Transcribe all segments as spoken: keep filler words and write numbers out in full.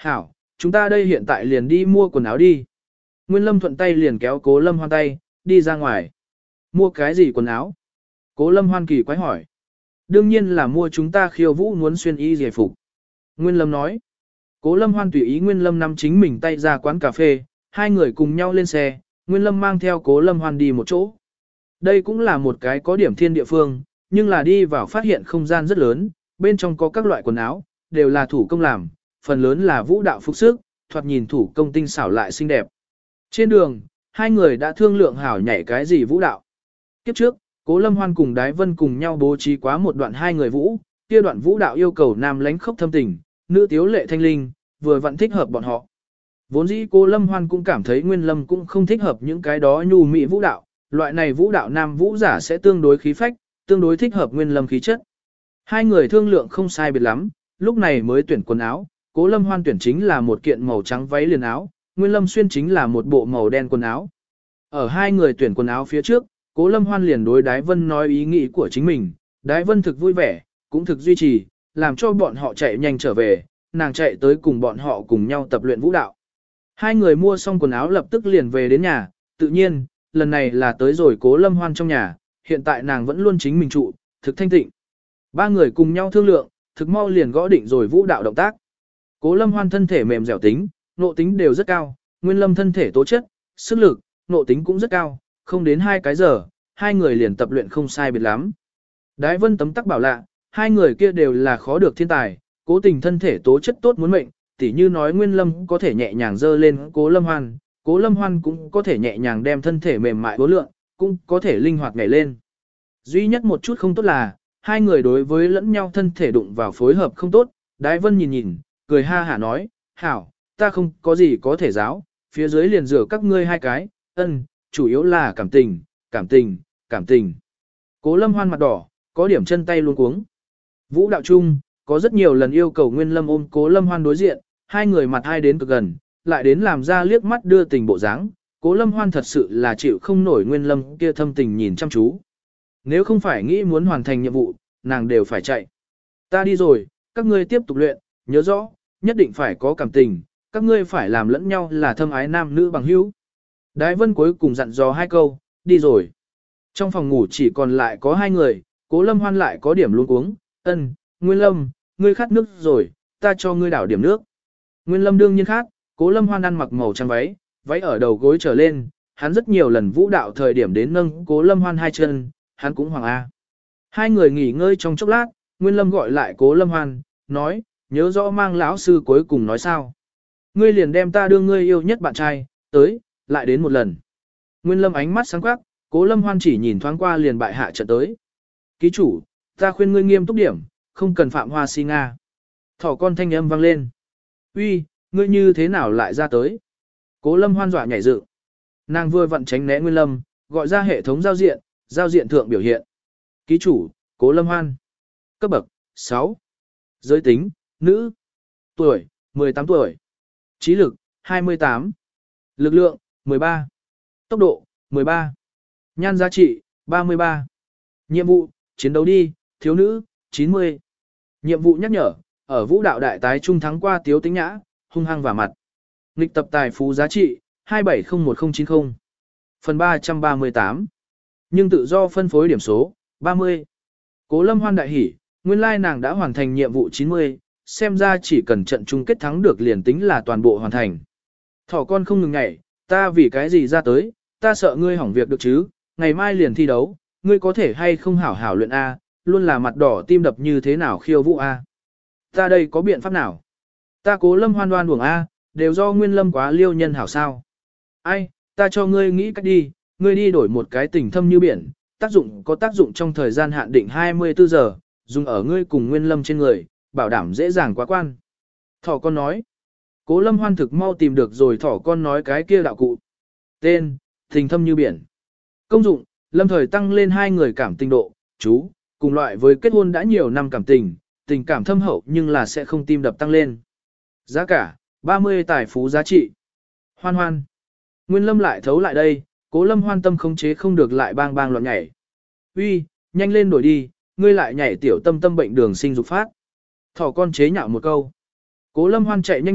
Hảo, chúng ta đây hiện tại liền đi mua quần áo đi. Nguyên Lâm thuận tay liền kéo Cố Lâm Hoan tay, đi ra ngoài. Mua cái gì quần áo? Cố Lâm Hoan kỳ quái hỏi. Đương nhiên là mua chúng ta khiêu vũ muốn xuyên y giải phục. Nguyên Lâm nói. Cố Lâm Hoan tùy ý Nguyên Lâm nắm chính mình tay ra quán cà phê, hai người cùng nhau lên xe, Nguyên Lâm mang theo Cố Lâm Hoan đi một chỗ. Đây cũng là một cái có điểm thiên địa phương, nhưng là đi vào phát hiện không gian rất lớn, bên trong có các loại quần áo, đều là thủ công làm, phần lớn là vũ đạo phục sức, thoạt nhìn thủ công tinh xảo lại xinh đẹp. Trên đường, hai người đã thương lượng hảo nhảy cái gì vũ đạo. Kiếp trước, Cố Lâm Hoan cùng Đái Vân cùng nhau bố trí quá một đoạn hai người vũ, kia đoạn vũ đạo yêu cầu nam lánh khốc thâm tình, nữ tiếu lệ thanh linh, vừa vặn thích hợp bọn họ. Vốn dĩ Cố Lâm Hoan cũng cảm thấy Nguyên Lâm cũng không thích hợp những cái đó nhu mỹ vũ đạo, loại này vũ đạo nam vũ giả sẽ tương đối khí phách, tương đối thích hợp Nguyên Lâm khí chất. Hai người thương lượng không sai biệt lắm, lúc này mới tuyển quần áo, Cố Lâm Hoan tuyển chính là một kiện màu trắng váy liền áo, Nguyên Lâm xuyên chính là một bộ màu đen quần áo. Ở hai người tuyển quần áo phía trước, Cố Lâm Hoan liền đối Đái Vân nói ý nghĩ của chính mình, Đái Vân thực vui vẻ, cũng thực duy trì, làm cho bọn họ chạy nhanh trở về, nàng chạy tới cùng bọn họ cùng nhau tập luyện vũ đạo. Hai người mua xong quần áo lập tức liền về đến nhà, tự nhiên, lần này là tới rồi Cố Lâm Hoan trong nhà, hiện tại nàng vẫn luôn chính mình trụ, thực thanh tịnh. Ba người cùng nhau thương lượng, thực mau liền gõ định rồi vũ đạo động tác. Cố Lâm Hoan thân thể mềm dẻo tính, nộ tính đều rất cao, Nguyên Lâm thân thể tố chất, sức lực, nộ tính cũng rất cao, không đến hai cái giờ, hai người liền tập luyện không sai biệt lắm. Đái Vân tấm tắc bảo lạ, hai người kia đều là khó được thiên tài, cố tình thân thể tố chất tốt muốn mệnh, tỉ như nói Nguyên Lâm có thể nhẹ nhàng dơ lên Cố Lâm Hoan, Cố Lâm Hoan cũng có thể nhẹ nhàng đem thân thể mềm mại bố lượng, cũng có thể linh hoạt nhảy lên. Duy nhất một chút không tốt là, hai người đối với lẫn nhau thân thể đụng vào phối hợp không tốt, Đái Vân nhìn nhìn, cười ha hả nói, hảo, ta không có gì có thể giáo, phía dưới liền rửa các ngươi hai cái, ân, chủ yếu là cảm tình, cảm tình, cảm tình. Cố Lâm Hoan mặt đỏ, có điểm chân tay luôn cuống. Vũ đạo chung, có rất nhiều lần yêu cầu Nguyên Lâm ôm Cố Lâm Hoan đối diện, hai người mặt hai đến cực gần, lại đến làm ra liếc mắt đưa tình bộ dáng. Cố Lâm Hoan thật sự là chịu không nổi Nguyên Lâm kia thâm tình nhìn chăm chú. Nếu không phải nghĩ muốn hoàn thành nhiệm vụ, nàng đều phải chạy. Ta đi rồi, các ngươi tiếp tục luyện, nhớ rõ, nhất định phải có cảm tình, các ngươi phải làm lẫn nhau là thâm ái nam nữ bằng hữu. Đái Vân cuối cùng dặn dò hai câu, đi rồi. Trong phòng ngủ chỉ còn lại có hai người, Cố Lâm Hoan lại có điểm luống cuống, ân, Nguyên Lâm, ngươi khát nước rồi, ta cho ngươi đảo điểm nước. Nguyên Lâm đương nhiên khát, Cố Lâm Hoan ăn mặc màu trắng váy, váy ở đầu gối trở lên, hắn rất nhiều lần vũ đạo thời điểm đến nâng Cố Lâm Hoan hai chân, hắn cũng hoàng A. Hai người nghỉ ngơi trong chốc lát, Nguyên Lâm gọi lại Cố Lâm Hoan, nói, nhớ rõ mang lão sư cuối cùng nói sao. Ngươi liền đem ta đưa ngươi yêu nhất bạn trai, tới, lại đến một lần. Nguyên Lâm ánh mắt sáng quắc, Cố Lâm Hoan chỉ nhìn thoáng qua liền bại hạ trận tới. Ký chủ, ta khuyên ngươi nghiêm túc điểm, không cần phạm hoa si Nga. Thỏ con thanh âm vang lên. Uy, ngươi như thế nào lại ra tới? Cố Lâm Hoan dọa nhảy dựng. Nàng vừa vặn tránh né Nguyên Lâm, gọi ra hệ thống giao diện, giao diện thượng biểu hiện. Ký chủ, Cố Lâm Hoan. Cấp bậc, sáu. Giới tính, nữ. Tuổi, mười tám tuổi. Trí lực, hai mươi tám. Lực lượng, mười ba. Tốc độ, mười ba. Nhan giá trị, ba mươi ba. Nhiệm vụ, chiến đấu đi, thiếu nữ, chín mươi. Nhiệm vụ nhắc nhở, ở vũ đạo đại tái trung thắng qua Tiếu Tĩnh Nhã, hung hăng vào mặt. Nghịch tập tài phú giá trị, hai bảy không một không chín không. Phần ba trăm ba mươi tám. Nhưng tự do phân phối điểm số, ba mươi. Cố Lâm Hoan đại hỉ, nguyên lai nàng đã hoàn thành nhiệm vụ chín mươi, xem ra chỉ cần trận chung kết thắng được liền tính là toàn bộ hoàn thành. Thỏ con không ngừng nhảy, ta vì cái gì ra tới, ta sợ ngươi hỏng việc được chứ, ngày mai liền thi đấu, ngươi có thể hay không hảo hảo luyện A, luôn là mặt đỏ tim đập như thế nào khiêu vũ A. Ta đây có biện pháp nào? Ta Cố Lâm Hoan đoan buồng A, đều do Nguyên Lâm quá liêu nhân hảo sao. Ai, ta cho ngươi nghĩ cách đi, ngươi đi đổi một cái tình thâm như biển, tác dụng có tác dụng trong thời gian hạn định hai mươi tư giờ, dùng ở ngươi cùng Nguyên Lâm trên người, bảo đảm dễ dàng quá quan. Thỏ con nói. Cố Lâm Hoan thực mau tìm được rồi thỏ con nói cái kia đạo cụ. Tên, tình thâm như biển. Công dụng, lâm thời tăng lên hai người cảm tình độ, chú, cùng loại với kết hôn đã nhiều năm cảm tình, tình cảm thâm hậu nhưng là sẽ không tim đập tăng lên. Giá cả, ba mươi tài phú giá trị. Hoan hoan. Nguyên Lâm lại thấu lại đây, Cố Lâm Hoan tâm khống chế không được lại bang bang loạn nhảy. Uy, nhanh lên đổi đi, ngươi lại nhảy tiểu tâm tâm bệnh đường sinh dục phát. Thỏ con chế nhạo một câu. Cố Lâm Hoan chạy nhanh đổi,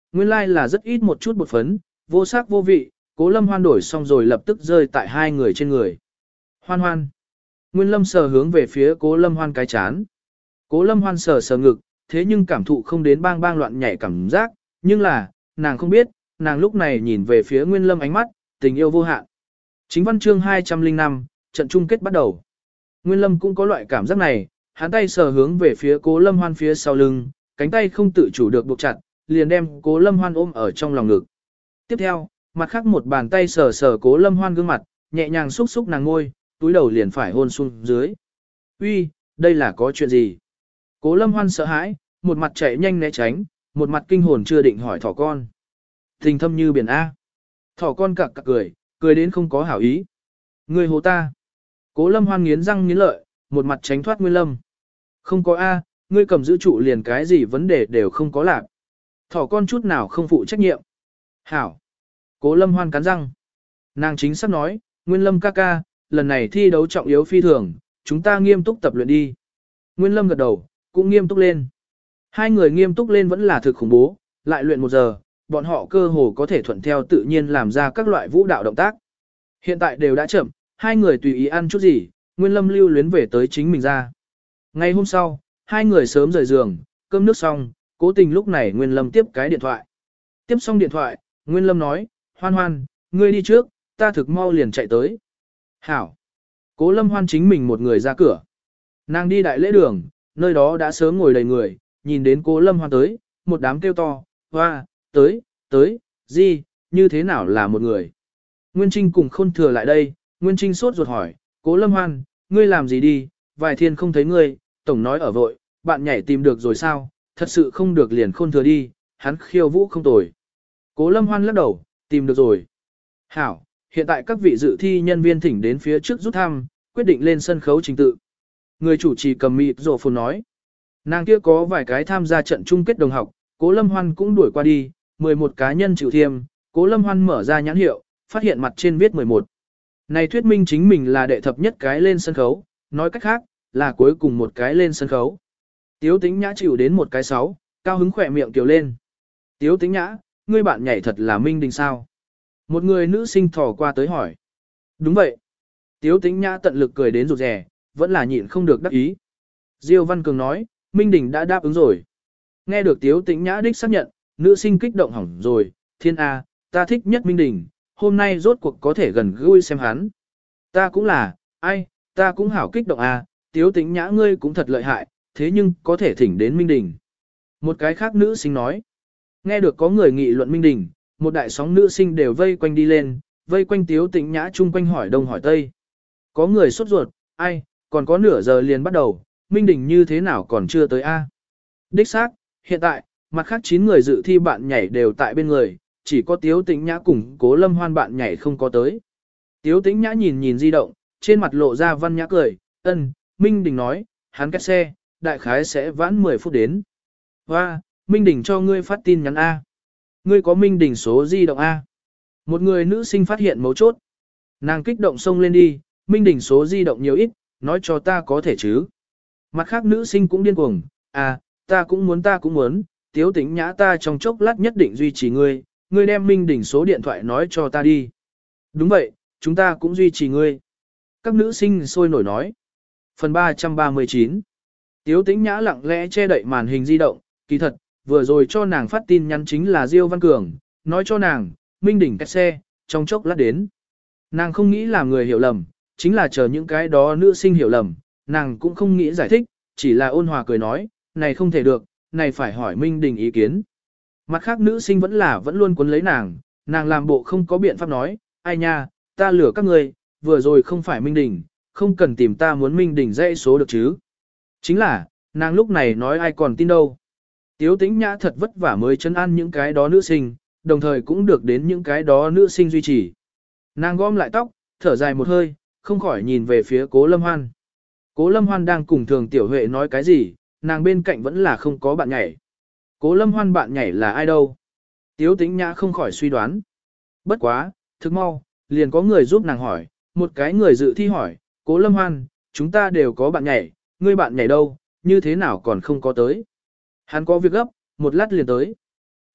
nguyên lai like là rất ít một chút bột phấn, vô sắc vô vị, Cố Lâm Hoan đổi xong rồi lập tức rơi tại hai người trên người. Hoan hoan. Nguyên Lâm sờ hướng về phía Cố Lâm Hoan cái chán. Cố Lâm Hoan sờ sờ ngực, thế nhưng cảm thụ không đến bang bang loạn nhảy cảm giác, nhưng là, nàng không biết, nàng lúc này nhìn về phía Nguyên Lâm ánh mắt, tình yêu vô hạn. Chính văn chương hai trăm lẻ năm, trận chung kết bắt đầu. Nguyên Lâm cũng có loại cảm giác này, hắn tay sờ hướng về phía Cố Lâm Hoan phía sau lưng, cánh tay không tự chủ được buộc chặt, liền đem Cố Lâm Hoan ôm ở trong lòng ngực. Tiếp theo, mặt khác một bàn tay sờ sờ Cố Lâm Hoan gương mặt, nhẹ nhàng xúc xúc nàng ngôi, túi đầu liền phải hôn xuống dưới. Uy, đây là có chuyện gì? Cố Lâm Hoan sợ hãi, một mặt chạy nhanh né tránh, một mặt kinh hồn chưa định hỏi thỏ con. Tình thâm như biển A. Thỏ con cặc cặc cười, cười đến không có hảo ý. Ngươi hồ ta. Cố Lâm Hoan nghiến răng nghiến lợi, một mặt tránh thoát Nguyên Lâm. Không có A, ngươi cầm giữ trụ liền cái gì vấn đề đều không có lạc. Thỏ con chút nào không phụ trách nhiệm. Hảo. Cố Lâm Hoan cắn răng. Nàng chính sắp nói, Nguyên Lâm ca ca, lần này thi đấu trọng yếu phi thường, chúng ta nghiêm túc tập luyện đi. Nguyên Lâm gật đầu, cũng nghiêm túc lên. Hai người nghiêm túc lên vẫn là thực khủng bố, lại luyện một giờ, bọn họ cơ hồ có thể thuận theo tự nhiên làm ra các loại vũ đạo động tác. Hiện tại đều đã chậm, hai người tùy ý ăn chút gì, Nguyên Lâm lưu luyến về tới chính mình ra. Ngày hôm sau, hai người sớm rời giường, cơm nước xong, cố tình lúc này Nguyên Lâm tiếp cái điện thoại. Tiếp xong điện thoại, Nguyên Lâm nói, Hoan Hoan, ngươi đi trước, ta thực mau liền chạy tới. Hảo. Cố Lâm Hoan chính mình một người ra cửa. Nàng đi đại lễ đường, nơi đó đã sớm ngồi đầy người, nhìn đến Cố Lâm Hoan tới, một đám kêu to, hoa, tới, tới, gì, như thế nào là một người. Nguyên Trinh cùng Khôn Thừa lại đây, Nguyên Trinh sốt ruột hỏi, Cố Lâm Hoan, ngươi làm gì đi, vài thiên không thấy ngươi, tổng nói ở vội, bạn nhảy tìm được rồi sao, thật sự không được liền Khôn Thừa đi, hắn khiêu vũ không tồi. Cố Lâm Hoan lắc đầu, tìm được rồi. Hảo, hiện tại các vị dự thi nhân viên thỉnh đến phía trước rút thăm, quyết định lên sân khấu trình tự. Người chủ trì cầm mịt rổ phồn nói. Nàng kia có vài cái tham gia trận chung kết đồng học, Cố Lâm Hoan cũng đuổi qua đi, mười một cá nhân chịu thiêm, Cố Lâm Hoan mở ra nhãn hiệu, phát hiện mặt trên viết mười một. Này thuyết minh chính mình là đệ thập nhất cái lên sân khấu, nói cách khác, là cuối cùng một cái lên sân khấu. Tiếu Tĩnh Nhã chịu đến một cái sáu, cao hứng khỏe miệng kiều lên. Tiếu Tĩnh Nhã, ngươi bạn nhảy thật là Minh Đình sao? Một người nữ sinh thò qua tới hỏi. Đúng vậy. Tiếu Tĩnh Nhã tận lực cười đến rụt rè, vẫn là nhịn không được đắc ý. Diêu Văn Cường nói, Minh Đình đã đáp ứng rồi. Nghe được Tiếu Tĩnh Nhã đích xác nhận, nữ sinh kích động hỏng rồi, thiên A, ta thích nhất Minh Đình, hôm nay rốt cuộc có thể gần gũi xem hắn. Ta cũng là, ai, ta cũng hảo kích động A, Tiếu Tĩnh Nhã ngươi cũng thật lợi hại, thế nhưng có thể thỉnh đến Minh Đình. Một cái khác nữ sinh nói, nghe được có người nghị luận Minh Đình, một đại sóng nữ sinh đều vây quanh đi lên, vây quanh Tiếu Tĩnh Nhã chung quanh hỏi đông hỏi tây. Có người sốt ruột, ai, còn có nửa giờ liền bắt đầu, Minh Đình như thế nào còn chưa tới A. Đích xác, hiện tại, mặt khác chín người dự thi bạn nhảy đều tại bên người, chỉ có Tiếu Tĩnh Nhã cùng Cố Lâm Hoan bạn nhảy không có tới. Tiếu Tĩnh Nhã nhìn nhìn di động, trên mặt lộ ra văn nhã cười, ân, Minh Đình nói, hắn kẹt xe, đại khái sẽ vãn mười phút đến. Hoa, Minh Đình cho ngươi phát tin nhắn A. Ngươi có Minh Đình số di động A. Một người nữ sinh phát hiện mấu chốt. Nàng kích động xông lên đi, Minh Đình số di động nhiều ít, nói cho ta có thể chứ. Mặt khác nữ sinh cũng điên cuồng, à, ta cũng muốn ta cũng muốn, Tiếu Tĩnh Nhã ta trong chốc lát nhất định duy trì ngươi, ngươi đem Minh Đình số điện thoại nói cho ta đi. Đúng vậy, chúng ta cũng duy trì ngươi. Các nữ sinh sôi nổi nói. Phần ba trăm ba mươi chín. Tiếu Tĩnh Nhã lặng lẽ che đậy màn hình di động, kỳ thật, vừa rồi cho nàng phát tin nhắn chính là Diêu Văn Cường, nói cho nàng, Minh Đình kẹt xe, trong chốc lát đến. Nàng không nghĩ làm người hiểu lầm, chính là chờ những cái đó nữ sinh hiểu lầm, nàng cũng không nghĩ giải thích, chỉ là ôn hòa cười nói, này không thể được, này phải hỏi Minh Đình ý kiến. Mặt khác nữ sinh vẫn là vẫn luôn cuốn lấy nàng, nàng làm bộ không có biện pháp nói, ai nha, ta lừa các người, vừa rồi không phải Minh Đình, không cần tìm ta muốn Minh Đình dãy số được chứ. Chính là, nàng lúc này nói ai còn tin đâu. Tiếu Tĩnh Nhã thật vất vả mới chân ăn những cái đó nữ sinh, đồng thời cũng được đến những cái đó nữ sinh duy trì. Nàng gom lại tóc, thở dài một hơi, không khỏi nhìn về phía Cố Lâm Hoan. Cố Lâm Hoan đang cùng Thường Tiểu Huệ nói cái gì, nàng bên cạnh vẫn là không có bạn nhảy. Cố Lâm Hoan bạn nhảy là ai đâu? Tiếu Tĩnh Nhã không khỏi suy đoán. Bất quá, thức mau, liền có người giúp nàng hỏi, một cái người dự thi hỏi, Cố Lâm Hoan, chúng ta đều có bạn nhảy, ngươi bạn nhảy đâu, như thế nào còn không có tới? Hắn có việc gấp, một lát liền tới.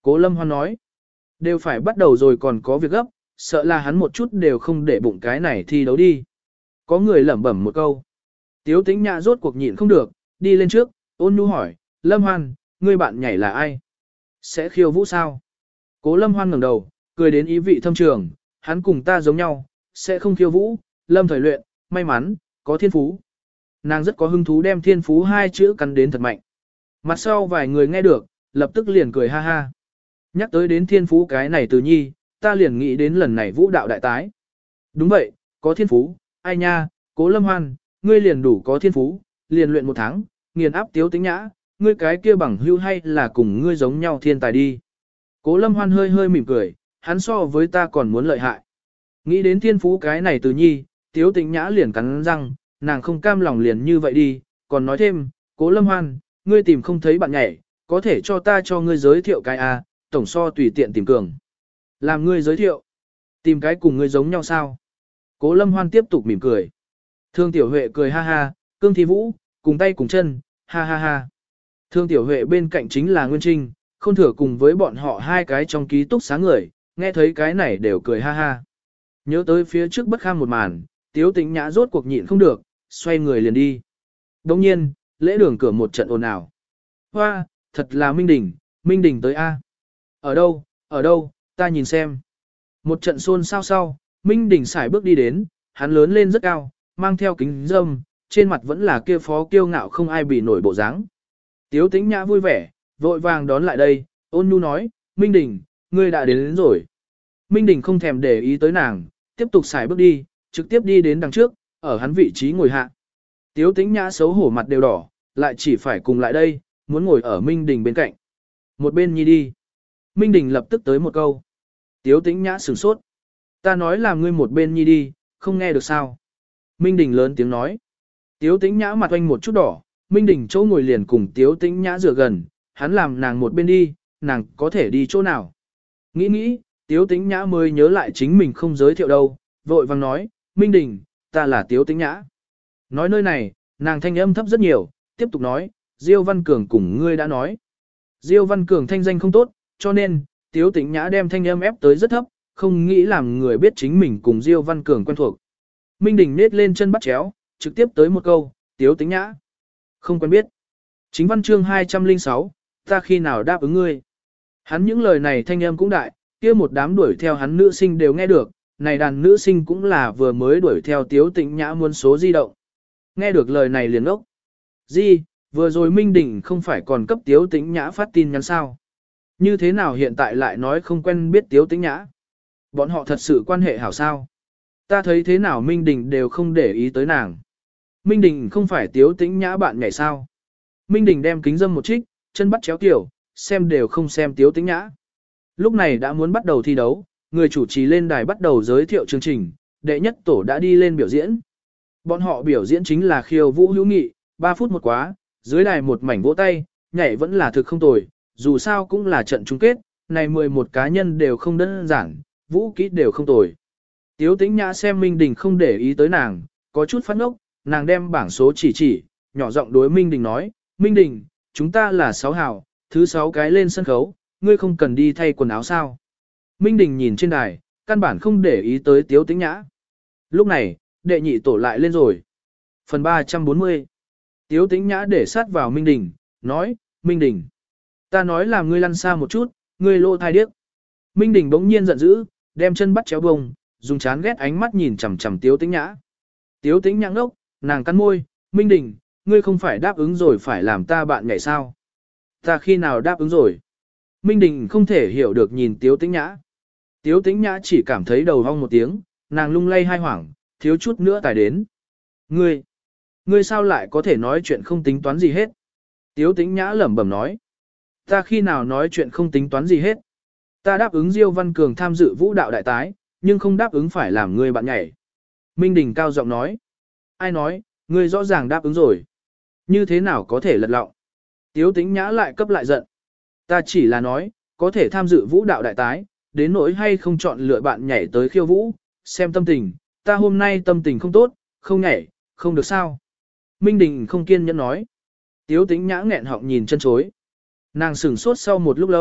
Cố Lâm Hoan nói, đều phải bắt đầu rồi còn có việc gấp, sợ là hắn một chút đều không để bụng cái này thi đấu đi. Có người lẩm bẩm một câu. Tiếu Tĩnh Nhã rốt cuộc nhịn không được, đi lên trước, ôn nhu hỏi, Lâm Hoan, ngươi bạn nhảy là ai? Sẽ khiêu vũ sao? Cố Lâm Hoan ngẩng đầu, cười đến ý vị thâm trường, hắn cùng ta giống nhau, sẽ không khiêu vũ, Lâm thời luyện, may mắn, có thiên phú. Nàng rất có hứng thú đem thiên phú hai chữ cắn đến thật mạnh. Mặt sau vài người nghe được, lập tức liền cười ha ha. Nhắc tới đến thiên phú cái này từ nhi, ta liền nghĩ đến lần này vũ đạo đại tái. Đúng vậy, có thiên phú, ai nha, Cố Lâm Hoan, ngươi liền đủ có thiên phú, liền luyện một tháng, nghiền áp Tiếu Tĩnh Nhã, ngươi cái kia bằng hưu hay là cùng ngươi giống nhau thiên tài đi. Cố Lâm Hoan hơi hơi mỉm cười, hắn so với ta còn muốn lợi hại. Nghĩ đến thiên phú cái này từ nhi, Tiếu Tĩnh Nhã liền cắn răng, nàng không cam lòng liền như vậy đi, còn nói thêm, Cố Lâm Hoan, ngươi tìm không thấy bạn nhảy, có thể cho ta cho ngươi giới thiệu cái a, tổng so tùy tiện tìm cường. Làm ngươi giới thiệu, tìm cái cùng ngươi giống nhau sao? Cố Lâm Hoan tiếp tục mỉm cười. Thương Tiểu Huệ cười ha ha, cương thi vũ, cùng tay cùng chân, ha ha ha. Thương Tiểu Huệ bên cạnh chính là Nguyên Trinh, không thừa cùng với bọn họ hai cái trong ký túc xá người, nghe thấy cái này đều cười ha ha. Nhớ tới phía trước bất kham một màn, Tiếu Tĩnh Nhã rốt cuộc nhịn không được, xoay người liền đi. Đồng nhiên, lễ đường cửa một trận ồn ào. Hoa, thật là Minh Đình, Minh Đình tới A. Ở đâu, ở đâu, ta nhìn xem. Một trận xôn xao sau, Minh Đình xài bước đi đến, hắn lớn lên rất cao, mang theo kính râm, trên mặt vẫn là kia phó kiêu ngạo không ai bị nổi bộ dáng. Tiếu Tĩnh Nhã vui vẻ, vội vàng đón lại đây, ôn nhu nói, Minh Đình, ngươi đã đến, đến rồi. Minh Đình không thèm để ý tới nàng, tiếp tục xài bước đi, trực tiếp đi đến đằng trước, ở hắn vị trí ngồi hạ. Tiếu Tĩnh Nhã xấu hổ mặt đều đỏ, lại chỉ phải cùng lại đây, muốn ngồi ở Minh Đình bên cạnh. Một bên nhi đi. Minh Đình lập tức tới một câu. Tiếu Tĩnh Nhã sửng sốt. Ta nói là ngươi một bên nhi đi, không nghe được sao. Minh Đình lớn tiếng nói. Tiếu Tĩnh Nhã mặt oanh một chút đỏ, Minh Đình chỗ ngồi liền cùng Tiếu Tĩnh Nhã rửa gần, hắn làm nàng một bên đi, nàng có thể đi chỗ nào. Nghĩ nghĩ, Tiếu Tĩnh Nhã mới nhớ lại chính mình không giới thiệu đâu, vội vàng nói, Minh Đình, ta là Tiếu Tĩnh Nhã. Nói nơi này, nàng thanh âm thấp rất nhiều, tiếp tục nói, Diêu Văn Cường cùng ngươi đã nói. Diêu Văn Cường thanh danh không tốt, cho nên, Tiếu Tĩnh Nhã đem thanh âm ép tới rất thấp, không nghĩ làm người biết chính mình cùng Diêu Văn Cường quen thuộc. Minh Đình nết lên chân bắt chéo, trực tiếp tới một câu, Tiếu Tĩnh Nhã. Không quen biết. Chính văn chương hai trăm lẻ sáu, ta khi nào đáp ứng ngươi. Hắn những lời này thanh âm cũng đại, kia một đám đuổi theo hắn nữ sinh đều nghe được, này đàn nữ sinh cũng là vừa mới đuổi theo Tiếu Tĩnh Nhã muốn số di động. Nghe được lời này liền ốc. Di, vừa rồi Minh Đình không phải còn cấp Tiếu Tĩnh Nhã phát tin nhắn sao. Như thế nào hiện tại lại nói không quen biết Tiếu Tĩnh Nhã? Bọn họ thật sự quan hệ hảo sao? Ta thấy thế nào Minh Đình đều không để ý tới nàng. Minh Đình không phải Tiếu Tĩnh Nhã bạn nhảy sao? Minh Đình đem kính dâm một trích, chân bắt chéo kiểu, xem đều không xem Tiếu Tĩnh Nhã. Lúc này đã muốn bắt đầu thi đấu, người chủ trì lên đài bắt đầu giới thiệu chương trình, đệ nhất tổ đã đi lên biểu diễn. Bọn họ biểu diễn chính là khiêu vũ hữu nghị, ba phút một quá, dưới đài một mảnh vỗ tay, nhảy vẫn là thực không tồi, dù sao cũng là trận chung kết, này mười một cá nhân đều không đơn giản, vũ kỹ đều không tồi. Tiếu Tĩnh Nhã xem Minh Đình không để ý tới nàng, có chút phát ngốc, nàng đem bảng số chỉ chỉ, nhỏ giọng đối Minh Đình nói, Minh Đình, chúng ta là sáu hào, thứ sáu cái lên sân khấu, ngươi không cần đi thay quần áo sao. Minh Đình nhìn trên đài, căn bản không để ý tới Tiếu Tĩnh Nhã. Lúc này, đệ nhị tổ lại lên rồi. Phần ba trăm bốn mươi. Tiếu Tĩnh Nhã để sát vào Minh Đình, nói, Minh Đình, ta nói là ngươi lăn xa một chút, ngươi lô thai điếc. Minh Đình bỗng nhiên giận dữ, đem chân bắt chéo bông, dùng chán ghét ánh mắt nhìn chằm chằm Tiếu Tĩnh Nhã. Tiếu Tĩnh Nhã ngốc, nàng cắn môi, Minh Đình, ngươi không phải đáp ứng rồi phải làm ta bạn nhảy sao? Ta khi nào đáp ứng rồi? Minh Đình không thể hiểu được nhìn Tiếu Tĩnh Nhã. Tiếu Tĩnh Nhã chỉ cảm thấy đầu hong một tiếng, nàng lung lay hai hoảng, thiếu chút nữa tài đến. Ngươi, ngươi sao lại có thể nói chuyện không tính toán gì hết? Tiếu Tĩnh Nhã lẩm bẩm nói. Ta khi nào nói chuyện không tính toán gì hết? Ta đáp ứng Diêu Văn Cường tham dự vũ đạo đại tái, nhưng không đáp ứng phải làm ngươi bạn nhảy. Minh Đình cao giọng nói. Ai nói, ngươi rõ ràng đáp ứng rồi. Như thế nào có thể lật lọng? Tiếu Tĩnh Nhã lại cấp lại giận. Ta chỉ là nói, có thể tham dự vũ đạo đại tái, đến nỗi hay không chọn lựa bạn nhảy tới khiêu vũ, xem tâm tình, ta hôm nay tâm tình không tốt, không nhảy, không được sao. Minh Đình không kiên nhẫn nói. Tiếu Tĩnh Nhã nghẹn họng nhìn chân chối. Nàng sửng sốt sau một lúc lâu,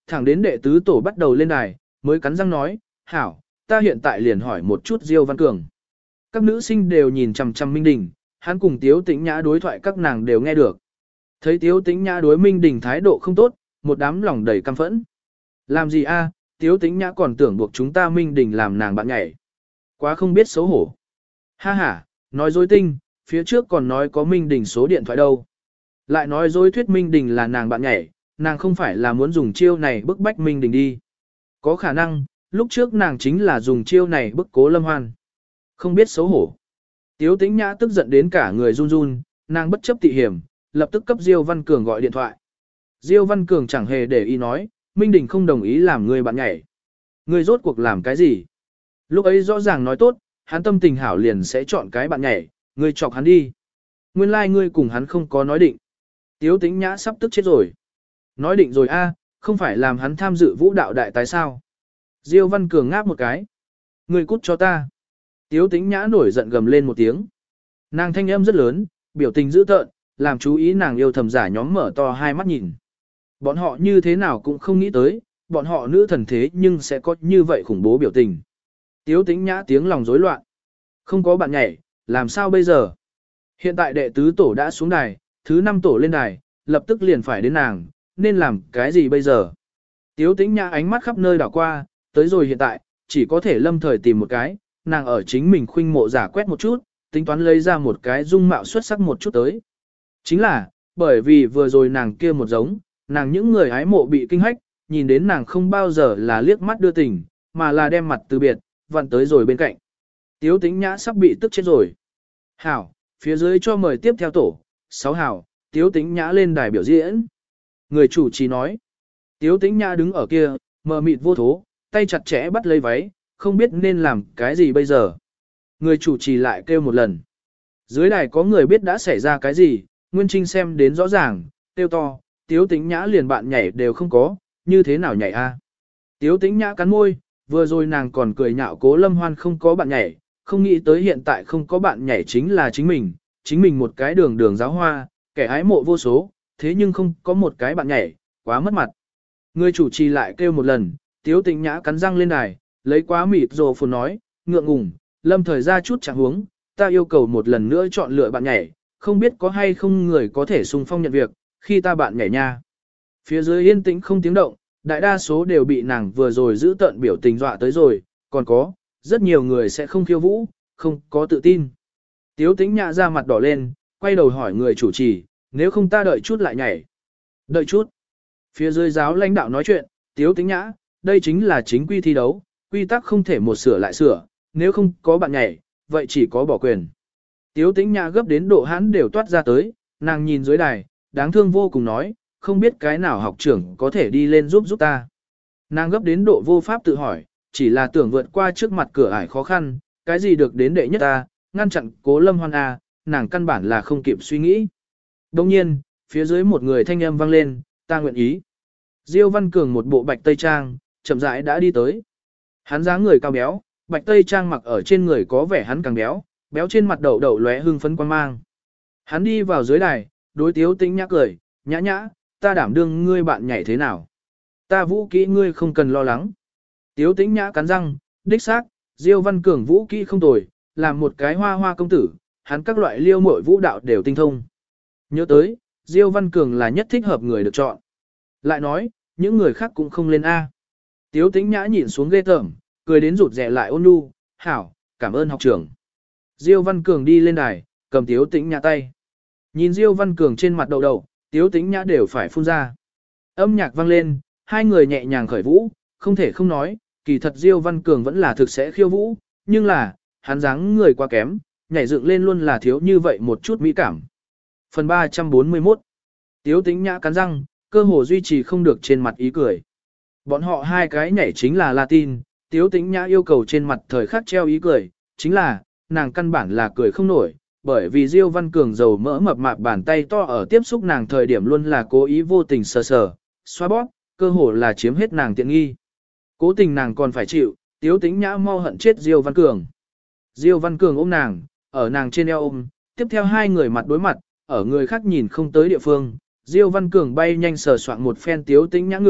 thẳng đến đệ tứ tổ bắt đầu lên đài, mới cắn răng nói, hảo, ta hiện tại liền hỏi một chút Diêu Văn Cường. Các nữ sinh đều nhìn chằm chằm Minh Đình, hắn cùng Tiếu Tĩnh Nhã đối thoại các nàng đều nghe được. Thấy Tiếu Tĩnh Nhã đối Minh Đình thái độ không tốt, một đám lòng đầy căm phẫn. Làm gì a? Tiếu Tĩnh Nhã còn tưởng buộc chúng ta Minh Đình làm nàng bạn nhảy. Quá không biết xấu hổ. Ha ha, nói dối tinh, phía trước còn nói có Minh Đình số điện thoại đâu. Lại nói dối thuyết Minh Đình là nàng bạn nhảy, nàng không phải là muốn dùng chiêu này bức bách Minh Đình đi. Có khả năng, lúc trước nàng chính là dùng chiêu này bức Cố Lâm Hoan. Không biết xấu hổ. Tiếu Tĩnh Nhã tức giận đến cả người run run, nàng bất chấp tị hiểm, lập tức cấp Diêu Văn Cường gọi điện thoại. Diêu Văn Cường chẳng hề để ý nói, Minh Đình không đồng ý làm người bạn nhảy. Người rốt cuộc làm cái gì? Lúc ấy rõ ràng nói tốt, hắn tâm tình hảo liền sẽ chọn cái bạn nhảy, người chọc hắn đi. Nguyên lai like ngươi cùng hắn không có nói định. Tiếu Tĩnh Nhã sắp tức chết rồi. Nói định rồi a, không phải làm hắn tham dự vũ đạo đại tái sao? Diêu Văn Cường ngáp một cái. Ngươi cút cho ta. Tiếu Tĩnh Nhã nổi giận gầm lên một tiếng. Nàng thanh âm rất lớn, biểu tình dữ tợn, làm chú ý nàng yêu thầm giả nhóm mở to hai mắt nhìn. Bọn họ như thế nào cũng không nghĩ tới, bọn họ nữ thần thế nhưng sẽ có như vậy khủng bố biểu tình. Tiếu Tĩnh Nhã tiếng lòng rối loạn. Không có bạn nhảy, làm sao bây giờ? Hiện tại đệ tứ tổ đã xuống đài, thứ năm tổ lên đài, lập tức liền phải đến nàng, nên làm cái gì bây giờ? Tiếu Tĩnh Nhã ánh mắt khắp nơi đảo qua, tới rồi hiện tại, chỉ có thể lâm thời tìm một cái, nàng ở chính mình khuynh mộ giả quét một chút, tính toán lấy ra một cái dung mạo xuất sắc một chút tới. Chính là, bởi vì vừa rồi nàng kia một giống, nàng những người hái mộ bị kinh hách, nhìn đến nàng không bao giờ là liếc mắt đưa tình, mà là đem mặt từ biệt, vặn tới rồi bên cạnh. Tiếu Tĩnh Nhã sắp bị tức chết rồi. Hảo, phía dưới cho mời tiếp theo tổ, sáu hảo, Tiếu Tĩnh Nhã lên đài biểu diễn. Người chủ trì nói. Tiếu Tĩnh Nhã đứng ở kia, mờ mịt vô thố, tay chặt chẽ bắt lấy váy, không biết nên làm cái gì bây giờ. Người chủ trì lại kêu một lần. Dưới đài có người biết đã xảy ra cái gì, Nguyên Trinh xem đến rõ ràng, kêu to, Tiếu Tĩnh Nhã liền bạn nhảy đều không có, như thế nào nhảy a? Tiếu Tĩnh Nhã cắn môi, vừa rồi nàng còn cười nhạo Cố Lâm Hoan không có bạn nhảy, không nghĩ tới hiện tại không có bạn nhảy chính là chính mình, chính mình một cái đường đường giáo hoa, kẻ ái mộ vô số, thế nhưng không có một cái bạn nhảy, quá mất mặt. Người chủ trì lại kêu một lần, Tiếu Tĩnh Nhã cắn răng lên đài, lấy quá mịt rồ phồn nói, ngượng ngùng, lâm thời ra chút chẳng huống, ta yêu cầu một lần nữa chọn lựa bạn nhảy, không biết có hay không người có thể xung phong nhận việc, khi ta bạn nhảy nha. Phía dưới yên tĩnh không tiếng động, đại đa số đều bị nàng vừa rồi giữ tận biểu tình dọa tới rồi, còn có, rất nhiều người sẽ không khiêu vũ, không có tự tin. Tiếu Tĩnh Nhã ra mặt đỏ lên, quay đầu hỏi người chủ trì, nếu không ta đợi chút lại nhảy. Đợi chút. Phía dưới giáo lãnh đạo nói chuyện, Tiếu Tĩnh Nhã, đây chính là chính quy thi đấu, quy tắc không thể một sửa lại sửa, nếu không có bạn nhảy, vậy chỉ có bỏ quyền. Tiếu Tĩnh Nhã gấp đến độ hãn đều toát ra tới, nàng nhìn dưới đài, đáng thương vô cùng nói, không biết cái nào học trưởng có thể đi lên giúp giúp ta. Nàng gấp đến độ vô pháp tự hỏi, chỉ là tưởng vượt qua trước mặt cửa ải khó khăn, cái gì được đến đệ nhất ta, ngăn chặn Cố Lâm Hoan A, nàng căn bản là không kịp suy nghĩ. Đồng nhiên, phía dưới một người thanh âm vang lên, ta nguyện ý. Diêu Văn Cường một bộ bạch tây trang, chậm rãi đã đi tới. Hắn dáng người cao béo, bạch tây trang mặc ở trên người có vẻ hắn càng béo, béo trên mặt đậu đậu lóe hưng phấn quan mang. Hắn đi vào dưới đài, đối Tiếu Tĩnh Nhã cười, nhã nhã, ta đảm đương ngươi bạn nhảy thế nào. Ta vũ kỹ ngươi không cần lo lắng. Tiếu Tĩnh Nhã cắn răng, đích xác, Diêu Văn Cường vũ kỹ không tồi, làm một cái hoa hoa công tử, hắn các loại liêu muội vũ đạo đều tinh thông. Nhớ tới, Diêu Văn Cường là nhất thích hợp người được chọn. Lại nói, những người khác cũng không lên A. Tiếu Tĩnh Nhã nhìn xuống ghê tởm, cười đến rụt rè lại ôn nhu, hảo, cảm ơn học trưởng. Diêu Văn Cường đi lên đài, cầm Tiếu Tĩnh Nhã tay. Nhìn Diêu Văn Cường trên mặt đầu đầu, Tiếu Tĩnh Nhã đều phải phun ra. Âm nhạc vang lên, hai người nhẹ nhàng khởi vũ, không thể không nói, kỳ thật Diêu Văn Cường vẫn là thực sẽ khiêu vũ, nhưng là, hắn dáng người quá kém, nhảy dựng lên luôn là thiếu như vậy một chút mỹ cảm. Phần ba trăm bốn mươi mốt. Tiếu Tĩnh Nhã cắn răng, cơ hồ duy trì không được trên mặt ý cười. Bọn họ hai cái nhảy chính là Latin, Tiếu Tĩnh Nhã yêu cầu trên mặt thời khắc treo ý cười, chính là, nàng căn bản là cười không nổi, bởi vì Diêu Văn Cường dầu mỡ mập mạp bàn tay to ở tiếp xúc nàng thời điểm luôn là cố ý vô tình sờ sờ, xoa bóp, cơ hồ là chiếm hết nàng tiện nghi. Cố tình nàng còn phải chịu, Tiếu Tĩnh Nhã mau hận chết Diêu Văn Cường. Diêu Văn Cường ôm nàng, ở nàng trên eo ôm, tiếp theo hai người mặt đối mặt, ở người khác nhìn không tới địa phương, Diêu Văn Cường bay nhanh sờ soạn một phen Tiếu Tĩnh Nhã ngực,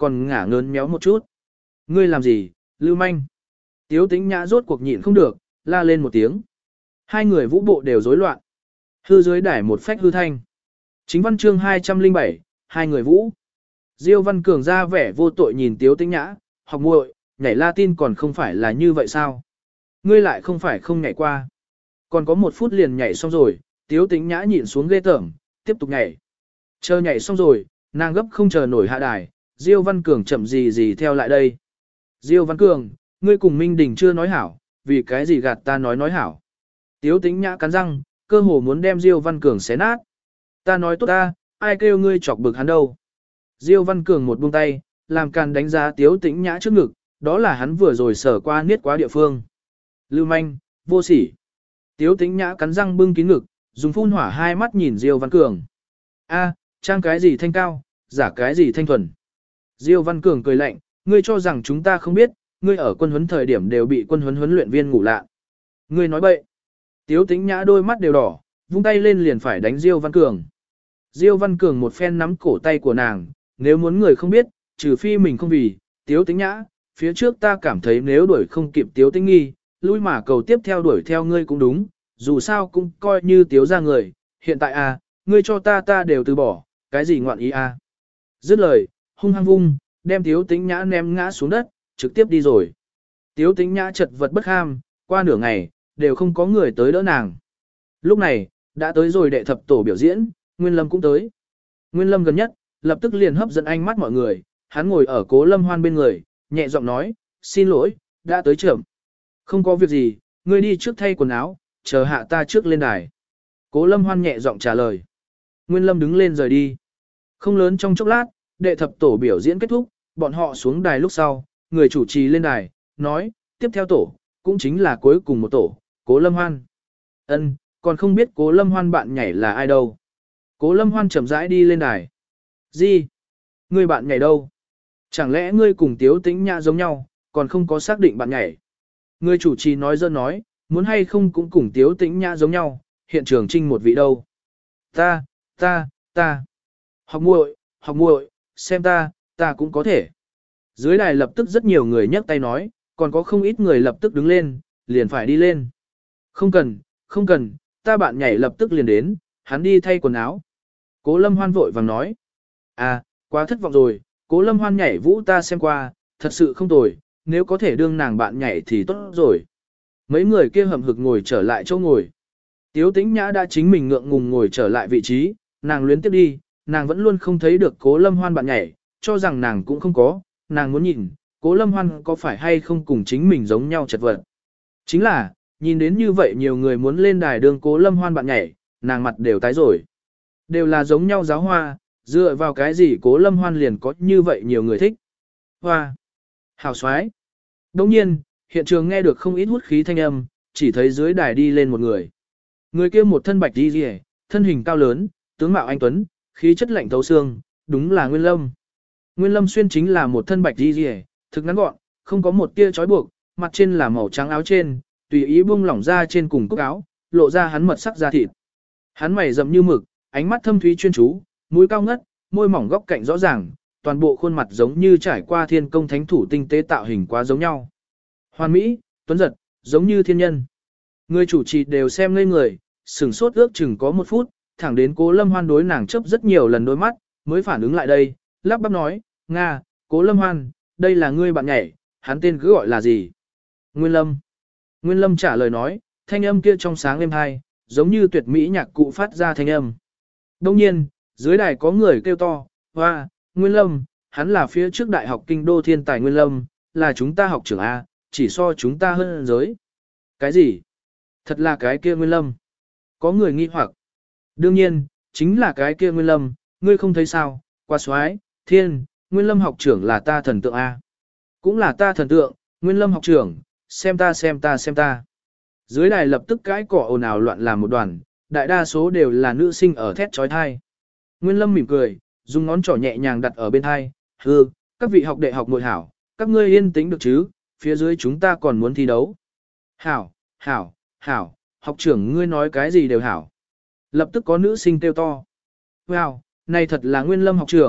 còn ngả ngớn méo một chút. Ngươi làm gì, lưu manh? Tiếu Tĩnh Nhã rốt cuộc nhịn không được, la lên một tiếng. Hai người vũ bộ đều rối loạn. Hư dưới đài một phách hư thanh. Chính văn chương hai trăm lẻ bảy, hai người vũ. Diêu Văn Cường ra vẻ vô tội nhìn Tiếu Tĩnh Nhã, học muội, nhảy Latin còn không phải là như vậy sao? Ngươi lại không phải không nhảy qua. Còn có một phút liền nhảy xong rồi, Tiếu Tĩnh Nhã nhịn xuống ghê tởm, tiếp tục nhảy. Chờ nhảy xong rồi, nàng gấp không chờ nổi hạ đài, Diêu Văn Cường chậm gì gì theo lại đây. Diêu Văn Cường, ngươi cùng Minh Đình chưa nói hảo, vì cái gì gạt ta nói nói hảo. Tiếu Tĩnh Nhã cắn răng, cơ hồ muốn đem Diêu Văn Cường xé nát. Ta nói tốt ta, ai kêu ngươi chọc bực hắn đâu. Diêu Văn Cường một buông tay, làm càn đánh giá Tiếu Tĩnh Nhã trước ngực, đó là hắn vừa rồi sở qua niết quá địa phương. Lưu manh, vô sỉ. Tiếu Tĩnh Nhã cắn răng bưng kín ngực, dùng phun hỏa hai mắt nhìn Diêu Văn Cường. A, trang cái gì thanh cao, giả cái gì thanh thuần. Diêu Văn Cường cười lạnh, ngươi cho rằng chúng ta không biết, ngươi ở quân huấn thời điểm đều bị quân huấn huấn luyện viên ngủ lạ. Ngươi nói bậy. Tiếu Tĩnh Nhã đôi mắt đều đỏ, vung tay lên liền phải đánh Diêu Văn Cường. Diêu Văn Cường một phen nắm cổ tay của nàng, nếu muốn người không biết, trừ phi mình không vì, Tiếu Tĩnh Nhã, phía trước ta cảm thấy nếu đuổi không kịp Tiếu Tĩnh Nghi, lui mà cầu tiếp theo đuổi theo ngươi cũng đúng, dù sao cũng coi như Tiếu ra người, hiện tại à, ngươi cho ta ta đều từ bỏ, cái gì ngoạn ý à. Dứt lời, hung hăng vung, đem Tiếu Tĩnh Nhã ném ngã xuống đất, trực tiếp đi rồi. Tiếu Tĩnh Nhã chật vật bất ham, qua nửa ngày, đều không có người tới đỡ nàng. Lúc này, đã tới rồi đệ thập tổ biểu diễn, Nguyên Lâm cũng tới. Nguyên Lâm gần nhất, lập tức liền hấp dẫn ánh mắt mọi người, hắn ngồi ở Cố Lâm Hoan bên người, nhẹ giọng nói, xin lỗi, đã tới trưởng. Không có việc gì, ngươi đi trước thay quần áo, chờ hạ ta trước lên đài. Cố Lâm Hoan nhẹ giọng trả lời. Nguyên Lâm đứng lên rời đi. Không lớn trong chốc lát, đệ thập tổ biểu diễn kết thúc, bọn họ xuống đài lúc sau, người chủ trì lên đài, nói, tiếp theo tổ, cũng chính là cuối cùng một tổ, Cố Lâm Hoan. Ân, còn không biết Cố Lâm Hoan bạn nhảy là ai đâu. Cố Lâm Hoan chậm rãi đi lên đài. Gì? Ngươi bạn nhảy đâu? Chẳng lẽ ngươi cùng Tiếu Tĩnh Nhã giống nhau, còn không có xác định bạn nhảy? Người chủ trì nói dơ nói, muốn hay không cũng cùng Tiếu Tĩnh Nhã giống nhau, hiện trường trinh một vị đâu. Ta, ta, ta. Học muội, học muội, xem ta, ta cũng có thể. Dưới đài lập tức rất nhiều người nhấc tay nói, còn có không ít người lập tức đứng lên, liền phải đi lên. Không cần, không cần, ta bạn nhảy lập tức liền đến, hắn đi thay quần áo. Cố Lâm Hoan vội vàng nói. À, quá thất vọng rồi, Cố Lâm Hoan nhảy vũ ta xem qua, thật sự không tồi, nếu có thể đương nàng bạn nhảy thì tốt rồi. Mấy người kia hầm hực ngồi trở lại chỗ ngồi. Tiếu Tĩnh Nhã đã chính mình ngượng ngùng ngồi trở lại vị trí, nàng luyến tiếp đi, nàng vẫn luôn không thấy được Cố Lâm Hoan bạn nhảy, cho rằng nàng cũng không có, nàng muốn nhìn, Cố Lâm Hoan có phải hay không cùng chính mình giống nhau chật vật. Chính là, nhìn đến như vậy nhiều người muốn lên đài đương Cố Lâm Hoan bạn nhảy, nàng mặt đều tái rồi. Đều là giống nhau giáo hoa, dựa vào cái gì Cố Lâm Hoan liền có như vậy nhiều người thích. Hoa! Hào xoái! Đồng nhiên, hiện trường nghe được không ít hút khí thanh âm, chỉ thấy dưới đài đi lên một người. Người kia một thân bạch đi rìa, thân hình cao lớn, tướng mạo anh tuấn, khí chất lạnh thấu xương, đúng là Nguyên Lâm. Nguyên Lâm xuyên chính là một thân bạch đi rìa, thực ngắn gọn, không có một tia trói buộc, mặt trên là màu trắng áo trên, tùy ý buông lỏng ra trên cùng cúc áo, lộ ra hắn mật sắc da thịt. Hắn mày rậm như mực, ánh mắt thâm thúy chuyên chú, mũi cao ngất, môi mỏng góc cạnh rõ ràng, toàn bộ khuôn mặt giống như trải qua thiên công thánh thủ tinh tế tạo hình quá giống nhau. Hoàn mỹ, tuấn giật, giống như thiên nhân. Người chủ trì đều xem ngây người, sửng sốt ước chừng có một phút, thẳng đến Cố Lâm Hoan đối nàng chớp rất nhiều lần đôi mắt, mới phản ứng lại đây, lắp bắp nói, Nga, Cố Lâm Hoan, đây là ngươi bạn nhảy, hắn tên cứ gọi là gì? Nguyên Lâm. Nguyên Lâm trả lời nói, thanh âm kia trong sáng êm hai, giống như tuyệt mỹ nhạc cụ phát ra thanh âm. Đông nhiên, dưới đài có người kêu to, hoa, Nguyên Lâm, hắn là phía trước đại học kinh đô thiên tài Nguyên Lâm, là chúng ta học trưởng A, chỉ so chúng ta hơn giới. Cái gì? Thật là cái kia Nguyên Lâm. Có người nghi hoặc. Đương nhiên, chính là cái kia Nguyên Lâm, ngươi không thấy sao, qua xoái, thiên, Nguyên Lâm học trưởng là ta thần tượng A. Cũng là ta thần tượng, Nguyên Lâm học trưởng, xem ta xem ta xem ta. Dưới đài lập tức cái cỏ ồn ào loạn làm một đoàn, đại đa số đều là nữ sinh ở thét trói thai. Nguyên Lâm mỉm cười, dùng ngón trỏ nhẹ nhàng đặt ở bên thai, hừ, các vị học đệ học nội hảo, các ngươi yên tĩnh được chứ, phía dưới chúng ta còn muốn thi đấu. Hảo, hảo, hảo, học trưởng ngươi nói cái gì đều hảo. Lập tức có nữ sinh kêu to. Wow, này thật là Nguyên Lâm học trưởng,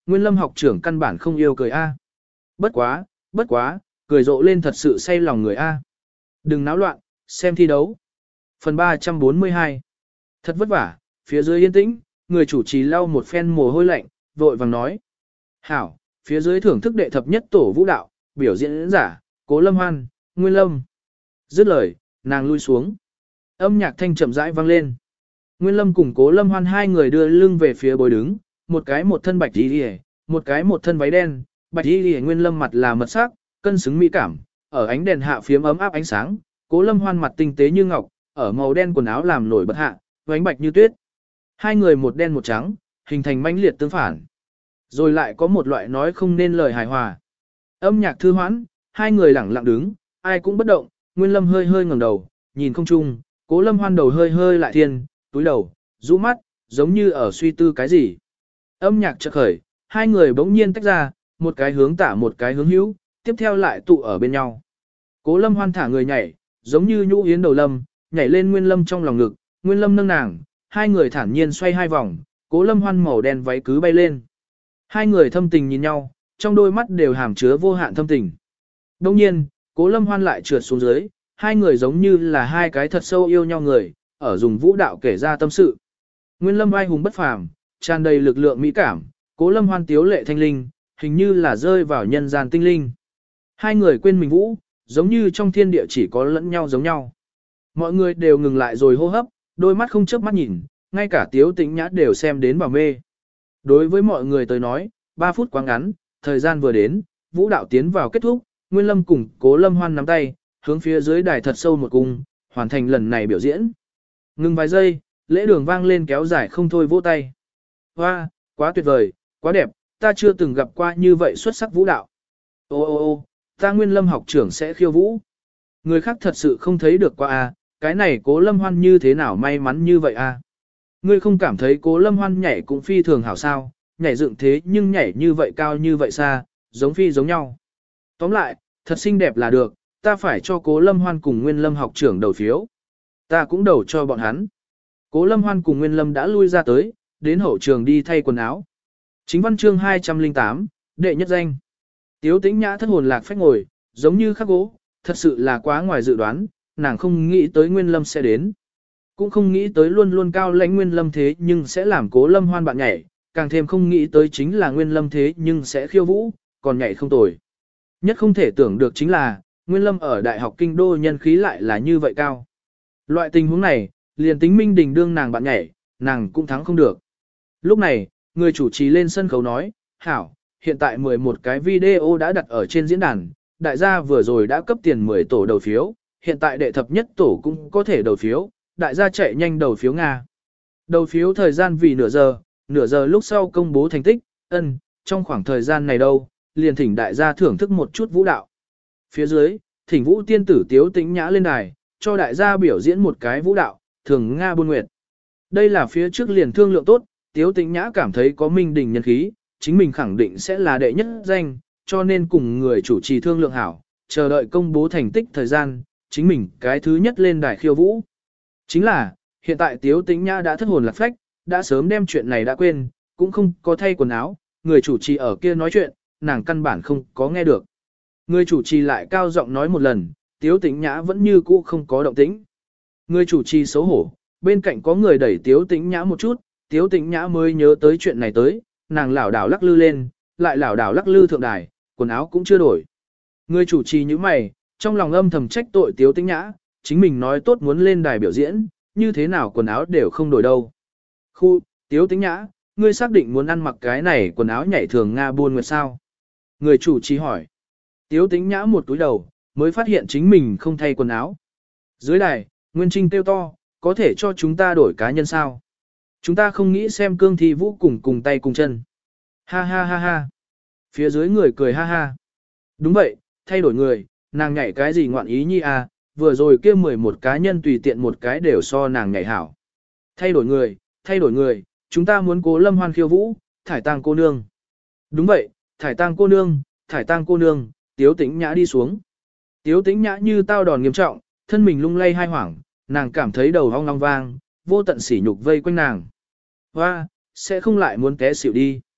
Nguyên Lâm học trưởng căn bản không yêu cười a. Bất quá, bất quá, cười rộ lên thật sự say lòng người a. Đừng náo loạn, xem thi đấu. Phần ba trăm bốn mươi hai. Thật vất vả, phía dưới yên tĩnh, người chủ trì lau một phen mồ hôi lạnh, vội vàng nói. Hảo, phía dưới thưởng thức đệ thập nhất tổ vũ đạo, biểu diễn giả, Cố Lâm Hoan, Nguyên Lâm. Dứt lời, nàng lui xuống. Âm nhạc thanh chậm rãi vang lên. Nguyên Lâm cùng Cố Lâm Hoan hai người đưa lưng về phía bồi đứng, một cái một thân bạch y liễu, một cái một thân váy đen, bạch y liễu Nguyên Lâm mặt là mật sắc, cân xứng mỹ cảm, ở ánh đèn hạ phiếm ấm áp ánh sáng, Cố Lâm Hoan mặt tinh tế như ngọc, ở màu đen quần áo làm nổi bật hạ, vánh bạch như tuyết. Hai người một đen một trắng, hình thành mãnh liệt tương phản. Rồi lại có một loại nói không nên lời hài hòa. Âm nhạc thư hoãn, hai người lẳng lặng đứng, ai cũng bất động, Nguyên Lâm hơi hơi ngẩng đầu, nhìn không chung, Cố Lâm Hoan đầu hơi hơi lại thiên, túi đầu, rũ mắt, giống như ở suy tư cái gì. Âm nhạc chợt khởi, hai người bỗng nhiên tách ra, một cái hướng tả một cái hướng hữu, tiếp theo lại tụ ở bên nhau. Cố Lâm Hoan thả người nhảy, giống như nhũ yến đầu lâm, nhảy lên Nguyên Lâm trong lòng ngực, Nguyên Lâm nâng nàng, hai người thản nhiên xoay hai vòng, Cố Lâm Hoan màu đen váy cứ bay lên. Hai người thâm tình nhìn nhau, trong đôi mắt đều hàm chứa vô hạn thâm tình. Đông nhiên, Cố Lâm Hoan lại trượt xuống dưới, hai người giống như là hai cái thật sâu yêu nhau người, ở dùng vũ đạo kể ra tâm sự. Nguyên Lâm vai hùng bất phàm, tràn đầy lực lượng mỹ cảm, Cố Lâm Hoan tiếu lệ thanh linh, hình như là rơi vào nhân gian tinh linh. Hai người quên mình vũ, giống như trong thiên địa chỉ có lẫn nhau giống nhau. Mọi người đều ngừng lại rồi hô hấp, đôi mắt không chớp mắt nhìn, ngay cả Tiếu Tĩnh Nhã đều xem đến bảo mê. Đối với mọi người tới nói, ba phút quá ngắn, thời gian vừa đến, vũ đạo tiến vào kết thúc, Nguyên Lâm cùng Cố Lâm Hoan nắm tay, hướng phía dưới đài thật sâu một cung, hoàn thành lần này biểu diễn. Ngừng vài giây, lễ đường vang lên kéo dài không thôi vỗ tay. Hoa, quá tuyệt vời, quá đẹp, ta chưa từng gặp qua như vậy xuất sắc vũ đạo. Ô ô ô, ta Nguyên Lâm học trưởng sẽ khiêu vũ. Người khác thật sự không thấy được qua a, cái này Cố Lâm Hoan như thế nào may mắn như vậy a. Ngươi không cảm thấy Cố Lâm Hoan nhảy cũng phi thường hảo sao, nhảy dựng thế nhưng nhảy như vậy cao như vậy xa, giống phi giống nhau. Tóm lại, thật xinh đẹp là được, ta phải cho Cố Lâm Hoan cùng Nguyên Lâm học trưởng đầu phiếu. Ta cũng đầu cho bọn hắn. Cố Lâm Hoan cùng Nguyên Lâm đã lui ra tới, đến hậu trường đi thay quần áo. Chính văn chương hai trăm lẻ tám, đệ nhất danh. Tiếu Tĩnh Nhã thất hồn lạc phách ngồi, giống như khắc gỗ, thật sự là quá ngoài dự đoán, nàng không nghĩ tới Nguyên Lâm sẽ đến. Cũng không nghĩ tới luôn luôn cao lãnh Nguyên Lâm thế nhưng sẽ làm Cố Lâm Hoan bạn nhảy, càng thêm không nghĩ tới chính là Nguyên Lâm thế nhưng sẽ khiêu vũ, còn nhảy không tồi. Nhất không thể tưởng được chính là, Nguyên Lâm ở Đại học Kinh Đô nhân khí lại là như vậy cao. Loại tình huống này, liền tính Minh Đình đương nàng bạn nhảy, nàng cũng thắng không được. Lúc này, người chủ trì lên sân khấu nói, hảo, hiện tại mười một cái video đã đặt ở trên diễn đàn, đại gia vừa rồi đã cấp tiền mười tổ đầu phiếu, hiện tại đệ thập nhất tổ cũng có thể đầu phiếu, đại gia chạy nhanh đầu phiếu Nga. Đầu phiếu thời gian vì nửa giờ, nửa giờ lúc sau công bố thành tích, ân, trong khoảng thời gian này đâu, liền thỉnh đại gia thưởng thức một chút vũ đạo. Phía dưới, thỉnh vũ tiên tử Tiếu Tĩnh Nhã lên đài, cho đại gia biểu diễn một cái vũ đạo, thường Nga buôn nguyệt. Đây là phía trước liền thương lượng tốt, Tiếu Tĩnh Nhã cảm thấy có Minh Đình nhân khí, chính mình khẳng định sẽ là đệ nhất danh, cho nên cùng người chủ trì thương lượng hảo, chờ đợi công bố thành tích thời gian, chính mình cái thứ nhất lên đài khiêu vũ. Chính là, hiện tại Tiếu Tĩnh Nhã đã thất hồn lạc phách, đã sớm đem chuyện này đã quên, cũng không có thay quần áo, người chủ trì ở kia nói chuyện, nàng căn bản không có nghe được. Người chủ trì lại cao giọng nói một lần, Tiếu Tĩnh Nhã vẫn như cũ không có động tĩnh. Người chủ trì xấu hổ, bên cạnh có người đẩy Tiếu Tĩnh Nhã một chút, Tiếu Tĩnh Nhã mới nhớ tới chuyện này tới, nàng lảo đảo lắc lư lên, lại lảo đảo lắc lư thượng đài, quần áo cũng chưa đổi. Người chủ trì như mày, trong lòng âm thầm trách tội Tiếu Tĩnh Nhã, chính mình nói tốt muốn lên đài biểu diễn, như thế nào quần áo đều không đổi đâu. Khu, Tiếu Tĩnh Nhã, ngươi xác định muốn ăn mặc cái này quần áo nhảy thường Nga buôn nguyệt sao? Người chủ trì hỏi. Tiếu Tĩnh Nhã một túi đầu, mới phát hiện chính mình không thay quần áo. Dưới đài, Nguyên Trinh kêu to, có thể cho chúng ta đổi cá nhân sao? Chúng ta không nghĩ xem cương thi vũ cùng cùng tay cùng chân. Ha ha ha ha. Phía dưới người cười ha ha. Đúng vậy, thay đổi người, nàng nhảy cái gì ngoạn ý nhi à, vừa rồi kia mười một cá nhân tùy tiện một cái đều so nàng nhảy hảo. Thay đổi người, thay đổi người, chúng ta muốn Cố Lâm Hoan khiêu vũ, thải tang cô nương. Đúng vậy, thải tang cô nương, thải tang cô nương, Tiếu Tĩnh Nhã đi xuống. Tiếu Tĩnh Nhã như tao đòn nghiêm trọng, thân mình lung lay hai hoảng, nàng cảm thấy đầu ong long vang, vô tận sỉ nhục vây quanh nàng. Hoa, sẽ không lại muốn té xỉu đi.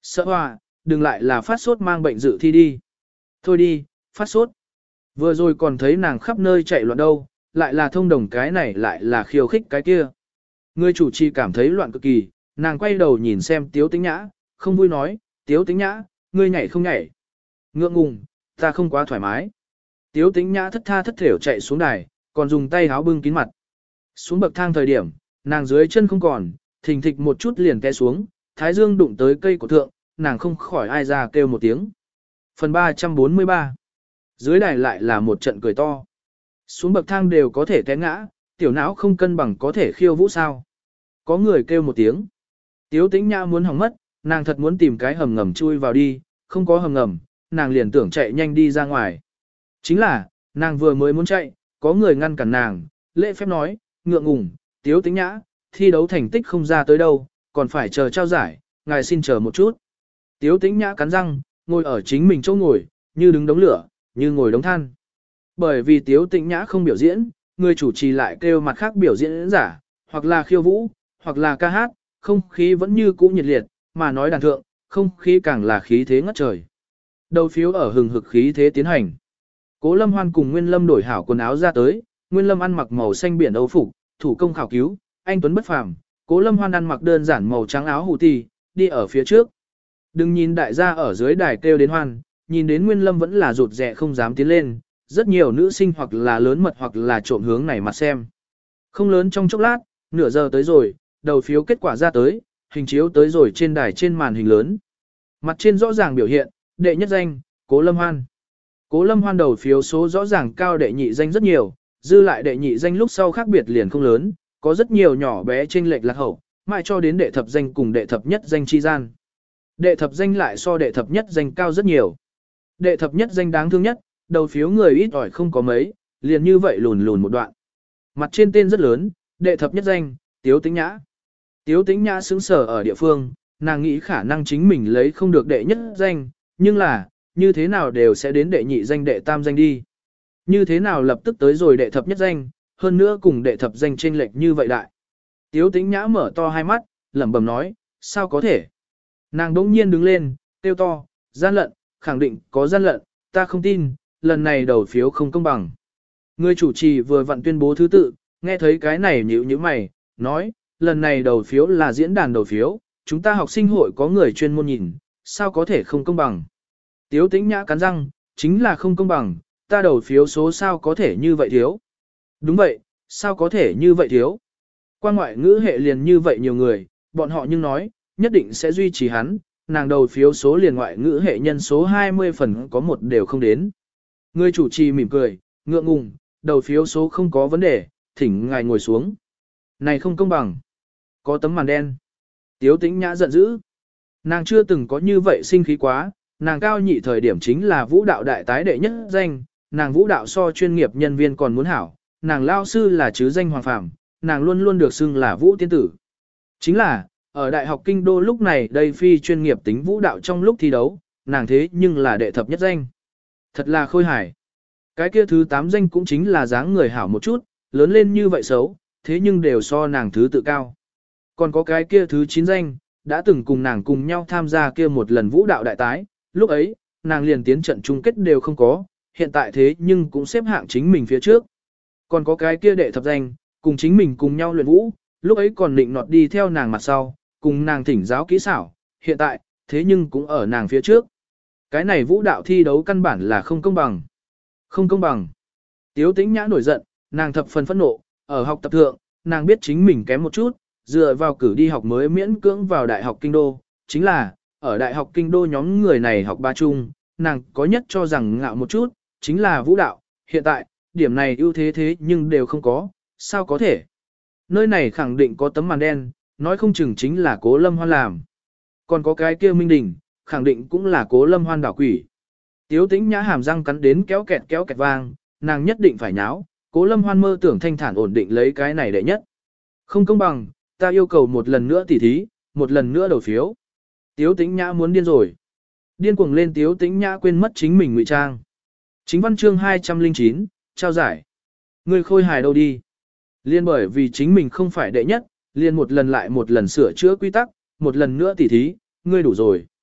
Sợ hòa, đừng lại là phát sốt mang bệnh dự thi đi. Thôi đi, phát sốt. Vừa rồi còn thấy nàng khắp nơi chạy loạn đâu, lại là thông đồng cái này lại là khiêu khích cái kia. Người chủ trì cảm thấy loạn cực kỳ, nàng quay đầu nhìn xem Tiếu Tĩnh Nhã, không vui nói, Tiếu Tĩnh Nhã, ngươi nhảy không nhảy. Ngượng ngùng, ta không quá thoải mái. Tiếu Tĩnh Nhã thất tha thất thểu chạy xuống đài, còn dùng tay háo bưng kín mặt. Xuống bậc thang thời điểm, nàng dưới chân không còn, thình thịch một chút liền té xuống, thái dương đụng tới cây cổ thượng, nàng không khỏi ai ra kêu một tiếng. Phần ba trăm bốn mươi ba. Dưới đài lại là một trận cười to. Xuống bậc thang đều có thể té ngã, tiểu não không cân bằng có thể khiêu vũ sao. Có người kêu một tiếng. Tiếu Tĩnh Nhã muốn hỏng mất, nàng thật muốn tìm cái hầm ngầm chui vào đi, không có hầm ngầm, nàng liền tưởng chạy nhanh đi ra ngoài. Chính là, nàng vừa mới muốn chạy, có người ngăn cản nàng, lễ phép nói, ngượng ngùng, Tiếu Tĩnh Nhã, thi đấu thành tích không ra tới đâu, còn phải chờ trao giải, ngài xin chờ một chút. Tiếu Tĩnh Nhã cắn răng, ngồi ở chính mình chỗ ngồi, như đứng đống lửa, như ngồi đống than. Bởi vì Tiếu Tĩnh Nhã không biểu diễn, người chủ trì lại kêu mặt khác biểu diễn giả, hoặc là khiêu vũ, hoặc là ca hát, không khí vẫn như cũ nhiệt liệt, mà nói đàn thượng, không khí càng là khí thế ngất trời. Đầu phiếu ở hừng hực khí thế tiến hành. Cố Lâm Hoan cùng Nguyên Lâm đổi hảo quần áo ra tới, Nguyên Lâm ăn mặc màu xanh biển âu phục, thủ công khảo cứu, anh tuấn bất phàm. Cố Lâm Hoan ăn mặc đơn giản màu trắng áo hủ tì, đi ở phía trước. Đừng nhìn đại gia ở dưới đài kêu đến hoan, nhìn đến Nguyên Lâm vẫn là rụt rè không dám tiến lên, rất nhiều nữ sinh hoặc là lớn mật hoặc là trộm hướng này mặt xem. Không lớn trong chốc lát, nửa giờ tới rồi, đầu phiếu kết quả ra tới, hình chiếu tới rồi trên đài trên màn hình lớn. Mặt trên rõ ràng biểu hiện, đệ nhất danh, Cố Lâm Hoan. Cố Lâm Hoan đầu phiếu số rõ ràng cao đệ nhị danh rất nhiều, dư lại đệ nhị danh lúc sau khác biệt liền không lớn, có rất nhiều nhỏ bé chênh lệch lạc hậu, mãi cho đến đệ thập danh cùng đệ thập nhất danh chi gian. Đệ thập danh lại so đệ thập nhất danh cao rất nhiều. Đệ thập nhất danh đáng thương nhất, đầu phiếu người ít ỏi không có mấy, liền như vậy lùn lùn một đoạn. Mặt trên tên rất lớn, đệ thập nhất danh, Tiếu Tĩnh Nhã. Tiếu Tĩnh Nhã xứng sở ở địa phương, nàng nghĩ khả năng chính mình lấy không được đệ nhất danh, nhưng là, như thế nào đều sẽ đến đệ nhị danh đệ tam danh đi. Như thế nào lập tức tới rồi đệ thập nhất danh, hơn nữa cùng đệ thập danh chênh lệch như vậy đại. Tiếu Tĩnh Nhã mở to hai mắt, lẩm bẩm nói, sao có thể? Nàng đỗng nhiên đứng lên, kêu to, gian lận, khẳng định có gian lận, ta không tin, lần này đầu phiếu không công bằng. Người chủ trì vừa vặn tuyên bố thứ tự, nghe thấy cái này nhíu nhíu mày, nói, lần này đầu phiếu là diễn đàn đầu phiếu, chúng ta học sinh hội có người chuyên môn nhìn, sao có thể không công bằng. Tiếu Tĩnh Nhã cắn răng, chính là không công bằng, ta đầu phiếu số sao có thể như vậy thiếu. Đúng vậy, sao có thể như vậy thiếu. Qua ngoại ngữ hệ liền như vậy nhiều người, bọn họ nhưng nói, nhất định sẽ duy trì hắn, nàng đầu phiếu số liền ngoại ngữ hệ nhân số hai mươi phần có một đều không đến. Người chủ trì mỉm cười, ngượng ngùng, đầu phiếu số không có vấn đề, thỉnh ngài ngồi xuống. Này không công bằng. Có tấm màn đen. Tiếu Tĩnh Nhã giận dữ. Nàng chưa từng có như vậy sinh khí quá, nàng cao nhị thời điểm chính là vũ đạo đại tái đệ nhất danh, nàng vũ đạo so chuyên nghiệp nhân viên còn muốn hảo, nàng lao sư là chứ danh hoàng phạm, nàng luôn luôn được xưng là vũ tiên tử. Chính là, ở Đại học Kinh Đô lúc này đây phi chuyên nghiệp tính vũ đạo trong lúc thi đấu, nàng thế nhưng là đệ thập nhất danh. Thật là khôi hài. Cái kia thứ tám danh cũng chính là dáng người hảo một chút, lớn lên như vậy xấu, thế nhưng đều so nàng thứ tự cao. Còn có cái kia thứ chín danh, đã từng cùng nàng cùng nhau tham gia kia một lần vũ đạo đại tái, lúc ấy, nàng liền tiến trận chung kết đều không có, hiện tại thế nhưng cũng xếp hạng chính mình phía trước. Còn có cái kia đệ thập danh, cùng chính mình cùng nhau luyện vũ, lúc ấy còn định nọt đi theo nàng mặt sau, cùng nàng thỉnh giáo kỹ xảo, hiện tại, thế nhưng cũng ở nàng phía trước. Cái này vũ đạo thi đấu căn bản là không công bằng. Không công bằng. Tiếu Tĩnh Nhã nổi giận, nàng thập phần phẫn nộ, ở học tập thượng, nàng biết chính mình kém một chút, dựa vào cử đi học mới miễn cưỡng vào Đại học Kinh Đô, chính là, ở Đại học Kinh Đô nhóm người này học ba chung, nàng có nhất cho rằng ngạo một chút, chính là vũ đạo, hiện tại, điểm này ưu thế thế nhưng đều không có, sao có thể. Nơi này khẳng định có tấm màn đen, nói không chừng chính là Cố Lâm Hoan làm. Còn có cái kia Minh Đình, khẳng định cũng là Cố Lâm Hoan đảo quỷ. Tiếu Tĩnh Nhã hàm răng cắn đến kéo kẹt kéo kẹt vang, nàng nhất định phải nháo, Cố Lâm Hoan mơ tưởng thanh thản ổn định lấy cái này đệ nhất. Không công bằng, ta yêu cầu một lần nữa tỉ thí, một lần nữa đầu phiếu. Tiếu Tĩnh Nhã muốn điên rồi. Điên cuồng lên Tiếu Tĩnh Nhã quên mất chính mình ngụy trang. Chính văn chương hai trăm lẻ chín, trao giải. Người khôi hài đâu đi. Liên bởi vì chính mình không phải đệ nhất, liên một lần lại một lần sửa chữa quy tắc, một lần nữa tỉ thí, ngươi đủ rồi.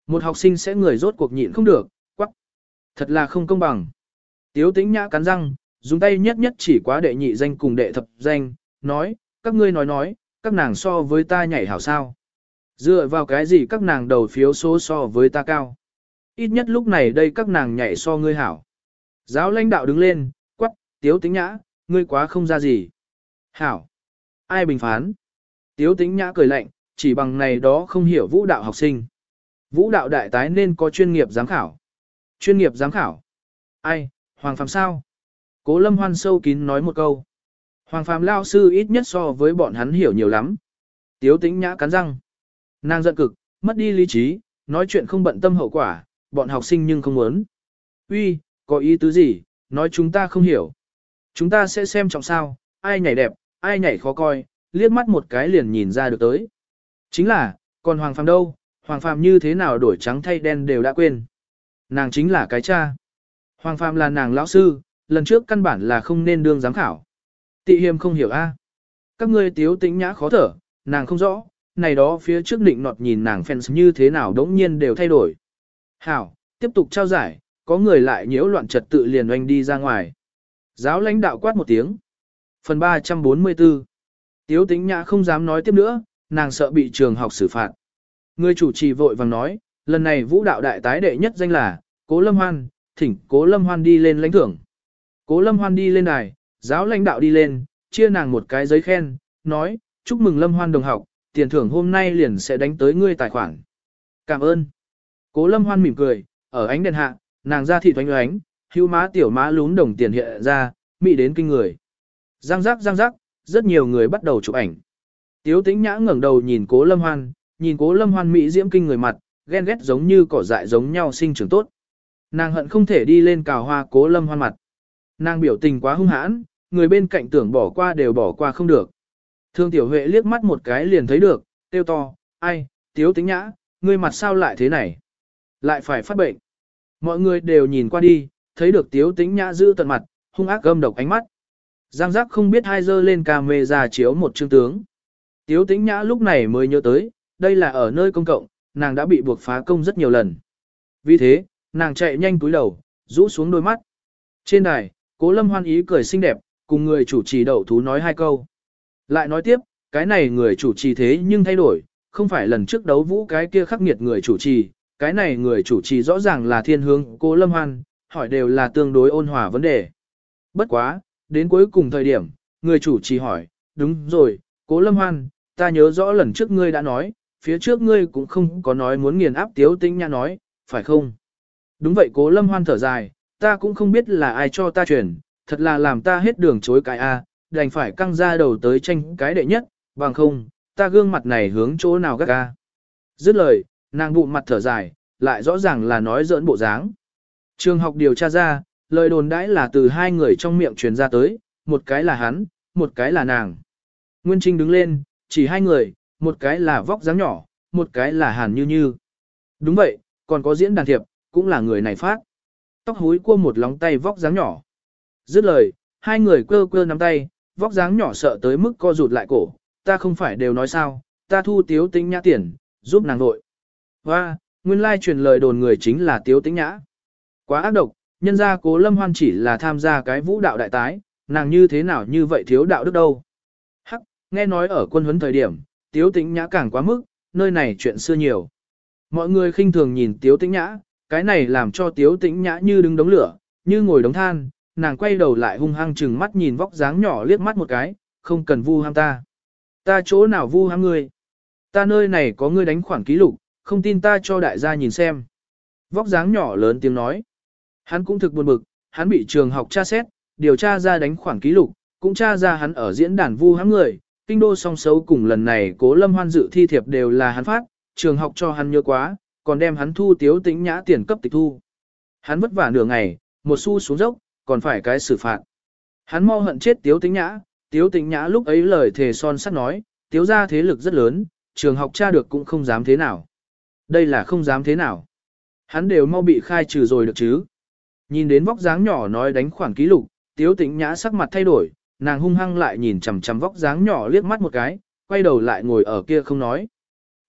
Một học sinh sẽ người rốt cuộc nhịn không được, quắc. Thật là không công bằng. Tiếu Tĩnh Nhã cắn răng, dùng tay nhất nhất chỉ quá đệ nhị danh cùng đệ thập danh, nói, các ngươi nói nói, các nàng so với ta nhảy hảo sao. Dựa vào cái gì các nàng đầu phiếu số so với ta cao. Ít nhất lúc này đây các nàng nhảy so ngươi hảo. Giáo lãnh đạo đứng lên, quắc, Tiếu Tĩnh Nhã, ngươi quá không ra gì. Hảo. Ai bình phán? Tiếu Tĩnh Nhã cười lạnh, chỉ bằng này đó không hiểu vũ đạo học sinh. Vũ đạo đại tái nên có chuyên nghiệp giám khảo. Chuyên nghiệp giám khảo. Ai, Hoàng Phàm sao? Cố Lâm Hoan sâu kín nói một câu. Hoàng Phàm lao sư ít nhất so với bọn hắn hiểu nhiều lắm. Tiếu Tĩnh Nhã cắn răng. Nàng giận cực, mất đi lý trí, nói chuyện không bận tâm hậu quả, bọn học sinh nhưng không muốn. Uy, có ý tứ gì, nói chúng ta không hiểu. Chúng ta sẽ xem trọng sao, ai nhảy đẹp, ai nhảy khó coi, liếc mắt một cái liền nhìn ra được tới. Chính là, còn Hoàng Phàm đâu, Hoàng Phàm như thế nào đổi trắng thay đen đều đã quên. Nàng chính là cái cha. Hoàng Phàm là nàng lão sư, lần trước căn bản là không nên đương giám khảo. Tị Hiềm không hiểu a. Các ngươi Tiếu Tĩnh Nhã khó thở, nàng không rõ, này đó phía trước định nọt nhìn nàng fans như thế nào đống nhiên đều thay đổi. Hảo, tiếp tục trao giải, có người lại nhiễu loạn trật tự liền oanh đi ra ngoài. Giáo lãnh đạo quát một tiếng. Phần ba trăm bốn mươi tư. Tiếu Tĩnh Nhã không dám nói tiếp nữa, nàng sợ bị trường học xử phạt. Người chủ trì vội vàng nói, lần này vũ đạo đại tái đệ nhất danh là Cố Lâm Hoan, thỉnh Cố Lâm Hoan đi lên lãnh thưởng. Cố Lâm Hoan đi lên đài, giáo lãnh đạo đi lên, chia nàng một cái giấy khen, nói, chúc mừng Lâm Hoan đồng học, tiền thưởng hôm nay liền sẽ đánh tới ngươi tài khoản. Cảm ơn. Cố Lâm Hoan mỉm cười, ở ánh đèn hạ, nàng ra thị thoánh oánh, hưu má tiểu má lún đồng tiền hiện ra, mị đến kinh người. Giang giác giang giác, rất nhiều người bắt đầu chụp ảnh. Tiếu Tĩnh Nhã ngẩng đầu nhìn Cố Lâm Hoan, nhìn Cố Lâm Hoan mỹ diễm kinh người mặt, ghen ghét giống như cỏ dại giống nhau sinh trưởng tốt. Nàng hận không thể đi lên cào hoa Cố Lâm Hoan mặt. Nàng biểu tình quá hung hãn, người bên cạnh tưởng bỏ qua đều bỏ qua không được. Thương Tiểu Huệ liếc mắt một cái liền thấy được, tiêu to, ai, Tiếu Tĩnh Nhã, ngươi mặt sao lại thế này? Lại phải phát bệnh. Mọi người đều nhìn qua đi, thấy được Tiếu Tĩnh Nhã giữ tận mặt, hung ác gâm độc ánh mắt. Giang giác không biết hai dơ lên camera chiếu một chương tướng. Tiếu Tĩnh Nhã lúc này mới nhớ tới, đây là ở nơi công cộng, nàng đã bị buộc phá công rất nhiều lần. Vì thế, nàng chạy nhanh túi đầu, rũ xuống đôi mắt. Trên đài, Cố Lâm Hoan ý cười xinh đẹp, cùng người chủ trì đậu thú nói hai câu. Lại nói tiếp, cái này người chủ trì thế nhưng thay đổi, không phải lần trước đấu vũ cái kia khắc nghiệt người chủ trì, cái này người chủ trì rõ ràng là thiên hướng Cố Lâm Hoan, hỏi đều là tương đối ôn hòa vấn đề. Bất quá, đến cuối cùng thời điểm, người chủ trì hỏi, đúng rồi, Cố Lâm Hoan, ta nhớ rõ lần trước ngươi đã nói, phía trước ngươi cũng không có nói muốn nghiền áp Tiếu Tĩnh Nhã nói, phải không? Đúng vậy Cố Lâm Hoan thở dài, ta cũng không biết là ai cho ta truyền, thật là làm ta hết đường chối cái a, đành phải căng ra đầu tới tranh cái đệ nhất, bằng không, ta gương mặt này hướng chỗ nào gắt ga. Dứt lời, nàng bụng mặt thở dài, lại rõ ràng là nói giỡn bộ dáng. Trường học điều tra ra, lời đồn đãi là từ hai người trong miệng truyền ra tới, một cái là hắn, một cái là nàng. Nguyên Trinh đứng lên, chỉ hai người, một cái là vóc dáng nhỏ, một cái là Hàn Như Như. Đúng vậy, còn có diễn đàn thiệp, cũng là người này phát. Tóc húi cua một lóng tay vóc dáng nhỏ. Dứt lời, hai người quơ quơ nắm tay, vóc dáng nhỏ sợ tới mức co rụt lại cổ. Ta không phải đều nói sao, ta thu Tiếu Tĩnh Nhã tiền, giúp nàng vội. Và, nguyên lai truyền lời đồn người chính là Tiếu Tĩnh Nhã. Quá ác độc, nhân ra Cố Lâm Hoan chỉ là tham gia cái vũ đạo đại tái, nàng như thế nào như vậy thiếu đạo đức đâu. Hắc, nghe nói ở quân huấn thời điểm, Tiếu Tĩnh Nhã càng quá mức, nơi này chuyện xưa nhiều. Mọi người khinh thường nhìn Tiếu Tĩnh Nhã, cái này làm cho Tiếu Tĩnh Nhã như đứng đống lửa, như ngồi đống than, nàng quay đầu lại hung hăng chừng mắt nhìn vóc dáng nhỏ liếc mắt một cái, không cần vu ham ta. Ta chỗ nào vu ham ngươi? Ta nơi này có ngươi đánh khoản ký lục, không tin ta cho đại gia nhìn xem. Vóc dáng nhỏ lớn tiếng nói. Hắn cũng thực buồn bực, hắn bị trường học tra xét, điều tra ra đánh khoản ký lục, cũng tra ra hắn ở diễn đàn vu hãm người, kinh đô song xấu cùng lần này Cố Lâm Hoan dự thi thiệp đều là hắn phát, trường học cho hắn nhớ quá, còn đem hắn thu Tiếu Tĩnh Nhã tiền cấp tịch thu. Hắn vất vả nửa ngày, một xu xuống dốc, còn phải cái xử phạt. Hắn mau hận chết Tiếu Tĩnh Nhã, Tiếu Tĩnh Nhã lúc ấy lời thề son sắt nói, Tiếu gia thế lực rất lớn, trường học tra được cũng không dám thế nào. Đây là không dám thế nào. Hắn đều mau bị khai trừ rồi được chứ. Nhìn đến vóc dáng nhỏ nói đánh khoản ký lục, Tiếu Tĩnh Nhã sắc mặt thay đổi, nàng hung hăng lại nhìn chằm chằm vóc dáng nhỏ liếc mắt một cái, quay đầu lại ngồi ở kia không nói.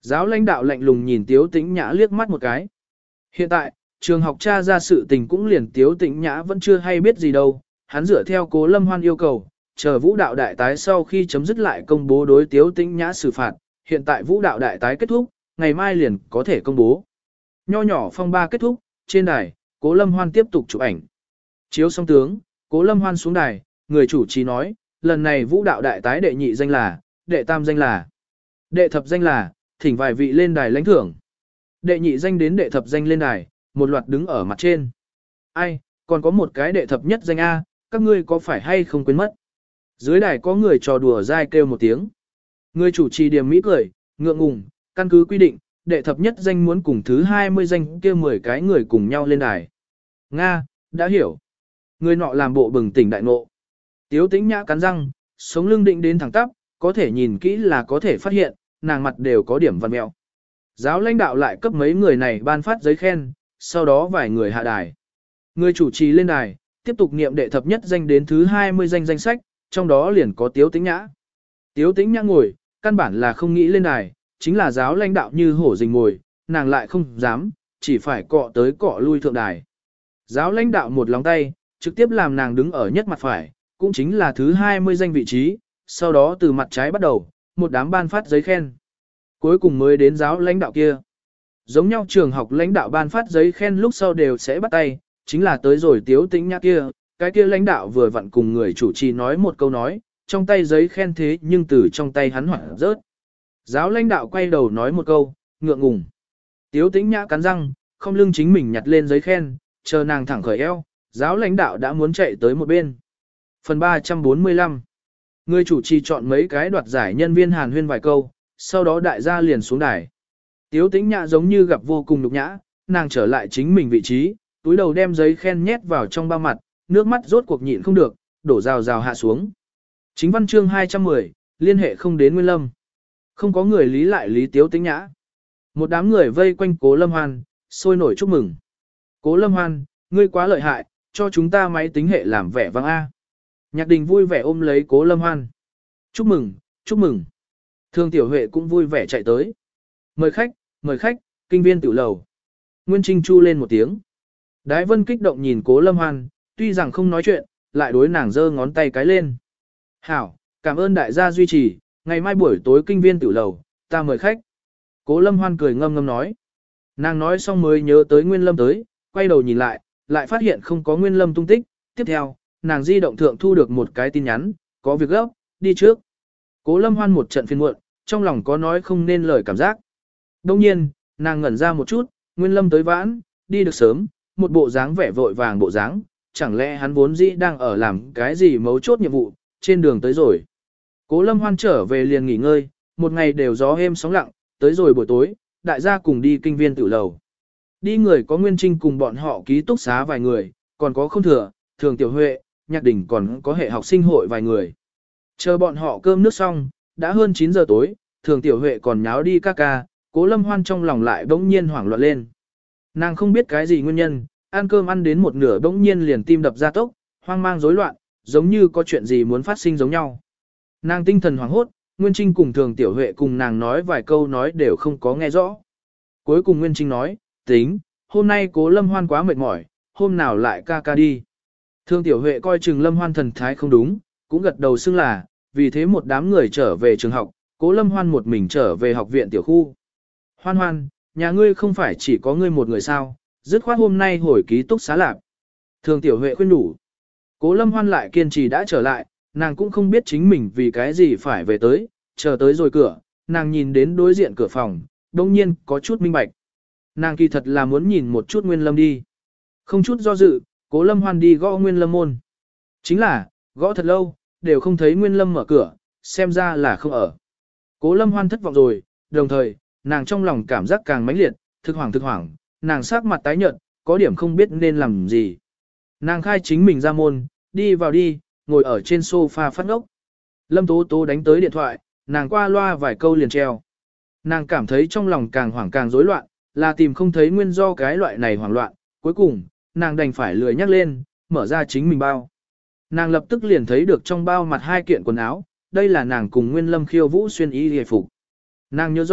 Giáo lãnh đạo lạnh lùng nhìn Tiếu Tĩnh Nhã liếc mắt một cái. Hiện tại, trường học tra ra sự tình cũng liền Tiếu Tĩnh Nhã vẫn chưa hay biết gì đâu, hắn dựa theo Cố Lâm Hoan yêu cầu, chờ vũ đạo đại tái sau khi chấm dứt lại công bố đối Tiếu Tĩnh Nhã xử phạt, hiện tại vũ đạo đại tái kết thúc, ngày mai liền có thể công bố. Nho nhỏ phong ba kết thúc, trên đài, Cố Lâm Hoan tiếp tục chụp ảnh. Chiếu xong tướng, Cố Lâm Hoan xuống đài, người chủ trì nói, lần này vũ đạo đại tái đệ nhị danh là, đệ tam danh là, đệ thập danh là, thỉnh vài vị lên đài lãnh thưởng. Đệ nhị danh đến đệ thập danh lên đài, một loạt đứng ở mặt trên. Ai, còn có một cái đệ thập nhất danh A, các ngươi có phải hay không quên mất? Dưới đài có người trò đùa dai kêu một tiếng. Người chủ trì điềm mỹ cười, ngượng ngùng, căn cứ quy định, đệ thập nhất danh muốn cùng thứ hai mươi danh kêu mười cái người cùng nhau lên đài. Nga, đã hiểu. Người nọ làm bộ bừng tỉnh đại ngộ. Tiếu Tĩnh Nhã cắn răng, sống lưng định đến thẳng tắp, có thể nhìn kỹ là có thể phát hiện, nàng mặt đều có điểm văn mèo. Giáo lãnh đạo lại cấp mấy người này ban phát giấy khen, sau đó vài người hạ đài. Người chủ trì lên đài, tiếp tục niệm đệ thập nhất danh đến thứ hai mươi danh danh sách, trong đó liền có Tiếu Tĩnh Nhã. Tiếu Tĩnh Nhã ngồi, căn bản là không nghĩ lên đài, chính là giáo lãnh đạo như hổ rình ngồi, nàng lại không dám, chỉ phải cọ tới cọ lui thượng đài. Giáo lãnh đạo một lòng tay, trực tiếp làm nàng đứng ở nhất mặt phải, cũng chính là thứ hai mươi danh vị trí, sau đó từ mặt trái bắt đầu, một đám ban phát giấy khen. Cuối cùng mới đến giáo lãnh đạo kia. Giống nhau trường học lãnh đạo ban phát giấy khen lúc sau đều sẽ bắt tay, chính là tới rồi Tiếu Tĩnh Nhã kia, cái kia lãnh đạo vừa vặn cùng người chủ trì nói một câu nói, trong tay giấy khen thế nhưng từ trong tay hắn hoảng rớt. Giáo lãnh đạo quay đầu nói một câu, ngượng ngùng. Tiếu Tĩnh Nhã cắn răng, không lưng chính mình nhặt lên giấy khen, chờ nàng thẳng khởi eo, giáo lãnh đạo đã muốn chạy tới một bên. Phần ba trăm bốn mươi lăm. Người chủ trì chọn mấy cái đoạt giải nhân viên hàn huyên vài câu, sau đó đại gia liền xuống đài. Tiếu Tĩnh Nhã giống như gặp vô cùng nhục nhã, nàng trở lại chính mình vị trí, túi đầu đem giấy khen nhét vào trong bao mặt, nước mắt rốt cuộc nhịn không được, đổ rào rào hạ xuống. Chính văn chương hai trăm mười, liên hệ không đến Nguyên Lâm. Không có người lý lại lý Tiếu Tĩnh Nhã. Một đám người vây quanh Cố Lâm Hoan, sôi nổi chúc mừng. Cố Lâm Hoan, ngươi quá lợi hại, cho chúng ta máy tính hệ làm vẻ vang A. Nhạc Đình vui vẻ ôm lấy Cố Lâm Hoan. Chúc mừng, chúc mừng. Thương Tiểu Huệ cũng vui vẻ chạy tới. Mời khách, mời khách, kinh viên tiểu lầu. Nguyên Trinh chu lên một tiếng. Đái Vân kích động nhìn Cố Lâm Hoan, tuy rằng không nói chuyện, lại đối nàng giơ ngón tay cái lên. Hảo, cảm ơn đại gia duy trì, ngày mai buổi tối kinh viên tiểu lầu, ta mời khách. Cố Lâm Hoan cười ngâm ngâm nói. Nàng nói xong mới nhớ tới Nguyên Lâm tới, quay đầu nhìn lại, lại phát hiện không có Nguyên Lâm tung tích. Tiếp theo, nàng di động thượng thu được một cái tin nhắn, có việc gấp, đi trước. Cố Lâm Hoan một trận phiền muộn, trong lòng có nói không nên lời cảm giác. Đông nhiên, nàng ngẩn ra một chút, Nguyên Lâm tới vãn, đi được sớm, một bộ dáng vẻ vội vàng bộ dáng, chẳng lẽ hắn vốn dĩ đang ở làm cái gì mấu chốt nhiệm vụ, trên đường tới rồi. Cố Lâm Hoan trở về liền nghỉ ngơi, một ngày đều gió êm sóng lặng, tới rồi buổi tối, đại gia cùng đi kinh viên tử lầu. Đi người có Nguyên Trinh cùng bọn họ ký túc xá vài người, còn có Không Thừa, Thường Tiểu Huệ, Nhạc Đình còn có hệ học sinh hội vài người. Chờ bọn họ cơm nước xong, đã hơn chín giờ tối, Thường Tiểu Huệ còn nháo đi ca ca, Cố Lâm Hoan trong lòng lại bỗng nhiên hoảng loạn lên. Nàng không biết cái gì nguyên nhân, ăn cơm ăn đến một nửa bỗng nhiên liền tim đập ra tốc, hoang mang rối loạn, giống như có chuyện gì muốn phát sinh giống nhau. Nàng tinh thần hoảng hốt, Nguyên Trinh cùng Thường Tiểu Huệ cùng nàng nói vài câu nói đều không có nghe rõ. Cuối cùng Nguyên Trinh nói, tính, hôm nay Cố Lâm Hoan quá mệt mỏi, hôm nào lại ca ca đi. Thường Tiểu Huệ coi chừng Lâm Hoan thần thái không đúng, cũng gật đầu xưng là, vì thế một đám người trở về trường học, Cố Lâm Hoan một mình trở về học viện tiểu khu. Hoan Hoan, nhà ngươi không phải chỉ có ngươi một người sao, dứt khoát hôm nay hồi ký túc xá lạc. Thường Tiểu Huệ khuyên đủ. Cố Lâm Hoan lại kiên trì đã trở lại, nàng cũng không biết chính mình vì cái gì phải về tới, chờ tới rồi cửa, nàng nhìn đến đối diện cửa phòng, đông nhiên có chút minh bạch. Nàng kỳ thật là muốn nhìn một chút Nguyên Lâm đi. Không chút do dự, Cố Lâm Hoan đi gõ Nguyên Lâm môn. Chính là, gõ thật lâu, đều không thấy Nguyên Lâm mở cửa, xem ra là không ở. Cố Lâm Hoan thất vọng rồi, đồng thời, nàng trong lòng cảm giác càng mãnh liệt, thực hoảng thực hoảng, nàng sắc mặt tái nhợt, có điểm không biết nên làm gì. Nàng khai chính mình ra môn, đi vào đi, ngồi ở trên sofa phát ngốc. Lâm Tố Tố đánh tới điện thoại, nàng qua loa vài câu liền treo. Nàng cảm thấy trong lòng càng hoảng càng rối loạn, là tìm không thấy nguyên do cái loại này hoảng loạn. Cuối cùng, nàng đành phải lười nhắc lên, mở ra chính mình bao. Nàng lập tức liền thấy được trong bao mặt hai kiện quần áo, đây là nàng cùng Nguyên Lâm khiêu vũ xuyên y hề phục. Nàng nhớ rõ,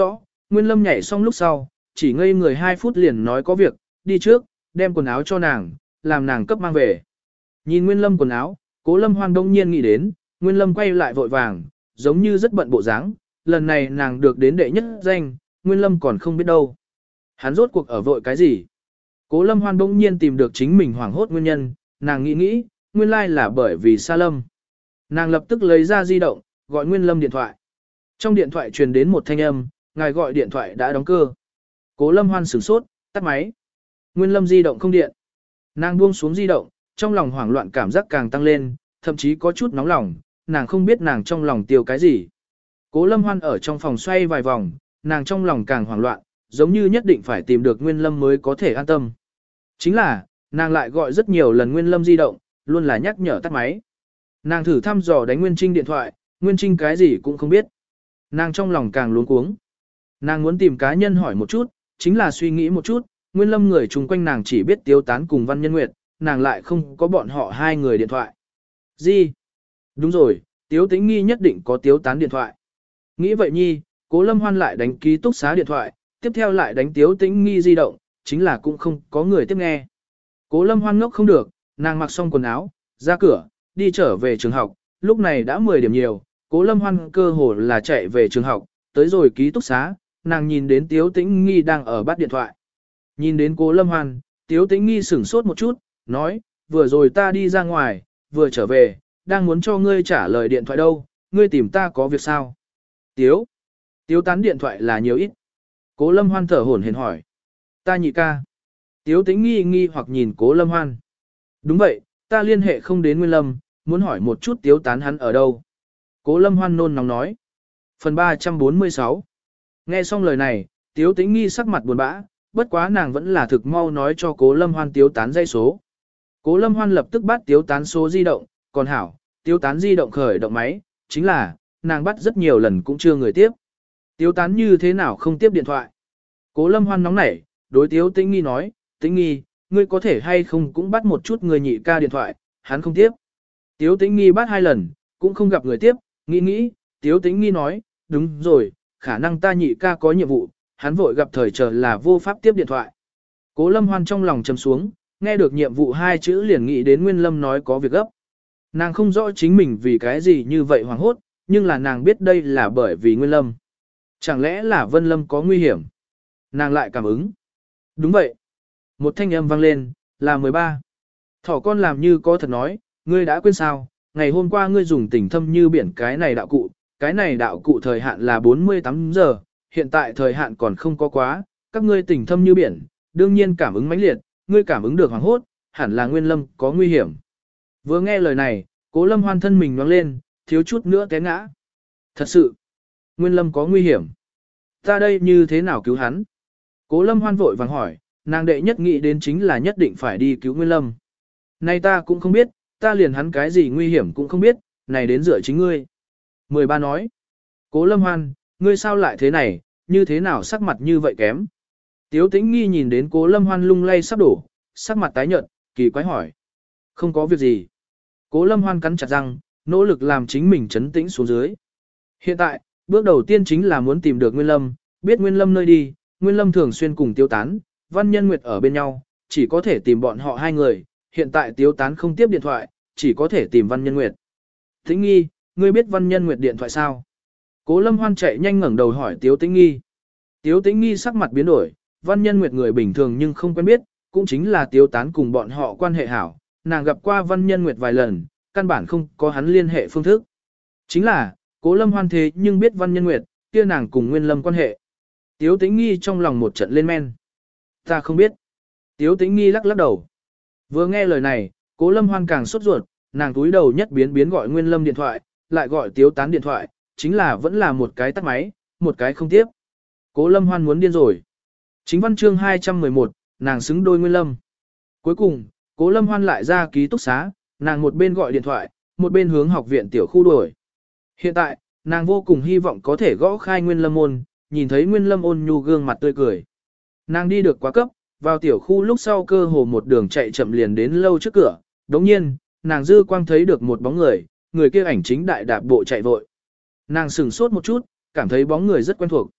Nguyên Lâm nhảy xong lúc sau, chỉ ngây người hai phút liền nói có việc, đi trước, đem quần áo cho nàng, làm nàng cấp mang về. Nhìn Nguyên Lâm quần áo, Cố Lâm Hoan đông nhiên nghĩ đến, Nguyên Lâm quay lại vội vàng, giống như rất bận bộ dáng. Lần này nàng được đến đệ nhất danh, Nguyên Lâm còn không biết đâu. Hắn rốt cuộc ở vội cái gì? Cố Lâm Hoan đông nhiên tìm được chính mình hoảng hốt nguyên nhân, nàng nghĩ nghĩ, nguyên lai là bởi vì Sa Lâm. Nàng lập tức lấy ra di động, gọi Nguyên Lâm điện thoại. Trong điện thoại truyền đến một thanh âm, ngài gọi điện thoại đã đóng cơ. Cố Lâm Hoan sửng sốt, tắt máy. Nguyên Lâm di động không điện. Nàng buông xuống di động, trong lòng hoảng loạn cảm giác càng tăng lên, thậm chí có chút nóng lòng, nàng không biết nàng trong lòng tiêu cái gì. Cố Lâm Hoan ở trong phòng xoay vài vòng, nàng trong lòng càng hoảng loạn, giống như nhất định phải tìm được Nguyên Lâm mới có thể an tâm. Chính là, nàng lại gọi rất nhiều lần Nguyên Lâm di động, luôn là nhắc nhở tắt máy. Nàng thử thăm dò đánh Nguyên Trinh điện thoại, Nguyên Trinh cái gì cũng không biết. Nàng trong lòng càng luống cuống. Nàng muốn tìm cá nhân hỏi một chút, chính là suy nghĩ một chút, Nguyên Lâm người chung quanh nàng chỉ biết Tiếu Tán cùng Văn Nhân Nguyệt, nàng lại không có bọn họ hai người điện thoại. Gì? Đúng rồi, Tiếu Tĩnh Nghi nhất định có Tiếu Tán điện thoại. Nghĩ vậy nhi, Cố Lâm Hoan lại đánh ký túc xá điện thoại, tiếp theo lại đánh Tiếu Tĩnh Nghi di động, chính là cũng không có người tiếp nghe. Cố Lâm Hoan ngốc không được, nàng mặc xong quần áo, ra cửa, đi trở về trường học, lúc này đã mười điểm nhiều, Cố Lâm Hoan cơ hồ là chạy về trường học, tới rồi ký túc xá, nàng nhìn đến Tiếu Tĩnh Nghi đang ở bắt điện thoại. Nhìn đến Cố Lâm Hoan, Tiếu Tĩnh Nghi sửng sốt một chút, nói, vừa rồi ta đi ra ngoài, vừa trở về, đang muốn cho ngươi trả lời điện thoại đâu, ngươi tìm ta có việc sao? Tiếu, Tiếu Tán điện thoại là nhiều ít. Cố Lâm Hoan thở hổn hển hỏi. Ta nhị ca. Tiếu Tĩnh Nghi nghi hoặc nhìn Cố Lâm Hoan. Đúng vậy, ta liên hệ không đến Nguyên Lâm, muốn hỏi một chút Tiếu Tán hắn ở đâu. Cố Lâm Hoan nôn nóng nói. Phần ba trăm bốn mươi sáu. Nghe xong lời này, Tiếu Tĩnh Nghi sắc mặt buồn bã, bất quá nàng vẫn là thực mau nói cho Cố Lâm Hoan Tiếu Tán dây số. Cố Lâm Hoan lập tức bắt Tiếu Tán số di động, còn hảo, Tiếu Tán di động khởi động máy, chính là, nàng bắt rất nhiều lần cũng chưa người tiếp. Tiếu Tán như thế nào không tiếp điện thoại? Cố Lâm Hoan nóng nảy, đối Tiếu Tĩnh Nghi nói, Tĩnh Nghi, ngươi có thể hay không cũng bắt một chút người nhị ca điện thoại, hắn không tiếp. Tiếu Tĩnh Nghi bắt hai lần, cũng không gặp người tiếp, nghĩ nghĩ, Tiếu Tĩnh Nghi nói, đúng rồi, khả năng ta nhị ca có nhiệm vụ, hắn vội gặp thời chờ là vô pháp tiếp điện thoại. Cố Lâm Hoan trong lòng trầm xuống, nghe được nhiệm vụ hai chữ liền nghĩ đến Nguyên Lâm nói có việc gấp. Nàng không rõ chính mình vì cái gì như vậy hoảng hốt, nhưng là nàng biết đây là bởi vì Nguyên Lâm. Chẳng lẽ là Vân Lâm có nguy hiểm? Nàng lại cảm ứng. Đúng vậy. Một thanh âm vang lên, là mười ba. Thỏ con làm như có thật nói, ngươi đã quên sao, ngày hôm qua ngươi dùng tình thâm như biển cái này đạo cụ, cái này đạo cụ thời hạn là bốn mươi tám giờ, hiện tại thời hạn còn không có quá, các ngươi tình thâm như biển, đương nhiên cảm ứng mãnh liệt, ngươi cảm ứng được hoàng hốt, hẳn là Nguyên Lâm có nguy hiểm. Vừa nghe lời này, Cố Lâm Hoan thân mình nhoáng lên, thiếu chút nữa té ngã. Thật sự, Nguyên Lâm có nguy hiểm. Ta đây như thế nào cứu hắn? Cố Lâm Hoan vội vàng hỏi, nàng đệ nhất nghĩ đến chính là nhất định phải đi cứu Nguyên Lâm. Này ta cũng không biết, ta liền hắn cái gì nguy hiểm cũng không biết, này đến dựa chính ngươi. mười ba nói, Cố Lâm Hoan, ngươi sao lại thế này, như thế nào sắc mặt như vậy kém? Tiếu Tĩnh Nghi nhìn đến Cố Lâm Hoan lung lay sắp đổ, sắc mặt tái nhợt, kỳ quái hỏi. Không có việc gì. Cố Lâm Hoan cắn chặt răng, nỗ lực làm chính mình trấn tĩnh xuống dưới. Hiện tại, bước đầu tiên chính là muốn tìm được Nguyên Lâm, biết Nguyên Lâm nơi đi, Nguyên Lâm thường xuyên cùng Tiếu Tán, Văn Nhân Nguyệt ở bên nhau, chỉ có thể tìm bọn họ hai người, hiện tại Tiếu Tán không tiếp điện thoại, chỉ có thể tìm Văn Nhân Nguyệt. Tĩnh Nghi, ngươi biết Văn Nhân Nguyệt điện thoại sao? Cố Lâm Hoan chạy nhanh ngẩng đầu hỏi Tiếu Tĩnh Nghi. Tiếu Tĩnh Nghi sắc mặt biến đổi, Văn Nhân Nguyệt người bình thường nhưng không quen biết, cũng chính là Tiếu Tán cùng bọn họ quan hệ hảo, nàng gặp qua Văn Nhân Nguyệt vài lần, căn bản không có hắn liên hệ phương thức. Chính là, Cố Lâm Hoan thế nhưng biết Văn Nhân Nguyệt, kia nàng cùng Nguyên Lâm quan hệ. Tiếu Tĩnh Nghi trong lòng một trận lên men. Ta không biết. Tiếu Tĩnh Nghi lắc lắc đầu. Vừa nghe lời này, Cố Lâm Hoan càng sốt ruột, nàng túi đầu nhất biến biến gọi Nguyên Lâm điện thoại, lại gọi Tiếu Tán điện thoại, chính là vẫn là một cái tắt máy, một cái không tiếp. Cố Lâm Hoan muốn điên rồi. Chính văn chương hai trăm mười một, nàng xứng đôi Nguyên Lâm. Cuối cùng, Cố Lâm Hoan lại ra ký túc xá, nàng một bên gọi điện thoại, một bên hướng học viện tiểu khu đuổi. Hiện tại, nàng vô cùng hy vọng có thể gõ khai Nguyên Lâm môn, nhìn thấy Nguyên Lâm ôn nhu gương mặt tươi cười. Nàng đi được quá cấp, vào tiểu khu lúc sau cơ hồ một đường chạy chậm liền đến lâu trước cửa, đồng nhiên, nàng dư quang thấy được một bóng người, người kia ảnh chính đại đạp bộ chạy vội. Nàng sửng sốt một chút, cảm thấy bóng người rất quen thuộc.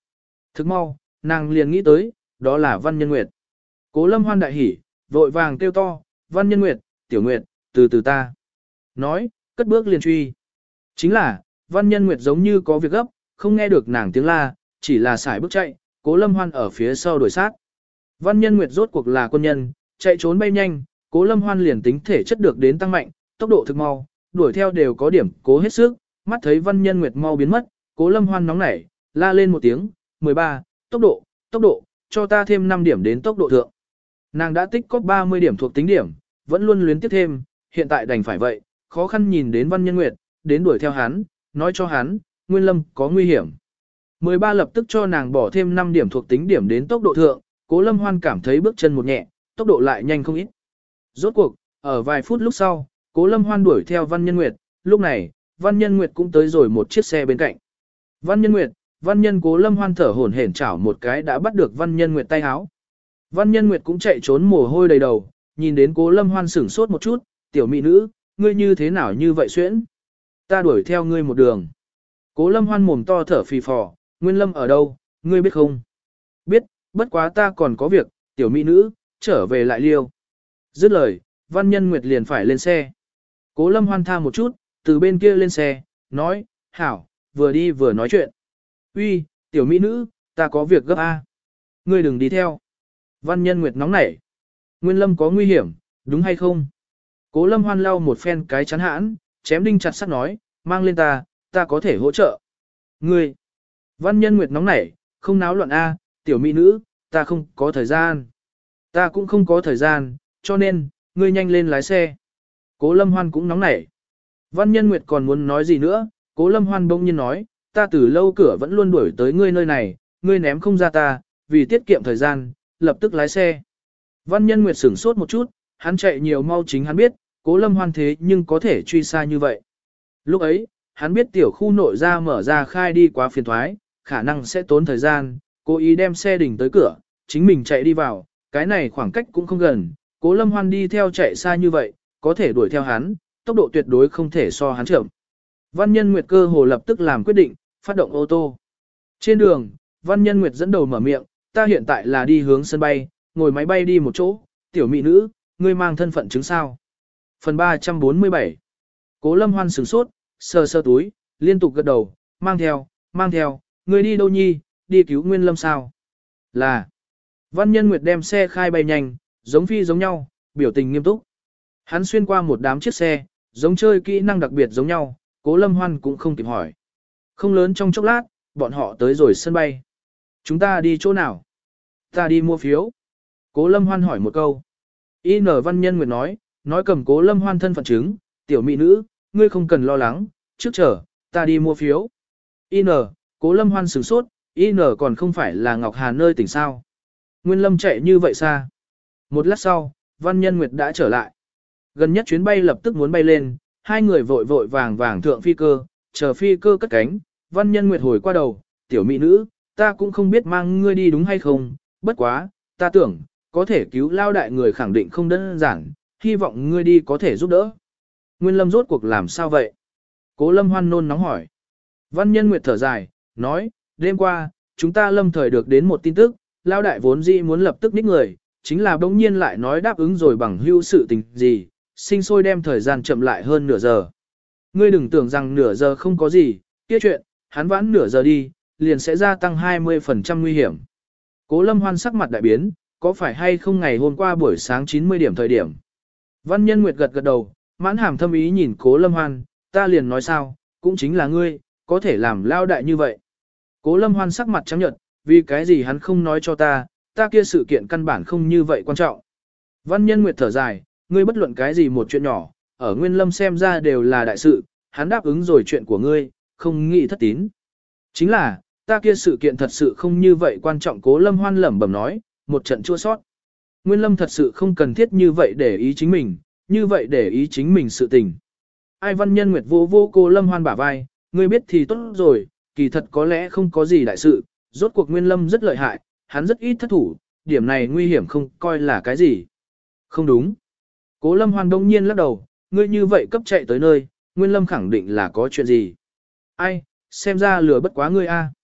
Thức mau, nàng liền nghĩ tới, đó là Văn Nhân Nguyệt. Cố Lâm Hoan đại hỉ, vội vàng kêu to, Văn Nhân Nguyệt, Tiểu Nguyệt, từ từ ta. Nói, cất bước liền truy. Chính là, Văn Nhân Nguyệt giống như có việc gấp, không nghe được nàng tiếng la, chỉ là xài bước chạy, Cố Lâm Hoan ở phía sau đuổi sát. Văn Nhân Nguyệt rốt cuộc là quân nhân, chạy trốn bay nhanh, Cố Lâm Hoan liền tính thể chất được đến tăng mạnh, tốc độ thực mau, đuổi theo đều có điểm cố hết sức, mắt thấy Văn Nhân Nguyệt mau biến mất, Cố Lâm Hoan nóng nảy, la lên một tiếng, mười ba, tốc độ, tốc độ, cho ta thêm năm điểm đến tốc độ thượng. Nàng đã tích có ba mươi điểm thuộc tính điểm, vẫn luôn luyến tiếp thêm, hiện tại đành phải vậy, khó khăn nhìn đến Văn Nhân Nguyệt, đến đuổi theo hắn, nói cho hắn, Nguyên Lâm có nguy hiểm. mười ba lập tức cho nàng bỏ thêm năm điểm thuộc tính điểm đến tốc độ thượng, Cố Lâm Hoan cảm thấy bước chân một nhẹ, tốc độ lại nhanh không ít. Rốt cuộc, ở vài phút lúc sau, Cố Lâm Hoan đuổi theo Văn Nhân Nguyệt, lúc này, Văn Nhân Nguyệt cũng tới rồi một chiếc xe bên cạnh. Văn Nhân Nguyệt, Văn Nhân Cố Lâm Hoan thở hổn hển chảo một cái đã bắt được Văn Nhân Nguyệt tay háo. Văn Nhân Nguyệt cũng chạy trốn mồ hôi đầy đầu, nhìn đến Cố Lâm Hoan sửng sốt một chút, tiểu mỹ nữ, ngươi như thế nào như vậy xuyễn? Ta đuổi theo ngươi một đường. Cố Lâm Hoan mồm to thở phì phò, Nguyên Lâm ở đâu, ngươi biết không? Biết, bất quá ta còn có việc, tiểu mỹ nữ, trở về lại liêu. Dứt lời, Văn Nhân Nguyệt liền phải lên xe. Cố Lâm Hoan tha một chút, từ bên kia lên xe, nói, hảo, vừa đi vừa nói chuyện. Uy, tiểu mỹ nữ, ta có việc gấp A. Ngươi đừng đi theo. Văn Nhân Nguyệt nóng nảy. Nguyên Lâm có nguy hiểm, đúng hay không? Cố Lâm Hoan lau một phen cái chắn hãn, chém đinh chặt sắt nói, mang lên ta, ta có thể hỗ trợ. Ngươi. Văn Nhân Nguyệt nóng nảy, không náo loạn A, tiểu mỹ nữ, ta không có thời gian. Ta cũng không có thời gian, cho nên, ngươi nhanh lên lái xe. Cố Lâm Hoan cũng nóng nảy. Văn Nhân Nguyệt còn muốn nói gì nữa, Cố Lâm Hoan bỗng nhiên nói, ta từ lâu cửa vẫn luôn đuổi tới ngươi nơi này, ngươi ném không ra ta, vì tiết kiệm thời gian, lập tức lái xe. Văn Nhân Nguyệt sửng sốt một chút, hắn chạy nhiều mau chính hắn biết, Cố Lâm Hoan thế nhưng có thể truy xa như vậy. Lúc ấy, hắn biết tiểu khu nội ra mở ra khai đi quá phiền thoái, khả năng sẽ tốn thời gian, cố ý đem xe đỉnh tới cửa, chính mình chạy đi vào, cái này khoảng cách cũng không gần, Cố Lâm Hoan đi theo chạy xa như vậy, có thể đuổi theo hắn, tốc độ tuyệt đối không thể so hắn chậm. Văn Nhân Nguyệt cơ hồ lập tức làm quyết định, phát động ô tô. Trên đường, Văn Nhân Nguyệt dẫn đầu mở miệng, ta hiện tại là đi hướng sân bay, ngồi máy bay đi một chỗ, tiểu mỹ nữ, ngươi mang thân phận chứng sao. Phần ba trăm bốn mươi bảy. Cố Lâm Hoan sửng sốt, sờ sờ túi, liên tục gật đầu, mang theo, mang theo, ngươi đi đâu nhi, đi cứu Nguyên Lâm sao? Là. Văn Nhân Nguyệt đem xe khai bay nhanh, giống phi giống nhau, biểu tình nghiêm túc. Hắn xuyên qua một đám chiếc xe, giống chơi kỹ năng đặc biệt giống nhau, Cố Lâm Hoan cũng không kịp hỏi. Không lớn trong chốc lát, bọn họ tới rồi sân bay. Chúng ta đi chỗ nào? Ta đi mua phiếu. Cố Lâm Hoan hỏi một câu. I N Văn Nhân Nguyệt nói, nói cầm Cố Lâm Hoan thân phận chứng, tiểu mỹ nữ, ngươi không cần lo lắng, trước chờ, ta đi mua phiếu. I N, Cố Lâm Hoan sửng sốt, I N còn không phải là Ngọc Hà nơi tỉnh sao. Nguyên Lâm chạy như vậy xa. Một lát sau, Văn Nhân Nguyệt đã trở lại. Gần nhất chuyến bay lập tức muốn bay lên, hai người vội vội vàng vàng thượng phi cơ, chờ phi cơ cất cánh, Văn Nhân Nguyệt hồi qua đầu, tiểu mỹ nữ, ta cũng không biết mang ngươi đi đúng hay không, bất quá, ta tưởng, có thể cứu lao đại người khẳng định không đơn giản, hy vọng ngươi đi có thể giúp đỡ. Nguyên Lâm rốt cuộc làm sao vậy? Cố Lâm Hoan nôn nóng hỏi. Văn Nhân Nguyệt thở dài, nói, đêm qua, chúng ta lâm thời được đến một tin tức, lao đại vốn dĩ muốn lập tức ních người, chính là bỗng nhiên lại nói đáp ứng rồi bằng hữu sự tình gì, sinh sôi đem thời gian chậm lại hơn nửa giờ. Ngươi đừng tưởng rằng nửa giờ không có gì, kia chuyện, hắn vãn nửa giờ đi, liền sẽ gia tăng hai mươi phần trăm nguy hiểm. Cố Lâm Hoan sắc mặt đại biến, có phải hay không ngày hôm qua buổi sáng chín mươi điểm thời điểm. Văn Nhân Nguyệt gật gật đầu, mãn hàm thâm ý nhìn Cố Lâm Hoan, ta liền nói sao, cũng chính là ngươi, có thể làm lao đại như vậy. Cố Lâm Hoan sắc mặt trắng nhợt, vì cái gì hắn không nói cho ta, ta kia sự kiện căn bản không như vậy quan trọng. Văn Nhân Nguyệt thở dài, ngươi bất luận cái gì một chuyện nhỏ, ở Nguyên Lâm xem ra đều là đại sự, hắn đáp ứng rồi chuyện của ngươi, không nghĩ thất tín. Chính là, ta kia sự kiện thật sự không như vậy quan trọng. Cố Lâm Hoan lẩm bẩm nói, một trận chua sót. Nguyên Lâm thật sự không cần thiết như vậy để ý chính mình, như vậy để ý chính mình sự tình. Ai Văn Nhân Nguyệt vô vô Cố Lâm Hoan bả vai, ngươi biết thì tốt rồi, kỳ thật có lẽ không có gì đại sự, rốt cuộc Nguyên Lâm rất lợi hại, hắn rất ít thất thủ, điểm này nguy hiểm không coi là cái gì. Không đúng. Cố Lâm Hoan đông nhiên lắc đầu, ngươi như vậy cấp chạy tới nơi, Nguyên Lâm khẳng định là có chuyện gì. Ai, xem ra lừa bất quá ngươi a.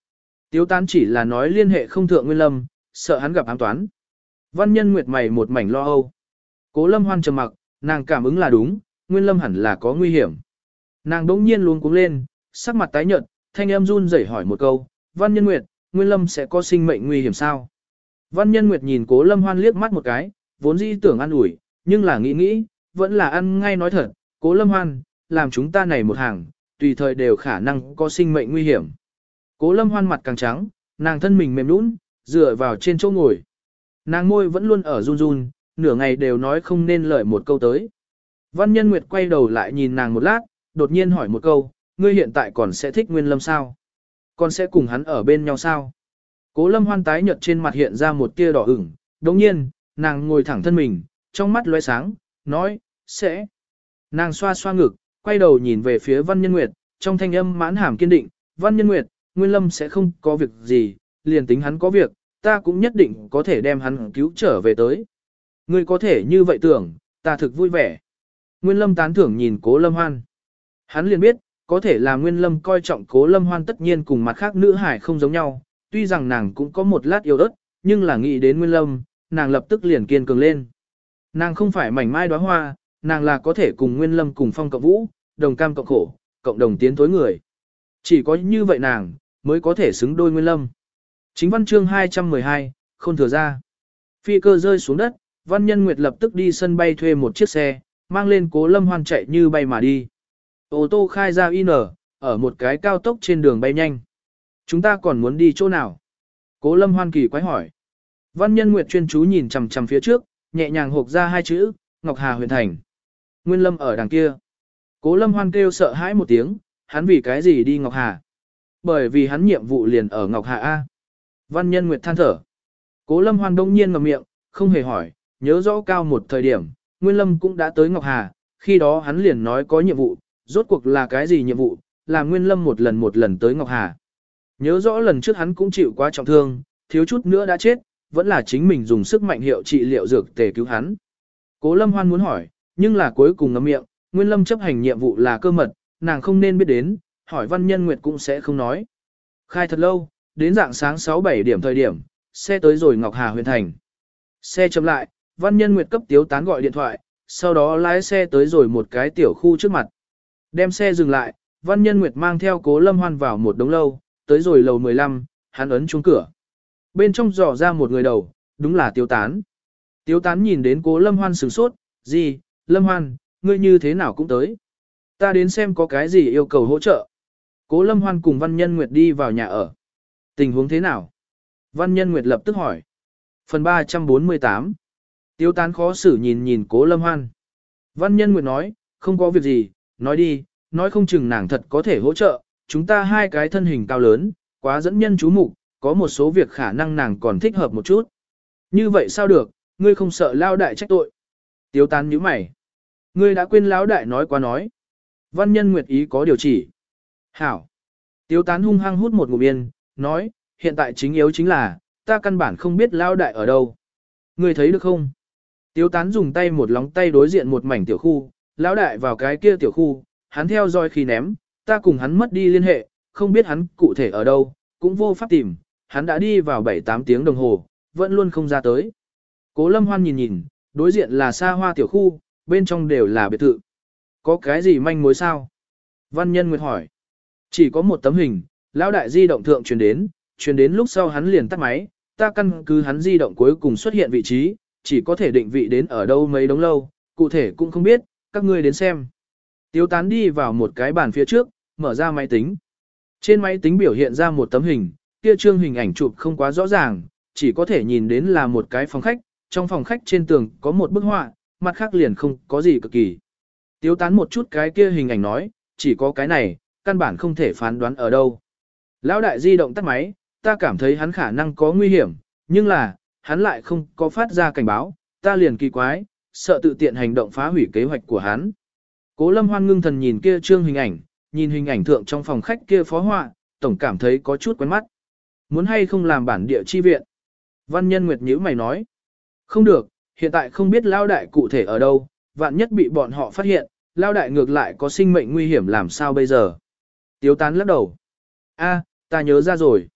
Tiếu tán chỉ là nói liên hệ không thượng Nguyên Lâm, sợ hắn gặp ám toán. Văn Nhân Nguyệt mày một mảnh lo âu. Cố Lâm Hoan trầm mặc, nàng cảm ứng là đúng, Nguyên Lâm hẳn là có nguy hiểm. Nàng đỗng nhiên luống cuống lên, sắc mặt tái nhợt, thanh âm run rẩy hỏi một câu, Văn Nhân Nguyệt, Nguyên Lâm sẽ có sinh mệnh nguy hiểm sao? Văn Nhân Nguyệt nhìn Cố Lâm Hoan liếc mắt một cái, vốn dĩ tưởng ăn ủi, nhưng là nghĩ nghĩ, vẫn là ăn ngay nói thật, Cố Lâm Hoan, làm chúng ta này một hàng, tùy thời đều khả năng có sinh mệnh nguy hiểm. Cố Lâm Hoan mặt càng trắng, nàng thân mình mềm nhũn, dựa vào trên chỗ ngồi. Nàng môi vẫn luôn ở run run, nửa ngày đều nói không nên lời một câu tới. Văn Nhân Nguyệt quay đầu lại nhìn nàng một lát, đột nhiên hỏi một câu, ngươi hiện tại còn sẽ thích Nguyên Lâm sao? Còn sẽ cùng hắn ở bên nhau sao? Cố Lâm Hoan tái nhợt trên mặt hiện ra một tia đỏ ửng, đồng nhiên, nàng ngồi thẳng thân mình, trong mắt lóe sáng, nói, sẽ. Nàng xoa xoa ngực, quay đầu nhìn về phía Văn Nhân Nguyệt, trong thanh âm mãn hàm kiên định, Văn Nhân Nguyệt, Nguyên Lâm sẽ không có việc gì, liền tính hắn có việc, ta cũng nhất định có thể đem hắn cứu trở về tới. Ngươi có thể như vậy tưởng, ta thực vui vẻ. Nguyên Lâm tán thưởng nhìn Cố Lâm Hoan. Hắn liền biết, có thể là Nguyên Lâm coi trọng Cố Lâm Hoan tất nhiên cùng mặt khác nữ hải không giống nhau, tuy rằng nàng cũng có một lát yêu ớt, nhưng là nghĩ đến Nguyên Lâm, nàng lập tức liền kiên cường lên. Nàng không phải mảnh mai đóa hoa, nàng là có thể cùng Nguyên Lâm cùng phong cộng vũ, đồng cam cộng khổ, cộng đồng tiến thối người. Chỉ có như vậy nàng, mới có thể xứng đôi Nguyên Lâm. Chính văn chương hai trăm mười hai, không thừa ra. Phi cơ rơi xuống đất, Văn Nhân Nguyệt lập tức đi sân bay thuê một chiếc xe, mang lên Cố Lâm Hoan chạy như bay mà đi. Ô tô khai ra in, ở một cái cao tốc trên đường bay nhanh. Chúng ta còn muốn đi chỗ nào? Cố Lâm Hoan kỳ quái hỏi. Văn Nhân Nguyệt chuyên chú nhìn chằm chằm phía trước, nhẹ nhàng hộp ra hai chữ, Ngọc Hà huyện thành. Nguyên Lâm ở đằng kia. Cố Lâm Hoan kêu sợ hãi một tiếng, hắn vì cái gì đi Ngọc Hà? Bởi vì hắn nhiệm vụ liền ở Ngọc Hà A. Văn Nhân Nguyệt than thở. Cố Lâm Hoan đông nhiên ngậm miệng, không hề hỏi, nhớ rõ cao một thời điểm, Nguyên Lâm cũng đã tới Ngọc Hà, khi đó hắn liền nói có nhiệm vụ, rốt cuộc là cái gì nhiệm vụ, là Nguyên Lâm một lần một lần tới Ngọc Hà. Nhớ rõ lần trước hắn cũng chịu quá trọng thương, thiếu chút nữa đã chết, vẫn là chính mình dùng sức mạnh hiệu trị liệu dược tề cứu hắn. Cố Lâm Hoan muốn hỏi, nhưng là cuối cùng ngậm miệng, Nguyên Lâm chấp hành nhiệm vụ là cơ mật, nàng không nên biết đến, hỏi Văn Nhân Nguyệt cũng sẽ không nói. Khai thật lâu, đến dạng sáng sáu bảy điểm thời điểm, xe tới rồi Ngọc Hà huyện thành. Xe chậm lại, Văn Nhân Nguyệt cấp Tiếu Tán gọi điện thoại, sau đó lái xe tới rồi một cái tiểu khu trước mặt. Đem xe dừng lại, Văn Nhân Nguyệt mang theo Cố Lâm Hoan vào một đống lâu, tới rồi lầu mười lăm, hắn ấn chuông cửa. Bên trong dò ra một người đầu, đúng là Tiếu Tán. Tiếu Tán nhìn đến Cố Lâm Hoan sửng sốt, gì, Lâm Hoan, ngươi như thế nào cũng tới. Ta đến xem có cái gì yêu cầu hỗ trợ. Cố Lâm Hoan cùng Văn Nhân Nguyệt đi vào nhà ở. Tình huống thế nào? Văn Nhân Nguyệt lập tức hỏi. Phần ba trăm bốn mươi tám. Tiếu Tán khó xử nhìn nhìn Cố Lâm Hoan. Văn Nhân Nguyệt nói, không có việc gì, nói đi, nói không chừng nàng thật có thể hỗ trợ, chúng ta hai cái thân hình cao lớn, quá dẫn nhân chú mục, có một số việc khả năng nàng còn thích hợp một chút. Như vậy sao được, ngươi không sợ lao đại trách tội. Tiếu Tán nhíu mày. Ngươi đã quên lão đại nói quá nói. Văn Nhân Nguyệt ý có điều chỉ. Hảo. Tiếu Tán hung hăng hút một ngụm yên, nói, hiện tại chính yếu chính là, ta căn bản không biết lão đại ở đâu. Ngươi thấy được không? Tiếu Tán dùng tay một lóng tay đối diện một mảnh tiểu khu, lão đại vào cái kia tiểu khu, hắn theo dõi khi ném, ta cùng hắn mất đi liên hệ, không biết hắn cụ thể ở đâu, cũng vô pháp tìm, hắn đã đi vào bảy tám tiếng đồng hồ, vẫn luôn không ra tới. Cố Lâm Hoan nhìn nhìn, đối diện là xa hoa tiểu khu, bên trong đều là biệt thự. Có cái gì manh mối sao? Văn Nhân Nguyệt hỏi. Chỉ có một tấm hình, lão đại di động thượng truyền đến, truyền đến lúc sau hắn liền tắt máy, ta căn cứ hắn di động cuối cùng xuất hiện vị trí, chỉ có thể định vị đến ở đâu mấy đống lâu, cụ thể cũng không biết, các ngươi đến xem. Tiếu Tán đi vào một cái bàn phía trước, mở ra máy tính. Trên máy tính biểu hiện ra một tấm hình, kia trương hình ảnh chụp không quá rõ ràng, chỉ có thể nhìn đến là một cái phòng khách, trong phòng khách trên tường có một bức họa, mặt khác liền không có gì cực kỳ. Tiếu Tán một chút cái kia hình ảnh nói, chỉ có cái này, căn bản không thể phán đoán ở đâu. Lão đại di động tắt máy, ta cảm thấy hắn khả năng có nguy hiểm, nhưng là, hắn lại không có phát ra cảnh báo, ta liền kỳ quái, sợ tự tiện hành động phá hủy kế hoạch của hắn. Cố Lâm Hoan ngưng thần nhìn kia trương hình ảnh, nhìn hình ảnh thượng trong phòng khách kia phó họa, tổng cảm thấy có chút quen mắt. Muốn hay không làm bản địa chi viện? Văn Nhân Nguyệt nhíu mày nói. Không được, hiện tại không biết Lao đại cụ thể ở đâu, vạn nhất bị bọn họ phát hiện, Lao đại ngược lại có sinh mệnh nguy hiểm làm sao bây giờ? Tiếu Tán lắc đầu. A, ta nhớ ra rồi.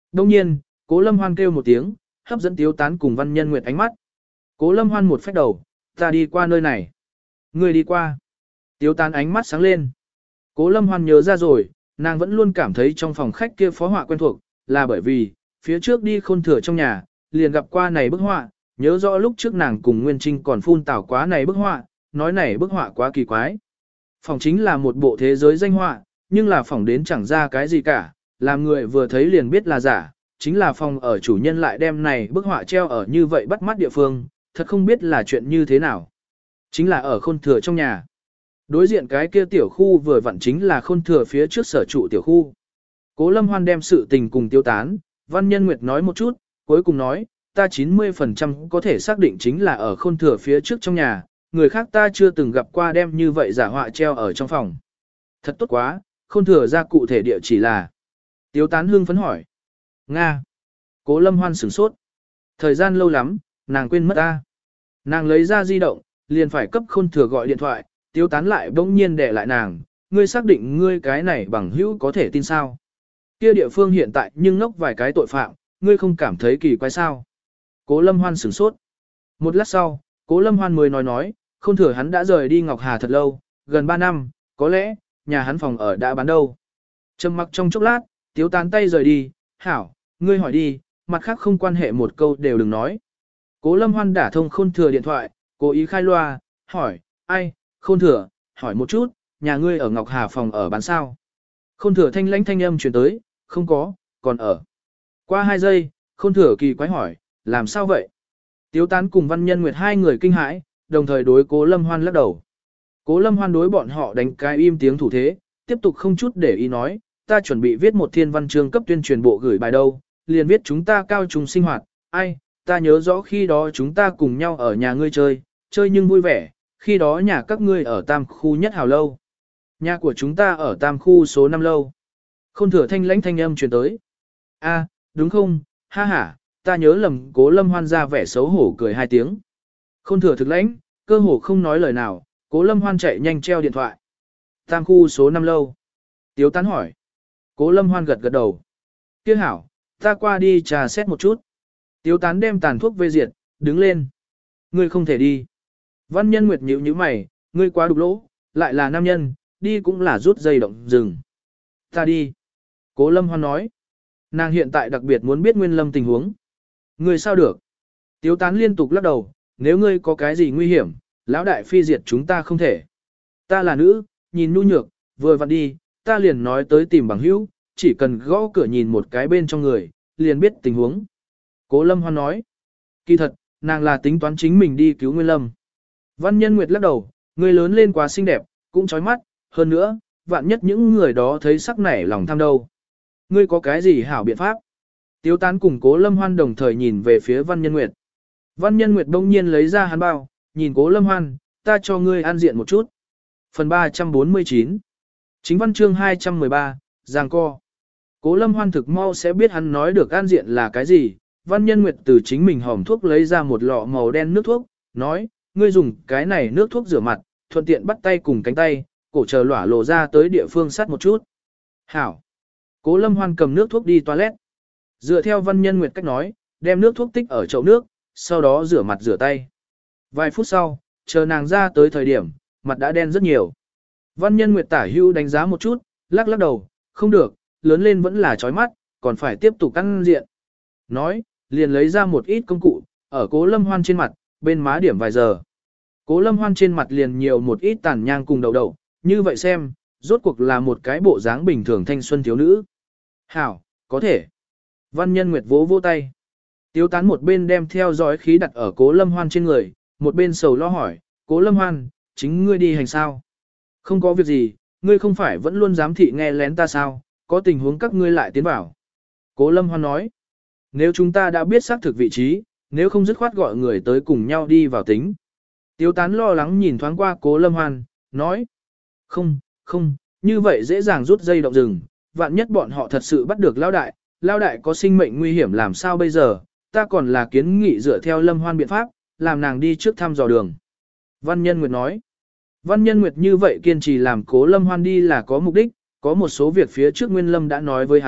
Đông nhiên, Cố Lâm Hoan kêu một tiếng, hấp dẫn Tiếu Tán cùng Văn Nhân Nguyệt ánh mắt. Cố Lâm Hoan một phách đầu, ta đi qua nơi này. Người đi qua. Tiếu Tán ánh mắt sáng lên. Cố Lâm Hoan nhớ ra rồi, nàng vẫn luôn cảm thấy trong phòng khách kia phó họa quen thuộc, là bởi vì, phía trước đi khôn thừa trong nhà, liền gặp qua này bức họa, nhớ rõ lúc trước nàng cùng Nguyên Trinh còn phun tảo quá này bức họa, nói này bức họa quá kỳ quái. Phòng chính là một bộ thế giới danh họa, nhưng là phòng đến chẳng ra cái gì cả, làm người vừa thấy liền biết là giả, chính là phòng ở chủ nhân lại đem này bức họa treo ở như vậy bắt mắt địa phương, thật không biết là chuyện như thế nào. Chính là ở khôn thừa trong nhà. Đối diện cái kia tiểu khu vừa vặn chính là khôn thừa phía trước sở trụ tiểu khu. Cố Lâm Hoan đem sự tình cùng Tiêu Tán, Văn Nhân Nguyệt nói một chút, cuối cùng nói, ta chín mươi phần trăm có thể xác định chính là ở khôn thừa phía trước trong nhà, người khác ta chưa từng gặp qua đem như vậy giả họa treo ở trong phòng. Thật tốt quá, khôn thừa ra cụ thể địa chỉ là. Tiêu Tán hưng phấn hỏi. Nga. Cố Lâm Hoan sửng sốt. Thời gian lâu lắm, nàng quên mất ta. Nàng lấy ra di động, liền phải cấp khôn thừa gọi điện thoại, Tiêu Tán lại bỗng nhiên đè lại nàng, ngươi xác định ngươi cái này bằng hữu có thể tin sao? Kia địa phương hiện tại nhưng ngốc vài cái tội phạm, ngươi không cảm thấy kỳ quái sao? Cố Lâm Hoan sửng sốt. Một lát sau, Cố Lâm Hoan mới nói nói, khôn thừa hắn đã rời đi Ngọc Hà thật lâu, gần ba năm, có lẽ, nhà hắn phòng ở đã bán đâu. Trầm mặc trong chốc lát, Tiêu Tán tay rời đi, hảo, ngươi hỏi đi, mặt khác không quan hệ một câu đều đừng nói. Cố Lâm Hoan đả thông khôn thừa điện thoại, cố ý khai loa, hỏi, ai, khôn thừa, hỏi một chút, nhà ngươi ở Ngọc Hà phòng ở bán sao? Khôn thừa thanh lãnh thanh âm truyền tới, không có, còn ở. Qua hai giây, khôn thừa kỳ quái hỏi, làm sao vậy? Tiếu Tán cùng Văn Nhân Nguyệt hai người kinh hãi, đồng thời đối Cố Lâm Hoan lắc đầu. Cố Lâm Hoan đối bọn họ đánh cái im tiếng thủ thế, tiếp tục không chút để ý nói, ta chuẩn bị viết một thiên văn chương cấp tuyên truyền bộ gửi bài đâu, liền viết chúng ta cao trùng sinh hoạt, ai, ta nhớ rõ khi đó chúng ta cùng nhau ở nhà ngươi chơi, chơi nhưng vui vẻ, khi đó nhà các ngươi ở tam khu nhất hào lâu. Nhà của chúng ta ở tam khu số năm lâu. Khôn thừa thanh lãnh thanh âm truyền tới. A, đúng không, ha ha, ta nhớ lầm. Cố Lâm Hoan ra vẻ xấu hổ cười hai tiếng. Khôn thừa thực lãnh, cơ hồ không nói lời nào, Cố Lâm Hoan chạy nhanh treo điện thoại. Tam khu số năm lâu. Tiếu Tán hỏi. Cố Lâm Hoan gật gật đầu. Kia hảo, ta qua đi trà xét một chút. Tiếu Tán đem tàn thuốc vê diệt, đứng lên. Ngươi không thể đi. Văn Nhân Nguyệt nhíu nhíu mày, ngươi quá đục lỗ, lại là nam nhân, đi cũng là rút dây động rừng. Ta đi. Cố Lâm Hoan nói. Nàng hiện tại đặc biệt muốn biết Nguyên Lâm tình huống. Ngươi sao được? Tiếu Tán liên tục lắc đầu, nếu ngươi có cái gì nguy hiểm, lão đại phi diệt chúng ta không thể. Ta là nữ, nhìn nhu nhược, vừa vặn đi, ta liền nói tới tìm bằng hữu, chỉ cần gõ cửa nhìn một cái bên trong người, liền biết tình huống. Cố Lâm Hoan nói. Kỳ thật, nàng là tính toán chính mình đi cứu Nguyên Lâm. Văn Nhân Nguyệt lắc đầu, người lớn lên quá xinh đẹp, cũng chói mắt, hơn nữa, vạn nhất những người đó thấy sắc nảy lòng tham đâu. Ngươi có cái gì hảo biện pháp? Tiếu Tán cùng Cố Lâm Hoan đồng thời nhìn về phía Văn Nhân Nguyệt. Văn Nhân Nguyệt đông nhiên lấy ra hắn bao, nhìn Cố Lâm Hoan, ta cho ngươi an diện một chút. Phần ba trăm bốn mươi chín. Chính văn chương hai trăm mười ba, giằng co. Cố Lâm Hoan thực mau sẽ biết hắn nói được an diện là cái gì. Văn Nhân Nguyệt từ chính mình hòm thuốc lấy ra một lọ màu đen nước thuốc, nói, ngươi dùng cái này nước thuốc rửa mặt, thuận tiện bắt tay cùng cánh tay, cổ chờ lỏa lộ ra tới địa phương sát một chút. Hảo. Cố Lâm Hoan cầm nước thuốc đi toilet. Dựa theo Văn Nhân Nguyệt cách nói, đem nước thuốc tích ở chậu nước, sau đó rửa mặt rửa tay. Vài phút sau, chờ nàng ra tới thời điểm, mặt đã đen rất nhiều. Văn Nhân Nguyệt tả hưu đánh giá một chút, lắc lắc đầu, không được, lớn lên vẫn là chói mắt, còn phải tiếp tục căng diện. Nói, liền lấy ra một ít công cụ, ở Cố Lâm Hoan trên mặt, bên má điểm vài giờ. Cố Lâm Hoan trên mặt liền nhiều một ít tàn nhang cùng đầu đầu, như vậy xem, rốt cuộc là một cái bộ dáng bình thường thanh xuân thiếu nữ. Hảo, có thể. Văn Nhân Nguyệt vỗ vỗ tay. Tiếu Tán một bên đem theo dõi khí đặt ở Cố Lâm Hoan trên người, một bên sầu lo hỏi, Cố Lâm Hoan, chính ngươi đi hành sao? Không có việc gì, ngươi không phải vẫn luôn giám thị nghe lén ta sao, có tình huống các ngươi lại tiến vào. Cố Lâm Hoan nói, nếu chúng ta đã biết xác thực vị trí, nếu không dứt khoát gọi người tới cùng nhau đi vào tính. Tiếu Tán lo lắng nhìn thoáng qua Cố Lâm Hoan, nói, không, không, như vậy dễ dàng rút dây động rừng, vạn nhất bọn họ thật sự bắt được Lao Đại, Lao Đại có sinh mệnh nguy hiểm làm sao bây giờ, ta còn là kiến nghị dựa theo Lâm Hoan biện pháp, làm nàng đi trước thăm dò đường. Văn Nhân Nguyệt nói, Văn Nhân Nguyệt như vậy kiên trì làm Cố Lâm Hoan đi là có mục đích, có một số việc phía trước Nguyên Lâm đã nói với hắn,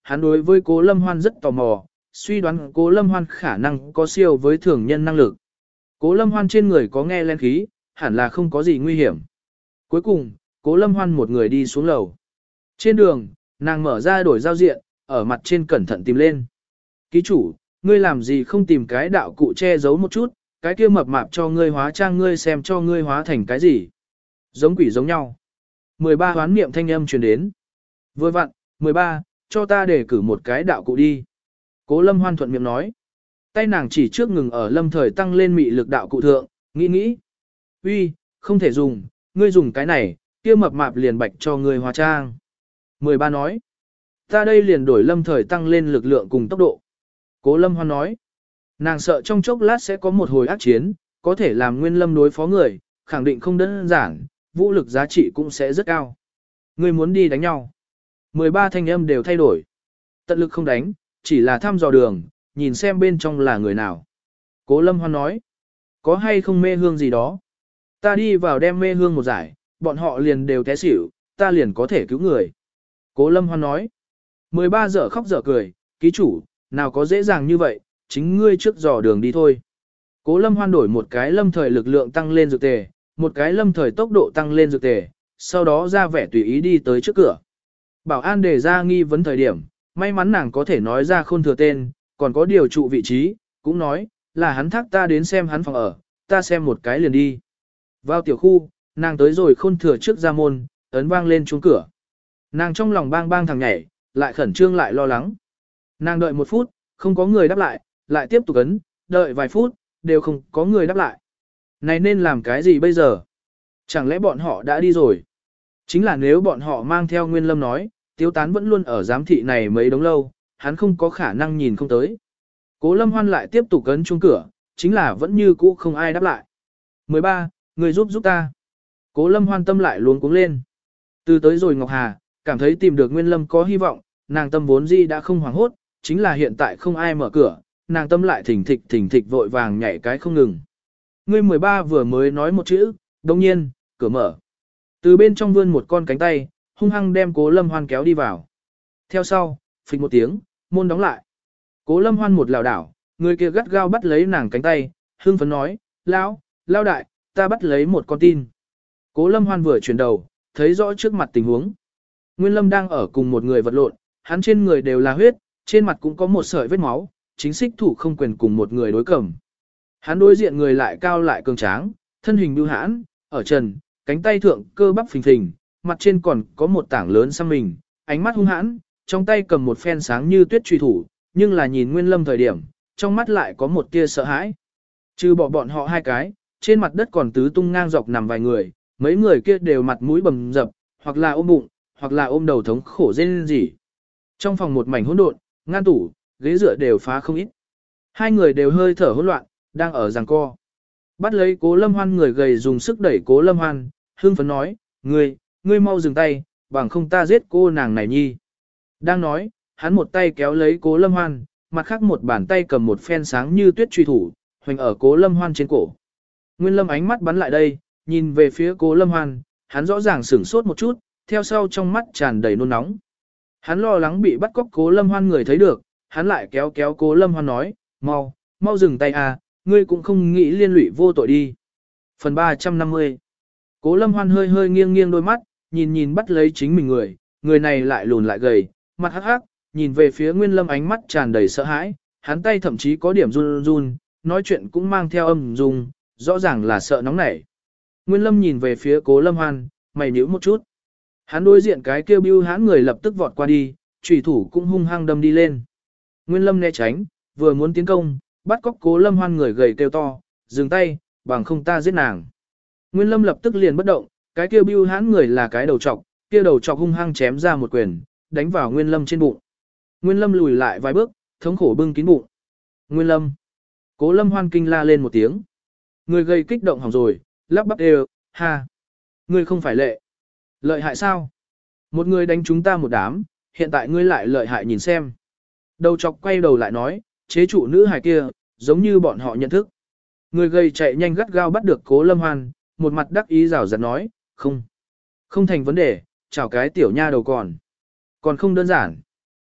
hắn đối với Cố Lâm Hoan rất tò mò, suy đoán Cố Lâm Hoan khả năng có siêu với thường nhân năng lực. Cố Lâm Hoan trên người có nghe lên khí, hẳn là không có gì nguy hiểm. Cuối cùng, Cố Lâm Hoan một người đi xuống lầu. Trên đường, nàng mở ra đổi giao diện, ở mặt trên cẩn thận tìm lên. Ký chủ, ngươi làm gì không tìm cái đạo cụ che giấu một chút, cái kia mập mạp cho ngươi hóa trang ngươi xem cho ngươi hóa thành cái gì. Giống quỷ giống nhau. mười ba hoán niệm thanh âm truyền đến. Vừa vặn, mười ba, cho ta để cử một cái đạo cụ đi. Cố Lâm Hoan thuận miệng nói. Tay nàng chỉ trước ngừng ở lâm thời tăng lên mị lực đạo cụ thượng, nghĩ nghĩ. Uy, không thể dùng, ngươi dùng cái này, kia mập mạp liền bạch cho ngươi hóa trang. mười ba nói. Ta đây liền đổi lâm thời tăng lên lực lượng cùng tốc độ. Cố Lâm Hoan nói. Nàng sợ trong chốc lát sẽ có một hồi ác chiến, có thể làm Nguyên Lâm đối phó người, khẳng định không đơn giản, vũ lực giá trị cũng sẽ rất cao. Ngươi muốn đi đánh nhau. mười ba thanh âm đều thay đổi. Tận lực không đánh, chỉ là thăm dò đường, nhìn xem bên trong là người nào. Cố Lâm Hoan nói. Có hay không mê hương gì đó? Ta đi vào đem mê hương một giải, bọn họ liền đều té xỉu, ta liền có thể cứu người. Cố Lâm Hoan nói. mười ba dở khóc dở cười, ký chủ, nào có dễ dàng như vậy, chính ngươi trước dò đường đi thôi. Cố Lâm Hoan đổi một cái lâm thời lực lượng tăng lên dược tề, một cái lâm thời tốc độ tăng lên dược tề, sau đó ra vẻ tùy ý đi tới trước cửa. Bảo an đề ra nghi vấn thời điểm, may mắn nàng có thể nói ra khôn thừa tên, còn có điều trụ vị trí, cũng nói, là hắn thác ta đến xem hắn phòng ở, ta xem một cái liền đi. Vào tiểu khu, nàng tới rồi khôn thừa trước ra môn, ấn vang lên chuông cửa. Nàng trong lòng bang bang thằng nhảy, lại khẩn trương lại lo lắng. Nàng đợi một phút, không có người đáp lại, lại tiếp tục ấn, đợi vài phút, đều không có người đáp lại. Này nên làm cái gì bây giờ? Chẳng lẽ bọn họ đã đi rồi? Chính là nếu bọn họ mang theo Nguyên Lâm nói, Tiếu Tán vẫn luôn ở giám thị này mấy đống lâu, hắn không có khả năng nhìn không tới. Cố Lâm Hoan lại tiếp tục ấn chuông cửa, chính là vẫn như cũ không ai đáp lại. mười ba, người giúp giúp ta. Cố Lâm Hoan tâm lại luống cuống lên. Từ tới rồi Ngọc Hà, cảm thấy tìm được Nguyên Lâm có hy vọng, nàng tâm vốn gì đã không hoảng hốt, chính là hiện tại không ai mở cửa, nàng tâm lại thỉnh thịch thỉnh thịch vội vàng nhảy cái không ngừng. Người mười ba vừa mới nói một chữ, đồng nhiên, cửa mở. Từ bên trong vươn một con cánh tay, hung hăng đem Cố Lâm Hoan kéo đi vào. Theo sau, phịch một tiếng, môn đóng lại. Cố Lâm Hoan một lảo đảo, người kia gắt gao bắt lấy nàng cánh tay, hưng phấn nói, lão, lão đại, ta bắt lấy một con tin. Cố Lâm Hoan vừa chuyển đầu, thấy rõ trước mặt tình huống. Nguyên Lâm đang ở cùng một người vật lộn, hắn trên người đều là huyết, trên mặt cũng có một sợi vết máu, chính xích thủ không quyền cùng một người đối cầm. Hắn đối diện người lại cao lại cường tráng, thân hình bưu hãn, ở trần, cánh tay thượng cơ bắp phình phình, mặt trên còn có một tảng lớn xăm mình, ánh mắt hung hãn, trong tay cầm một phen sáng như tuyết truy thủ, nhưng là nhìn Nguyên Lâm thời điểm, trong mắt lại có một tia sợ hãi. Trừ bỏ bọn họ hai cái, trên mặt đất còn tứ tung ngang dọc nằm vài người, mấy người kia đều mặt mũi bầm dập, hoặc là ôm bụng, hoặc là ôm đầu thống khổ rên rỉ. Trong phòng một mảnh hỗn độn, ngăn tủ, ghế dựa đều phá không ít. Hai người đều hơi thở hỗn loạn, đang ở giằng co. Bắt lấy Cố Lâm Hoan người gầy dùng sức đẩy Cố Lâm Hoan, hương phấn nói, ngươi, ngươi mau dừng tay, bằng không ta giết cô nàng này nhi. Đang nói, hắn một tay kéo lấy Cố Lâm Hoan, mặt khác một bàn tay cầm một phen sáng như tuyết truy thủ, hoành ở Cố Lâm Hoan trên cổ. Nguyên Lâm ánh mắt bắn lại đây, nhìn về phía Cố Lâm Hoan, hắn rõ ràng sửng sốt một chút, theo sau trong mắt tràn đầy nôn nóng. Hắn lo lắng bị bắt cóc Cố Lâm Hoan người thấy được, hắn lại kéo kéo Cố Lâm Hoan nói, mau, mau dừng tay à, ngươi cũng không nghĩ liên lụy vô tội đi. Phần ba trăm năm mươi. Cố Lâm Hoan hơi hơi nghiêng nghiêng đôi mắt, nhìn nhìn bắt lấy chính mình người, người này lại lùn lại gầy, mặt hắc hắc, nhìn về phía Nguyên Lâm ánh mắt tràn đầy sợ hãi, hắn tay thậm chí có điểm run run, nói chuyện cũng mang theo âm dung, rõ ràng là sợ nóng nảy. Nguyên Lâm nhìn về phía Cố Lâm Hoan, mày nhíu một chút. Hắn đối diện cái kêu bưu hãn người lập tức vọt qua đi, chủy thủ cũng hung hăng đâm đi lên. Nguyên Lâm né tránh, vừa muốn tiến công, bắt cóc Cố Lâm Hoan người gầy kêu to, dừng tay, bằng không ta giết nàng. Nguyên Lâm lập tức liền bất động, cái kêu bưu hãn người là cái đầu trọc, kia đầu trọc hung hăng chém ra một quyền, đánh vào Nguyên Lâm trên bụng. Nguyên Lâm lùi lại vài bước, thống khổ bưng kín bụng. Nguyên Lâm. Cố Lâm Hoan kinh la lên một tiếng. Người gầy kích động hỏng rồi, lắp bắp đều, ha. Ngươi không phải lệ. Lợi hại sao? Một người đánh chúng ta một đám, hiện tại ngươi lại lợi hại nhìn xem. Đầu chọc quay đầu lại nói, chế trụ nữ hài kia, giống như bọn họ nhận thức. Người gầy chạy nhanh gắt gao bắt được Cố Lâm Hoan, một mặt đắc ý rào rạt nói, không. Không thành vấn đề, chào cái tiểu nha đầu còn. Còn không đơn giản.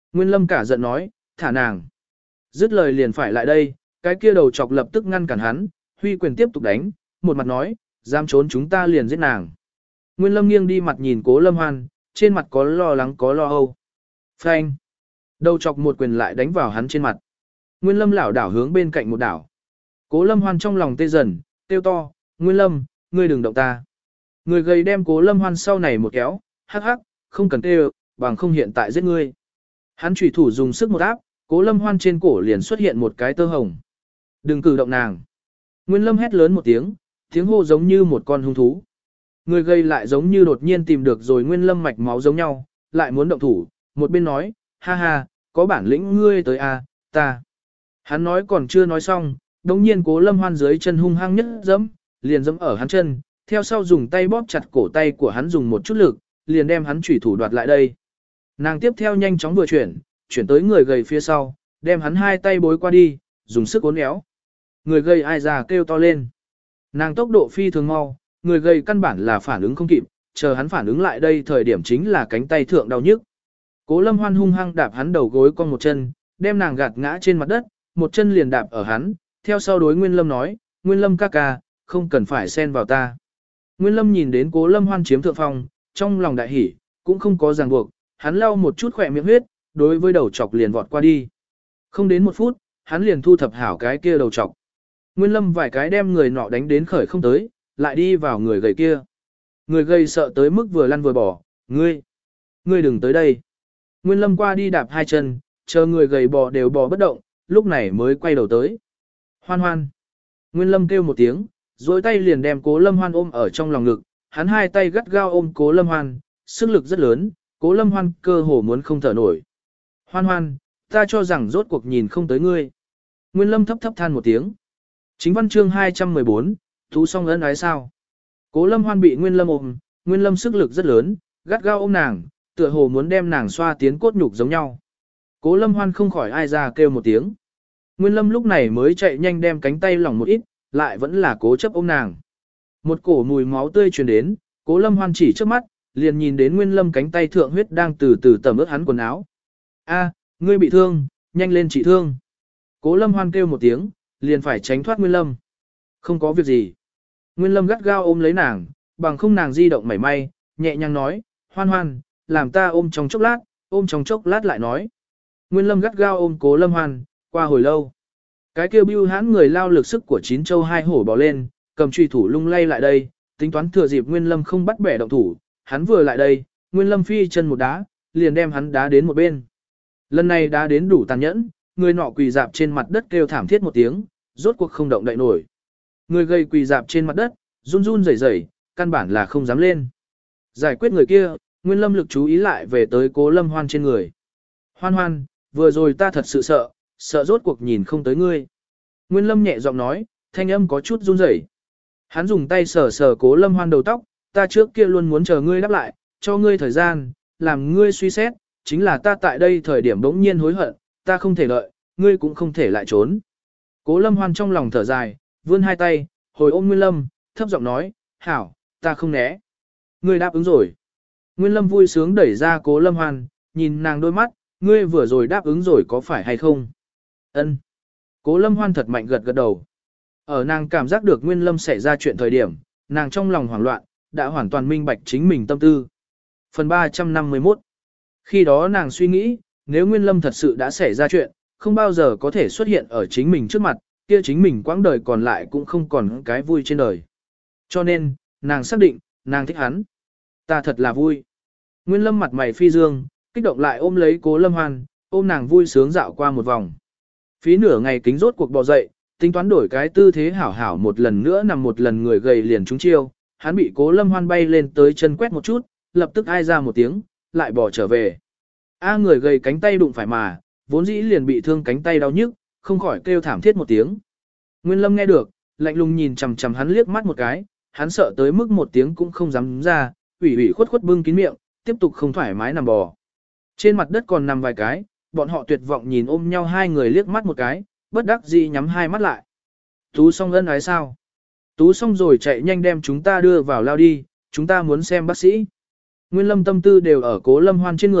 Nguyên Lâm cả giận nói, thả nàng. Dứt lời liền phải lại đây, cái kia đầu chọc lập tức ngăn cản hắn, huy quyền tiếp tục đánh, một mặt nói, dám trốn chúng ta liền giết nàng. Nguyên Lâm nghiêng đi mặt nhìn Cố Lâm Hoan, trên mặt có lo lắng có lo âu. Phanh. Đầu chọc một quyền lại đánh vào hắn trên mặt. Nguyên Lâm lảo đảo hướng bên cạnh một đảo. Cố Lâm Hoan trong lòng tê dần, kêu to, Nguyên Lâm, ngươi đừng động ta. Người gầy đem Cố Lâm Hoan sau này một kéo, hắc hắc, không cần kêu, bằng không hiện tại giết ngươi. Hắn chủy thủ dùng sức một áp, Cố Lâm Hoan trên cổ liền xuất hiện một cái tơ hồng. Đừng cử động nàng. Nguyên Lâm hét lớn một tiếng, tiếng hô giống như một con hung thú. Người gầy lại giống như đột nhiên tìm được rồi Nguyên Lâm mạch máu giống nhau, lại muốn động thủ, một bên nói, ha ha, có bản lĩnh ngươi tới a, ta. Hắn nói còn chưa nói xong, đống nhiên Cố Lâm Hoan dưới chân hung hăng nhất dẫm, liền dẫm ở hắn chân, theo sau dùng tay bóp chặt cổ tay của hắn dùng một chút lực, liền đem hắn chủy thủ đoạt lại đây. Nàng tiếp theo nhanh chóng vừa chuyển, chuyển tới người gầy phía sau, đem hắn hai tay bối qua đi, dùng sức uốn éo. Người gầy ai ra kêu to lên. Nàng tốc độ phi thường mau, người gầy căn bản là phản ứng không kịp, chờ hắn phản ứng lại đây thời điểm chính là cánh tay thượng đau nhức. Cố Lâm Hoan hung hăng đạp hắn đầu gối con một chân, đem nàng gạt ngã trên mặt đất, một chân liền đạp ở hắn, theo sau đối Nguyên Lâm nói, Nguyên Lâm ca ca, không cần phải xen vào ta. Nguyên Lâm nhìn đến Cố Lâm Hoan chiếm thượng phong, trong lòng đại hỉ, cũng không có ràng buộc, hắn lau một chút khỏe miệng huyết, đối với đầu chọc liền vọt qua đi. Không đến một phút, hắn liền thu thập hảo cái kia đầu chọc. Nguyên Lâm vài cái đem người nọ đánh đến khởi không tới, lại đi vào người gầy kia. Người gầy sợ tới mức vừa lăn vừa bỏ, ngươi, ngươi đừng tới đây. Nguyên Lâm qua đi đạp hai chân, chờ người gầy bò đều bò bất động, lúc này mới quay đầu tới. Hoan Hoan. Nguyên Lâm kêu một tiếng, dối tay liền đem Cố Lâm Hoan ôm ở trong lòng ngực, hắn hai tay gắt gao ôm Cố Lâm Hoan, sức lực rất lớn, Cố Lâm Hoan cơ hồ muốn không thở nổi. Hoan Hoan, ta cho rằng rốt cuộc nhìn không tới ngươi. Nguyên Lâm thấp thấp than một tiếng. Chính văn chương hai trăm mười bốn, thú song ân ái sao. Cố Lâm Hoan bị Nguyên Lâm ôm, Nguyên Lâm sức lực rất lớn, gắt gao ôm nàng, tựa hồ muốn đem nàng xoa tiến cốt nhục giống nhau. Cố Lâm Hoan không khỏi ai ra kêu một tiếng. Nguyên Lâm lúc này mới chạy nhanh đem cánh tay lỏng một ít, lại vẫn là cố chấp ôm nàng. Một cổ mùi máu tươi truyền đến, Cố Lâm Hoan chỉ trước mắt, liền nhìn đến Nguyên Lâm cánh tay thượng huyết đang từ từ tẩm ướt hắn quần áo. A, ngươi bị thương, nhanh lên trị thương. Cố Lâm Hoan kêu một tiếng, liền phải tránh thoát Nguyên Lâm. Không có việc gì. Nguyên Lâm gắt gao ôm lấy nàng, bằng không nàng di động mảy may, nhẹ nhàng nói, Hoan Hoan, làm ta ôm trong chốc lát, ôm trong chốc lát lại nói. Nguyên Lâm gắt gao ôm Cố Lâm Hoan, qua hồi lâu. Cái kêu bưu hãn người lao lực sức của chín châu hai hổ bò lên, cầm truy thủ lung lay lại đây, tính toán thừa dịp Nguyên Lâm không bắt bẻ động thủ, hắn vừa lại đây, Nguyên Lâm phi chân một đá, liền đem hắn đá đến một bên. Lần này đá đến đủ tàn nhẫn, người nọ quỳ dạp trên mặt đất kêu thảm thiết một tiếng, rốt cuộc không động đậy nổi. Người gầy quỳ dạp trên mặt đất, run run rẩy rẩy, căn bản là không dám lên. Giải quyết người kia, Nguyên Lâm lực chú ý lại về tới Cố Lâm Hoan trên người. Hoan Hoan, vừa rồi ta thật sự sợ, sợ rốt cuộc nhìn không tới ngươi. Nguyên Lâm nhẹ giọng nói, thanh âm có chút run rẩy. Hắn dùng tay sờ sờ Cố Lâm Hoan đầu tóc, ta trước kia luôn muốn chờ ngươi đáp lại, cho ngươi thời gian, làm ngươi suy xét, chính là ta tại đây thời điểm bỗng nhiên hối hận, ta không thể lợi, ngươi cũng không thể lại trốn. Cố Lâm Hoan trong lòng thở dài, vươn hai tay, hồi ôm Nguyên Lâm, thấp giọng nói, hảo, ta không né. Ngươi đáp ứng rồi. Nguyên Lâm vui sướng đẩy ra Cố Lâm Hoan, nhìn nàng đôi mắt, ngươi vừa rồi đáp ứng rồi có phải hay không? Ân. Cố Lâm Hoan thật mạnh gật gật đầu. Ở nàng cảm giác được Nguyên Lâm xảy ra chuyện thời điểm, nàng trong lòng hoảng loạn, đã hoàn toàn minh bạch chính mình tâm tư. Phần ba trăm năm mươi mốt. Khi đó nàng suy nghĩ, nếu Nguyên Lâm thật sự đã xảy ra chuyện, không bao giờ có thể xuất hiện ở chính mình trước mặt, kia chính mình quãng đời còn lại cũng không còn cái vui trên đời. Cho nên, nàng xác định, nàng thích hắn. Ta thật là vui. Nguyên Lâm mặt mày phi dương, kích động lại ôm lấy Cố Lâm Hoan, ôm nàng vui sướng dạo qua một vòng. Phí nửa ngày kính rốt cuộc bò dậy, tính toán đổi cái tư thế hảo hảo một lần nữa nằm một lần người gầy liền trúng chiêu, hắn bị Cố Lâm Hoan bay lên tới chân quét một chút, lập tức ai ra một tiếng, lại bỏ trở về. A người gầy cánh tay đụng phải mà, vốn dĩ liền bị thương cánh tay đau nhức, không khỏi kêu thảm thiết một tiếng. Nguyên Lâm nghe được, lạnh lùng nhìn chằm chằm hắn liếc mắt một cái, hắn sợ tới mức một tiếng cũng không dám ra, ủy ủy khuất khuất bưng kín miệng, tiếp tục không thoải mái nằm bò. Trên mặt đất còn nằm vài cái, bọn họ tuyệt vọng nhìn ôm nhau hai người liếc mắt một cái, bất đắc dĩ nhắm hai mắt lại. Tú xong ân ái sao? Tú xong rồi chạy nhanh đem chúng ta đưa vào lao đi, chúng ta muốn xem bác sĩ. Nguyên Lâm tâm tư đều ở Cố Lâm Hoan trên người,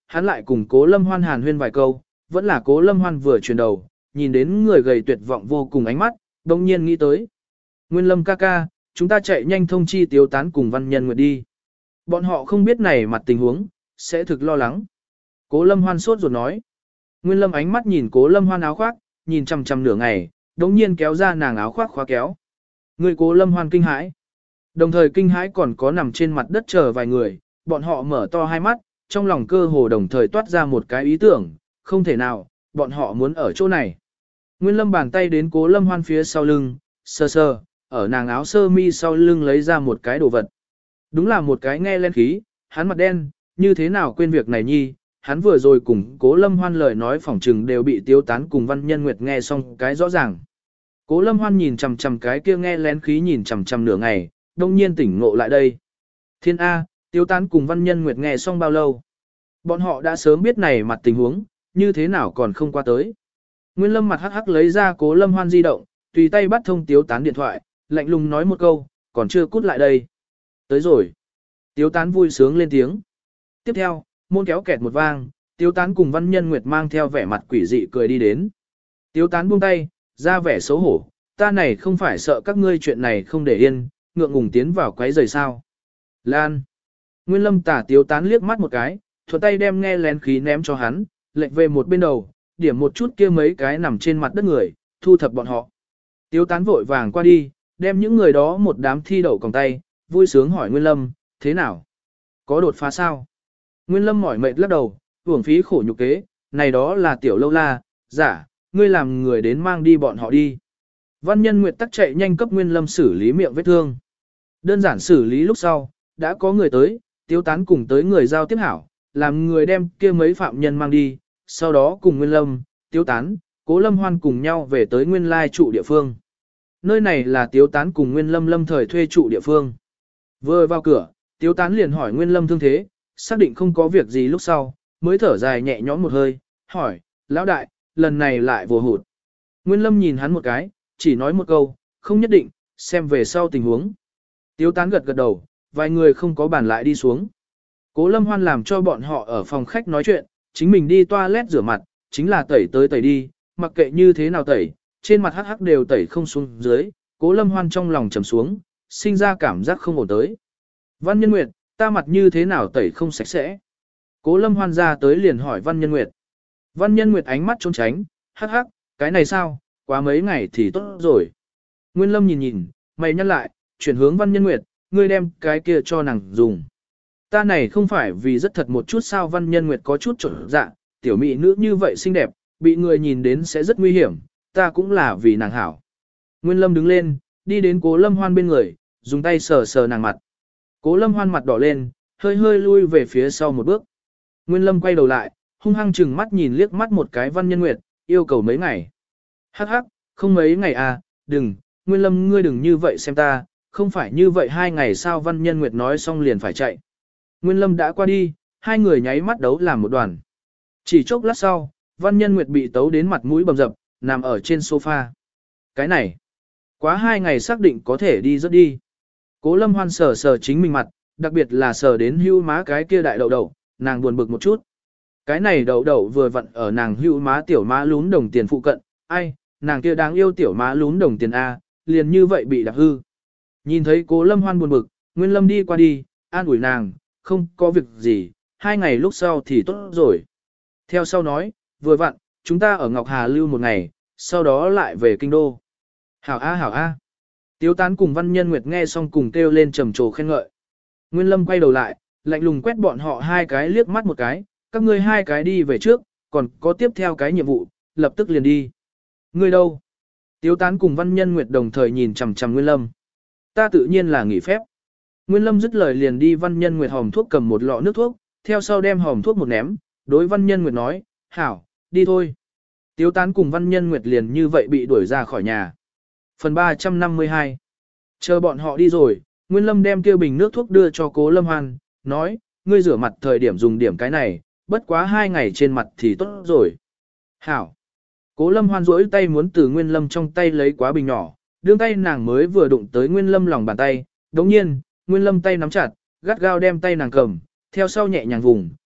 hắn lại cùng Cố Lâm Hoan hàn huyên vài câu, vẫn là Cố Lâm Hoan vừa chuyển đầu, nhìn đến người gầy tuyệt vọng vô cùng ánh mắt, đồng nhiên nghĩ tới. Nguyên Lâm ca ca, chúng ta chạy nhanh thông chi Tiếu Tán cùng Văn Nhân Nguyệt đi. Bọn họ không biết này mặt tình huống, sẽ thực lo lắng. Cố Lâm Hoan sốt ruột nói. Nguyên Lâm ánh mắt nhìn Cố Lâm Hoan áo khoác, nhìn chằm chằm nửa ngày, đống nhiên kéo ra nàng áo khoác khóa kéo. Người Cố Lâm Hoan kinh hãi. Đồng thời kinh hãi còn có nằm trên mặt đất chờ vài người, bọn họ mở to hai mắt, trong lòng cơ hồ đồng thời toát ra một cái ý tưởng, không thể nào, bọn họ muốn ở chỗ này. Nguyên Lâm bàn tay đến Cố Lâm Hoan phía sau lưng, sơ sơ, ở nàng áo sơ mi sau lưng lấy ra một cái đồ vật. Đúng là một cái nghe lên khí, hắn mặt đen, như thế nào quên việc này nhi, hắn vừa rồi cùng Cố Lâm Hoan lời nói phỏng trừng đều bị Tiếu Tán cùng Văn Nhân Nguyệt nghe xong cái rõ ràng. Cố Lâm Hoan nhìn chằm chằm cái kia nghe lén khí nhìn chằm chằm nửa ngày, đông nhiên tỉnh ngộ lại đây. Thiên A, Tiếu Tán cùng Văn Nhân Nguyệt nghe xong bao lâu? Bọn họ đã sớm biết này mặt tình huống, như thế nào còn không qua tới. Nguyên Lâm mặt hắc hắc lấy ra Cố Lâm Hoan di động, tùy tay bắt thông Tiếu Tán điện thoại, lạnh lùng nói một câu, còn chưa cút lại đây. Tới rồi. Tiếu Tán vui sướng lên tiếng. Tiếp theo, môn kéo kẹt một vang, Tiếu Tán cùng Văn Nhân Nguyệt mang theo vẻ mặt quỷ dị cười đi đến. Tiếu Tán buông tay, ra vẻ xấu hổ, ta này không phải sợ các ngươi chuyện này không để yên, ngượng ngùng tiến vào quấy rầy sao. Lan. Nguyên Lâm tả Tiếu Tán liếc mắt một cái, thuận tay đem nghe lén khí ném cho hắn, lệch về một bên đầu, điểm một chút kia mấy cái nằm trên mặt đất người, thu thập bọn họ. Tiếu Tán vội vàng qua đi, đem những người đó một đám thi đậu còng tay, vui sướng hỏi Nguyên Lâm, thế nào? Có đột phá sao? Nguyên Lâm mỏi mệt lắc đầu, uổng phí khổ nhục kế, này đó là tiểu lâu la, giả, ngươi làm người đến mang đi bọn họ đi. Văn Nhân Nguyệt tắc chạy nhanh cấp Nguyên Lâm xử lý miệng vết thương. Đơn giản xử lý lúc sau, đã có người tới, Tiếu Tán cùng tới người giao tiếp hảo, làm người đem kia mấy phạm nhân mang đi, sau đó cùng Nguyên Lâm, Tiếu Tán, Cố Lâm Hoan cùng nhau về tới nguyên lai trụ địa phương. Nơi này là Tiếu Tán cùng Nguyên Lâm lâm thời thuê trụ địa phương. Vừa vào cửa, Tiếu Tán liền hỏi Nguyên Lâm thương thế, xác định không có việc gì lúc sau, mới thở dài nhẹ nhõm một hơi, hỏi, lão đại, lần này lại vô hụt. Nguyên Lâm nhìn hắn một cái, chỉ nói một câu, không nhất định, xem về sau tình huống. Tiếu Tán gật gật đầu, vài người không có bàn lại đi xuống. Cố Lâm Hoan làm cho bọn họ ở phòng khách nói chuyện, chính mình đi toilet rửa mặt, chính là tẩy tới tẩy đi, mặc kệ như thế nào tẩy, trên mặt hắc hắc đều tẩy không xuống dưới, Cố Lâm Hoan trong lòng trầm xuống, sinh ra cảm giác không ổn tới. Văn Nhân Nguyệt, ta mặt như thế nào tẩy không sạch sẽ? Cố Lâm Hoan ra tới liền hỏi Văn Nhân Nguyệt. Văn Nhân Nguyệt ánh mắt trốn tránh, hắc hắc, cái này sao, quá mấy ngày thì tốt rồi. Nguyên Lâm nhìn nhìn, mày nhăn lại, chuyển hướng Văn Nhân Nguyệt, ngươi đem cái kia cho nàng dùng. Ta này không phải vì rất thật một chút sao. Văn Nhân Nguyệt có chút trộn dạ, tiểu mỹ nữ như vậy xinh đẹp, bị người nhìn đến sẽ rất nguy hiểm, ta cũng là vì nàng hảo. Nguyên Lâm đứng lên, đi đến Cố Lâm Hoan bên người, dùng tay sờ sờ nàng mặt. Cố Lâm Hoan mặt đỏ lên, hơi hơi lui về phía sau một bước. Nguyên Lâm quay đầu lại, hung hăng chừng mắt nhìn liếc mắt một cái Văn Nhân Nguyệt, yêu cầu mấy ngày. Hắc hắc, không mấy ngày à, đừng, Nguyên Lâm ngươi đừng như vậy xem ta, không phải như vậy hai ngày sao. Văn Nhân Nguyệt nói xong liền phải chạy. Nguyên Lâm đã qua đi, hai người nháy mắt đấu làm một đoàn. Chỉ chốc lát sau, Văn Nhân Nguyệt bị tấu đến mặt mũi bầm dập, nằm ở trên sofa. Cái này, quá hai ngày xác định có thể đi rất đi. Cố Lâm Hoan sờ sờ chính mình mặt, đặc biệt là sờ đến hưu má cái kia đại đậu đậu, nàng buồn bực một chút. Cái này đậu đậu vừa vặn ở nàng hưu má tiểu má lún đồng tiền phụ cận, ai, nàng kia đáng yêu tiểu má lún đồng tiền A, liền như vậy bị đạp hư. Nhìn thấy Cố Lâm Hoan buồn bực, Nguyên Lâm đi qua đi, an ủi nàng, không có việc gì, hai ngày lúc sau thì tốt rồi. Theo sau nói, vừa vặn, chúng ta ở Ngọc Hà lưu một ngày, sau đó lại về kinh đô. Hảo A hảo A. Tiếu Tán cùng Văn Nhân Nguyệt nghe xong cùng kêu lên trầm trồ khen ngợi. Nguyên Lâm quay đầu lại, lạnh lùng quét bọn họ hai cái liếc mắt một cái, các ngươi hai cái đi về trước, còn có tiếp theo cái nhiệm vụ, lập tức liền đi. Ngươi đâu? Tiếu Tán cùng Văn Nhân Nguyệt đồng thời nhìn chằm chằm Nguyên Lâm. Ta tự nhiên là nghỉ phép. Nguyên Lâm dứt lời liền đi. Văn Nhân Nguyệt hòm thuốc cầm một lọ nước thuốc, theo sau đem hòm thuốc một ném, đối Văn Nhân Nguyệt nói, hảo, đi thôi. Tiếu Tán cùng Văn Nhân Nguyệt liền như vậy bị đuổi ra khỏi nhà. Phần ba trăm năm mươi hai. Chờ bọn họ đi rồi, Nguyên Lâm đem kia bình nước thuốc đưa cho Cố Lâm Hoan, nói, ngươi rửa mặt thời điểm dùng điểm cái này, bất quá hai ngày trên mặt thì tốt rồi. Hảo. Cố Lâm Hoan duỗi tay muốn từ Nguyên Lâm trong tay lấy quá bình nhỏ, đương tay nàng mới vừa đụng tới Nguyên Lâm lòng bàn tay, đồng nhiên, Nguyên Lâm tay nắm chặt, gắt gao đem tay nàng cầm, theo sau nhẹ nhàng vùng,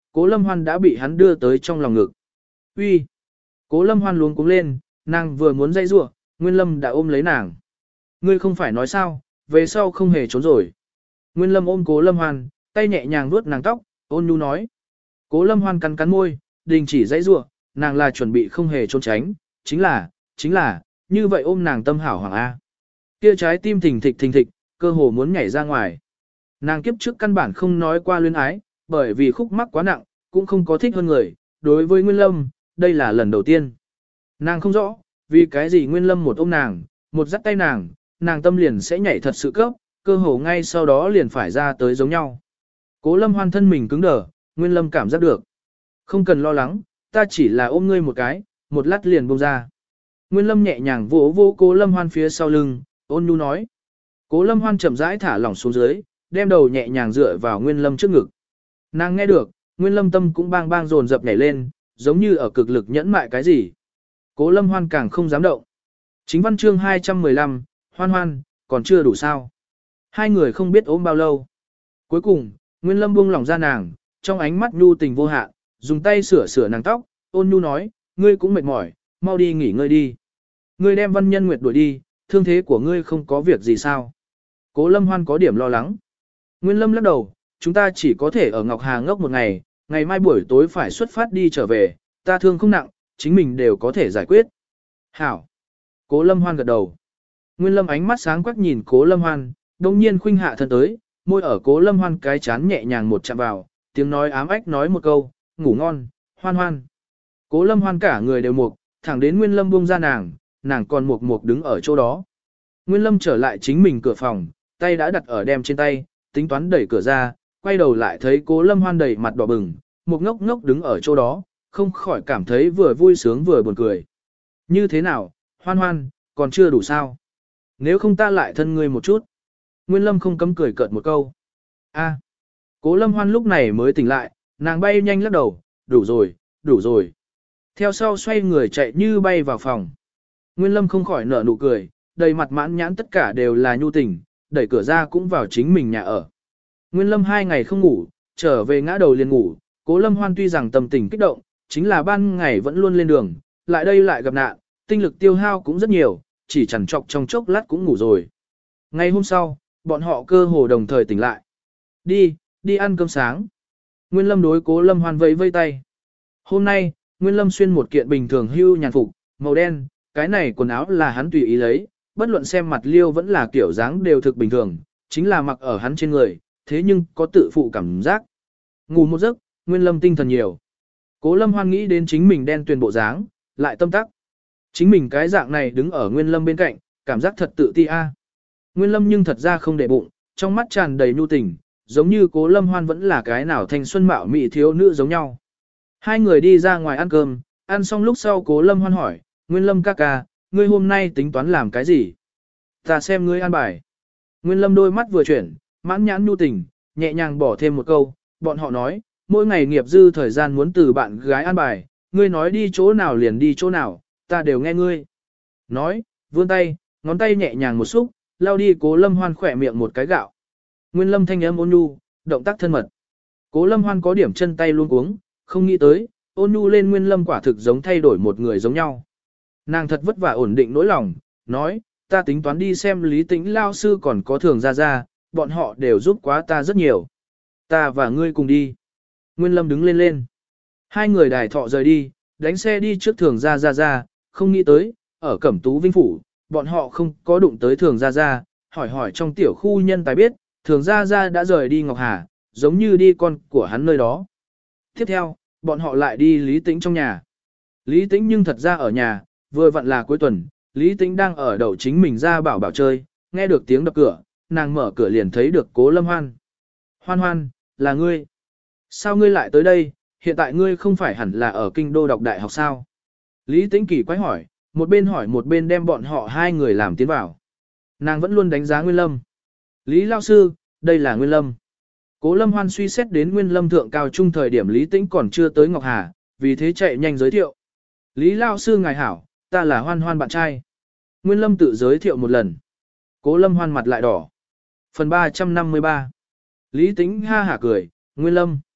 Cố Lâm Hoan đã bị hắn đưa tới trong lòng ngực. Uy, Cố Lâm Hoan luống cuống lên, nàng vừa muốn dây rủa, Nguyên Lâm đã ôm lấy nàng. Ngươi không phải nói sao, về sau không hề trốn rồi. Nguyên Lâm ôm Cố Lâm Hoan, tay nhẹ nhàng vuốt nàng tóc, ôn nhu nói. Cố Lâm Hoan cắn cắn môi, đình chỉ dây rủa, nàng là chuẩn bị không hề trốn tránh, chính là, chính là, như vậy ôm nàng tâm hảo hoàng A. Kia trái tim thình thịch thình thịch, cơ hồ muốn nhảy ra ngoài. Nàng kiếp trước căn bản không nói qua luyến ái, bởi vì khúc mắc quá nặng, cũng không có thích hơn người, đối với Nguyên Lâm, đây là lần đầu tiên. Nàng không rõ, vì cái gì Nguyên Lâm một ôm nàng, một dắt tay nàng, nàng tâm liền sẽ nhảy thật sự cấp, cơ hồ ngay sau đó liền phải ra tới giống nhau. Cố Lâm Hoan thân mình cứng đờ, Nguyên Lâm cảm giác được. Không cần lo lắng, ta chỉ là ôm ngươi một cái, một lát liền buông ra. Nguyên Lâm nhẹ nhàng vỗ vỗ Cố Lâm Hoan phía sau lưng, ôn nhu nói. Cố Lâm Hoan chậm rãi thả lỏng xuống dưới, đem đầu nhẹ nhàng dựa vào Nguyên Lâm trước ngực. Nàng nghe được, Nguyên Lâm tâm cũng bang bang dồn dập nhảy lên, giống như ở cực lực nhẫn mại cái gì. Cố Lâm Hoan càng không dám động. Chính văn chương hai trăm mười lăm, Hoan Hoan, còn chưa đủ sao. Hai người không biết ôm bao lâu. Cuối cùng, Nguyên Lâm buông lỏng ra nàng, trong ánh mắt nhu tình vô hạn, dùng tay sửa sửa nàng tóc, ôn nhu nói, ngươi cũng mệt mỏi, mau đi nghỉ ngơi đi. Ngươi đem Văn Nhân Nguyệt đuổi đi, thương thế của ngươi không có việc gì sao. Cố Lâm Hoan có điểm lo lắng. Nguyên Lâm lắc đầu, chúng ta chỉ có thể ở Ngọc Hà ngốc một ngày, ngày mai buổi tối phải xuất phát đi trở về, ta thương không nặng, chính mình đều có thể giải quyết. Hảo. Cố Lâm Hoan gật đầu. Nguyên Lâm ánh mắt sáng quắc nhìn Cố Lâm Hoan, đồng nhiên khuynh hạ thân tới, môi ở Cố Lâm Hoan cái chán nhẹ nhàng một chạm vào, tiếng nói ám ách nói một câu, ngủ ngon, Hoan Hoan. Cố Lâm Hoan cả người đều mục, thẳng đến Nguyên Lâm buông ra nàng, nàng còn mục mục đứng ở chỗ đó. Nguyên Lâm trở lại chính mình cửa phòng, tay đã đặt ở đem trên tay, tính toán đẩy cửa ra, quay đầu lại thấy Cố Lâm Hoan đầy mặt đỏ bừng, một ngốc ngốc đứng ở chỗ đó, không khỏi cảm thấy vừa vui sướng vừa buồn cười. Như thế nào, Hoan Hoan, còn chưa đủ sao? Nếu không ta lại thân ngươi một chút. Nguyên Lâm không cấm cười cợt một câu. A. Cố Lâm Hoan lúc này mới tỉnh lại, nàng bay nhanh lắc đầu, đủ rồi, đủ rồi. Theo sau xoay người chạy như bay vào phòng. Nguyên Lâm không khỏi nở nụ cười, đầy mặt mãn nhãn tất cả đều là nhu tình, đẩy cửa ra cũng vào chính mình nhà ở. Nguyên Lâm hai ngày không ngủ, trở về ngã đầu liền ngủ, Cố Lâm Hoan tuy rằng tâm tình kích động, chính là ban ngày vẫn luôn lên đường, lại đây lại gặp nạn, tinh lực tiêu hao cũng rất nhiều, chỉ chằn trọc trong chốc lát cũng ngủ rồi. Ngày hôm sau, bọn họ cơ hồ đồng thời tỉnh lại. Đi, đi ăn cơm sáng. Nguyên Lâm đối Cố Lâm Hoan vẫy vây tay. Hôm nay, Nguyên Lâm xuyên một kiện bình thường hưu nhàn phục, màu đen, cái này quần áo là hắn tùy ý lấy, bất luận xem mặt liêu vẫn là kiểu dáng đều thực bình thường, chính là mặc ở hắn trên người, thế nhưng có tự phụ cảm giác. Ngủ một giấc, Nguyên Lâm tinh thần nhiều. Cố Lâm Hoan nghĩ đến chính mình đen tuyền bộ dáng, lại tâm tắc. Chính mình cái dạng này đứng ở Nguyên Lâm bên cạnh, cảm giác thật tự ti a. Nguyên Lâm nhưng thật ra không để bụng, trong mắt tràn đầy nhu tình, giống như Cố Lâm Hoan vẫn là cái nào thanh xuân mạo mị thiếu nữ giống nhau. Hai người đi ra ngoài ăn cơm, ăn xong lúc sau Cố Lâm Hoan hỏi, Nguyên Lâm ca ca, ngươi hôm nay tính toán làm cái gì? Ta xem ngươi ăn bài. Nguyên Lâm đôi mắt vừa chuyển, mãn nhãn nhu tình, nhẹ nhàng bỏ thêm một câu, bọn họ nói, mỗi ngày nghiệp dư thời gian muốn từ bạn gái ăn bài, ngươi nói đi chỗ nào liền đi chỗ nào, ta đều nghe ngươi. Nói, vươn tay, ngón tay nhẹ nhàng một xúc, lao đi Cố Lâm Hoan khỏe miệng một cái gạo. Nguyên Lâm thanh âm ôn nhu, động tác thân mật. Cố Lâm Hoan có điểm chân tay luôn cuống, không nghĩ tới, ôn nhu lên Nguyên Lâm quả thực giống thay đổi một người giống nhau. Nàng thật vất vả ổn định nỗi lòng, nói, ta tính toán đi xem Lý Tĩnh lao sư còn có Thường Gia Gia, bọn họ đều giúp quá ta rất nhiều. Ta và ngươi cùng đi. Nguyên Lâm đứng lên lên. Hai người đài thọ rời đi, đánh xe đi trước Thường Gia Gia Gia, không nghĩ tới, ở Cẩm Tú Vinh Phủ, bọn họ không có đụng tới Thường Gia Gia, hỏi hỏi trong tiểu khu nhân tài biết, Thường Gia Gia đã rời đi Ngọc Hà, giống như đi con của hắn nơi đó. Tiếp theo, bọn họ lại đi Lý Tĩnh trong nhà. Lý Tĩnh nhưng thật ra ở nhà, vừa vặn là cuối tuần, Lý Tĩnh đang ở đậu chính mình ra bảo bảo chơi, nghe được tiếng đập cửa, nàng mở cửa liền thấy được Cố Lâm Hoan. Hoan Hoan, là ngươi. Sao ngươi lại tới đây, hiện tại ngươi không phải hẳn là ở kinh đô đọc đại học sao? Lý Tĩnh kỳ quái hỏi, một bên hỏi một bên đem bọn họ hai người làm tiến vào. Nàng vẫn luôn đánh giá Nguyên Lâm. Lý lao sư, đây là Nguyên Lâm. Cố Lâm Hoan suy xét đến Nguyên Lâm thượng cao trung thời điểm Lý Tĩnh còn chưa tới Ngọc Hà, vì thế chạy nhanh giới thiệu. Lý lao sư ngài hảo, ta là Hoan Hoan bạn trai. Nguyên Lâm tự giới thiệu một lần. Cố Lâm Hoan mặt lại đỏ. Phần ba trăm năm mươi ba. Lý Tĩnh ha hả cười, Nguyên Lâm.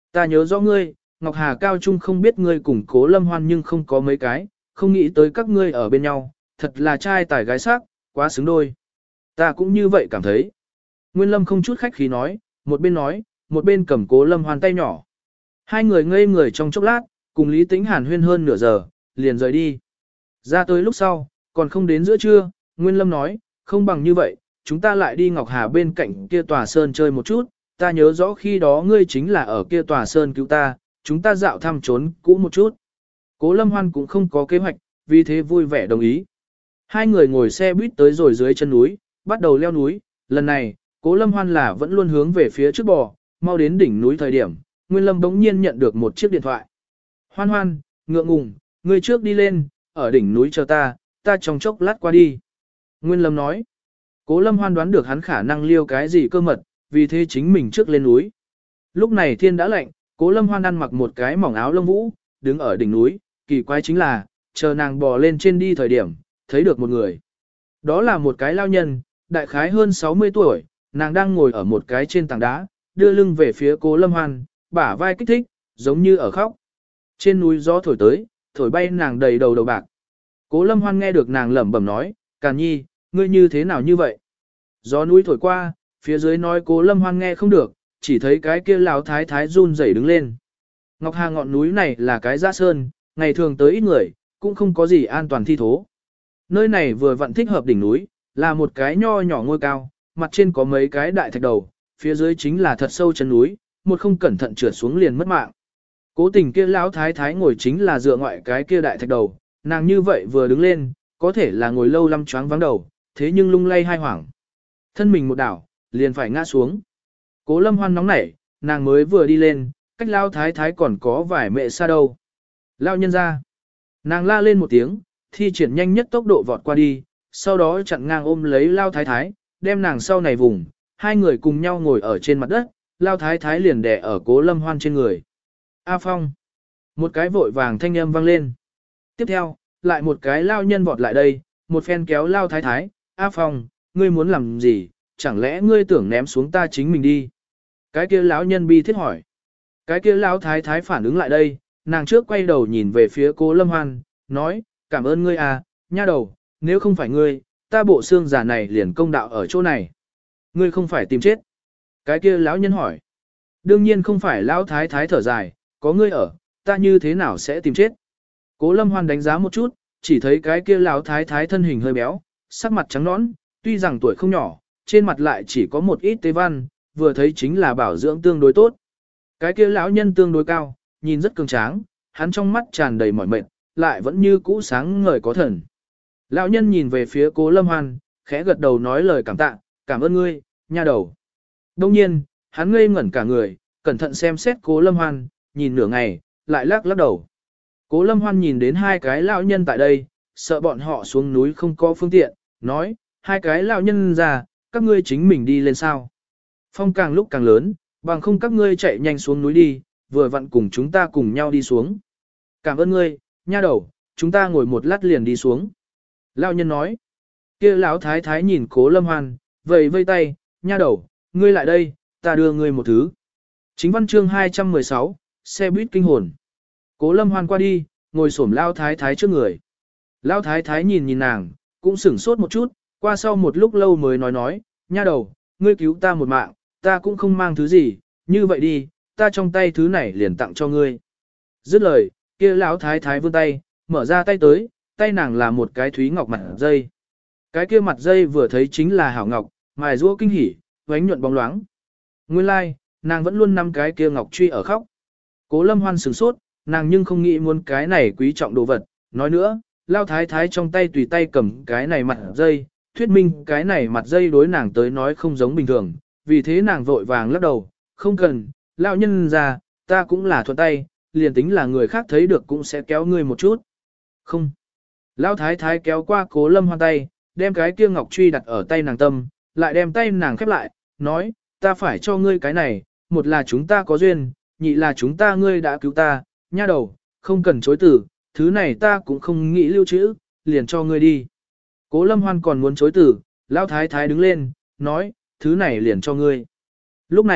Ta nhớ rõ ngươi, Ngọc Hà Cao Trung không biết ngươi cùng Cố Lâm Hoan nhưng không có mấy cái, không nghĩ tới các ngươi ở bên nhau, thật là trai tài gái sắc, quá xứng đôi. Ta cũng như vậy cảm thấy. Nguyên Lâm không chút khách khí nói, một bên nói, một bên cầm Cố Lâm Hoan tay nhỏ. Hai người ngây người trong chốc lát, cùng Lý Tĩnh Hàn huyên hơn nửa giờ, liền rời đi. Ra tới lúc sau, còn không đến giữa trưa, Nguyên Lâm nói, không bằng như vậy, chúng ta lại đi Ngọc Hà bên cạnh kia tòa sơn chơi một chút, ta nhớ rõ khi đó ngươi chính là ở kia tòa sơn cứu ta, chúng ta dạo thăm trốn cũ một chút. Cố Lâm Hoan cũng không có kế hoạch, vì thế vui vẻ đồng ý. Hai người ngồi xe buýt tới rồi dưới chân núi, bắt đầu leo núi, lần này, Cố Lâm Hoan là vẫn luôn hướng về phía trước bò, mau đến đỉnh núi thời điểm, Nguyên Lâm bỗng nhiên nhận được một chiếc điện thoại. Hoan Hoan, ngượng ngùng, ngươi trước đi lên, ở đỉnh núi chờ ta, ta trong chốc lát qua đi. Nguyên Lâm nói, Cố Lâm Hoan đoán được hắn khả năng liêu cái gì cơ mật, vì thế chính mình trước lên núi. Lúc này thiên đã lạnh, Cố Lâm Hoan ăn mặc một cái mỏng áo lông vũ, đứng ở đỉnh núi, kỳ quái chính là, chờ nàng bò lên trên đi thời điểm, thấy được một người. Đó là một cái lao nhân, đại khái hơn sáu mươi tuổi, nàng đang ngồi ở một cái trên tảng đá, đưa lưng về phía Cố Lâm Hoan, bả vai kích thích, giống như ở khóc. Trên núi gió thổi tới, thổi bay nàng đầy đầu đầu bạc. Cố Lâm Hoan nghe được nàng lẩm bẩm nói, Càn Nhi, ngươi như thế nào như vậy? Gió núi thổi qua, phía dưới nói Cố Lâm Hoan nghe không được, chỉ thấy cái kia lão thái thái run rẩy đứng lên. Ngọc Hà ngọn núi này là cái dã sơn, ngày thường tới ít người, cũng không có gì an toàn thi thố. Nơi này vừa vặn thích hợp đỉnh núi, là một cái nho nhỏ ngôi cao, mặt trên có mấy cái đại thạch đầu, phía dưới chính là thật sâu chân núi, một không cẩn thận trượt xuống liền mất mạng. Cố tình kia lão thái thái ngồi chính là dựa ngoại cái kia đại thạch đầu, nàng như vậy vừa đứng lên, có thể là ngồi lâu lắm choáng vắng đầu, thế nhưng lung lay hai hoảng. Thân mình một đảo, liền phải ngã xuống. Cố Lâm Hoan nóng nảy, nàng mới vừa đi lên, cách lao thái thái còn có vài mẹ xa đâu. Lao nhân ra. Nàng la lên một tiếng, thi triển nhanh nhất tốc độ vọt qua đi, sau đó chặn ngang ôm lấy lao thái thái, đem nàng sau này vùng, hai người cùng nhau ngồi ở trên mặt đất, lao thái thái liền đè ở Cố Lâm Hoan trên người. A Phong. Một cái vội vàng thanh âm vang lên. Tiếp theo, lại một cái lao nhân vọt lại đây, một phen kéo lao thái thái, A Phong, ngươi muốn làm gì, chẳng lẽ ngươi tưởng ném xuống ta chính mình đi. Cái kia lão nhân bi thiết hỏi. Cái kia lão thái thái phản ứng lại đây, nàng trước quay đầu nhìn về phía Cố Lâm Hoan, nói, cảm ơn ngươi à, nha đầu, nếu không phải ngươi, ta bộ xương giả này liền công đạo ở chỗ này. Ngươi không phải tìm chết. Cái kia lão nhân hỏi. Đương nhiên không phải lão thái thái thở dài, có ngươi ở, ta như thế nào sẽ tìm chết. Cố Lâm Hoan đánh giá một chút, chỉ thấy cái kia lão thái thái thân hình hơi béo, sắc mặt trắng nõn, tuy rằng tuổi không nhỏ, trên mặt lại chỉ có một ít tế văn, vừa thấy chính là bảo dưỡng tương đối tốt. Cái kia lão nhân tương đối cao, nhìn rất cường tráng, hắn trong mắt tràn đầy mỏi mệt, lại vẫn như cũ sáng ngời có thần. Lão nhân nhìn về phía Cố Lâm Hoan, khẽ gật đầu nói lời cảm tạ, cảm ơn ngươi, nha đầu. Đông nhiên, hắn ngây ngẩn cả người, cẩn thận xem xét Cố Lâm Hoan, nhìn nửa ngày, lại lắc lắc đầu. Cố Lâm Hoan nhìn đến hai cái lão nhân tại đây, sợ bọn họ xuống núi không có phương tiện, nói, hai cái lão nhân ra, các ngươi chính mình đi lên sao. Phong càng lúc càng lớn, bằng không các ngươi chạy nhanh xuống núi đi, vừa vặn cùng chúng ta cùng nhau đi xuống. Cảm ơn ngươi, nha đầu, chúng ta ngồi một lát liền đi xuống. Lão nhân nói, kia lão thái thái nhìn Cố Lâm Hoan, vẫy vây tay, nha đầu, ngươi lại đây, ta đưa ngươi một thứ. Chính văn chương hai trăm mười sáu, xe buýt kinh hồn. Cố Lâm Hoan qua đi, ngồi xổm lão thái thái trước người. Lão thái thái nhìn nhìn nàng, cũng sửng sốt một chút, qua sau một lúc lâu mới nói nói, nha đầu, ngươi cứu ta một mạng, ta cũng không mang thứ gì, như vậy đi, ta trong tay thứ này liền tặng cho ngươi. Dứt lời, kia lão thái thái vươn tay, mở ra tay tới, tay nàng là một cái thúy ngọc mặt dây. Cái kia mặt dây vừa thấy chính là hảo ngọc, mài rũa kinh hỉ, vánh nhuận bóng loáng. Nguyên lai, like, nàng vẫn luôn nắm cái kia ngọc truy ở khóc. Cố Lâm Hoan sửng sốt, nàng nhưng không nghĩ muốn cái này quý trọng đồ vật. Nói nữa, lao thái thái trong tay tùy tay cầm cái này mặt dây, thuyết minh cái này mặt dây đối nàng tới nói không giống bình thường. Vì thế nàng vội vàng lắc đầu, không cần, lão nhân ra, ta cũng là thuận tay, liền tính là người khác thấy được cũng sẽ kéo ngươi một chút. Không. Lão thái thái kéo qua Cố Lâm Hoan tay, đem cái kia ngọc truy đặt ở tay nàng tâm, lại đem tay nàng khép lại, nói, ta phải cho ngươi cái này, một là chúng ta có duyên, nhị là chúng ta ngươi đã cứu ta, nha đầu, không cần chối từ, thứ này ta cũng không nghĩ lưu trữ, liền cho ngươi đi. Cố Lâm Hoan còn muốn chối từ, lão thái thái đứng lên, nói, thứ này liền cho ngươi. Lúc này,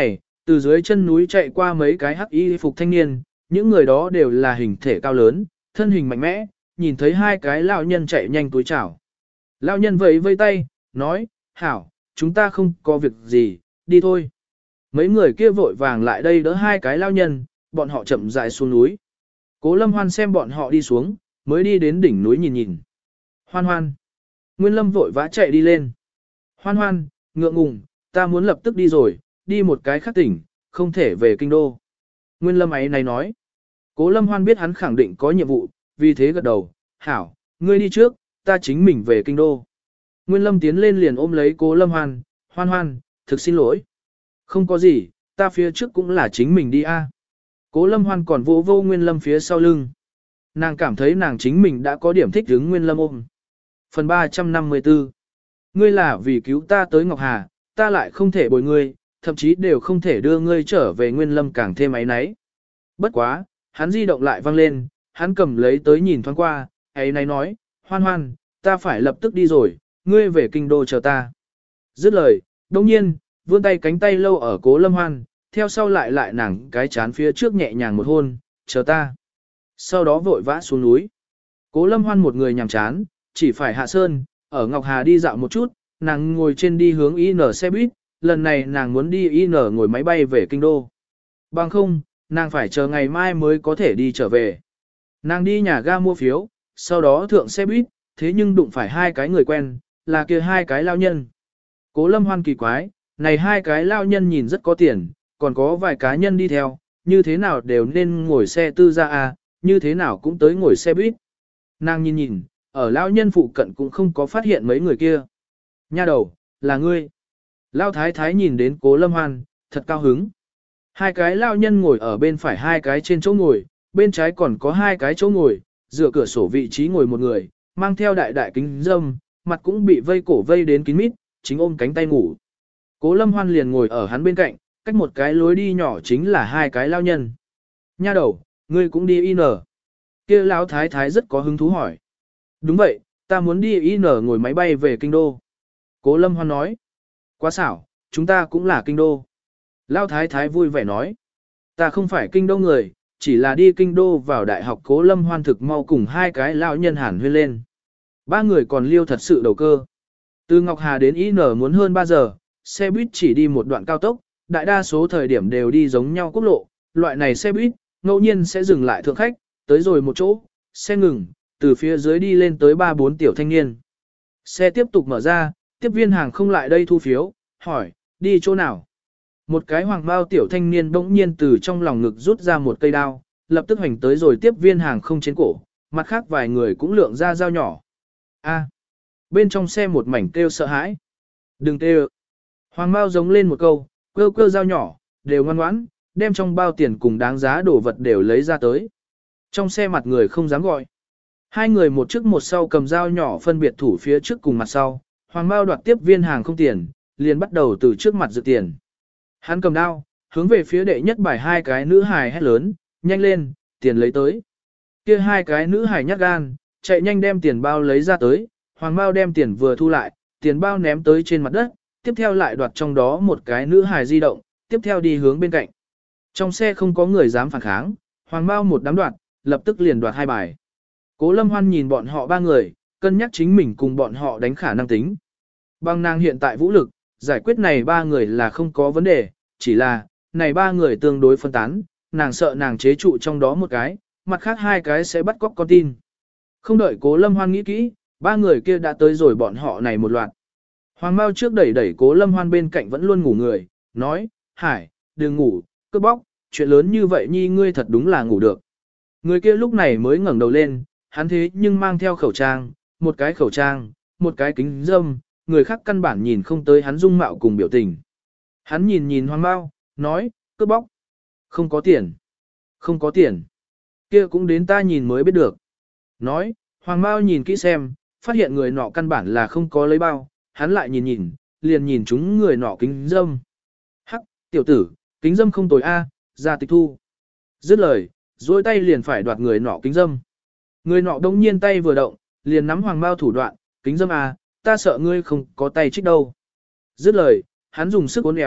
Từ dưới chân núi chạy qua mấy cái hắc y phục thanh niên, những người đó đều là hình thể cao lớn, thân hình mạnh mẽ, nhìn thấy hai cái lão nhân chạy nhanh túi chảo. Lão nhân vẫy vây tay, nói, hảo, chúng ta không có việc gì, đi thôi. Mấy người kia vội vàng lại đây đỡ hai cái lão nhân, bọn họ chậm rãi xuống núi. Cố Lâm Hoan xem bọn họ đi xuống, mới đi đến đỉnh núi nhìn nhìn. Hoan hoan. Nguyên Lâm vội vã chạy đi lên. Hoan hoan, ngượng ngùng, ta muốn lập tức đi rồi, đi một cái khác tỉnh, không thể về kinh đô. Nguyên Lâm ấy này nói. Cố Lâm Hoan biết hắn khẳng định có nhiệm vụ, vì thế gật đầu, hảo, ngươi đi trước, ta chính mình về kinh đô. Nguyên Lâm tiến lên liền ôm lấy Cố Lâm Hoan, hoan hoan, thực xin lỗi. Không có gì, ta phía trước cũng là chính mình đi a. Cố Lâm Hoan còn vỗ vô Nguyên Lâm phía sau lưng. Nàng cảm thấy nàng chính mình đã có điểm thích hứng Nguyên Lâm ôm. Phần ba trăm năm mươi tư. Ngươi là vì cứu ta tới Ngọc Hà, ta lại không thể bồi ngươi, thậm chí đều không thể đưa ngươi trở về Nguyên Lâm càng thêm áy náy. Bất quá, hắn di động lại vang lên, hắn cầm lấy tới nhìn thoáng qua, ấy náy nói, hoan hoan, ta phải lập tức đi rồi, ngươi về kinh đô chờ ta. Dứt lời, đồng nhiên, vươn tay cánh tay lâu ở Cố Lâm Hoan, theo sau lại lại nàng cái chán phía trước nhẹ nhàng một hôn, chờ ta. Sau đó vội vã xuống núi. Cố Lâm Hoan một người nhàm chán, chỉ phải hạ sơn, ở Ngọc Hà đi dạo một chút, nàng ngồi trên đi hướng i en xe buýt, lần này nàng muốn đi i en ngồi máy bay về kinh đô. Bằng không, nàng phải chờ ngày mai mới có thể đi trở về. Nàng đi nhà ga mua phiếu, sau đó thượng xe buýt, thế nhưng đụng phải hai cái người quen, là kia hai cái lao nhân. Cố Lâm Hoan kỳ quái, này hai cái lao nhân nhìn rất có tiền, còn có vài cá nhân đi theo, như thế nào đều nên ngồi xe tư ra à, như thế nào cũng tới ngồi xe buýt. Nàng nhìn nhìn, ở lao nhân phụ cận cũng không có phát hiện mấy người kia. Nha đầu, là ngươi. Lao thái thái nhìn đến Cố Lâm Hoan, thật cao hứng. Hai cái lao nhân ngồi ở bên phải hai cái trên chỗ ngồi, bên trái còn có hai cái chỗ ngồi, dựa cửa sổ vị trí ngồi một người, mang theo đại đại kính dâm, mặt cũng bị vây cổ vây đến kín mít, chính ôm cánh tay ngủ. Cố Lâm Hoan liền ngồi ở hắn bên cạnh, cách một cái lối đi nhỏ chính là hai cái lao nhân. Nha đầu, ngươi cũng đi i en. Kia lão thái thái rất có hứng thú hỏi. Đúng vậy, ta muốn đi i en ngồi máy bay về kinh đô. Cố Lâm Hoan nói. Quá xảo, chúng ta cũng là kinh đô. Lão thái thái vui vẻ nói. Ta không phải kinh đô người, chỉ là đi kinh đô vào đại học. Cố Lâm Hoan thực mau cùng hai cái lão nhân hàn huyên lên. Ba người còn liêu thật sự đầu cơ. Từ Ngọc Hà đến i en muốn hơn ba giờ, xe buýt chỉ đi một đoạn cao tốc, đại đa số thời điểm đều đi giống nhau quốc lộ, loại này xe buýt, ngẫu nhiên sẽ dừng lại thượng khách, tới rồi một chỗ, xe ngừng, từ phía dưới đi lên tới ba bốn tiểu thanh niên. Xe tiếp tục mở ra, tiếp viên hàng không lại đây thu phiếu, hỏi, đi chỗ nào? Một cái hoàng bao tiểu thanh niên bỗng nhiên từ trong lòng ngực rút ra một cây đao, lập tức hành tới rồi tiếp viên hàng không trên cổ, mặt khác vài người cũng lượng ra dao nhỏ. A. Bên trong xe một mảnh kêu sợ hãi. Đừng kêu. Hoàng bao giống lên một câu, cơ cơ dao nhỏ, đều ngoan ngoãn, đem trong bao tiền cùng đáng giá đồ vật đều lấy ra tới. Trong xe mặt người không dám gọi. Hai người một trước một sau cầm dao nhỏ phân biệt thủ phía trước cùng mặt sau, Hoàng bao đoạt tiếp viên hàng không tiền, liền bắt đầu từ trước mặt dự tiền. Hắn cầm đao, hướng về phía đệ nhất bài hai cái nữ hài hét lớn, nhanh lên, tiền lấy tới. Kia hai cái nữ hài nhát gan, chạy nhanh đem tiền bao lấy ra tới, Hoàng bao đem tiền vừa thu lại, tiền bao ném tới trên mặt đất, tiếp theo lại đoạt trong đó một cái nữ hài di động, tiếp theo đi hướng bên cạnh. Trong xe không có người dám phản kháng, Hoàng bao một đám đoạt, lập tức liền đoạt hai bài. Cố Lâm Hoan nhìn bọn họ ba người, cân nhắc chính mình cùng bọn họ đánh khả năng tính. Bằng nàng hiện tại vũ lực, giải quyết này ba người là không có vấn đề, chỉ là, này ba người tương đối phân tán, nàng sợ nàng chế trụ trong đó một cái, mặt khác hai cái sẽ bắt cóc con tin. Không đợi Cố Lâm Hoan nghĩ kỹ, ba người kia đã tới rồi bọn họ này một loạt. Hoàng Mao trước đẩy đẩy Cố Lâm Hoan bên cạnh vẫn luôn ngủ người, nói, Hải, đừng ngủ, cướp bóc, chuyện lớn như vậy nhi ngươi thật đúng là ngủ được. Người kia lúc này mới ngẩng đầu lên, hắn thế nhưng mang theo khẩu trang, một cái khẩu trang, một cái kính dâm, người khác căn bản nhìn không tới hắn dung mạo cùng biểu tình. Hắn nhìn nhìn Hoàng Mao, nói, cướp bóc. Không có tiền. Không có tiền. Kia cũng đến ta nhìn mới biết được. Nói, Hoàng Mao nhìn kỹ xem, phát hiện người nọ căn bản là không có lấy bao, hắn lại nhìn nhìn, liền nhìn chúng người nọ kính dâm. Hắc, tiểu tử, kính dâm không tồi a, ra tịch thu. Dứt lời, duỗi tay liền phải đoạt người nọ kính dâm. Người nọ đông nhiên tay vừa động, liền nắm Hoàng Mao thủ đoạn, kính dâm a, ta sợ ngươi không có tay trích đâu. Dứt lời, hắn dùng sức uốn éo,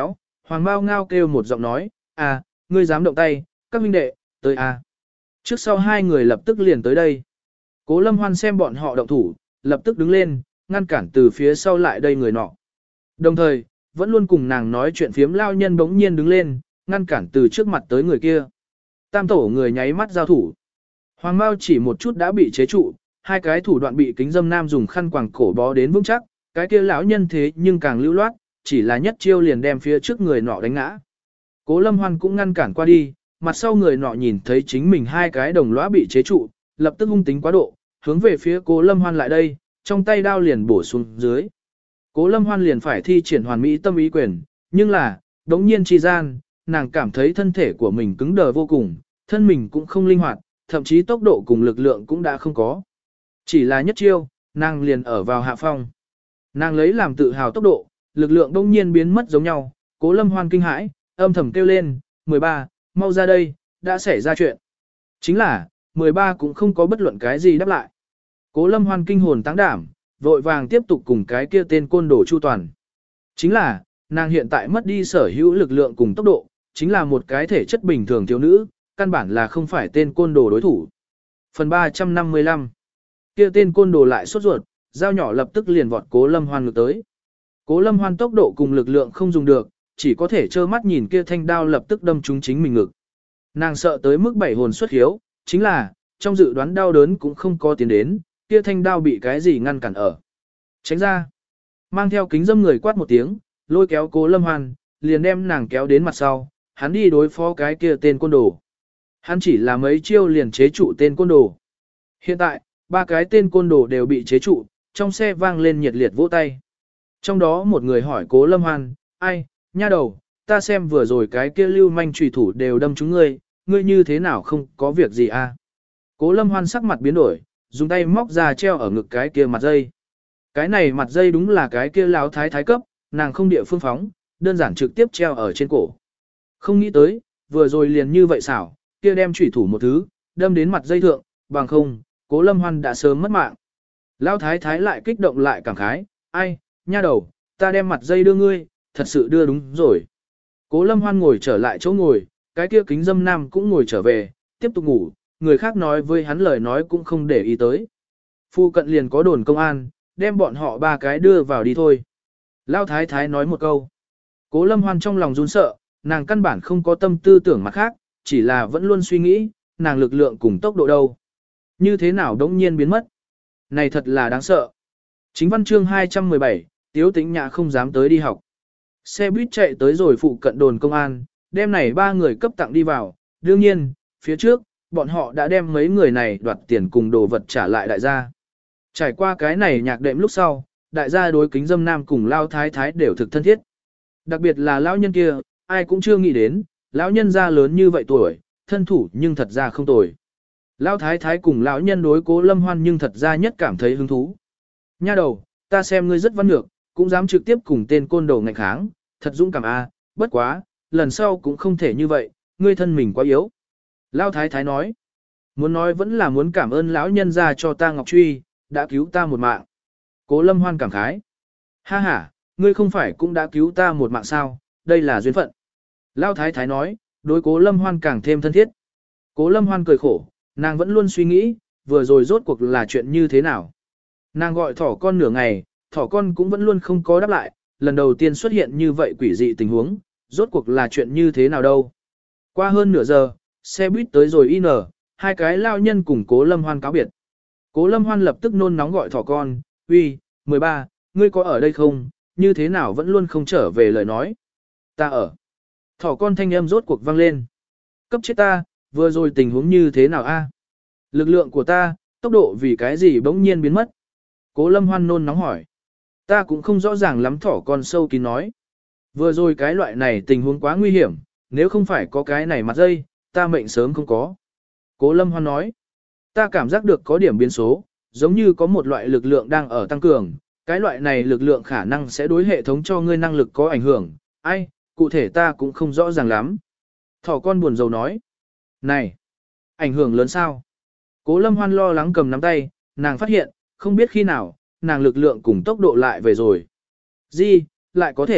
Hoàng Mao ngao kêu một giọng nói, à, ngươi dám động tay, các huynh đệ, tới à. Trước sau hai người lập tức liền tới đây. Cố Lâm Hoan xem bọn họ động thủ, lập tức đứng lên, ngăn cản từ phía sau lại đây người nọ. Đồng thời, vẫn luôn cùng nàng nói chuyện phiếm lao nhân bỗng nhiên đứng lên, ngăn cản từ trước mặt tới người kia. Tam tổ người nháy mắt giao thủ. Hoàng Mao chỉ một chút đã bị chế trụ, hai cái thủ đoạn bị kính dâm nam dùng khăn quàng cổ bó đến vững chắc, cái kia lão nhân thế nhưng càng lưu loát, chỉ là nhất chiêu liền đem phía trước người nọ đánh ngã. Cố Lâm Hoan cũng ngăn cản qua đi, mặt sau người nọ nhìn thấy chính mình hai cái đồng lõa bị chế trụ, lập tức hung tính quá độ, hướng về phía Cố Lâm Hoan lại đây, trong tay đao liền bổ xuống dưới. Cố Lâm Hoan liền phải thi triển hoàn mỹ tâm ý quyền, nhưng là, đống nhiên chi gian, nàng cảm thấy thân thể của mình cứng đờ vô cùng, thân mình cũng không linh hoạt, thậm chí tốc độ cùng lực lượng cũng đã không có. Chỉ là nhất chiêu, nàng liền ở vào hạ phong. Nàng lấy làm tự hào tốc độ, lực lượng đông nhiên biến mất giống nhau, Cố Lâm Hoan kinh hãi, âm thầm kêu lên, mười ba, mau ra đây, đã xảy ra chuyện. Chính là, mười ba cũng không có bất luận cái gì đáp lại. Cố Lâm Hoan kinh hồn táng đảm, vội vàng tiếp tục cùng cái kia tên côn đồ chu toàn. Chính là, nàng hiện tại mất đi sở hữu lực lượng cùng tốc độ, chính là một cái thể chất bình thường thiếu nữ, căn bản là không phải tên côn đồ đối thủ. Phần ba trăm năm mươi lăm. Kia tên côn đồ lại sốt ruột, dao nhỏ lập tức liền vọt Cố Lâm Hoan ngược tới. Cố Lâm Hoan tốc độ cùng lực lượng không dùng được, chỉ có thể trơ mắt nhìn kia thanh đao lập tức đâm trúng chính mình ngực. Nàng sợ tới mức bảy hồn xuất hiếu, chính là, trong dự đoán đau đớn cũng không có tiến đến, kia thanh đao bị cái gì ngăn cản ở. Tránh ra. Mang theo kính dâm người quát một tiếng, lôi kéo Cố Lâm Hoan, liền đem nàng kéo đến mặt sau, hắn đi đối phó cái kia tên côn đồ. Hắn chỉ là mấy chiêu liền chế trụ tên côn đồ. Hiện tại, ba cái tên côn đồ đều bị chế trụ, trong xe vang lên nhiệt liệt vỗ tay. Trong đó một người hỏi Cố Lâm Hoan, ai, nha đầu, ta xem vừa rồi cái kia lưu manh trùy thủ đều đâm chúng ngươi, ngươi như thế nào không có việc gì à? Cố Lâm Hoan sắc mặt biến đổi, dùng tay móc ra treo ở ngực cái kia mặt dây. Cái này mặt dây đúng là cái kia lão thái thái cấp, nàng không địa phương phóng, đơn giản trực tiếp treo ở trên cổ. Không nghĩ tới, vừa rồi liền như vậy xảo, kia đem trùy thủ một thứ, đâm đến mặt dây thượng, bằng không, Cố Lâm Hoan đã sớm mất mạng. Lão thái thái lại kích động lại cảm khái, ai, nha đầu, ta đem mặt dây đưa ngươi, thật sự đưa đúng rồi. Cố Lâm Hoan ngồi trở lại chỗ ngồi, cái kia kính dâm nam cũng ngồi trở về, tiếp tục ngủ, người khác nói với hắn lời nói cũng không để ý tới. Phu cận liền có đồn công an, đem bọn họ ba cái đưa vào đi thôi. Lão thái thái nói một câu. Cố Lâm Hoan trong lòng run sợ, nàng căn bản không có tâm tư tưởng mặt khác, chỉ là vẫn luôn suy nghĩ, nàng lực lượng cùng tốc độ đâu. Như thế nào đống nhiên biến mất. Này thật là đáng sợ. Chính văn chương hai trăm mười bảy, Tiếu Tĩnh Nhã không dám tới đi học. Xe buýt chạy tới rồi phụ cận đồn công an, đem này ba người cấp tặng đi vào. Đương nhiên, phía trước, bọn họ đã đem mấy người này đoạt tiền cùng đồ vật trả lại đại gia. Trải qua cái này nhạc đệm lúc sau, đại gia đối kính dâm nam cùng lao thái thái đều thực thân thiết. Đặc biệt là lão nhân kia, ai cũng chưa nghĩ đến, lão nhân gia lớn như vậy tuổi, thân thủ nhưng thật ra không tồi. Lão thái thái cùng lão nhân đối Cố Lâm Hoan nhưng thật ra nhất cảm thấy hứng thú. Nha đầu, ta xem ngươi rất văn nhược, cũng dám trực tiếp cùng tên côn đồ ngạnh kháng, thật dũng cảm a, bất quá, lần sau cũng không thể như vậy, ngươi thân mình quá yếu. Lão thái thái nói, muốn nói vẫn là muốn cảm ơn lão nhân gia cho ta ngọc truy, đã cứu ta một mạng. Cố Lâm Hoan cảm khái, ha ha, ngươi không phải cũng đã cứu ta một mạng sao, đây là duyên phận. Lão thái thái nói, đối Cố Lâm Hoan càng thêm thân thiết. Cố Lâm Hoan cười khổ, nàng vẫn luôn suy nghĩ, vừa rồi rốt cuộc là chuyện như thế nào. Nàng gọi thỏ con nửa ngày, thỏ con cũng vẫn luôn không có đáp lại, lần đầu tiên xuất hiện như vậy quỷ dị tình huống, rốt cuộc là chuyện như thế nào đâu. Qua hơn nửa giờ, xe buýt tới rồi in, hai cái lao nhân cùng Cố Lâm Hoan cáo biệt. Cố Lâm Hoan lập tức nôn nóng gọi thỏ con, uy, mười ba, ngươi có ở đây không, như thế nào vẫn luôn không trở về lời nói. Ta ở. Thỏ con thanh âm rốt cuộc vang lên. Cấp chết ta, vừa rồi tình huống như thế nào a? Lực lượng của ta, tốc độ vì cái gì bỗng nhiên biến mất? Cố Lâm Hoan nôn nóng hỏi. Ta cũng không rõ ràng lắm, thỏ con sâu kín nói. Vừa rồi cái loại này tình huống quá nguy hiểm, nếu không phải có cái này mặt dây, ta mệnh sớm không có. Cố Lâm Hoan nói. Ta cảm giác được có điểm biến số, giống như có một loại lực lượng đang ở tăng cường, cái loại này lực lượng khả năng sẽ đối hệ thống cho ngươi năng lực có ảnh hưởng, ai, cụ thể ta cũng không rõ ràng lắm. Thỏ con buồn rầu nói. Này, ảnh hưởng lớn sao? Cố Lâm Hoan lo lắng cầm nắm tay, nàng phát hiện, không biết khi nào, nàng lực lượng cùng tốc độ lại về rồi. Gì, lại có thể,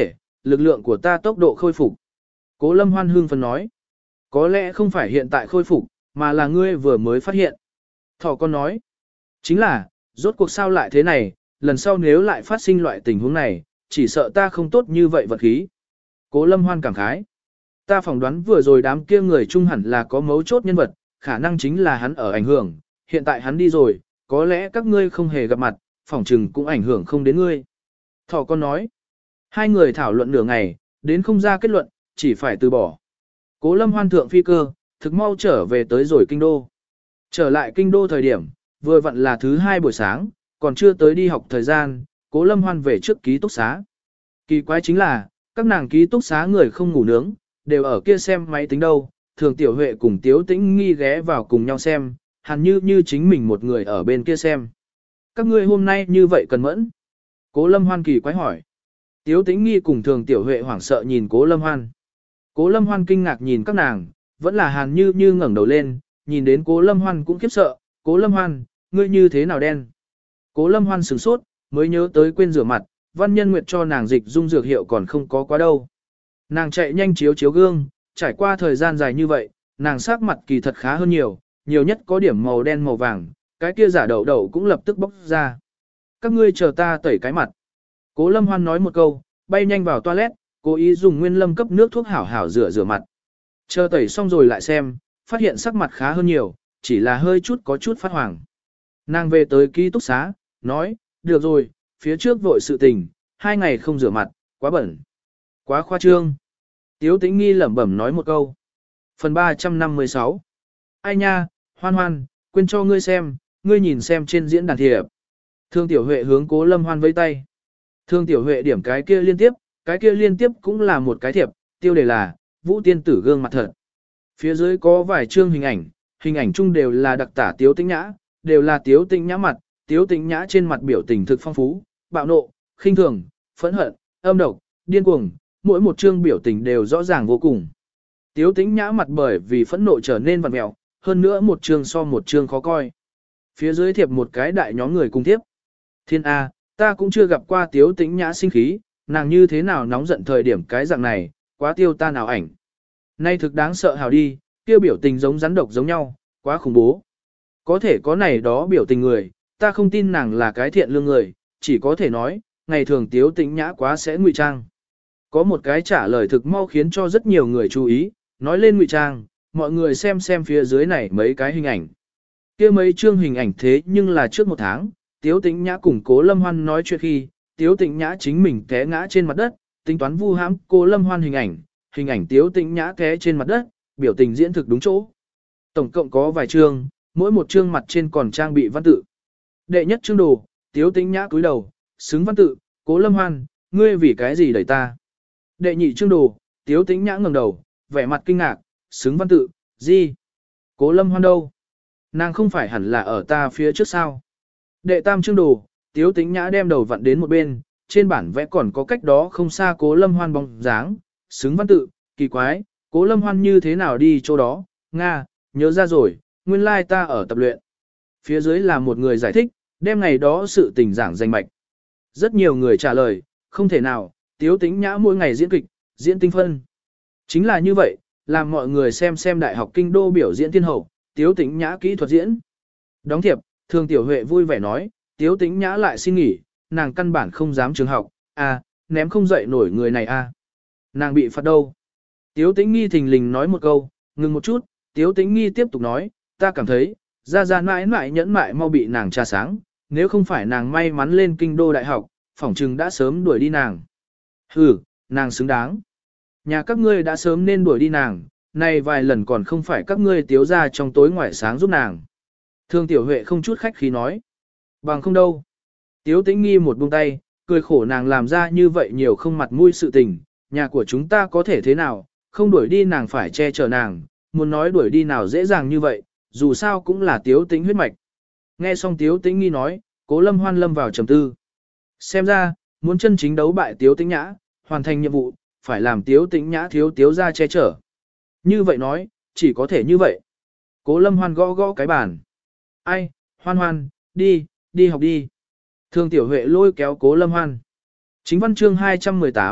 lực lượng của ta tốc độ khôi phục. Cố Lâm Hoan hưng phấn nói. Có lẽ không phải hiện tại khôi phục, mà là ngươi vừa mới phát hiện. Thỏ con nói. Chính là, rốt cuộc sao lại thế này, lần sau nếu lại phát sinh loại tình huống này, chỉ sợ ta không tốt như vậy vật khí. Cố Lâm Hoan cảm khái. Ta phỏng đoán vừa rồi đám kia người trung hẳn là có mấu chốt nhân vật, khả năng chính là hắn ở ảnh hưởng, hiện tại hắn đi rồi, có lẽ các ngươi không hề gặp mặt, phỏng chừng cũng ảnh hưởng không đến ngươi. Thỏ con nói. Hai người thảo luận nửa ngày, đến không ra kết luận, chỉ phải từ bỏ. Cố Lâm Hoan thượng phi cơ, thực mau trở về tới rồi kinh đô. Trở lại kinh đô thời điểm, vừa vặn là thứ hai buổi sáng, còn chưa tới đi học thời gian, Cố Lâm Hoan về trước ký túc xá. Kỳ quái chính là, các nàng ký túc xá người không ngủ nướng, đều ở kia xem máy tính đâu, thường Tiểu Huệ cùng Tiếu Tĩnh Nghi ghé vào cùng nhau xem, hẳn như như chính mình một người ở bên kia xem. Các ngươi hôm nay như vậy cần mẫn. Cố Lâm Hoan kỳ quái hỏi. Tiếu Tĩnh Nghi cùng thường Tiểu Huệ hoảng sợ nhìn Cố Lâm Hoan. Cố Lâm Hoan kinh ngạc nhìn các nàng, vẫn là hàn như như ngẩng đầu lên, nhìn đến Cố Lâm Hoan cũng khiếp sợ. Cố Lâm Hoan, ngươi như thế nào đen? Cố Lâm Hoan sửng sốt, mới nhớ tới quên rửa mặt, Văn Nhân Nguyệt cho nàng dịch dung dược hiệu còn không có quá đâu. Nàng chạy nhanh chiếu chiếu gương, trải qua thời gian dài như vậy, nàng sắc mặt kỳ thật khá hơn nhiều, nhiều nhất có điểm màu đen màu vàng, cái kia giả đậu đậu cũng lập tức bốc ra. Các ngươi chờ ta tẩy cái mặt. Cố Lâm Hoan nói một câu, bay nhanh vào toilet, cố ý dùng nguyên lâm cấp nước thuốc hảo hảo rửa rửa mặt. Chờ tẩy xong rồi lại xem, phát hiện sắc mặt khá hơn nhiều, chỉ là hơi chút có chút phát hoàng. Nàng về tới ký túc xá, nói, được rồi, phía trước vội sự tình, hai ngày không rửa mặt, quá bẩn. Quá khoa trương. Tiếu Tĩnh Nghi lẩm bẩm nói một câu. Phần ba trăm năm mươi sáu. Ai nha, Hoan Hoan, quên cho ngươi xem, ngươi nhìn xem trên diễn đàn thiệp. Thương Tiểu Huệ hướng Cố Lâm Hoan vẫy tay. Thương Tiểu Huệ điểm cái kia liên tiếp, cái kia liên tiếp cũng là một cái thiệp, tiêu đề là, Vũ Tiên Tử gương mặt thật. Phía dưới có vài chương hình ảnh, hình ảnh chung đều là đặc tả Tiếu Tĩnh Nhã, đều là Tiếu Tĩnh Nhã mặt, Tiếu Tĩnh Nhã trên mặt biểu tình thực phong phú, bạo nộ, khinh thường, phẫn hận, âm độc, điên cuồng, mỗi một chương biểu tình đều rõ ràng vô cùng. Tiếu Tĩnh Nhã mặt bởi vì phẫn nộ trở nên vặn mèo, hơn nữa một chương so một chương khó coi. Phía dưới thiệp một cái đại nhóm người cùng tiếp. Thiên A, ta cũng chưa gặp qua Tiếu Tĩnh Nhã sinh khí, nàng như thế nào nóng giận thời điểm cái dạng này, quá tiêu ta nào ảnh. Nay thực đáng sợ hào đi, tiêu biểu tình giống rắn độc giống nhau, quá khủng bố. Có thể có này đó biểu tình người, ta không tin nàng là cái thiện lương người, chỉ có thể nói, ngày thường Tiếu Tĩnh Nhã quá sẽ ngụy trang. Có một cái trả lời thực mau khiến cho rất nhiều người chú ý, nói lên ngụy trang, mọi người xem xem phía dưới này mấy cái hình ảnh. Kia mấy chương hình ảnh thế nhưng là trước một tháng, Tiếu Tĩnh Nhã cùng Cố Lâm Hoan nói chuyện khi, Tiếu Tĩnh Nhã chính mình té ngã trên mặt đất, tính toán vu hãm Cố Lâm Hoan hình ảnh, hình ảnh Tiếu Tĩnh Nhã té trên mặt đất, biểu tình diễn thực đúng chỗ. Tổng cộng có vài chương, mỗi một chương mặt trên còn trang bị văn tự. Đệ nhất chương đồ, Tiếu Tĩnh Nhã cúi đầu, xứng văn tự, Cố Lâm Hoan, ngươi vì cái gì đẩy ta? Đệ nhị chương đồ, Tiếu Tĩnh Nhã ngẩng đầu, vẻ mặt kinh ngạc, xứng văn tự, gì? Cố Lâm Hoan đâu? Nàng không phải hẳn là ở ta phía trước sao? Đệ tam chương đồ, Tiếu Tĩnh Nhã đem đầu vặn đến một bên, trên bản vẽ còn có cách đó không xa Cố Lâm Hoan bóng dáng, xứng văn tự, kỳ quái, Cố Lâm Hoan như thế nào đi chỗ đó? Nga, nhớ ra rồi, nguyên lai ta ở tập luyện. Phía dưới là một người giải thích, đem ngày đó sự tình giảng danh mạch. Rất nhiều người trả lời, không thể nào, Tiếu Tĩnh Nhã mỗi ngày diễn kịch, diễn tinh phân. Chính là như vậy, làm mọi người xem xem đại học kinh đô biểu diễn thiên hậu, Tiếu Tĩnh Nhã kỹ thuật diễn. Đóng thiệp, Thường Tiểu Huệ vui vẻ nói, Tiếu Tĩnh Nhã lại xin nghỉ, nàng căn bản không dám trường học, à, ném không dậy nổi người này à. Nàng bị phạt đâu? Tiếu Tĩnh Nghi thình lình nói một câu, ngừng một chút, Tiếu Tĩnh Nghi tiếp tục nói, ta cảm thấy, ra ra mãi mãi nhẫn mại mau bị nàng tra sáng, nếu không phải nàng may mắn lên kinh đô đại học, phỏng chừng đã sớm đuổi đi nàng. Hừ, nàng xứng đáng. Nhà các ngươi đã sớm nên đuổi đi nàng, nay vài lần còn không phải các ngươi tiếu ra trong tối ngoại sáng giúp nàng. Thương Tiểu Huệ không chút khách khí nói. Bằng không đâu. Tiếu Tĩnh Nghi một buông tay, cười khổ nàng làm ra như vậy nhiều không mặt mũi sự tình, nhà của chúng ta có thể thế nào, không đuổi đi nàng phải che chở nàng, muốn nói đuổi đi nào dễ dàng như vậy, dù sao cũng là Tiếu Tĩnh huyết mạch. Nghe xong Tiếu Tĩnh Nghi nói, Cố Lâm Hoan lâm vào trầm tư. Xem ra, muốn chân chính đấu bại Tiếu Tĩnh Nhã, hoàn thành nhiệm vụ, phải làm Tiếu Tĩnh Nhã thiếu Tiếu ra che chở. Như vậy nói, chỉ có thể như vậy. Cố Lâm Hoan gõ gõ cái bàn. Ai, Hoan Hoan, đi, đi học đi. Thương Tiểu Huệ lôi kéo Cố Lâm Hoan. Chính văn chương hai trăm mười tám,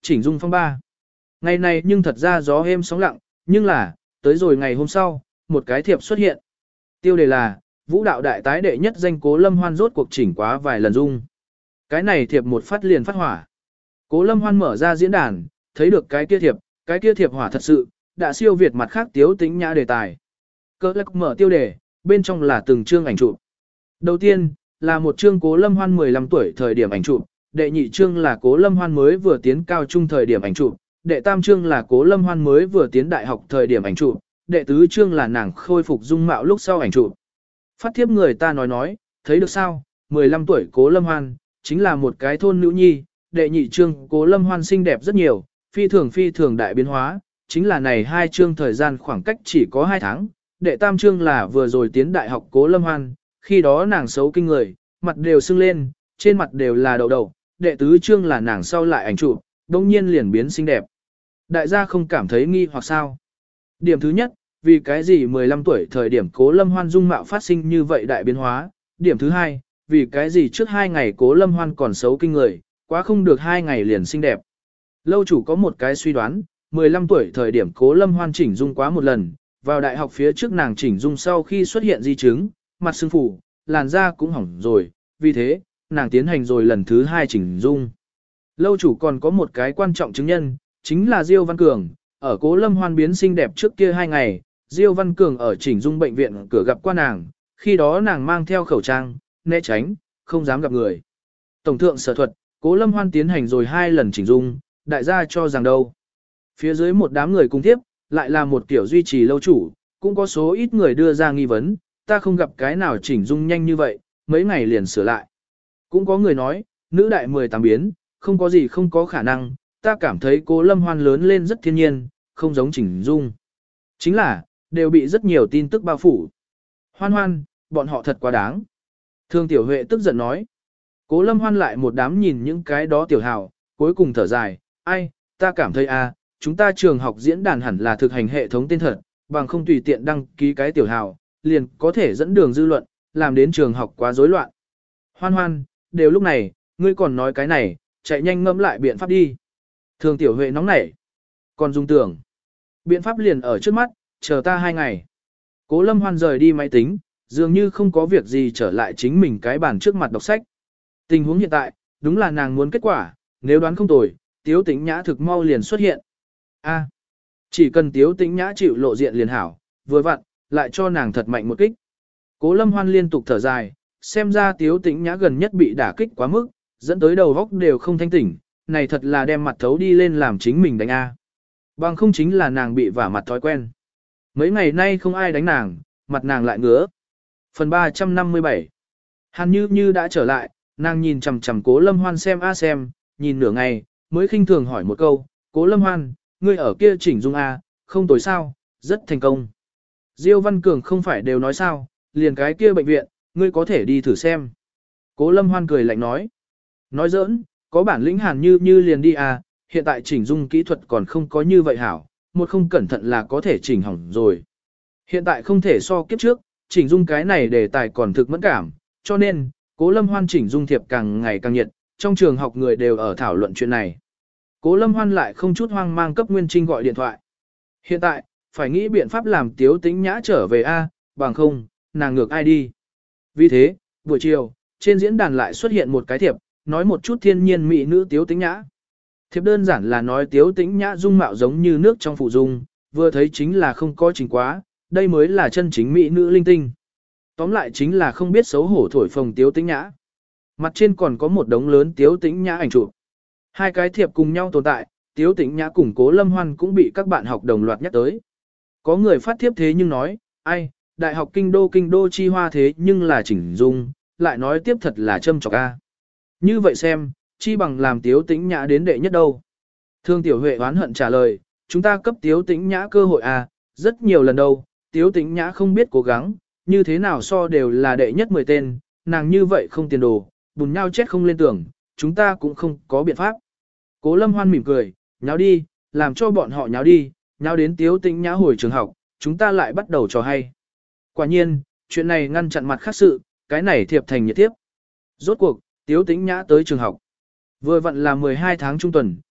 chỉnh dung phong ba. Ngày này nhưng thật ra gió êm sóng lặng, nhưng là, tới rồi ngày hôm sau, một cái thiệp xuất hiện. Tiêu đề là, vũ đạo đại tái đệ nhất danh Cố Lâm Hoan rốt cuộc chỉnh quá vài lần dung. Cái này thiệp một phát liền phát hỏa. Cố Lâm Hoan mở ra diễn đàn, thấy được cái kia thiệp, cái kia thiệp hỏa thật sự, đã siêu việt mặt khác Tiếu Tĩnh Nhã đề tài. Cơ lắc mở tiêu đề, bên trong là từng chương ảnh chụp. Đầu tiên, là một chương Cố Lâm Hoan mười lăm tuổi thời điểm ảnh chụp, đệ nhị chương là Cố Lâm Hoan mới vừa tiến cao trung thời điểm ảnh chụp, đệ tam chương là Cố Lâm Hoan mới vừa tiến đại học thời điểm ảnh chụp, đệ tứ chương là nàng khôi phục dung mạo lúc sau ảnh chụp. Phát thiếp người ta nói nói, thấy được sao, mười lăm tuổi Cố Lâm Hoan, chính là một cái thôn nữ nhi, đệ nhị chương Cố Lâm Hoan xinh đẹp rất nhiều, phi thường phi thường đại biến hóa, chính là này hai chương thời gian khoảng cách chỉ có hai tháng, đệ tam chương là vừa rồi tiến đại học Cố Lâm Hoan, khi đó nàng xấu kinh người, mặt đều sưng lên, trên mặt đều là đầu đầu, đệ tứ chương là nàng sau lại ảnh chụp, đông nhiên liền biến xinh đẹp. Đại gia không cảm thấy nghi hoặc sao? Điểm thứ nhất, vì cái gì mười lăm tuổi thời điểm Cố Lâm Hoan dung mạo phát sinh như vậy đại biến hóa? Điểm thứ hai, vì cái gì trước hai ngày Cố Lâm Hoan còn xấu kinh người, quá không được hai ngày liền xinh đẹp. Lâu chủ có một cái suy đoán, mười lăm tuổi thời điểm Cố Lâm Hoan chỉnh dung quá một lần, vào đại học phía trước nàng chỉnh dung sau khi xuất hiện di chứng, mặt sưng phù, làn da cũng hỏng rồi, vì thế, nàng tiến hành rồi lần thứ hai chỉnh dung. Lâu chủ còn có một cái quan trọng chứng nhân, chính là Diêu Văn Cường, ở Cố Lâm Hoan biến xinh đẹp trước kia hai ngày, Diêu Văn Cường ở chỉnh dung bệnh viện cửa gặp qua nàng, khi đó nàng mang theo khẩu trang, né tránh, không dám gặp người. Tổng thượng sở thuật, Cố Lâm Hoan tiến hành rồi hai lần chỉnh dung, đại gia cho rằng đâu. Phía dưới một đám người cùng tiếp, lại là một kiểu duy trì lâu chủ, cũng có số ít người đưa ra nghi vấn, ta không gặp cái nào chỉnh dung nhanh như vậy, mấy ngày liền sửa lại. Cũng có người nói, nữ đại mười tám biến, không có gì không có khả năng, ta cảm thấy Cố Lâm Hoan lớn lên rất thiên nhiên, không giống chỉnh dung. Chính là, đều bị rất nhiều tin tức bao phủ. Hoan Hoan, bọn họ thật quá đáng. Thương Tiểu Huệ tức giận nói. Cố Lâm Hoan lại một đám nhìn những cái đó tiểu hào, cuối cùng thở dài, ai, ta cảm thấy a, chúng ta trường học diễn đàn hẳn là thực hành hệ thống tên thật, bằng không tùy tiện đăng ký cái tiểu hào, liền có thể dẫn đường dư luận, làm đến trường học quá rối loạn. Hoan Hoan, đều lúc này, ngươi còn nói cái này, chạy nhanh ngẫm lại biện pháp đi. Thường Tiểu Huệ nóng nảy, còn dùng tưởng. Biện pháp liền ở trước mắt, chờ ta hai ngày. Cố Lâm Hoan rời đi máy tính, dường như không có việc gì trở lại chính mình cái bàn trước mặt đọc sách. Tình huống hiện tại, đúng là nàng muốn kết quả, nếu đoán không tồi, Tiếu Tĩnh Nhã thực mau liền xuất hiện. A, chỉ cần Tiếu Tĩnh Nhã chịu lộ diện liền hảo, vừa vặn, lại cho nàng thật mạnh một kích. Cố Lâm Hoan liên tục thở dài, xem ra Tiếu Tĩnh Nhã gần nhất bị đả kích quá mức, dẫn tới đầu óc đều không thanh tỉnh, này thật là đem mặt thấu đi lên làm chính mình đánh A. Bằng không chính là nàng bị vả mặt thói quen. Mấy ngày nay không ai đánh nàng, mặt nàng lại ngứa. Phần ba trăm năm mươi bảy. Hàn Như Như đã trở lại, nàng nhìn chằm chằm Cố Lâm Hoan xem a xem, nhìn nửa ngày, mới khinh thường hỏi một câu, Cố Lâm Hoan, ngươi ở kia chỉnh dung a, không tồi sao, rất thành công. Diêu Văn Cường không phải đều nói sao, liền cái kia bệnh viện, ngươi có thể đi thử xem. Cố Lâm Hoan cười lạnh nói. Nói giỡn, có bản lĩnh Hàn Như Như liền đi à, hiện tại chỉnh dung kỹ thuật còn không có như vậy hảo, một không cẩn thận là có thể chỉnh hỏng rồi. Hiện tại không thể so kiếp trước, chỉnh dung cái này đề tài còn thực mẫn cảm, cho nên, Cố Lâm Hoan chỉnh dung thiệp càng ngày càng nhiệt, trong trường học người đều ở thảo luận chuyện này. Cố Lâm Hoan lại không chút hoang mang cấp Nguyên Trinh gọi điện thoại. Hiện tại, phải nghĩ biện pháp làm Tiếu Tĩnh Nhã trở về A, bằng không, nàng ngược ai đi. Vì thế, buổi chiều, trên diễn đàn lại xuất hiện một cái thiệp, nói một chút thiên nhiên mỹ nữ Tiếu Tĩnh Nhã. Thiệp đơn giản là nói Tiếu Tĩnh Nhã dung mạo giống như nước trong phụ dung, vừa thấy chính là không có chỉnh quá, đây mới là chân chính mỹ nữ linh tinh. Tóm lại chính là không biết xấu hổ thổi phồng Tiếu Tĩnh Nhã. Mặt trên còn có một đống lớn Tiếu Tĩnh Nhã ảnh chụp. Hai cái thiệp cùng nhau tồn tại, Tiếu Tĩnh Nhã cùng Cố Lâm Hoan cũng bị các bạn học đồng loạt nhắc tới. Có người phát thiệp thế nhưng nói, ai, đại học kinh đô kinh đô chi hoa thế nhưng là chỉnh dung, lại nói tiếp thật là châm chọc a. Như vậy xem, chi bằng làm Tiếu Tĩnh Nhã đến đệ nhất đâu. Thương Tiểu Huệ oán hận trả lời, chúng ta cấp Tiếu Tĩnh Nhã cơ hội à, rất nhiều lần đâu, Tiếu Tĩnh Nhã không biết cố gắng, như thế nào so đều là đệ nhất mười tên, nàng như vậy không tiền đồ, bùn nhau chết không lên tưởng, chúng ta cũng không có biện pháp. Cố Lâm Hoan mỉm cười, nháo đi, làm cho bọn họ nháo đi, nháo đến Tiếu Tĩnh Nhã hồi trường học, chúng ta lại bắt đầu trò hay. Quả nhiên, chuyện này ngăn chặn mặt khác sự, cái này thiệp thành nhiệt tiếp. Rốt cuộc, Tiếu Tĩnh Nhã tới trường học. Vừa vặn là mười hai tháng trung tuần,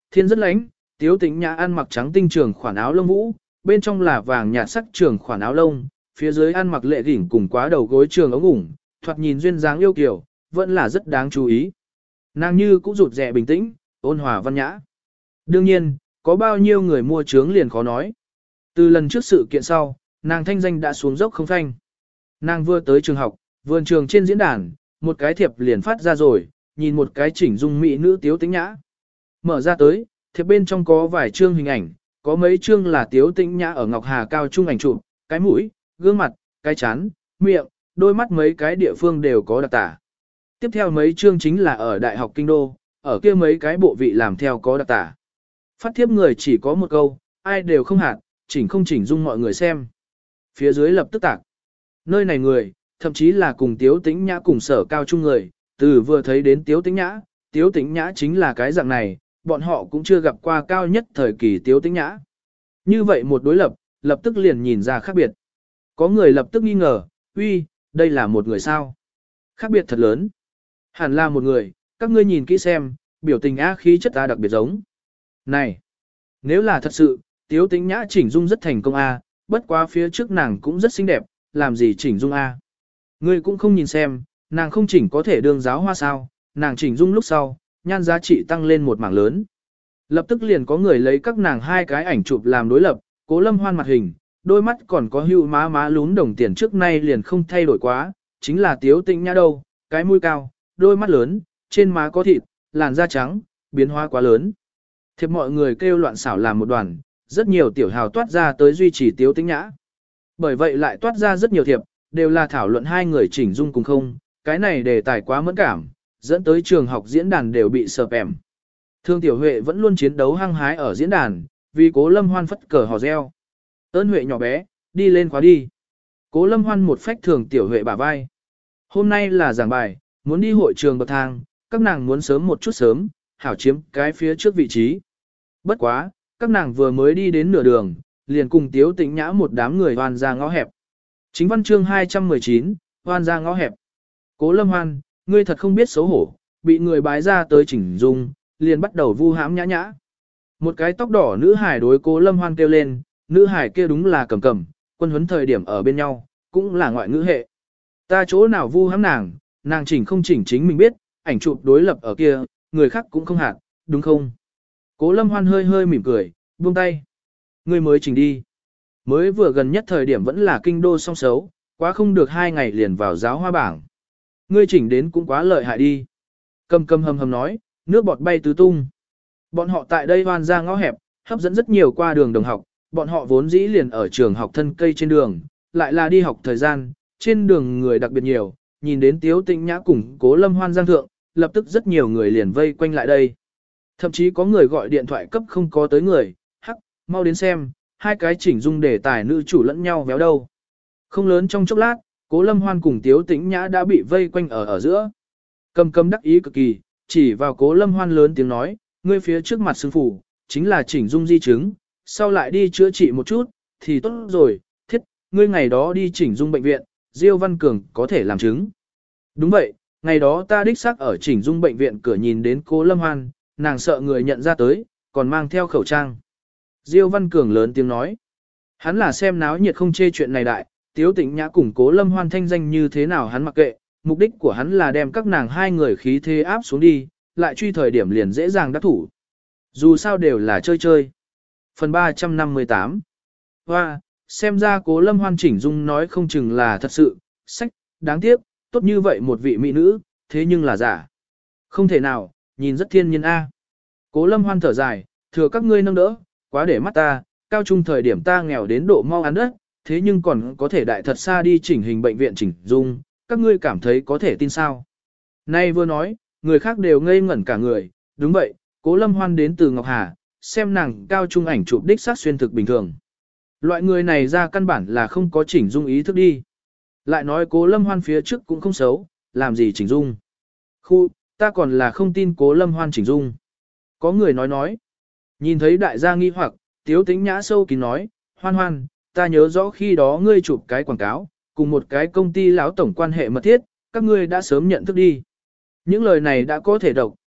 thiên rất lánh, Tiếu Tĩnh Nhã ăn mặc trắng tinh trường khoản áo lông vũ, bên trong là vàng nhạt sắc trường khoản áo lông, phía dưới ăn mặc lệ đỉnh cùng quá đầu gối trường ống ủng, thoạt nhìn duyên dáng yêu kiều, vẫn là rất đáng chú ý. Nàng như cũng rụt rè bình tĩnh, ôn hòa văn nhã. Đương nhiên, có bao nhiêu người mua trướng liền khó nói. Từ lần trước sự kiện sau, nàng thanh danh đã xuống dốc không thanh. Nàng vừa tới trường học, vườn trường trên diễn đàn, một cái thiệp liền phát ra rồi, nhìn một cái chỉnh dung mỹ nữ Tiếu Tĩnh Nhã. Mở ra tới, thiệp bên trong có vài chương hình ảnh, có mấy chương là Tiếu Tĩnh Nhã ở Ngọc Hà cao trung ảnh chụp, cái mũi, gương mặt, cái trán, miệng, đôi mắt mấy cái địa phương đều có đặc tả. Tiếp theo mấy chương chính là ở Đại học Kinh Đô, ở kia mấy cái bộ vị làm theo có đặc tả. Phát thiếp người chỉ có một câu, ai đều không hạt, chỉnh không chỉnh dung mọi người xem. Phía dưới lập tức tạc. Nơi này người, thậm chí là cùng Tiếu Tĩnh Nhã cùng sở cao trung người, từ vừa thấy đến Tiếu Tĩnh Nhã, Tiếu Tĩnh Nhã chính là cái dạng này, bọn họ cũng chưa gặp qua cao nhất thời kỳ Tiếu Tĩnh Nhã. Như vậy một đối lập, lập tức liền nhìn ra khác biệt. Có người lập tức nghi ngờ, uy, đây là một người sao? Khác biệt thật lớn. Hẳn là một người, các ngươi nhìn kỹ xem, biểu tình á khí chất ta đặc biệt giống. Này, nếu là thật sự, Tiếu Tĩnh Nhã chỉnh dung rất thành công a, bất quá phía trước nàng cũng rất xinh đẹp, làm gì chỉnh dung a? Ngươi cũng không nhìn xem, nàng không chỉnh có thể đương giáo hoa sao, nàng chỉnh dung lúc sau, nhan giá trị tăng lên một mảng lớn. Lập tức liền có người lấy các nàng hai cái ảnh chụp làm đối lập, Cố Lâm Hoan mặt hình, đôi mắt còn có hưu má má lún đồng tiền trước nay liền không thay đổi quá, chính là Tiếu Tĩnh Nhã đâu, cái mũi cao, đôi mắt lớn, trên má có thịt, làn da trắng, biến hóa quá lớn. Thiệp mọi người kêu loạn xảo làm một đoàn, rất nhiều tiểu hào toát ra tới duy trì Tiếu Tĩnh Nhã. Bởi vậy lại toát ra rất nhiều thiệp, đều là thảo luận hai người chỉnh dung cùng không, cái này đề tài quá mẫn cảm, dẫn tới trường học diễn đàn đều bị sợp ẻm. Thương Tiểu Huệ vẫn luôn chiến đấu hăng hái ở diễn đàn, vì Cố Lâm Hoan phất cờ hò reo. Ơn Huệ nhỏ bé, đi lên khóa đi. Cố Lâm Hoan một phách Thường Tiểu Huệ bả vai. Hôm nay là giảng bài, muốn đi hội trường bậc thang, các nàng muốn sớm một chút sớm, hảo chiếm cái phía trước vị trí. Bất quá, các nàng vừa mới đi đến nửa đường, liền cùng Tiếu Tĩnh Nhã một đám người hoan ra ngõ hẹp. Chính văn chương hai trăm mười chín, hoan ra ngõ hẹp. Cố Lâm Hoan, ngươi thật không biết xấu hổ, bị người bái ra tới chỉnh dung, liền bắt đầu vu hãm nhã nhã. Một cái tóc đỏ nữ hải đối Cố Lâm Hoan kêu lên, nữ hải kia đúng là Cầm Cầm, quân huấn thời điểm ở bên nhau, cũng là ngoại ngữ hệ. Ta chỗ nào vu hãm nàng, nàng chỉnh không chỉnh chính mình biết, ảnh chụp đối lập ở kia, người khác cũng không hạt, đúng không? Cố Lâm Hoan hơi hơi mỉm cười, buông tay. Ngươi mới chỉnh đi. Mới vừa gần nhất thời điểm vẫn là kinh đô song xấu, quá không được hai ngày liền vào giáo hoa bảng. Ngươi chỉnh đến cũng quá lợi hại đi. Cầm Cầm hầm hầm nói, nước bọt bay tứ tung. Bọn họ tại đây hoan ra ngõ hẹp, hấp dẫn rất nhiều qua đường đồng học, bọn họ vốn dĩ liền ở trường học thân cây trên đường, lại là đi học thời gian, trên đường người đặc biệt nhiều, nhìn đến Tiếu Tĩnh Nhã cùng Cố Lâm Hoan giang thượng, lập tức rất nhiều người liền vây quanh lại đây. Thậm chí có người gọi điện thoại cấp không có tới người, hắc, mau đến xem, hai cái chỉnh dung đề tài nữ chủ lẫn nhau véo đâu. Không lớn trong chốc lát, Cố Lâm Hoan cùng Tiếu Tĩnh Nhã đã bị vây quanh ở ở giữa. Cầm Cầm đắc ý cực kỳ, chỉ vào Cố Lâm Hoan lớn tiếng nói, ngươi phía trước mặt xương phủ, chính là chỉnh dung di chứng, sau lại đi chữa trị một chút, thì tốt rồi, thiết, ngươi ngày đó đi chỉnh dung bệnh viện, Diêu Văn Cường có thể làm chứng. Đúng vậy, ngày đó ta đích xác ở chỉnh dung bệnh viện cửa nhìn đến Cố Lâm Hoan, nàng sợ người nhận ra tới, còn mang theo khẩu trang. Diêu Văn Cường lớn tiếng nói, hắn là xem náo nhiệt không chê chuyện này đại, Tiếu Tĩnh Nhã cùng Cố Lâm Hoan thanh danh như thế nào hắn mặc kệ, mục đích của hắn là đem các nàng hai người khí thế áp xuống đi, lại truy thời điểm liền dễ dàng đắc thủ. Dù sao đều là chơi chơi. Phần ba trăm năm mươi tám. Hoa, xem ra Cố Lâm Hoan chỉnh dung nói không chừng là thật sự, sách, đáng tiếc, tốt như vậy một vị mỹ nữ, thế nhưng là giả. Không thể nào, nhìn rất thiên nhiên a. Cố Lâm Hoan thở dài, thừa các ngươi nâng đỡ, quá để mắt ta, cao trung thời điểm ta nghèo đến độ mau ăn đất, thế nhưng còn có thể đại thật xa đi chỉnh hình bệnh viện chỉnh dung, các ngươi cảm thấy có thể tin sao. Nay vừa nói, người khác đều ngây ngẩn cả người, đúng vậy, Cố Lâm Hoan đến từ Ngọc Hà, xem nàng cao trung ảnh chụp đích xác xuyên thực bình thường. Loại người này ra căn bản là không có chỉnh dung ý thức đi. Lại nói Cố Lâm Hoan phía trước cũng không xấu, làm gì chỉnh dung. Khu, ta còn là không tin Cố Lâm Hoan chỉnh dung. Có người nói nói. Nhìn thấy đại gia nghi hoặc, Tiếu Tĩnh Nhã sâu kín nói, Hoan Hoan, ta nhớ rõ khi đó ngươi chụp cái quảng cáo, cùng một cái công ty lão tổng quan hệ mật thiết, các ngươi đã sớm nhận thức đi. Những lời này đã có thể độc,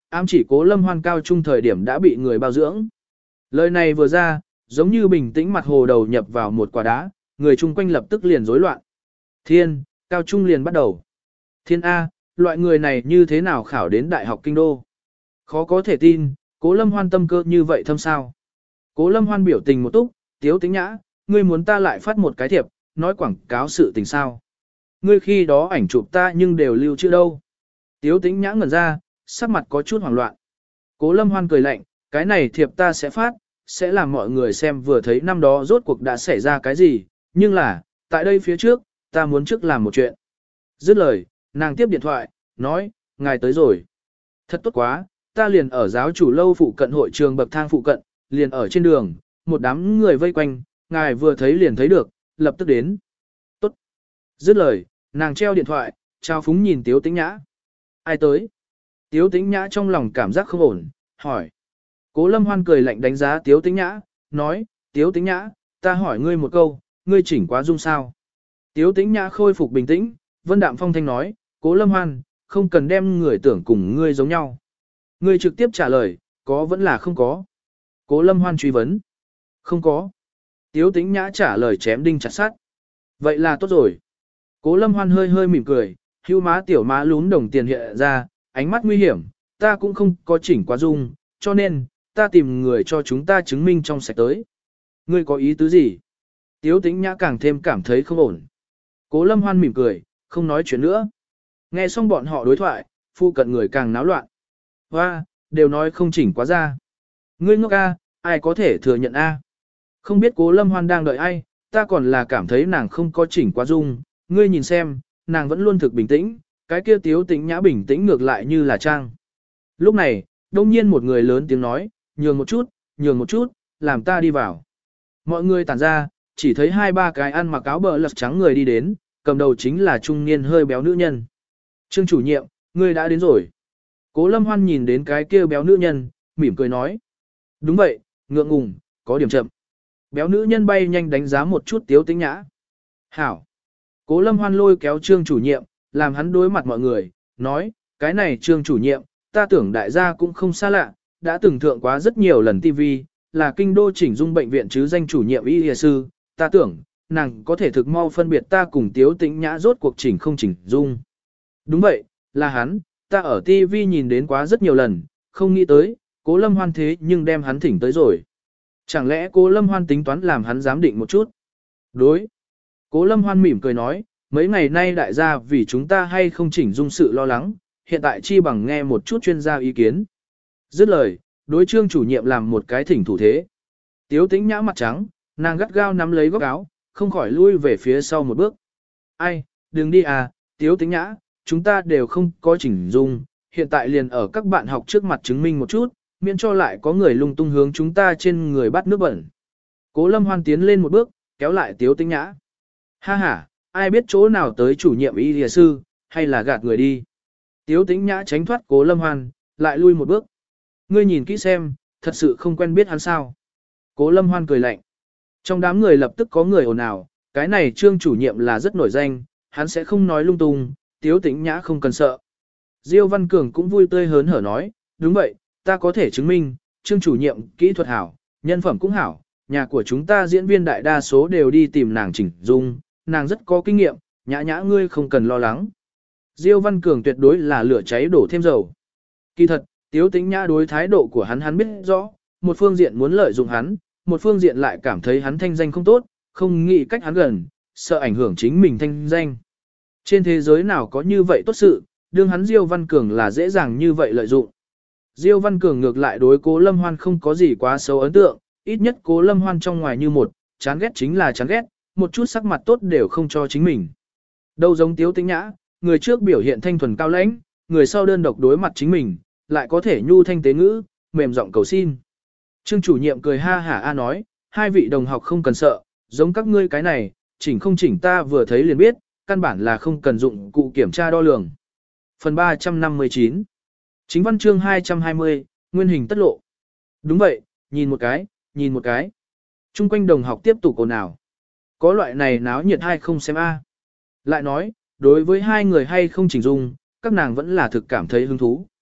ám chỉ Cố Lâm Hoan cao trung thời điểm đã bị người bao dưỡng. Lời này vừa ra, giống như bình tĩnh mặt hồ đầu nhập vào một quả đá, người chung quanh lập tức liền rối loạn. Thiên, cao trung liền bắt đầu. Thiên A, loại người này như thế nào khảo đến Đại học Kinh Đô? Khó có thể tin, Cố Lâm Hoan tâm cơ như vậy thâm sao? Cố Lâm Hoan biểu tình một túc, Tiếu Tĩnh Nhã, ngươi muốn ta lại phát một cái thiệp, nói quảng cáo sự tình sao? Ngươi khi đó ảnh chụp ta nhưng đều lưu trữ đâu? Tiếu Tĩnh Nhã ngẩn ra, sắc mặt có chút hoảng loạn. Cố Lâm Hoan cười lạnh, cái này thiệp ta sẽ phát, sẽ làm mọi người xem vừa thấy năm đó rốt cuộc đã xảy ra cái gì, nhưng là, tại đây phía trước, ta muốn trước làm một chuyện. Dứt lời, nàng tiếp điện thoại, nói, ngài tới rồi. Thật tốt quá, ta liền ở giáo chủ lâu phụ cận hội trường bậc thang phụ cận, liền ở trên đường, một đám người vây quanh, ngài vừa thấy liền thấy được, lập tức đến. Tốt. Dứt lời, nàng treo điện thoại, trao phúng nhìn Tiếu Tĩnh Nhã. Ai tới? Tiếu Tĩnh Nhã trong lòng cảm giác không ổn, hỏi. Cố Lâm Hoan cười lạnh đánh giá Tiếu Tĩnh Nhã, nói, Tiếu Tĩnh Nhã, ta hỏi ngươi một câu, ngươi chỉnh quá dung sao? Tiếu Tĩnh Nhã khôi phục bình tĩnh, Vân Đạm Phong thanh nói, Cố Lâm Hoan, không cần đem người tưởng cùng ngươi giống nhau. Ngươi trực tiếp trả lời, có vẫn là không có. Cố Lâm Hoan truy vấn. Không có. Tiếu Tĩnh Nhã trả lời chém đinh chặt sắt. Vậy là tốt rồi. Cố Lâm Hoan hơi hơi mỉm cười, hưu má tiểu má lún đồng tiền hiện ra, ánh mắt nguy hiểm, ta cũng không có chỉnh quá dung, cho nên, ta tìm người cho chúng ta chứng minh trong sạch tới. Ngươi có ý tứ gì? Tiếu Tĩnh Nhã càng thêm cảm thấy không ổn. Cố Lâm Hoan mỉm cười, không nói chuyện nữa. Nghe xong bọn họ đối thoại, phu cận người càng náo loạn. Hoa, đều nói không chỉnh quá ra. Ngươi ngốc a, ai có thể thừa nhận a? Không biết Cố Lâm Hoan đang đợi ai, ta còn là cảm thấy nàng không có chỉnh quá dung. Ngươi nhìn xem, nàng vẫn luôn thực bình tĩnh, cái kia Tiếu Tĩnh Nhã bình tĩnh ngược lại như là trang. Lúc này, đông nhiên một người lớn tiếng nói, nhường một chút, nhường một chút, làm ta đi vào. Mọi người tản ra, chỉ thấy hai ba cái ăn mặc áo bờ lật trắng người đi đến, cầm đầu chính là trung niên hơi béo nữ nhân. Trương chủ nhiệm, ngươi đã đến rồi. Cố Lâm Hoan nhìn đến cái kia béo nữ nhân, mỉm cười nói. Đúng vậy, ngượng ngùng, có điểm chậm. Béo nữ nhân bay nhanh đánh giá một chút Tiếu Tĩnh Nhã. Hảo. Cố Lâm Hoan lôi kéo Trương chủ nhiệm, làm hắn đối mặt mọi người, nói, cái này Trương chủ nhiệm, ta tưởng đại gia cũng không xa lạ, đã từng thượng quá rất nhiều lần ti vi, là kinh đô chỉnh dung bệnh viện chứ danh chủ nhiệm y y sư, ta tưởng, nàng có thể thực mau phân biệt ta cùng Tiếu Tĩnh Nhã rốt cuộc chỉnh không chỉnh dung. Đúng vậy, là hắn, ta ở ti vi nhìn đến quá rất nhiều lần, không nghĩ tới, Cố Lâm Hoan thế nhưng đem hắn thỉnh tới rồi. Chẳng lẽ Cố Lâm Hoan tính toán làm hắn giám định một chút? Đối. Cố Lâm Hoan mỉm cười nói, mấy ngày nay đại gia vì chúng ta hay không chỉnh dung sự lo lắng, hiện tại chi bằng nghe một chút chuyên gia ý kiến. Dứt lời, đối Trương chủ nhiệm làm một cái thỉnh thủ thế. Tiếu Tĩnh Nhã mặt trắng, nàng gắt gao nắm lấy góc áo, không khỏi lui về phía sau một bước. Ai, đừng đi à, Tiếu Tĩnh Nhã, chúng ta đều không có chỉnh dung, hiện tại liền ở các bạn học trước mặt chứng minh một chút, miễn cho lại có người lung tung hướng chúng ta trên người bắt nước bẩn. Cố Lâm Hoan tiến lên một bước, kéo lại Tiếu Tĩnh Nhã. Ha ha, ai biết chỗ nào tới chủ nhiệm y y sư, hay là gạt người đi. Tiếu Tĩnh Nhã tránh thoát Cố Lâm Hoan, lại lui một bước. Ngươi nhìn kỹ xem, thật sự không quen biết hắn sao. Cố Lâm Hoan cười lạnh. Trong đám người lập tức có người ồn ào, cái này Trương chủ nhiệm là rất nổi danh, hắn sẽ không nói lung tung, Tiếu Tĩnh Nhã không cần sợ. Diêu Văn Cường cũng vui tươi hớn hở nói, đúng vậy, ta có thể chứng minh, Trương chủ nhiệm kỹ thuật hảo, nhân phẩm cũng hảo, nhà của chúng ta diễn viên đại đa số đều đi tìm nàng chỉnh dung, nàng rất có kinh nghiệm, Nhã Nhã ngươi không cần lo lắng. Diêu Văn Cường tuyệt đối là lửa cháy đổ thêm dầu. Kỳ thật, Tiếu Tĩnh Nhã đối thái độ của hắn hắn biết rõ, một phương diện muốn lợi dụng hắn, một phương diện lại cảm thấy hắn thanh danh không tốt, không nghĩ cách hắn gần, sợ ảnh hưởng chính mình thanh danh. Trên thế giới nào có như vậy tốt sự, đương hắn Diêu Văn Cường là dễ dàng như vậy lợi dụng. Diêu Văn Cường ngược lại đối Cố Lâm Hoan không có gì quá xấu ấn tượng, ít nhất Cố Lâm Hoan trong ngoài như một, chán ghét chính là chán ghét, một chút sắc mặt tốt đều không cho chính mình. Đâu giống Tiếu Tĩnh Nhã, người trước biểu hiện thanh thuần cao lãnh, người sau đơn độc đối mặt chính mình, lại có thể nhu thanh tế ngữ, mềm giọng cầu xin. Trương chủ nhiệm cười ha hả a nói, hai vị đồng học không cần sợ, giống các ngươi cái này, chỉnh không chỉnh ta vừa thấy liền biết, căn bản là không cần dụng cụ kiểm tra đo lường. Phần ba trăm năm mươi chín Chính văn chương hai trăm hai mươi, nguyên hình tất lộ. Đúng vậy, nhìn một cái, nhìn một cái. Trung quanh đồng học tiếp tục ồn ào. Có loại này náo nhiệt hay không xem a? Lại nói, đối với hai người hay không chỉnh dung, các nàng vẫn là thực cảm thấy hứng thú.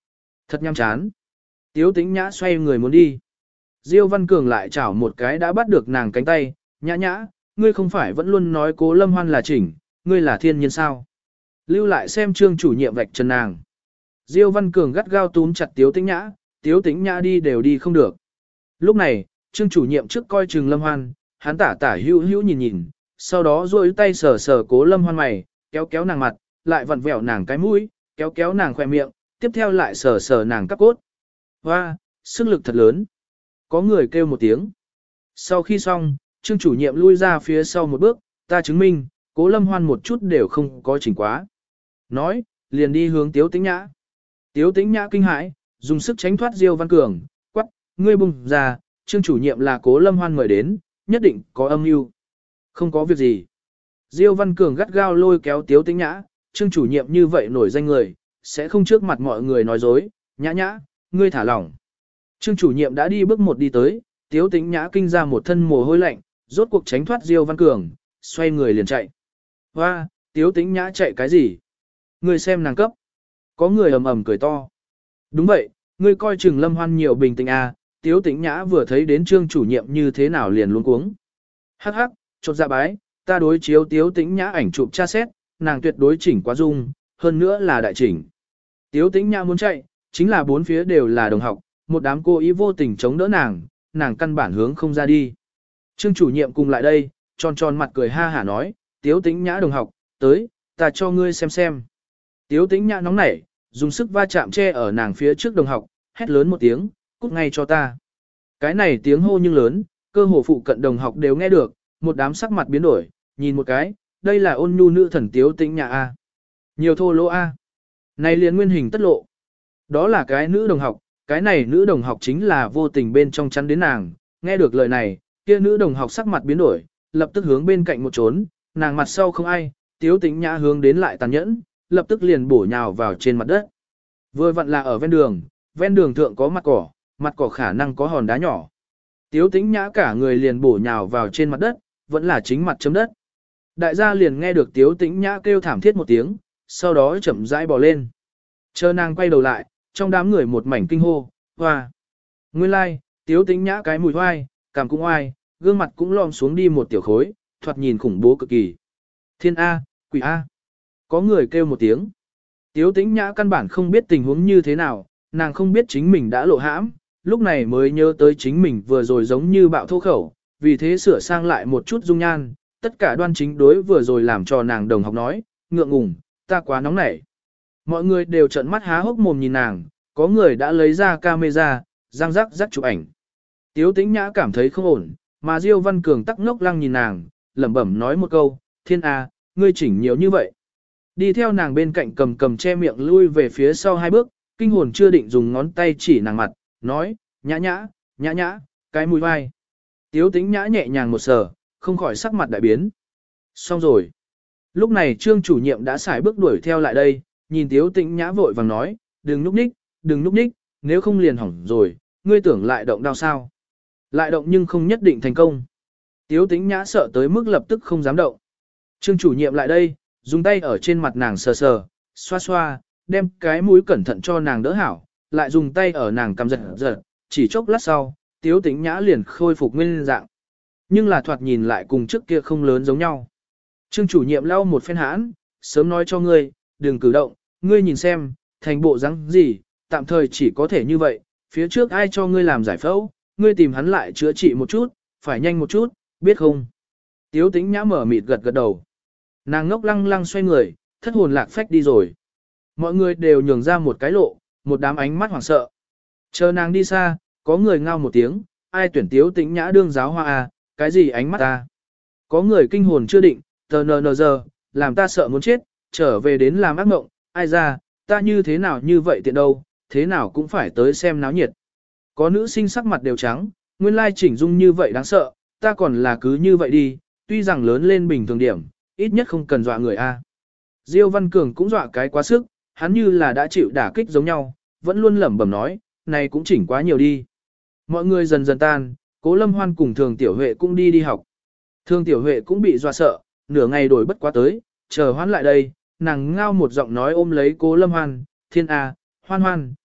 Thật nhăm chán. Tiếu Tĩnh Nhã xoay người muốn đi. Diêu Văn Cường lại chảo một cái đã bắt được nàng cánh tay, nhã nhã, ngươi không phải vẫn luôn nói Cố Lâm Hoan là chỉnh, ngươi là thiên nhiên sao? Lưu lại xem Trương chủ nhiệm vạch trần nàng. Diêu Văn Cường gắt gao túm chặt Tiếu Tĩnh Nhã, Tiếu Tĩnh Nhã đi đều đi không được. Lúc này, Trương chủ nhiệm trước coi chừng Lâm Hoan, hắn tả tả hữu hữu nhìn nhìn, sau đó duỗi tay sờ sờ Cố Lâm Hoan mày, kéo kéo nàng mặt, lại vặn vẹo nàng cái mũi, kéo kéo nàng khỏe miệng, tiếp theo lại sờ sờ nàng cắp cốt. Hoa, sức lực thật lớn. Có người kêu một tiếng. Sau khi xong, Trương chủ nhiệm lui ra phía sau một bước, ta chứng minh, Cố Lâm Hoan một chút đều không có chỉnh quá. Nói, liền đi hướng Tiếu Tĩnh Nhã. Tiếu Tĩnh Nhã kinh hãi, dùng sức tránh thoát Diêu Văn Cường, quắc, ngươi bùng ra, Trương chủ nhiệm là Cố Lâm Hoan mời đến, nhất định có âm mưu. Không có việc gì. Diêu Văn Cường gắt gao lôi kéo Tiếu Tĩnh Nhã, Trương chủ nhiệm như vậy nổi danh người, sẽ không trước mặt mọi người nói dối, nhã nhã, ngươi thả lỏng. Trương chủ nhiệm đã đi bước một đi tới, Tiếu Tĩnh Nhã kinh ra một thân mồ hôi lạnh, rốt cuộc tránh thoát Diêu Văn Cường, xoay người liền chạy. Hoa, Tiếu Tĩnh Nhã chạy cái gì? Ngươi xem nàng cấp. Có người ầm ầm cười to. Đúng vậy, ngươi coi chừng Lâm Hoan nhiều bình tĩnh à, Tiếu Tĩnh Nhã vừa thấy đến Trương chủ nhiệm như thế nào liền luống cuống. Hắc hắc, chột dạ bái, ta đối chiếu Tiếu Tĩnh Nhã ảnh chụp tra xét, nàng tuyệt đối chỉnh quá dung, hơn nữa là đại chỉnh. Tiếu Tĩnh Nhã muốn chạy, chính là bốn phía đều là đồng học, một đám cô ý vô tình chống đỡ nàng, nàng căn bản hướng không ra đi. Trương chủ nhiệm cùng lại đây, tròn tròn mặt cười ha hả nói, Tiếu Tĩnh Nhã đồng học, tới, ta cho ngươi xem xem. Tiếu Tĩnh Nhã nóng nảy, dùng sức va chạm che ở nàng phía trước đồng học, hét lớn một tiếng, cút ngay cho ta. Cái này tiếng hô nhưng lớn, cơ hồ phụ cận đồng học đều nghe được, một đám sắc mặt biến đổi, nhìn một cái, đây là ôn nhu nữ thần Tiếu Tĩnh Nhã A. Nhiều thô lỗ A. Này liền nguyên hình tất lộ. Đó là cái nữ đồng học, cái này nữ đồng học chính là vô tình bên trong chắn đến nàng, nghe được lời này, kia nữ đồng học sắc mặt biến đổi, lập tức hướng bên cạnh một trốn, nàng mặt sau không ai, Tiếu Tĩnh Nhã hướng đến lại tàn nhẫn, lập tức liền bổ nhào vào trên mặt đất. Vừa vặn là ở ven đường, ven đường thượng có mặt cỏ, mặt cỏ khả năng có hòn đá nhỏ. Tiếu Tĩnh Nhã cả người liền bổ nhào vào trên mặt đất, vẫn là chính mặt chấm đất. Đại gia liền nghe được Tiếu Tĩnh Nhã kêu thảm thiết một tiếng, sau đó chậm rãi bò lên. Chờ nàng quay đầu lại, trong đám người một mảnh kinh hô, hoa. Nguyên lai, like, Tiếu Tĩnh Nhã cái mùi hoai, cảm cũng oai, gương mặt cũng lom xuống đi một tiểu khối, thoạt nhìn khủng bố cực kỳ. Thiên A, quỷ A. Có người kêu một tiếng. Tiếu Tĩnh Nhã căn bản không biết tình huống như thế nào, nàng không biết chính mình đã lộ hãm, lúc này mới nhớ tới chính mình vừa rồi giống như bạo thô khẩu, vì thế sửa sang lại một chút dung nhan, tất cả đoan chính đối vừa rồi làm cho nàng đồng học nói, ngượng ngùng, ta quá nóng nảy. Mọi người đều trợn mắt há hốc mồm nhìn nàng, có người đã lấy ra camera, răng rắc rắc chụp ảnh. Tiếu Tĩnh Nhã cảm thấy không ổn, mà Diêu Văn Cường tắc ngốc lăng nhìn nàng, lẩm bẩm nói một câu, thiên A, ngươi chỉnh nhiều như vậy. Đi theo nàng bên cạnh cầm cầm che miệng lui về phía sau hai bước, kinh hồn chưa định dùng ngón tay chỉ nàng mặt, nói, nhã nhã, nhã nhã, cái mùi vai. Tiếu Tĩnh Nhã nhẹ nhàng một sờ, không khỏi sắc mặt đại biến. Xong rồi. Lúc này Trương chủ nhiệm đã xài bước đuổi theo lại đây, nhìn Tiếu Tĩnh Nhã vội vàng nói, đừng núp ních, đừng núp ních, nếu không liền hỏng rồi, ngươi tưởng lại động đao sao. Lại động nhưng không nhất định thành công. Tiếu Tĩnh Nhã sợ tới mức lập tức không dám động. Trương chủ nhiệm lại đây, dùng tay ở trên mặt nàng sờ sờ, xoa xoa, đem cái mũi cẩn thận cho nàng đỡ hảo, lại dùng tay ở nàng cầm giật giật, chỉ chốc lát sau, Tiếu Tĩnh Nhã liền khôi phục nguyên dạng. Nhưng là thoạt nhìn lại cùng trước kia không lớn giống nhau. Trương chủ nhiệm lau một phen hãn, sớm nói cho ngươi, đừng cử động, ngươi nhìn xem, thành bộ răng gì, tạm thời chỉ có thể như vậy, phía trước ai cho ngươi làm giải phẫu, ngươi tìm hắn lại chữa trị một chút, phải nhanh một chút, biết không? Tiếu Tĩnh Nhã mở mịt gật gật đầu. Nàng ngốc lăng lăng xoay người, thất hồn lạc phách đi rồi. Mọi người đều nhường ra một cái lộ, một đám ánh mắt hoảng sợ. Chờ nàng đi xa, có người ngao một tiếng, ai tuyển Tiếu Tĩnh Nhã đương giáo hoa à, cái gì ánh mắt ta? Có người kinh hồn chưa định, tờ nờ nờ giờ, làm ta sợ muốn chết, trở về đến làm ác mộng, ai ra, ta như thế nào như vậy tiện đâu, thế nào cũng phải tới xem náo nhiệt. Có nữ sinh sắc mặt đều trắng, nguyên lai chỉnh dung như vậy đáng sợ, ta còn là cứ như vậy đi, tuy rằng lớn lên bình thường điểm, ít nhất không cần dọa người a. Diêu Văn Cường cũng dọa cái quá sức, hắn như là đã chịu đả kích giống nhau, vẫn luôn lẩm bẩm nói, này cũng chỉnh quá nhiều đi. Mọi người dần dần tan, Cố Lâm Hoan cùng Thường Tiểu Huệ cũng đi đi học. Thường Tiểu Huệ cũng bị dọa sợ, nửa ngày đổi bất quá tới, chờ Hoan lại đây, nàng ngao một giọng nói ôm lấy Cố Lâm Hoan, thiên a, Hoan Hoan,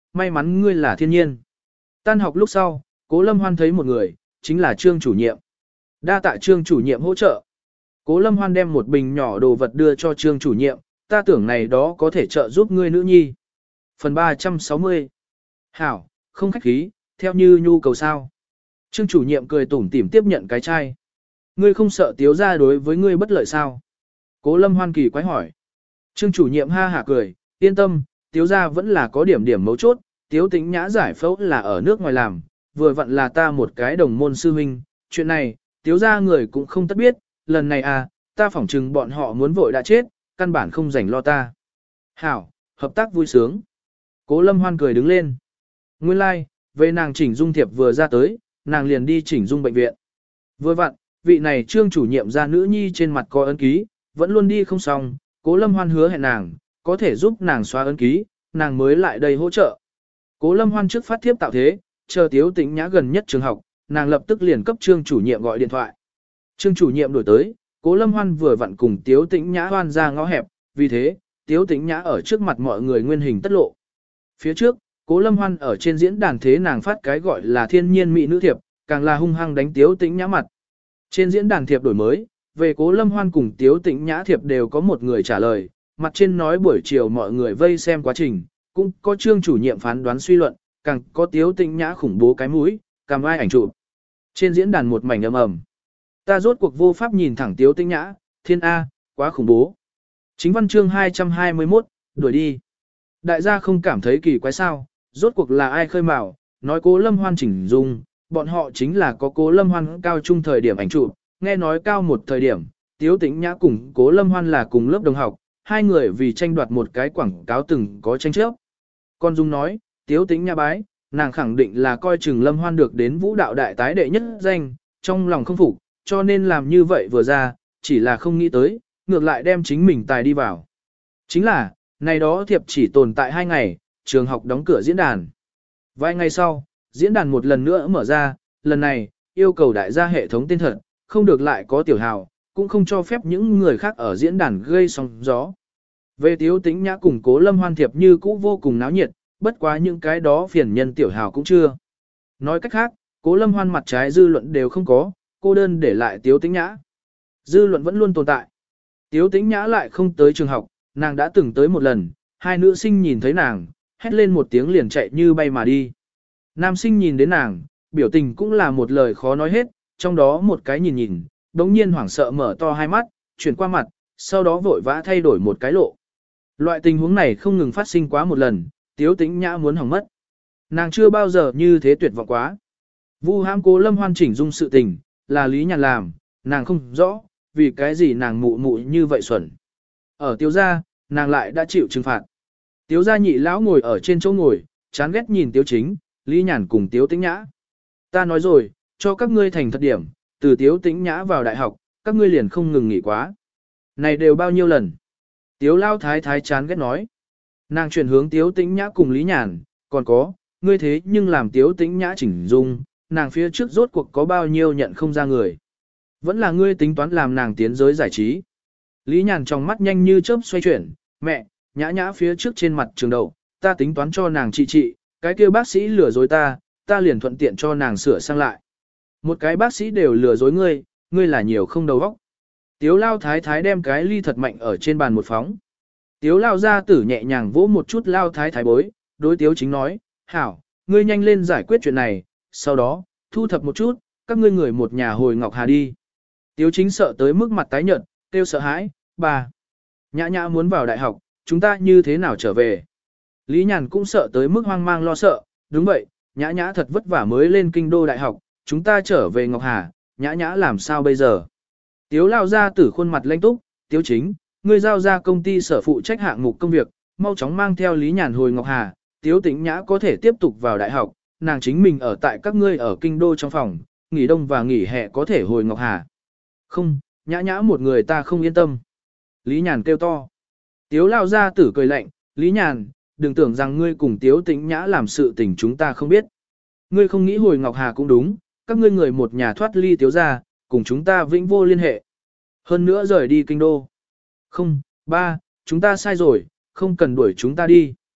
may mắn ngươi là thiên nhiên. Tan học lúc sau, Cố Lâm Hoan thấy một người, chính là Trương chủ nhiệm. Đa tạ Trương chủ nhiệm hỗ trợ. Cố Lâm Hoan đem một bình nhỏ đồ vật đưa cho Trương chủ nhiệm, ta tưởng này đó có thể trợ giúp ngươi nữ nhi. Phần ba trăm sáu mươi. Hảo, không khách khí, theo như nhu cầu sao. Trương chủ nhiệm cười tủm tỉm tiếp nhận cái chai. Ngươi không sợ Tiếu gia đối với ngươi bất lợi sao? Cố Lâm Hoan kỳ quái hỏi. Trương chủ nhiệm ha hả cười, yên tâm, Tiếu gia vẫn là có điểm điểm mấu chốt, Tiếu Tĩnh Nhã giải phẫu là ở nước ngoài làm, vừa vặn là ta một cái đồng môn sư huynh, chuyện này, Tiếu gia người cũng không tất biết, lần này à, ta phỏng chừng bọn họ muốn vội đã chết, căn bản không rảnh lo ta. Hảo, hợp tác vui sướng. Cố Lâm Hoan cười đứng lên. Nguyên lai, like, về nàng chỉnh dung thiệp vừa ra tới, nàng liền đi chỉnh dung bệnh viện. Vừa vặn, vị này Trương chủ nhiệm ra nữ nhi trên mặt có ấn ký, vẫn luôn đi không xong, Cố Lâm Hoan hứa hẹn nàng, có thể giúp nàng xóa ấn ký, nàng mới lại đây hỗ trợ. Cố Lâm Hoan trước phát thiếp tạo thế, chờ Tiếu Tĩnh Nhã gần nhất trường học, nàng lập tức liền cấp Trương chủ nhiệm gọi điện thoại. Trương chủ nhiệm đổi tới, Cố Lâm Hoan vừa vặn cùng Tiếu Tĩnh Nhã hoan ra ngõ hẹp, vì thế, Tiếu Tĩnh Nhã ở trước mặt mọi người nguyên hình tất lộ. Phía trước, Cố Lâm Hoan ở trên diễn đàn thế nàng phát cái gọi là thiên nhiên mỹ nữ thiệp, càng là hung hăng đánh Tiếu Tĩnh Nhã mặt. Trên diễn đàn thiệp đổi mới, về Cố Lâm Hoan cùng Tiếu Tĩnh Nhã thiệp đều có một người trả lời, mặt trên nói buổi chiều mọi người vây xem quá trình, cũng có Trương chủ nhiệm phán đoán suy luận, càng có Tiếu Tĩnh Nhã khủng bố cái mũi, cầm ai ảnh chụp. Trên diễn đàn một mảnh ầm ầm. Ta rốt cuộc vô pháp nhìn thẳng Tiếu Tĩnh Nhã, thiên A, quá khủng bố. Chính văn chương hai trăm hai mươi mốt, đuổi đi. Đại gia không cảm thấy kỳ quái sao, rốt cuộc là ai khơi mào, nói Cố Lâm Hoan chỉnh dung, bọn họ chính là có Cố Lâm Hoan cao trung thời điểm ảnh chụp, nghe nói cao một thời điểm, Tiếu Tĩnh Nhã cùng Cố Lâm Hoan là cùng lớp đồng học, hai người vì tranh đoạt một cái quảng cáo từng có tranh chấp. Con Dung nói, Tiếu Tĩnh Nhã bái, nàng khẳng định là coi chừng Lâm Hoan được đến vũ đạo đại tái đệ nhất danh, trong lòng không phục, cho nên làm như vậy vừa ra, chỉ là không nghĩ tới, ngược lại đem chính mình tài đi vào. Chính là, này đó thiệp chỉ tồn tại hai ngày, trường học đóng cửa diễn đàn. Vài ngày sau, diễn đàn một lần nữa mở ra, lần này, yêu cầu đại gia hệ thống tên thật, không được lại có tiểu hào, cũng không cho phép những người khác ở diễn đàn gây sóng gió. Về Tiếu Tĩnh Nhã cùng Cố Lâm Hoan thiệp như cũ vô cùng náo nhiệt, bất quá những cái đó phiền nhân tiểu hào cũng chưa. Nói cách khác, Cố Lâm Hoan mặt trái dư luận đều không có, cô đơn để lại Tiếu Tĩnh Nhã. Dư luận vẫn luôn tồn tại. Tiếu Tĩnh Nhã lại không tới trường học, nàng đã từng tới một lần, hai nữ sinh nhìn thấy nàng, hét lên một tiếng liền chạy như bay mà đi. Nam sinh nhìn đến nàng, biểu tình cũng là một lời khó nói hết, trong đó một cái nhìn nhìn, đống nhiên hoảng sợ mở to hai mắt, chuyển qua mặt, sau đó vội vã thay đổi một cái lộ. Loại tình huống này không ngừng phát sinh quá một lần, Tiếu Tĩnh Nhã muốn hỏng mất. Nàng chưa bao giờ như thế tuyệt vọng quá. Vu hãm Cố Lâm Hoan chỉnh dung sự tình, là Lý Nhàn làm, nàng không rõ, vì cái gì nàng mụ mụ như vậy xuẩn. Ở Tiếu gia, nàng lại đã chịu trừng phạt. Tiếu gia nhị lão ngồi ở trên chỗ ngồi, chán ghét nhìn Tiếu Chính, Lý Nhàn cùng Tiếu Tĩnh Nhã. Ta nói rồi, cho các ngươi thành thật điểm, từ Tiếu Tĩnh Nhã vào đại học, các ngươi liền không ngừng nghỉ quá. Này đều bao nhiêu lần? Tiếu lao thái thái chán ghét nói. Nàng chuyển hướng Tiếu Tĩnh Nhã cùng Lý Nhàn, còn có, ngươi thế nhưng làm Tiếu Tĩnh Nhã chỉnh dung, nàng phía trước rốt cuộc có bao nhiêu nhận không ra người. Vẫn là ngươi tính toán làm nàng tiến giới giải trí. Lý Nhàn trong mắt nhanh như chớp xoay chuyển, mẹ, Nhã Nhã phía trước trên mặt trường đầu, ta tính toán cho nàng trị trị, cái kia bác sĩ lừa dối ta, ta liền thuận tiện cho nàng sửa sang lại. Một cái bác sĩ đều lừa dối ngươi, ngươi là nhiều không đầu óc. Tiếu lao thái thái đem cái ly thật mạnh ở trên bàn một phóng. Tiếu lao gia tử nhẹ nhàng vỗ một chút lao thái thái bối, đối Tiếu Chính nói, hảo, ngươi nhanh lên giải quyết chuyện này, sau đó, thu thập một chút, các ngươi người một nhà hồi Ngọc Hà đi. Tiếu Chính sợ tới mức mặt tái nhợt, kêu sợ hãi, bà. Nhã Nhã muốn vào đại học, chúng ta như thế nào trở về? Lý Nhàn cũng sợ tới mức hoang mang lo sợ, đúng vậy, Nhã Nhã thật vất vả mới lên kinh đô đại học, chúng ta trở về Ngọc Hà, Nhã Nhã làm sao bây giờ? Tiếu lao ra tử khuôn mặt lãnh túc, Tiếu Chính, ngươi giao ra công ty sở phụ trách hạng mục công việc, mau chóng mang theo Lý Nhàn hồi Ngọc Hà, Tiếu Tĩnh Nhã có thể tiếp tục vào đại học, nàng chính mình ở tại các ngươi ở kinh đô trong phòng, nghỉ đông và nghỉ hè có thể hồi Ngọc Hà. Không, Nhã Nhã một người ta không yên tâm. Lý Nhàn kêu to. Tiếu lao ra tử cười lạnh, Lý Nhàn, đừng tưởng rằng ngươi cùng Tiếu Tĩnh Nhã làm sự tình chúng ta không biết. Ngươi không nghĩ hồi Ngọc Hà cũng đúng, các ngươi người một nhà thoát ly Tiếu gia, cùng chúng ta vĩnh vô liên hệ. Hơn nữa rời đi kinh đô. Không, ba, chúng ta sai rồi, không cần đuổi chúng ta đi.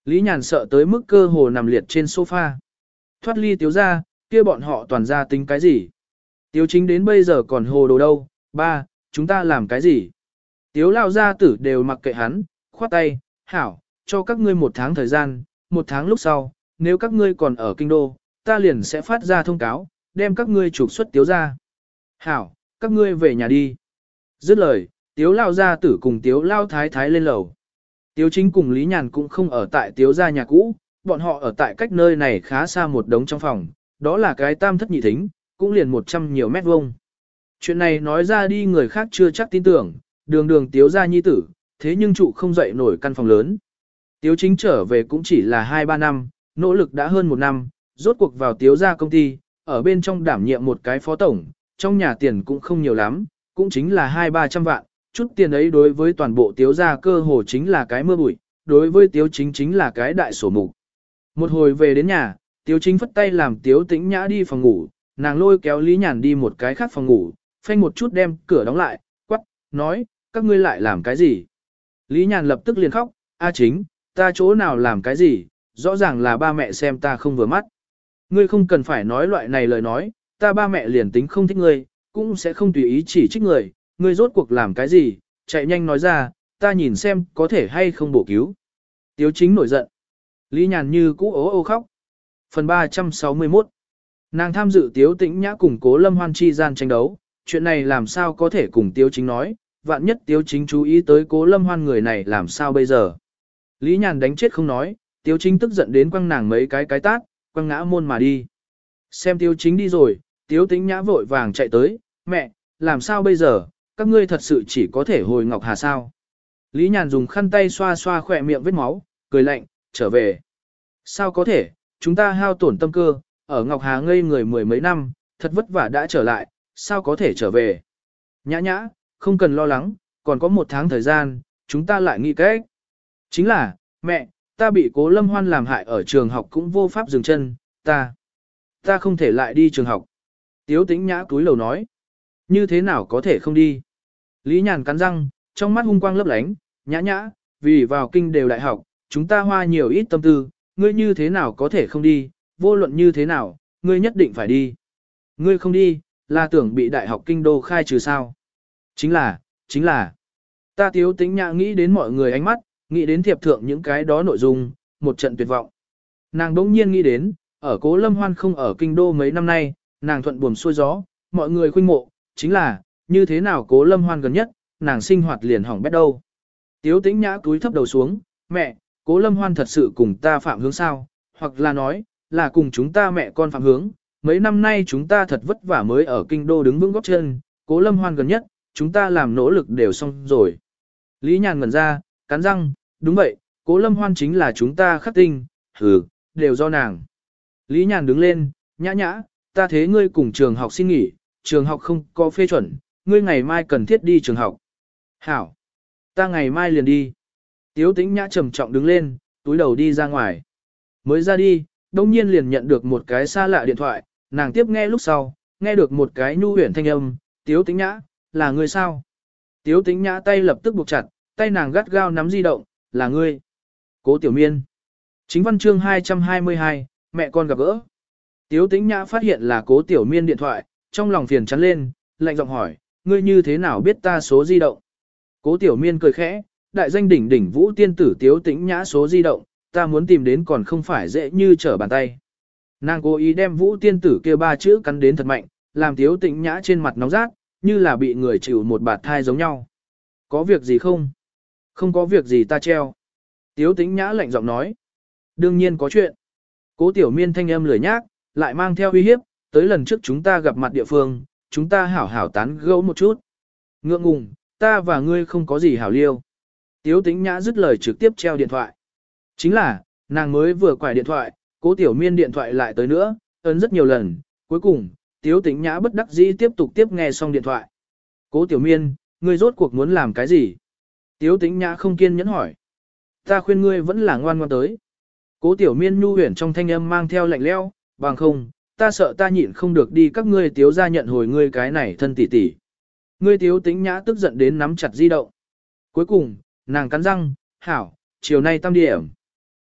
Lý Nhàn sợ tới mức cơ hồ nằm liệt trên sofa. Thoát ly tiếu ra, kia bọn họ toàn ra tính cái gì? Tiếu chính đến bây giờ còn hồ đồ đâu, ba, chúng ta làm cái gì? Tiếu lao gia tử đều mặc kệ hắn, khoát tay, hảo, cho các ngươi một tháng thời gian, một tháng lúc sau, nếu các ngươi còn ở kinh đô, ta liền sẽ phát ra thông cáo, đem các ngươi trục xuất tiếu ra. Hảo, các ngươi về nhà đi. Dứt lời, tiếu lao gia tử cùng tiếu lao thái thái lên lầu. Tiếu chính cùng Lý Nhàn cũng không ở tại tiếu gia nhà cũ, bọn họ ở tại cách nơi này khá xa một đống trong phòng, đó là cái tam thất nhị thính, cũng liền một trăm nhiều mét vuông. Chuyện này nói ra đi người khác chưa chắc tin tưởng, đường đường tiếu gia nhi tử, thế nhưng trụ không dậy nổi căn phòng lớn. Tiếu chính trở về cũng chỉ là hai ba năm, nỗ lực đã hơn một năm, rốt cuộc vào tiếu gia công ty, ở bên trong đảm nhiệm một cái phó tổng, trong nhà tiền cũng không nhiều lắm, cũng chính là hai ba trăm vạn, chút tiền ấy đối với toàn bộ tiếu gia cơ hồ chính là cái mưa bụi, đối với tiếu chính chính là cái đại sổ mục. Một hồi về đến nhà, tiếu chính phất tay làm tiếu tĩnh nhã đi phòng ngủ, nàng lôi kéo Lý Nhàn đi một cái khác phòng ngủ, phanh một chút đem cửa đóng lại, quắc, nói, các ngươi lại làm cái gì? Lý Nhàn lập tức liền khóc, a chính, ta chỗ nào làm cái gì, rõ ràng là ba mẹ xem ta không vừa mắt. Ngươi không cần phải nói loại này lời nói, ta ba mẹ liền tính không thích ngươi, cũng sẽ không tùy ý chỉ trích người, ngươi rốt cuộc làm cái gì, chạy nhanh nói ra, ta nhìn xem có thể hay không bổ cứu. Tiếu chính nổi giận. Lý Nhàn như cũ ố ô khóc. Phần ba trăm sáu mươi mốt. Nàng tham dự Tiếu Tĩnh Nhã cùng Cố Lâm Hoan chi gian tranh đấu, chuyện này làm sao có thể cùng Tiếu Chính nói, vạn nhất Tiếu Chính chú ý tới Cố Lâm Hoan người này làm sao bây giờ. Lý Nhàn đánh chết không nói, Tiếu Chính tức giận đến quăng nàng mấy cái cái tát, quăng ngã môn mà đi. Xem Tiếu Chính đi rồi, Tiếu Tĩnh Nhã vội vàng chạy tới, mẹ, làm sao bây giờ, các ngươi thật sự chỉ có thể hồi Ngọc Hà sao. Lý Nhàn dùng khăn tay xoa xoa khỏe miệng vết máu, cười lạnh, trở về. Sao có thể, chúng ta hao tổn tâm cơ, ở Ngọc Hà ngây người mười mấy năm, thật vất vả đã trở lại, sao có thể trở về. Nhã nhã, không cần lo lắng, còn có một tháng thời gian, chúng ta lại nghĩ cách. Chính là, mẹ, ta bị Cố Lâm Hoan làm hại ở trường học cũng vô pháp dừng chân, ta, ta không thể lại đi trường học. Tiếu Tĩnh Nhã túi lầu nói, như thế nào có thể không đi. Lý Nhàn cắn răng, trong mắt hung quang lấp lánh, nhã nhã, vì vào kinh đều đại học, chúng ta hoa nhiều ít tâm tư, ngươi như thế nào có thể không đi, vô luận như thế nào, ngươi nhất định phải đi. Ngươi không đi, là tưởng bị đại học kinh đô khai trừ sao. Chính là, chính là, ta Tiếu Tĩnh Nhã nghĩ đến mọi người ánh mắt, nghĩ đến thiệp thượng những cái đó nội dung, một trận tuyệt vọng. Nàng đỗng nhiên nghĩ đến, ở Cố Lâm Hoan không ở kinh đô mấy năm nay, nàng thuận buồm xuôi gió, mọi người khuynh mộ, chính là, như thế nào Cố Lâm Hoan gần nhất, nàng sinh hoạt liền hỏng bét đâu. Tiếu Tĩnh Nhã cúi thấp đầu xuống, mẹ, Cố Lâm Hoan thật sự cùng ta phạm hướng sao, hoặc là nói, là cùng chúng ta mẹ con phạm hướng, mấy năm nay chúng ta thật vất vả mới ở kinh đô đứng vững góp chân, Cố Lâm Hoan gần nhất, chúng ta làm nỗ lực đều xong rồi. Lý Nhàn ngẩn ra, cắn răng, đúng vậy, Cố Lâm Hoan chính là chúng ta khắc tinh, hừ, đều do nàng. Lý Nhàn đứng lên, nhã nhã, ta thế ngươi cùng trường học xin nghỉ, trường học không có phê chuẩn, ngươi ngày mai cần thiết đi trường học. Hảo, ta ngày mai liền đi. Tiếu Tĩnh Nhã trầm trọng đứng lên, túi đầu đi ra ngoài. Mới ra đi, đông nhiên liền nhận được một cái xa lạ điện thoại, nàng tiếp nghe lúc sau, nghe được một cái nhu huyền thanh âm, Tiếu Tĩnh Nhã, là ngươi sao? Tiếu Tĩnh Nhã tay lập tức buộc chặt, tay nàng gắt gao nắm di động, là ngươi. Cố Tiểu Miên. Chính văn chương hai trăm hai mươi hai, mẹ con gặp gỡ. Tiếu Tĩnh Nhã phát hiện là Cố Tiểu Miên điện thoại, trong lòng phiền chắn lên, lạnh giọng hỏi, ngươi như thế nào biết ta số di động? Cố Tiểu Miên cười khẽ, đại danh đỉnh đỉnh vũ tiên tử Tiếu Tĩnh Nhã số di động, ta muốn tìm đến còn không phải dễ như trở bàn tay. Nàng cố ý đem vũ tiên tử kia ba chữ cắn đến thật mạnh, làm Tiếu Tĩnh Nhã trên mặt nóng rát, như là bị người chịu một bạt thai giống nhau. Có việc gì không? Không có việc gì ta treo. Tiếu Tĩnh Nhã lạnh giọng nói. Đương nhiên có chuyện. Cố Tiểu Miên thanh âm lười nhác, lại mang theo uy hiếp, tới lần trước chúng ta gặp mặt địa phương, chúng ta hảo hảo tán gẫu một chút. Ngượng ngùng, ta và ngươi không có gì hảo liêu. Tiếu Tĩnh Nhã dứt lời trực tiếp treo điện thoại. Chính là, nàng mới vừa quải điện thoại, Cố Tiểu Miên điện thoại lại tới nữa, ấn rất nhiều lần, cuối cùng, Tiếu Tĩnh Nhã bất đắc dĩ tiếp tục tiếp nghe xong điện thoại. Cố Tiểu Miên, ngươi rốt cuộc muốn làm cái gì? Tiếu Tĩnh Nhã không kiên nhẫn hỏi. Ta khuyên ngươi vẫn là ngoan ngoan tới. Cố Tiểu Miên nhu huyền trong thanh âm mang theo lạnh lẽo, bằng không, ta sợ ta nhịn không được đi các ngươi Tiếu gia nhận hồi ngươi cái này thân tỷ tỷ. Ngươi Tiếu Tĩnh Nhã tức giận đến nắm chặt di động. Cuối cùng, nàng cắn răng, hảo, chiều nay tam điểm.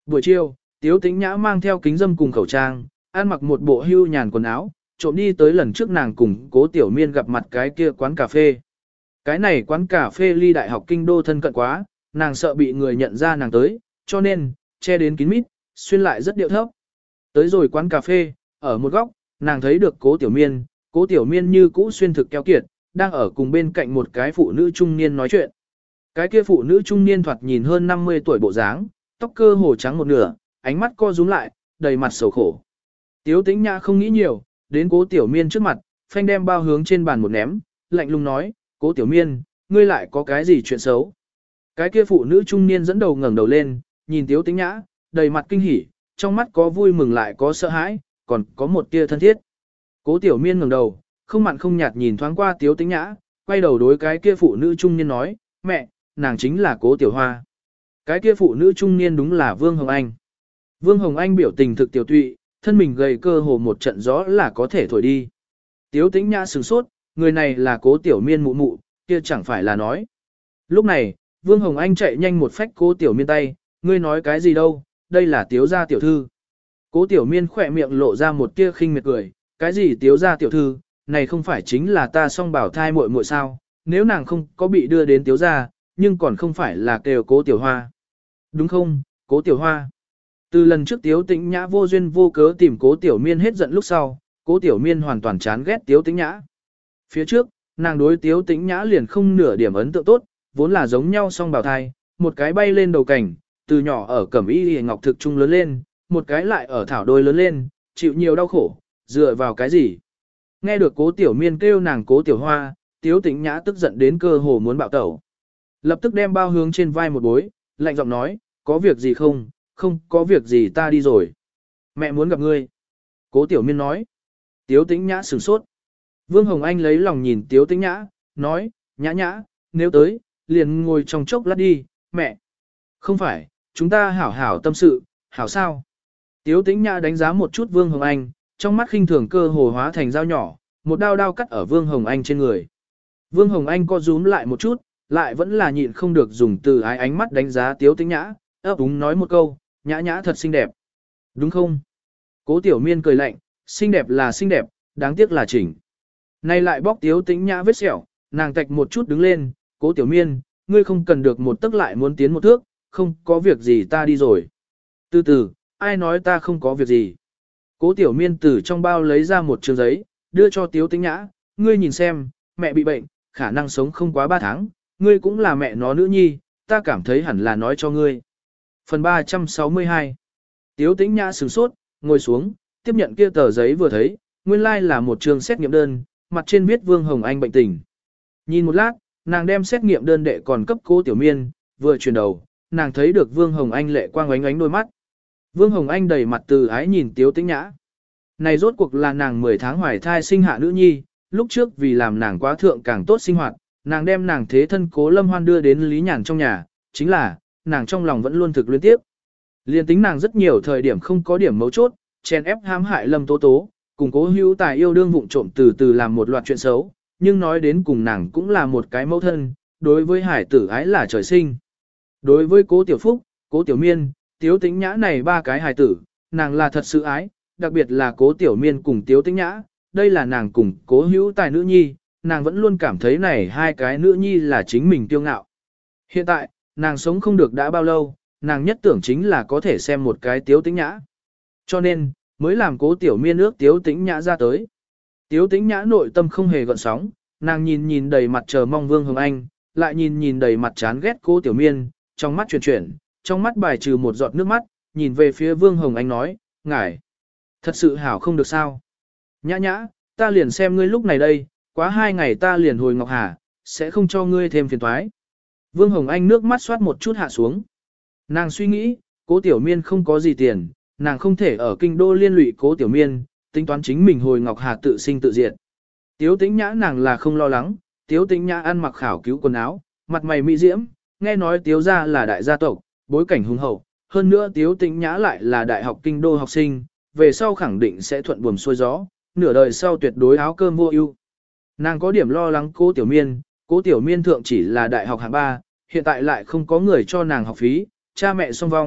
Buổi chiều, Tiếu Tĩnh Nhã mang theo kính dâm cùng khẩu trang, ăn mặc một bộ hưu nhàn quần áo, trộm đi tới lần trước nàng cùng Cố Tiểu Miên gặp mặt cái kia quán cà phê. Cái này quán cà phê ly đại học kinh đô thân cận quá, nàng sợ bị người nhận ra nàng tới, cho nên, che đến kín mít, xuyên lại rất điệu thấp. Tới rồi quán cà phê, ở một góc, nàng thấy được Cố Tiểu Miên, Cố Tiểu Miên như cũ xuyên thực keo kiệt, đang ở cùng bên cạnh một cái phụ nữ trung niên nói chuyện. Cái kia phụ nữ trung niên thoạt nhìn hơn năm mươi tuổi bộ dáng, tóc cơ hồ trắng một nửa, ánh mắt co rúm lại, đầy mặt sầu khổ. Tiếu Tĩnh Nhã không nghĩ nhiều, đến Cố Tiểu Miên trước mặt, phanh đem bao hướng trên bàn một ném, lạnh lùng nói, Cố Tiểu Miên, ngươi lại có cái gì chuyện xấu? Cái kia phụ nữ trung niên dẫn đầu ngẩng đầu lên, nhìn Tiếu Tĩnh Nhã, đầy mặt kinh hỉ, trong mắt có vui mừng lại có sợ hãi, còn có một tia thân thiết. Cố Tiểu Miên ngẩng đầu, không mặn không nhạt nhìn thoáng qua Tiếu Tĩnh Nhã, quay đầu đối cái kia phụ nữ trung niên nói, mẹ, nàng chính là Cố Tiểu Hoa. Cái kia phụ nữ trung niên đúng là Vương Hồng Anh. Vương Hồng Anh biểu tình thực tiểu tụy, thân mình gầy cơ hồ một trận gió là có thể thổi đi. Tiếu Tĩnh Nhã sửng sốt, người này là Cố Tiểu Miên mụ mụ, kia chẳng phải là nói. Lúc này, Vương Hồng Anh chạy nhanh một phách Cố Tiểu Miên tay, ngươi nói cái gì đâu, đây là Tiếu gia tiểu thư. Cố Tiểu Miên khỏe miệng lộ ra một tia khinh miệt cười, cái gì Tiếu gia tiểu thư, này không phải chính là ta song bảo thai muội muội sao, nếu nàng không có bị đưa đến Tiếu gia, nhưng còn không phải là kêu Cố Tiểu Hoa. Đúng không, Cố Tiểu Hoa? Từ lần trước Tiếu Tĩnh Nhã vô duyên vô cớ tìm Cố Tiểu Miên hết giận lúc sau, Cố Tiểu Miên hoàn toàn chán ghét Tiếu Tĩnh Nhã. Phía trước, nàng đối Tiếu Tĩnh Nhã liền không nửa điểm ấn tượng tốt, vốn là giống nhau song bào thai, một cái bay lên đầu cảnh, từ nhỏ ở Cẩm Y Liễu Ngọc Thực Trung lớn lên, một cái lại ở Thảo Đôi lớn lên, chịu nhiều đau khổ, dựa vào cái gì? Nghe được Cố Tiểu Miên kêu nàng Cố Tiểu Hoa, Tiếu Tĩnh Nhã tức giận đến cơ hồ muốn bạo tẩu. Lập tức đem bao hướng trên vai một bối, lạnh giọng nói, có việc gì không, không có việc gì ta đi rồi. Mẹ muốn gặp ngươi. Cố Tiểu Miên nói. Tiếu Tĩnh Nhã sửng sốt. Vương Hồng Anh lấy lòng nhìn Tiếu Tĩnh Nhã, nói, Nhã Nhã, nếu tới, liền ngồi trong chốc lát đi, mẹ. Không phải, chúng ta hảo hảo tâm sự, hảo sao? Tiếu Tĩnh Nhã đánh giá một chút Vương Hồng Anh, trong mắt khinh thường cơ hồ hóa thành dao nhỏ, một đao đao cắt ở Vương Hồng Anh trên người. Vương Hồng Anh co rúm lại một chút, lại vẫn là nhịn không được dùng từ ái ánh mắt đánh giá Tiếu Tĩnh Nhã, ấp úng nói một câu, Nhã Nhã thật xinh đẹp. Đúng không? Cố Tiểu Miên cười lạnh, xinh đẹp là xinh đẹp, đáng tiếc là chỉnh. Nay lại bóc Tiếu Tĩnh Nhã vết sẹo, nàng tạch một chút đứng lên, Cố Tiểu Miên, ngươi không cần được một tức lại muốn tiến một thước, không có việc gì ta đi rồi. Từ từ, ai nói ta không có việc gì. Cố Tiểu Miên từ trong bao lấy ra một trường giấy, đưa cho Tiếu Tĩnh Nhã, ngươi nhìn xem, mẹ bị bệnh, khả năng sống không quá ba tháng, ngươi cũng là mẹ nó nữ nhi, ta cảm thấy hẳn là nói cho ngươi. Phần ba trăm sáu mươi hai. Tiếu Tĩnh Nhã sửng sốt, ngồi xuống, tiếp nhận kia tờ giấy vừa thấy, nguyên lai like là một trường xét nghiệm đơn, mặt trên viết Vương Hồng Anh bệnh tình. Nhìn một lát, nàng đem xét nghiệm đơn đệ còn cấp Cố Tiểu Miên, vừa chuyển đầu, nàng thấy được Vương Hồng Anh lệ quang ánh ánh đôi mắt. Vương Hồng Anh đầy mặt từ ái nhìn Tiếu Tĩnh Nhã. Này rốt cuộc là nàng mười tháng hoài thai sinh hạ nữ nhi, lúc trước vì làm nàng quá thượng càng tốt sinh hoạt, nàng đem nàng thế thân Cố Lâm Hoan đưa đến Lý Nhàn trong nhà, chính là, nàng trong lòng vẫn luôn thực luyến tiếp. Liên tính nàng rất nhiều thời điểm không có điểm mấu chốt, chèn ép hãm hại Lâm Tố Tố, cùng Cố Hữu Tài yêu đương vụng trộm từ từ làm một loạt chuyện xấu, nhưng nói đến cùng nàng cũng là một cái mẫu thân, đối với hải tử ái là trời sinh. Đối với Cố Tiểu Phúc, Cố Tiểu Miên, Tiếu Tĩnh Nhã này ba cái hài tử, nàng là thật sự ái, đặc biệt là Cố Tiểu Miên cùng Tiếu Tĩnh Nhã, đây là nàng cùng Cố Hữu Tài nữ nhi, nàng vẫn luôn cảm thấy này hai cái nữ nhi là chính mình kiêu ngạo. Hiện tại, nàng sống không được đã bao lâu, nàng nhất tưởng chính là có thể xem một cái Tiếu Tĩnh Nhã. Cho nên, mới làm Cố Tiểu Miên ước Tiếu Tĩnh Nhã ra tới. Tiếu Tĩnh Nhã nội tâm không hề gợn sóng, nàng nhìn nhìn đầy mặt chờ mong Vương Hồng Anh, lại nhìn nhìn đầy mặt chán ghét Cố Tiểu Miên, trong mắt chuyển chuyển, trong mắt bài trừ một giọt nước mắt, nhìn về phía Vương Hồng Anh nói, ngài, thật sự hảo không được sao. Nhã nhã, ta liền xem ngươi lúc này đây, quá hai ngày ta liền hồi Ngọc Hà, sẽ không cho ngươi thêm phiền toái. Vương Hồng Anh nước mắt xoát một chút hạ xuống. Nàng suy nghĩ, Cố Tiểu Miên không có gì tiền, nàng không thể ở kinh đô liên lụy Cố Tiểu Miên, tính toán chính mình hồi Ngọc Hà tự sinh tự diệt. Tiếu Tĩnh Nhã nàng là không lo lắng, Tiếu Tĩnh Nhã ăn mặc khảo cứu quần áo, mặt mày mỹ diễm, nghe nói Tiếu gia là đại gia tộc, bối cảnh hùng hậu, hơn nữa Tiếu Tĩnh Nhã lại là đại học kinh đô học sinh, về sau khẳng định sẽ thuận buồm xuôi gió, nửa đời sau tuyệt đối áo cơm vô ưu. Nàng có điểm lo lắng Cố Tiểu Miên, Cố Tiểu Miên thượng chỉ là đại học hạng ba, hiện tại lại không có người cho nàng học phí, cha mẹ song vong,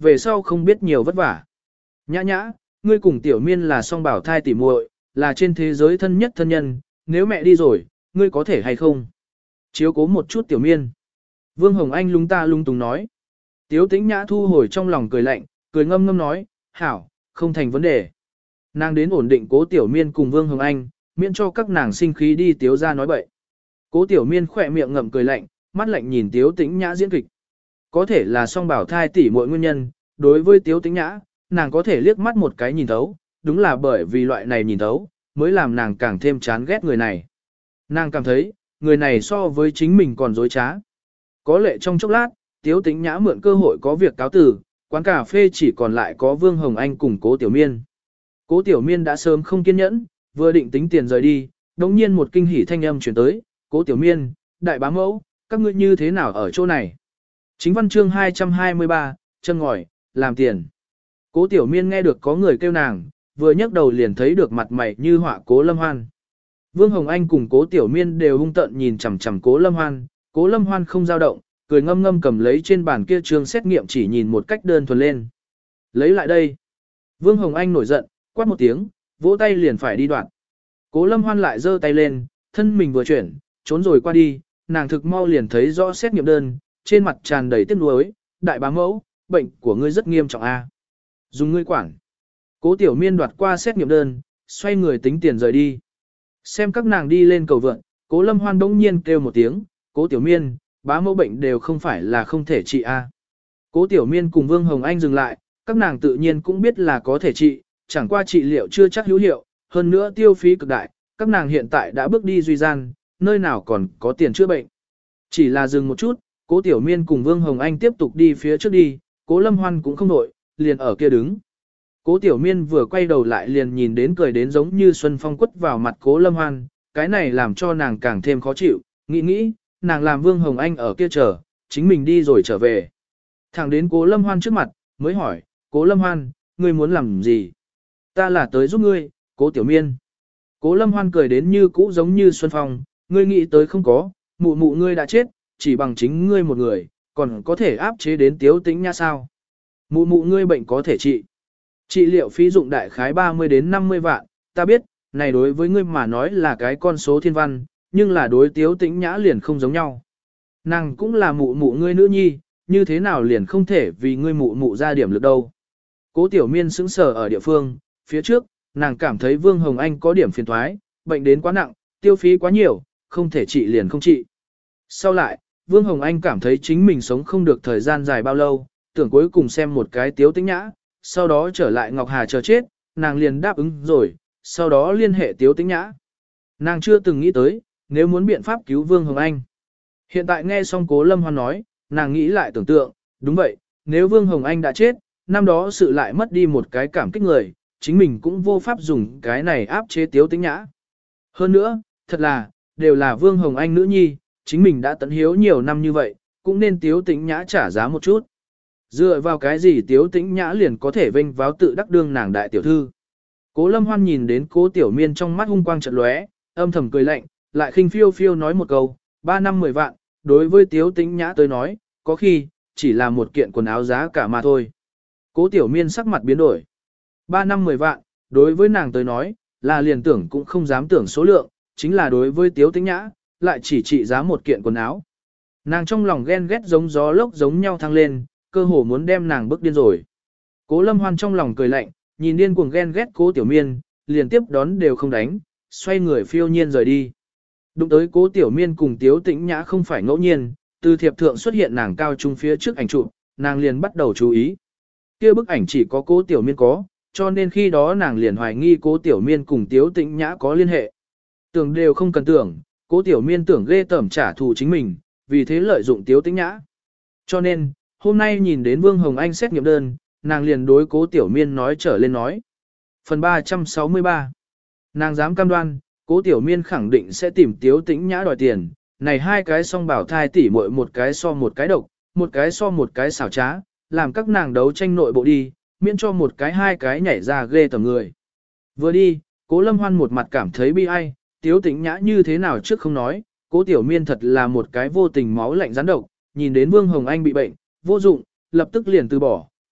về sau không biết nhiều vất vả. Nhã nhã, ngươi cùng tiểu miên là song bảo thai tỉ muội, là trên thế giới thân nhất thân nhân, nếu mẹ đi rồi, ngươi có thể hay không? Chiếu cố một chút tiểu miên. Vương Hồng Anh lúng ta lung túng nói. Tiếu tĩnh nhã thu hồi trong lòng cười lạnh, cười ngâm ngâm nói, hảo, không thành vấn đề. Nàng đến ổn định cố tiểu miên cùng Vương Hồng Anh, miễn cho các nàng sinh khí đi tiếu ra nói bậy. Cố tiểu miên khỏe miệng ngậm cười lạnh, mắt lạnh nhìn tiếu tĩnh nhã diễn kịch. Có thể là song bảo thai tỷ muội nguyên nhân, đối với tiếu tĩnh nhã, nàng có thể liếc mắt một cái nhìn thấu, đúng là bởi vì loại này nhìn thấu, mới làm nàng càng thêm chán ghét người này. Nàng cảm thấy, người này so với chính mình còn dối trá. Có lệ trong chốc lát, tiếu tĩnh nhã mượn cơ hội có việc cáo từ, quán cà phê chỉ còn lại có Vương Hồng Anh cùng cố tiểu miên. Cố tiểu miên đã sớm không kiên nhẫn, vừa định tính tiền rời đi, đồng nhiên một kinh hỉ thanh âm chuyển tới, cố tiểu miên, đại bá mẫu, các ngươi như thế nào ở chỗ này? Chính văn chương hai trăm hai mươi ba, chân ngòi, làm tiền. Cố tiểu miên nghe được có người kêu nàng, vừa nhấc đầu liền thấy được mặt mày như họa cố lâm hoan. Vương Hồng Anh cùng cố tiểu miên đều hung tợn nhìn chằm chằm cố lâm hoan, cố lâm hoan không dao động, cười ngâm ngâm cầm lấy trên bàn kia trường xét nghiệm chỉ nhìn một cách đơn thuần lên. Lấy lại đây. Vương Hồng Anh nổi giận, quát một tiếng, vỗ tay liền phải đi đoạn. Cố lâm hoan lại giơ tay lên, thân mình vừa chuyển, trốn rồi qua đi, nàng thực mau liền thấy rõ xét nghiệm đơn, trên mặt tràn đầy tiếc nuối, đại bá mẫu, bệnh của ngươi rất nghiêm trọng a. Dùng ngươi quản. Cố tiểu miên đoạt qua xét nghiệm đơn, xoay người tính tiền rời đi. Xem các nàng đi lên cầu vượn, cố lâm hoan bỗng nhiên kêu một tiếng, cố tiểu miên, bá mẫu bệnh đều không phải là không thể trị a. Cố tiểu miên cùng Vương Hồng Anh dừng lại, các nàng tự nhiên cũng biết là có thể trị, chẳng qua trị liệu chưa chắc hữu hiệu, hơn nữa tiêu phí cực đại, các nàng hiện tại đã bước đi duy gian, nơi nào còn có tiền chữa bệnh. Chỉ là dừng một chút, cố tiểu miên cùng Vương Hồng Anh tiếp tục đi phía trước đi, cố lâm hoan cũng không nổi, liền ở kia đứng. Cố tiểu miên vừa quay đầu lại liền nhìn đến cười đến giống như xuân phong quất vào mặt cố lâm hoan, cái này làm cho nàng càng thêm khó chịu, nghĩ nghĩ, nàng làm Vương Hồng Anh ở kia chờ, chính mình đi rồi trở về. Thẳng đến cố lâm hoan trước mặt, mới hỏi, cố lâm hoan, ngươi muốn làm gì? Ta là tới giúp ngươi, cố tiểu miên. Cố lâm hoan cười đến như cũ giống như xuân phong, ngươi nghĩ tới không có, mụ mụ ngươi đã chết, chỉ bằng chính ngươi một người, còn có thể áp chế đến tiếu tĩnh nha sao? Mụ mụ ngươi bệnh có thể trị. Trị liệu phí dụng đại khái ba mươi đến năm mươi vạn, ta biết, này đối với ngươi mà nói là cái con số thiên văn, nhưng là đối tiếu tĩnh nhã liền không giống nhau. Nàng cũng là mụ mụ ngươi nữ nhi, như thế nào liền không thể vì ngươi mụ mụ ra điểm lực đâu. Cố tiểu miên sững sờ ở địa phương, phía trước, nàng cảm thấy Vương Hồng Anh có điểm phiền thoái, bệnh đến quá nặng, tiêu phí quá nhiều, không thể trị liền không trị. Sau lại, Vương Hồng Anh cảm thấy chính mình sống không được thời gian dài bao lâu, tưởng cuối cùng xem một cái tiếu tĩnh nhã, sau đó trở lại Ngọc Hà chờ chết, nàng liền đáp ứng rồi, sau đó liên hệ tiếu tĩnh nhã. Nàng chưa từng nghĩ tới, nếu muốn biện pháp cứu Vương Hồng Anh. Hiện tại nghe xong cố Lâm Hoan nói, nàng nghĩ lại tưởng tượng, đúng vậy, nếu Vương Hồng Anh đã chết, năm đó sự lại mất đi một cái cảm kích người, chính mình cũng vô pháp dùng cái này áp chế tiếu tĩnh nhã. Hơn nữa, thật là, đều là Vương Hồng Anh nữ nhi, chính mình đã tận hiếu nhiều năm như vậy, cũng nên tiếu tĩnh nhã trả giá một chút. Dựa vào cái gì tiếu tĩnh nhã liền có thể vênh váo tự đắc đương nàng đại tiểu thư. Cố Lâm Hoan nhìn đến cố tiểu miên trong mắt hung quang chợt lóe, âm thầm cười lạnh, lại khinh phiêu phiêu nói một câu, ba năm mười vạn, đối với tiếu tĩnh nhã tới nói, có khi, chỉ là một kiện quần áo giá cả mà thôi. Cố tiểu miên sắc mặt biến đổi. Ba năm mười vạn, đối với nàng tới nói, là liền tưởng cũng không dám tưởng số lượng, chính là đối với tiếu tĩnh nhã, lại chỉ trị giá một kiện quần áo. Nàng trong lòng ghen ghét giống gió lốc giống nhau thăng lên, cơ hồ muốn đem nàng bức điên rồi. Cố Lâm Hoan trong lòng cười lạnh, nhìn điên cuồng ghen ghét cố tiểu miên, liền tiếp đón đều không đánh, xoay người phiêu nhiên rời đi. Đụng tới cố tiểu miên cùng tiếu tĩnh nhã không phải ngẫu nhiên, từ thiệp thượng xuất hiện nàng cao trung phía trước ảnh chụp, nàng liền bắt đầu chú ý. Kia bức ảnh chỉ có cố tiểu miên có, cho nên khi đó nàng liền hoài nghi cố tiểu miên cùng tiếu tĩnh nhã có liên hệ. Tưởng đều không cần tưởng, cố tiểu miên tưởng ghê tởm trả thù chính mình, vì thế lợi dụng tiếu tĩnh nhã. Cho nên, hôm nay nhìn đến Vương Hồng Anh xét nghiệm đơn, nàng liền đối cố tiểu miên nói trở lên nói. Phần ba trăm sáu mươi ba. Nàng dám cam đoan, cố tiểu miên khẳng định sẽ tìm tiếu tĩnh nhã đòi tiền, này hai cái song bảo thai tỉ muội một cái so một cái độc, một cái so một cái xảo trá, làm các nàng đấu tranh nội bộ đi, miễn cho một cái hai cái nhảy ra ghê tầm người. Vừa đi, cố Lâm Hoan một mặt cảm thấy bi ai, tiếu tĩnh nhã như thế nào trước không nói, cố tiểu miên thật là một cái vô tình máu lạnh rắn độc, nhìn đến Vương Hồng Anh bị bệnh, vô dụng, lập tức liền từ bỏ,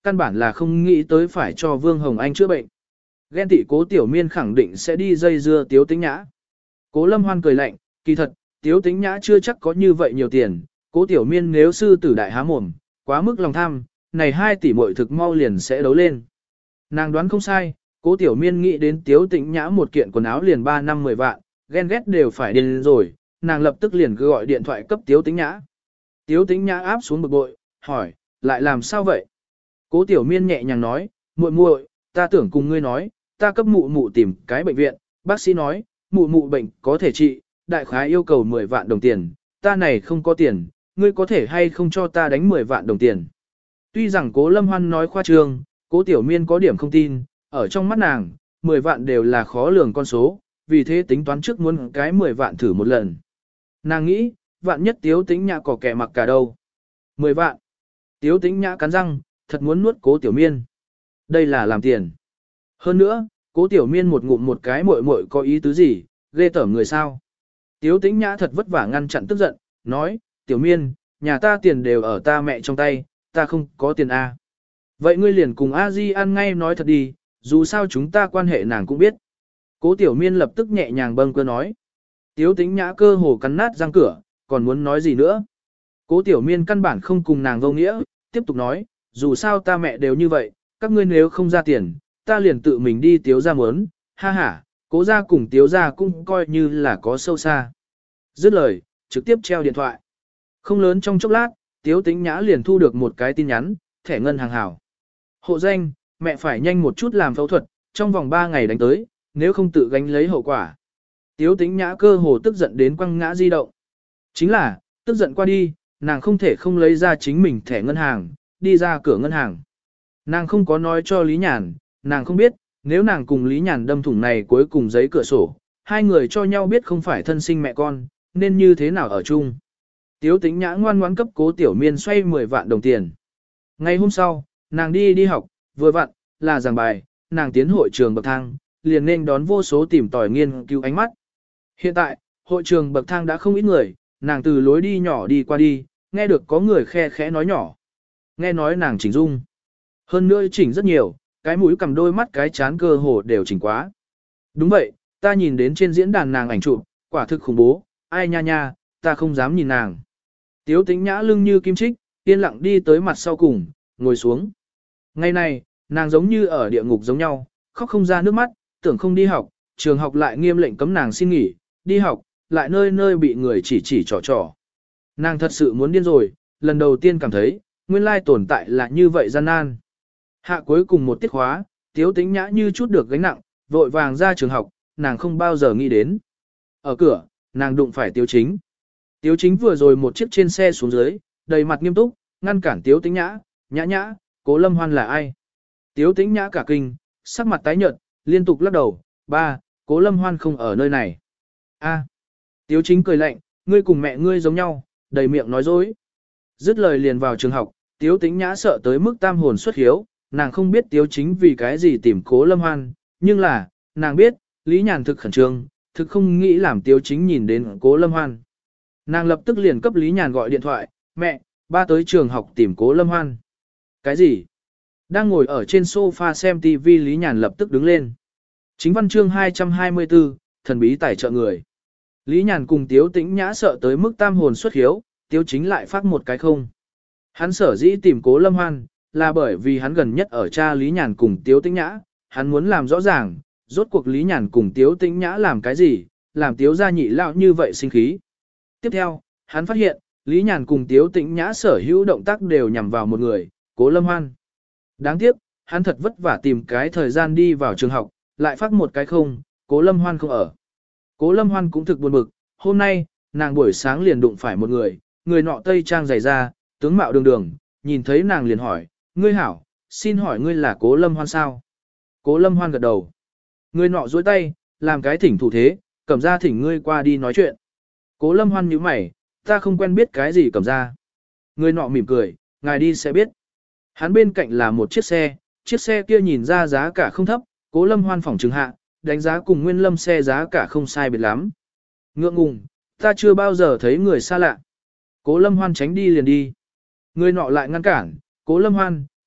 căn bản là không nghĩ tới phải cho Vương Hồng Anh chữa bệnh. Ghen tị Cố Tiểu Miên khẳng định sẽ đi dây dưa Tiếu Tĩnh Nhã. Cố Lâm Hoan cười lạnh, kỳ thật, Tiếu Tĩnh Nhã chưa chắc có như vậy nhiều tiền, Cố Tiểu Miên nếu sư tử đại há mồm, quá mức lòng tham, này hai tỷ muội thực mau liền sẽ đấu lên. Nàng đoán không sai, Cố Tiểu Miên nghĩ đến Tiếu Tĩnh Nhã một kiện quần áo liền ba năm mười vạn, ghen ghét đều phải điên rồi, nàng lập tức liền gọi điện thoại cấp Tiếu Tĩnh Nhã. Tiếu Tĩnh Nhã áp xuống bực bội, hỏi, lại làm sao vậy? Cố Tiểu Miên nhẹ nhàng nói, muội muội, ta tưởng cùng ngươi nói, ta cấp mụ mụ tìm cái bệnh viện, bác sĩ nói, mụ mụ bệnh có thể trị, đại khái yêu cầu mười vạn đồng tiền, ta này không có tiền, ngươi có thể hay không cho ta đánh mười vạn đồng tiền. Tuy rằng Cố Lâm Hoan nói khoa trương, Cố Tiểu Miên có điểm không tin, ở trong mắt nàng, mười vạn đều là khó lường con số, vì thế tính toán trước muốn cái mười vạn thử một lần. Nàng nghĩ, vạn nhất Tiếu Tĩnh Nhã có kẻ mặc cả đâu. mười vạn. Tiếu Tĩnh Nhã cắn răng, thật muốn nuốt Cố Tiểu Miên. Đây là làm tiền. Hơn nữa, Cố Tiểu Miên một ngụm một cái muội muội có ý tứ gì, ghê tởm người sao. Tiếu Tĩnh Nhã thật vất vả ngăn chặn tức giận, nói, Tiểu Miên, nhà ta tiền đều ở ta mẹ trong tay, ta không có tiền A. Vậy ngươi liền cùng A Di ăn ngay nói thật đi, dù sao chúng ta quan hệ nàng cũng biết. Cố Tiểu Miên lập tức nhẹ nhàng bâng cơ nói. Tiếu Tĩnh Nhã cơ hồ cắn nát răng cửa, còn muốn nói gì nữa. Cố Tiểu Miên căn bản không cùng nàng vô nghĩa, tiếp tục nói, dù sao ta mẹ đều như vậy, các ngươi nếu không ra tiền, ta liền tự mình đi Tiếu gia muốn, ha ha, Cố gia cùng Tiếu gia cũng coi như là có sâu xa. Dứt lời, trực tiếp treo điện thoại. Không lớn trong chốc lát, Tiếu Tĩnh Nhã liền thu được một cái tin nhắn, thẻ ngân hàng hảo. Hộ danh, mẹ phải nhanh một chút làm phẫu thuật, trong vòng ba ngày đánh tới, nếu không tự gánh lấy hậu quả. Tiếu Tĩnh Nhã cơ hồ tức giận đến quăng ngã di động. Chính là, tức giận qua đi, nàng không thể không lấy ra chính mình thẻ ngân hàng, đi ra cửa ngân hàng. Nàng không có nói cho Lý Nhàn, nàng không biết, nếu nàng cùng Lý Nhàn đâm thủng này cuối cùng giấy cửa sổ, hai người cho nhau biết không phải thân sinh mẹ con, nên như thế nào ở chung. Tiếu Tĩnh Nhã ngoan ngoãn cấp Cố Tiểu Miên xoay mười vạn đồng tiền. Ngày hôm sau, nàng đi đi học, vừa vặn, là giảng bài, nàng tiến hội trường bậc thang, liền nên đón vô số tìm tòi nghiên cứu ánh mắt. Hiện tại, hội trường bậc thang đã không ít người, nàng từ lối đi nhỏ đi qua đi, nghe được có người khe khẽ nói nhỏ. Nghe nói nàng chỉnh dung. Hơn nữa chỉnh rất nhiều, cái mũi cầm đôi mắt cái chán cơ hồ đều chỉnh quá. Đúng vậy, ta nhìn đến trên diễn đàn nàng ảnh chụp, quả thực khủng bố, ai nha nha, ta không dám nhìn nàng. Tiếu Tĩnh Nhã lưng như kim chích, yên lặng đi tới mặt sau cùng, ngồi xuống. Ngày này, nàng giống như ở địa ngục giống nhau, khóc không ra nước mắt, tưởng không đi học, trường học lại nghiêm lệnh cấm nàng xin nghỉ, đi học, lại nơi nơi bị người chỉ chỉ trò trò. Nàng thật sự muốn điên rồi, lần đầu tiên cảm thấy, nguyên lai tồn tại là như vậy gian nan. Hạ cuối cùng một tiết khóa, Tiếu Tĩnh Nhã như chút được gánh nặng, vội vàng ra trường học, nàng không bao giờ nghĩ đến. Ở cửa, nàng đụng phải Tiếu Chính. Tiếu Chính vừa rồi một chiếc trên xe xuống dưới, đầy mặt nghiêm túc, ngăn cản Tiếu Tĩnh Nhã, nhã nhã, Cố Lâm Hoan là ai? Tiếu Tĩnh Nhã cả kinh, sắc mặt tái nhợt, liên tục lắc đầu, ba, Cố Lâm Hoan không ở nơi này. A. Tiếu Chính cười lạnh, ngươi cùng mẹ ngươi giống nhau, đầy miệng nói dối. Dứt lời liền vào trường học, Tiếu Tĩnh Nhã sợ tới mức tam hồn xuất hiếu, nàng không biết Tiếu Chính vì cái gì tìm Cố Lâm Hoan, nhưng là, nàng biết, Lý Nhàn thực khẩn trương, thực không nghĩ làm Tiếu Chính nhìn đến Cố Lâm Hoan. Nàng lập tức liền cấp Lý Nhàn gọi điện thoại, mẹ, ba tới trường học tìm Cố Lâm Hoan. Cái gì? Đang ngồi ở trên sofa xem ti vi Lý Nhàn lập tức đứng lên. Chính văn chương hai trăm hai mươi tư, thần bí tài trợ người. Lý Nhàn cùng Tiếu Tĩnh Nhã sợ tới mức tam hồn xuất hiếu, Tiếu Chính lại phát một cái không. Hắn sở dĩ tìm Cố Lâm Hoan, là bởi vì hắn gần nhất ở cha Lý Nhàn cùng Tiếu Tĩnh Nhã, hắn muốn làm rõ ràng, rốt cuộc Lý Nhàn cùng Tiếu Tĩnh Nhã làm cái gì, làm Tiếu gia nhị lão như vậy sinh khí. Tiếp theo, hắn phát hiện, Lý Nhàn cùng Tiếu Tĩnh Nhã sở hữu động tác đều nhằm vào một người, Cố Lâm Hoan. Đáng tiếc, hắn thật vất vả tìm cái thời gian đi vào trường học, lại phát một cái không, Cố Lâm Hoan không ở. Cố Lâm Hoan cũng thực buồn bực, hôm nay, nàng buổi sáng liền đụng phải một người, người nọ tây trang dày da, tướng mạo đường đường, nhìn thấy nàng liền hỏi, ngươi hảo, xin hỏi ngươi là Cố Lâm Hoan sao? Cố Lâm Hoan gật đầu. Người nọ duỗi tay, làm cái thỉnh thủ thế, cầm ra thỉnh ngươi qua đi nói chuyện. Cố Lâm Hoan nhíu mày, ta không quen biết cái gì cầm ra. Người nọ mỉm cười, ngài đi sẽ biết. Hắn bên cạnh là một chiếc xe, chiếc xe kia nhìn ra giá cả không thấp, Cố Lâm Hoan phỏng trừng hạ, đánh giá cùng Nguyên Lâm xe giá cả không sai biệt lắm. Ngượng ngùng, ta chưa bao giờ thấy người xa lạ. Cố Lâm Hoan tránh đi liền đi. Người nọ lại ngăn cản, Cố Lâm Hoan,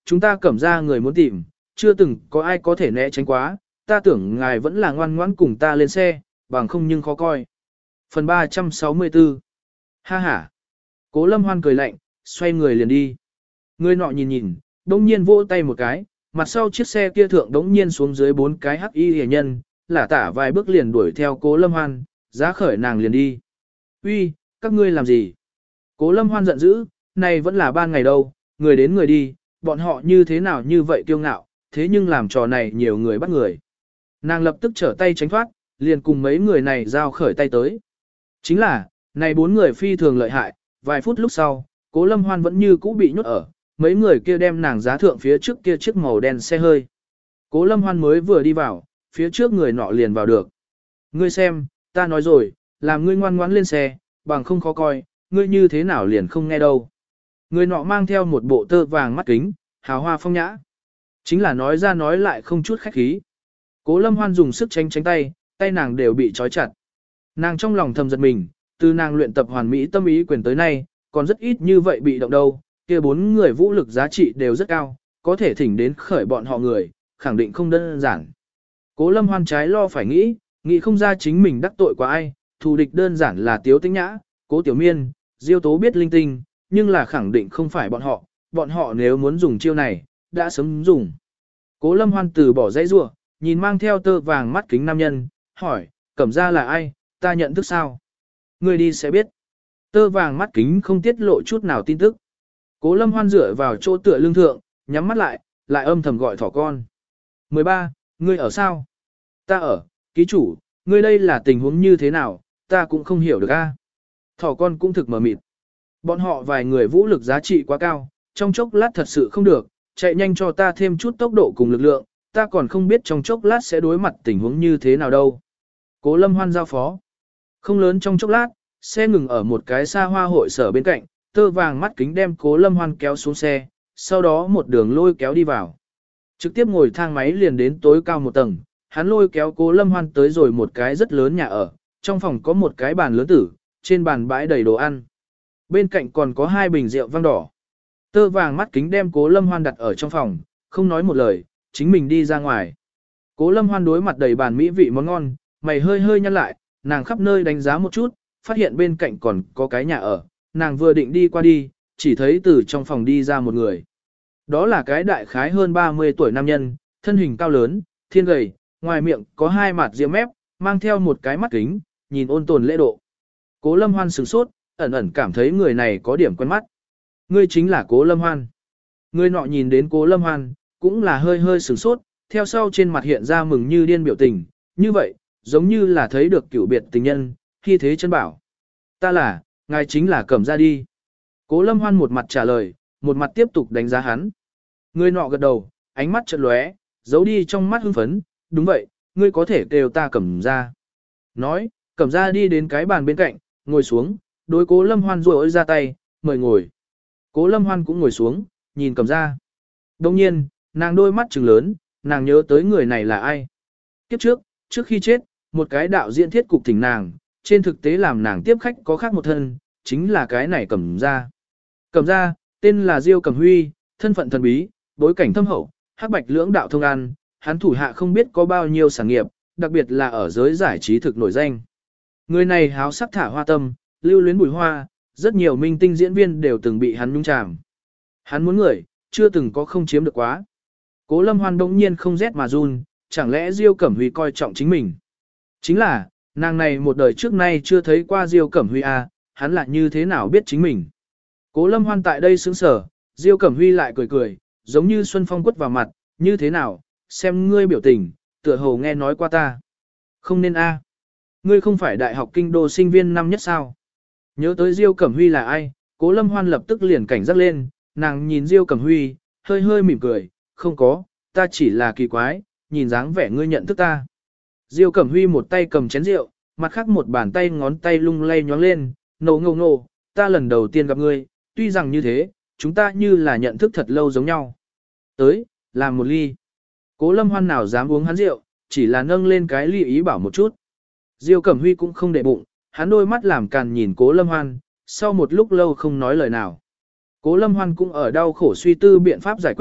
chúng ta cẩm ra người muốn tìm, chưa từng có ai có thể né tránh quá, ta tưởng ngài vẫn là ngoan ngoãn cùng ta lên xe, bằng không nhưng khó coi. Phần ba trăm sáu mươi tư. Ha ha. Cố Lâm Hoan cười lạnh, xoay người liền đi. Người nọ nhìn nhìn, đống nhiên vỗ tay một cái, mặt sau chiếc xe kia thượng đống nhiên xuống dưới bốn cái hắc y hề nhân, lả tả vài bước liền đuổi theo Cố Lâm Hoan, giá khởi nàng liền đi. Uy, các ngươi làm gì? Cố Lâm Hoan giận dữ, này vẫn là ban ngày đâu, người đến người đi, bọn họ như thế nào như vậy kiêu ngạo, thế nhưng làm trò này nhiều người bắt người. Nàng lập tức trở tay tránh thoát, liền cùng mấy người này giao khởi tay tới. Chính là, này bốn người phi thường lợi hại, vài phút lúc sau, Cố Lâm Hoan vẫn như cũ bị nhốt ở, mấy người kia đem nàng giá thượng phía trước kia chiếc màu đen xe hơi. Cố Lâm Hoan mới vừa đi vào, phía trước người nọ liền vào được. Ngươi xem, ta nói rồi, làm ngươi ngoan ngoãn lên xe, bằng không khó coi, ngươi như thế nào liền không nghe đâu. Người nọ mang theo một bộ tơ vàng mắt kính, hào hoa phong nhã. Chính là nói ra nói lại không chút khách khí. Cố Lâm Hoan dùng sức tránh tránh tay, tay nàng đều bị trói chặt. Nàng trong lòng thầm giật mình, từ nàng luyện tập hoàn mỹ tâm ý quyền tới nay, còn rất ít như vậy bị động đâu, kia bốn người vũ lực giá trị đều rất cao, có thể thỉnh đến khởi bọn họ người, khẳng định không đơn giản. Cố Lâm Hoan trái lo phải nghĩ, nghĩ không ra chính mình đắc tội qua ai, thù địch đơn giản là Tiếu Tĩnh Nhã, Cố Tiểu Miên, Diêu Tố biết linh tinh, nhưng là khẳng định không phải bọn họ, bọn họ nếu muốn dùng chiêu này, đã sớm dùng. Cố Lâm Hoan từ bỏ dãy rủa, nhìn mang theo tơ vàng mắt kính nam nhân, hỏi, Cẩm Gia là ai, ta nhận thức sao? Người đi sẽ biết. Tơ vàng mắt kính không tiết lộ chút nào tin tức. Cố Lâm Hoan dựa vào chỗ tựa lưng thượng, nhắm mắt lại, lại âm thầm gọi thỏ con. mười ba, ngươi ở sao? Ta ở, ký chủ, ngươi đây là tình huống như thế nào, ta cũng không hiểu được a. Thỏ con cũng thực mờ mịt. Bọn họ vài người vũ lực giá trị quá cao, trong chốc lát thật sự không được, chạy nhanh cho ta thêm chút tốc độ cùng lực lượng, ta còn không biết trong chốc lát sẽ đối mặt tình huống như thế nào đâu. Cố Lâm Hoan giao phó. Không lớn trong chốc lát, xe ngừng ở một cái xa hoa hội sở bên cạnh, tơ vàng mắt kính đem Cố Lâm Hoan kéo xuống xe, sau đó một đường lôi kéo đi vào. Trực tiếp ngồi thang máy liền đến tối cao một tầng, hắn lôi kéo Cố Lâm Hoan tới rồi một cái rất lớn nhà ở, trong phòng có một cái bàn lớn tử, trên bàn bãi đầy đồ ăn. Bên cạnh còn có hai bình rượu vang đỏ. Tơ vàng mắt kính đem Cố Lâm Hoan đặt ở trong phòng, không nói một lời, chính mình đi ra ngoài. Cố Lâm Hoan đối mặt đầy bàn mỹ vị món ngon, mày hơi hơi nhăn lại, nàng khắp nơi đánh giá một chút, phát hiện bên cạnh còn có cái nhà ở, nàng vừa định đi qua đi, chỉ thấy từ trong phòng đi ra một người. Đó là cái đại khái hơn ba mươi tuổi nam nhân, thân hình cao lớn, thiên gầy, ngoài miệng có hai mặt diễm mép, mang theo một cái mắt kính, nhìn ôn tồn lễ độ. Cố Lâm Hoan sửng sốt, ẩn ẩn cảm thấy người này có điểm quen mắt. Ngươi chính là Cố Lâm Hoan. Người nọ nhìn đến Cố Lâm Hoan, cũng là hơi hơi sửng sốt, theo sau trên mặt hiện ra mừng như điên biểu tình, như vậy, giống như là thấy được cửu biệt tình nhân, khi thế chân bảo. Ta là, ngài chính là Cẩm Gia đi. Cố Lâm Hoan một mặt trả lời, một mặt tiếp tục đánh giá hắn. Người nọ gật đầu, ánh mắt chợt lóe, giấu đi trong mắt hưng phấn, đúng vậy, ngươi có thể kêu ta Cẩm Gia. Nói, Cẩm Gia đi đến cái bàn bên cạnh, ngồi xuống, đối Cố Lâm Hoan rủi ra tay, mời ngồi. Cố Lâm Hoan cũng ngồi xuống, nhìn Cẩm Gia. Đồng nhiên, nàng đôi mắt trừng lớn, nàng nhớ tới người này là ai. Kiếp trước, trước khi chết, một cái đạo diễn thiết cục thỉnh nàng, trên thực tế làm nàng tiếp khách có khác một thân, chính là cái này Cẩm Gia. Cẩm Gia, tên là Diêu Cẩm Huy, thân phận thần bí, bối cảnh thâm hậu, hắc bạch lưỡng đạo thông ăn, hắn thủ hạ không biết có bao nhiêu sản nghiệp, đặc biệt là ở giới giải trí thực nổi danh. Người này háo sắc thả hoa tâm, lưu luyến bùi hoa, rất nhiều minh tinh diễn viên đều từng bị hắn nhúng chàm. Hắn muốn người, chưa từng có không chiếm được quá. Cố Lâm Hoan đống nhiên không rét mà run, chẳng lẽ Diêu Cẩm Huy coi trọng chính mình. Chính là, nàng này một đời trước nay chưa thấy qua Diêu Cẩm Huy à, hắn lại như thế nào biết chính mình. Cố Lâm Hoan tại đây sững sờ, Diêu Cẩm Huy lại cười cười, giống như xuân phong quất vào mặt, như thế nào, xem ngươi biểu tình, tựa hồ nghe nói qua ta. Không nên a, ngươi không phải đại học kinh đô sinh viên năm nhất sao? Nhớ tới Diêu Cẩm Huy là ai, Cố Lâm Hoan lập tức liền cảnh giác lên, nàng nhìn Diêu Cẩm Huy, hơi hơi mỉm cười, không có, ta chỉ là kỳ quái, nhìn dáng vẻ ngươi nhận thức ta. Diêu Cẩm Huy một tay cầm chén rượu, mặt khác một bàn tay ngón tay lung lay nhoáng lên, nổ ngô ngô, ta lần đầu tiên gặp ngươi, tuy rằng như thế, chúng ta như là nhận thức thật lâu giống nhau. Tới, làm một ly. Cố Lâm Hoan nào dám uống hắn rượu, chỉ là nâng lên cái ly ý bảo một chút. Diêu Cẩm Huy cũng không để bụng, hắn đôi mắt làm càn nhìn Cố Lâm Hoan, sau một lúc lâu không nói lời nào. Cố Lâm Hoan cũng ở đau khổ suy tư biện pháp giải quyết,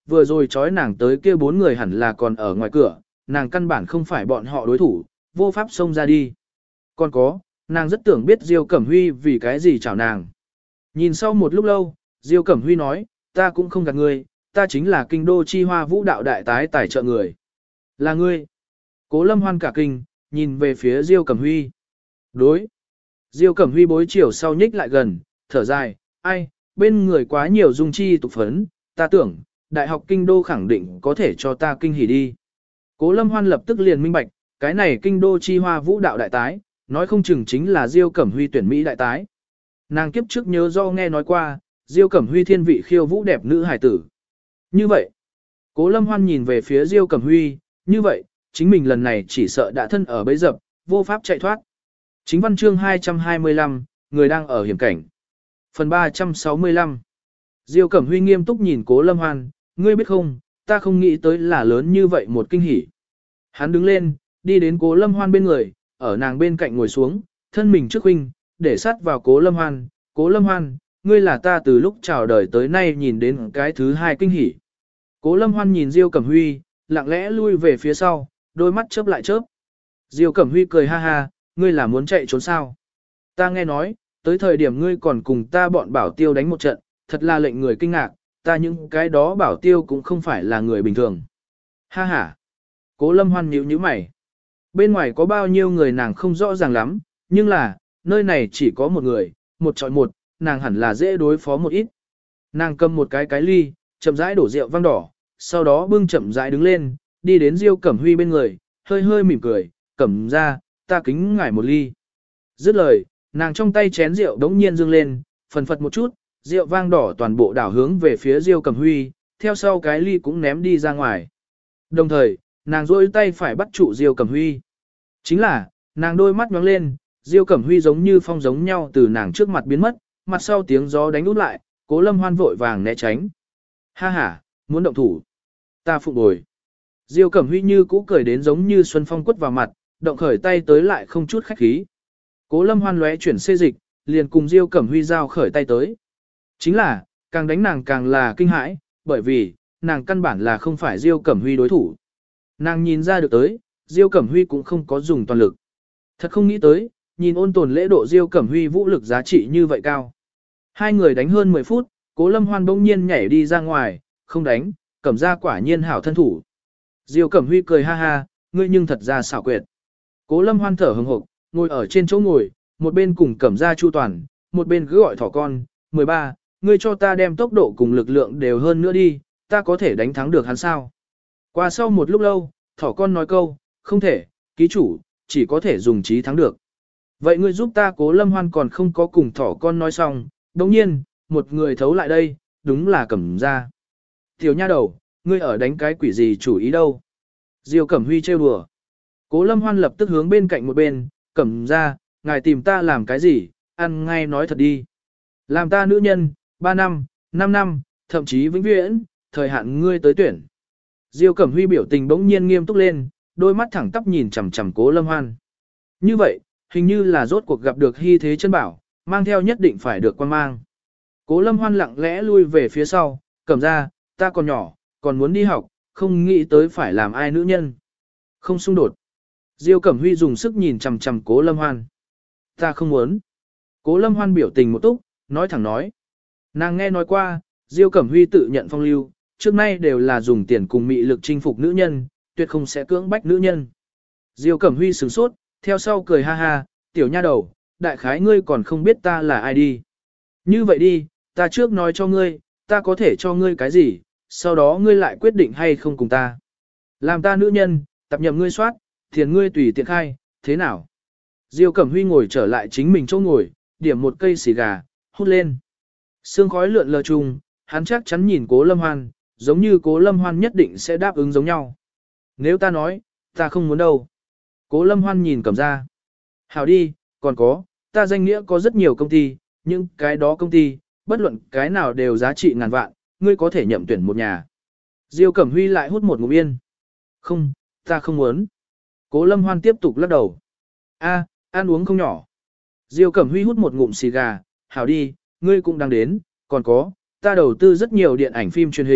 vừa rồi trói nàng tới kia bốn người hẳn là còn ở ngoài cửa, nàng căn bản không phải bọn họ đối thủ, vô pháp xông ra đi. Còn có, nàng rất tưởng biết Diêu Cẩm Huy vì cái gì chảo nàng. Nhìn sau một lúc lâu, Diêu Cẩm Huy nói, ta cũng không gạt ngươi, ta chính là kinh đô chi hoa vũ đạo đại tái tài trợ người. Là ngươi. Cố Lâm Hoan cả kinh, nhìn về phía Diêu Cẩm Huy. Đối. Diêu Cẩm Huy bối chiều sau nhích lại gần, thở dài, ai, bên người quá nhiều dung chi tục phấn, ta tưởng, đại học kinh đô khẳng định có thể cho ta kinh hỉ đi. Cố Lâm Hoan lập tức liền minh bạch, cái này kinh đô chi hoa vũ đạo đại tái, nói không chừng chính là Diêu Cẩm Huy tuyển Mỹ đại tái. Nàng kiếp trước nhớ do nghe nói qua, Diêu Cẩm Huy thiên vị khiêu vũ đẹp nữ hải tử. Như vậy, Cố Lâm Hoan nhìn về phía Diêu Cẩm Huy, như vậy, chính mình lần này chỉ sợ đã thân ở bẫy dập, vô pháp chạy thoát. Chính văn chương hai trăm hai mươi lăm, người đang ở hiểm cảnh. Phần ba trăm sáu mươi lăm. Diêu Cẩm Huy nghiêm túc nhìn Cố Lâm Hoan, ngươi biết không, ta không nghĩ tới là lớn như vậy một kinh hỉ. Hắn đứng lên, đi đến Cố Lâm Hoan bên người, ở nàng bên cạnh ngồi xuống, thân mình trước huynh, để sát vào Cố Lâm Hoan, Cố Lâm Hoan, ngươi là ta từ lúc chào đời tới nay nhìn đến cái thứ hai kinh hỉ. Cố Lâm Hoan nhìn Diêu Cẩm Huy, lặng lẽ lui về phía sau, đôi mắt chớp lại chớp. Diêu Cẩm Huy cười ha ha, ngươi là muốn chạy trốn sao? Ta nghe nói, tới thời điểm ngươi còn cùng ta bọn bảo tiêu đánh một trận, thật là lệnh người kinh ngạc, ta những cái đó bảo tiêu cũng không phải là người bình thường. Ha ha. Cố Lâm Hoan nhíu nhíu mày. Bên ngoài có bao nhiêu người nàng không rõ ràng lắm, nhưng là, nơi này chỉ có một người, một chọi một, nàng hẳn là dễ đối phó một ít. Nàng cầm một cái cái ly, chậm rãi đổ rượu vang đỏ, sau đó bưng chậm rãi đứng lên, đi đến Diêu Cẩm Huy bên người, hơi hơi mỉm cười, cẩm ra, ta kính ngải một ly. Dứt lời, nàng trong tay chén rượu đống nhiên dương lên, phần phật một chút, rượu vang đỏ toàn bộ đảo hướng về phía Diêu Cẩm Huy, theo sau cái ly cũng ném đi ra ngoài. Đồng thời, nàng duỗi tay phải bắt trụ Diêu Cẩm Huy. Chính là, nàng đôi mắt nhóng lên, Diêu Cẩm Huy giống như phong giống nhau từ nàng trước mặt biến mất, mặt sau tiếng gió đánh út lại, Cố Lâm Hoan vội vàng né tránh. Ha ha, muốn động thủ. Ta phụ bồi. Diêu Cẩm Huy như cũ cười đến giống như xuân phong quất vào mặt, động khởi tay tới lại không chút khách khí. Cố Lâm Hoan lóe chuyển xê dịch, liền cùng Diêu Cẩm Huy giao khởi tay tới. Chính là, càng đánh nàng càng là kinh hãi, bởi vì, nàng căn bản là không phải Diêu Cẩm Huy đối thủ. Nàng nhìn ra được tới, Diêu Cẩm Huy cũng không có dùng toàn lực. Thật không nghĩ tới, nhìn ôn tồn lễ độ Diêu Cẩm Huy vũ lực giá trị như vậy cao. Hai người đánh hơn mười phút, Cố Lâm Hoan bỗng nhiên nhảy đi ra ngoài, không đánh, Cẩm ra quả nhiên hảo thân thủ. Diêu Cẩm Huy cười ha ha, ngươi nhưng thật ra xảo quyệt. Cố Lâm Hoan thở hừng hực, ngồi ở trên chỗ ngồi, một bên cùng Cẩm ra chu toàn, một bên cứ gọi thỏ con, mười ba, ngươi cho ta đem tốc độ cùng lực lượng đều hơn nữa đi, ta có thể đánh thắng được hắn sao. Qua sau một lúc lâu, thỏ con nói câu, không thể, ký chủ, chỉ có thể dùng trí thắng được. Vậy ngươi giúp ta. Cố Lâm Hoan còn không có cùng thỏ con nói xong, đồng nhiên, một người thấu lại đây, đúng là Cẩm ra. Tiểu nha đầu, ngươi ở đánh cái quỷ gì chủ ý đâu? Diêu Cẩm Huy trêu đùa. Cố Lâm Hoan lập tức hướng bên cạnh một bên, Cẩm ra, ngài tìm ta làm cái gì, ăn ngay nói thật đi. Làm ta nữ nhân, ba năm, năm năm, thậm chí vĩnh viễn, thời hạn ngươi tới tuyển. Diêu Cẩm Huy biểu tình bỗng nhiên nghiêm túc lên, đôi mắt thẳng tắp nhìn chằm chằm Cố Lâm Hoan. Như vậy, hình như là rốt cuộc gặp được hy thế chân bảo, mang theo nhất định phải được quan mang. Cố Lâm Hoan lặng lẽ lui về phía sau, Cẩm ra, ta còn nhỏ, còn muốn đi học, không nghĩ tới phải làm ai nữ nhân. Không xung đột. Diêu Cẩm Huy dùng sức nhìn chằm chằm Cố Lâm Hoan. Ta không muốn. Cố Lâm Hoan biểu tình một túc, nói thẳng nói. Nàng nghe nói qua, Diêu Cẩm Huy tự nhận phong lưu, trước nay đều là dùng tiền cùng mị lực chinh phục nữ nhân, tuyệt không sẽ cưỡng bách nữ nhân. Diêu Cẩm Huy sửng sốt, theo sau cười ha ha, tiểu nha đầu, đại khái ngươi còn không biết ta là ai đi. Như vậy đi, ta trước nói cho ngươi, ta có thể cho ngươi cái gì, sau đó ngươi lại quyết định hay không cùng ta. Làm ta nữ nhân, tập nhầm ngươi soát, tiền ngươi tùy tiện khai, thế nào? Diêu Cẩm Huy ngồi trở lại chính mình chỗ ngồi, điểm một cây xì gà, hút lên. Sương khói lượn lờ chung, hắn chắc chắn nhìn Cố Lâm Hoan, giống như Cố Lâm Hoan nhất định sẽ đáp ứng giống nhau. Nếu ta nói, ta không muốn đâu. Cố Lâm Hoan nhìn Cẩm ra. Hảo đi, còn có, ta danh nghĩa có rất nhiều công ty, nhưng cái đó công ty, bất luận cái nào đều giá trị ngàn vạn, ngươi có thể nhậm tuyển một nhà. Diêu Cẩm Huy lại hút một ngụm yên. Không, ta không muốn. Cố Lâm Hoan tiếp tục lắc đầu. A, ăn uống không nhỏ. Diêu Cẩm Huy hút một ngụm xì gà, hảo đi, ngươi cũng đang đến, còn có, ta đầu tư rất nhiều điện ảnh phim truyền hình,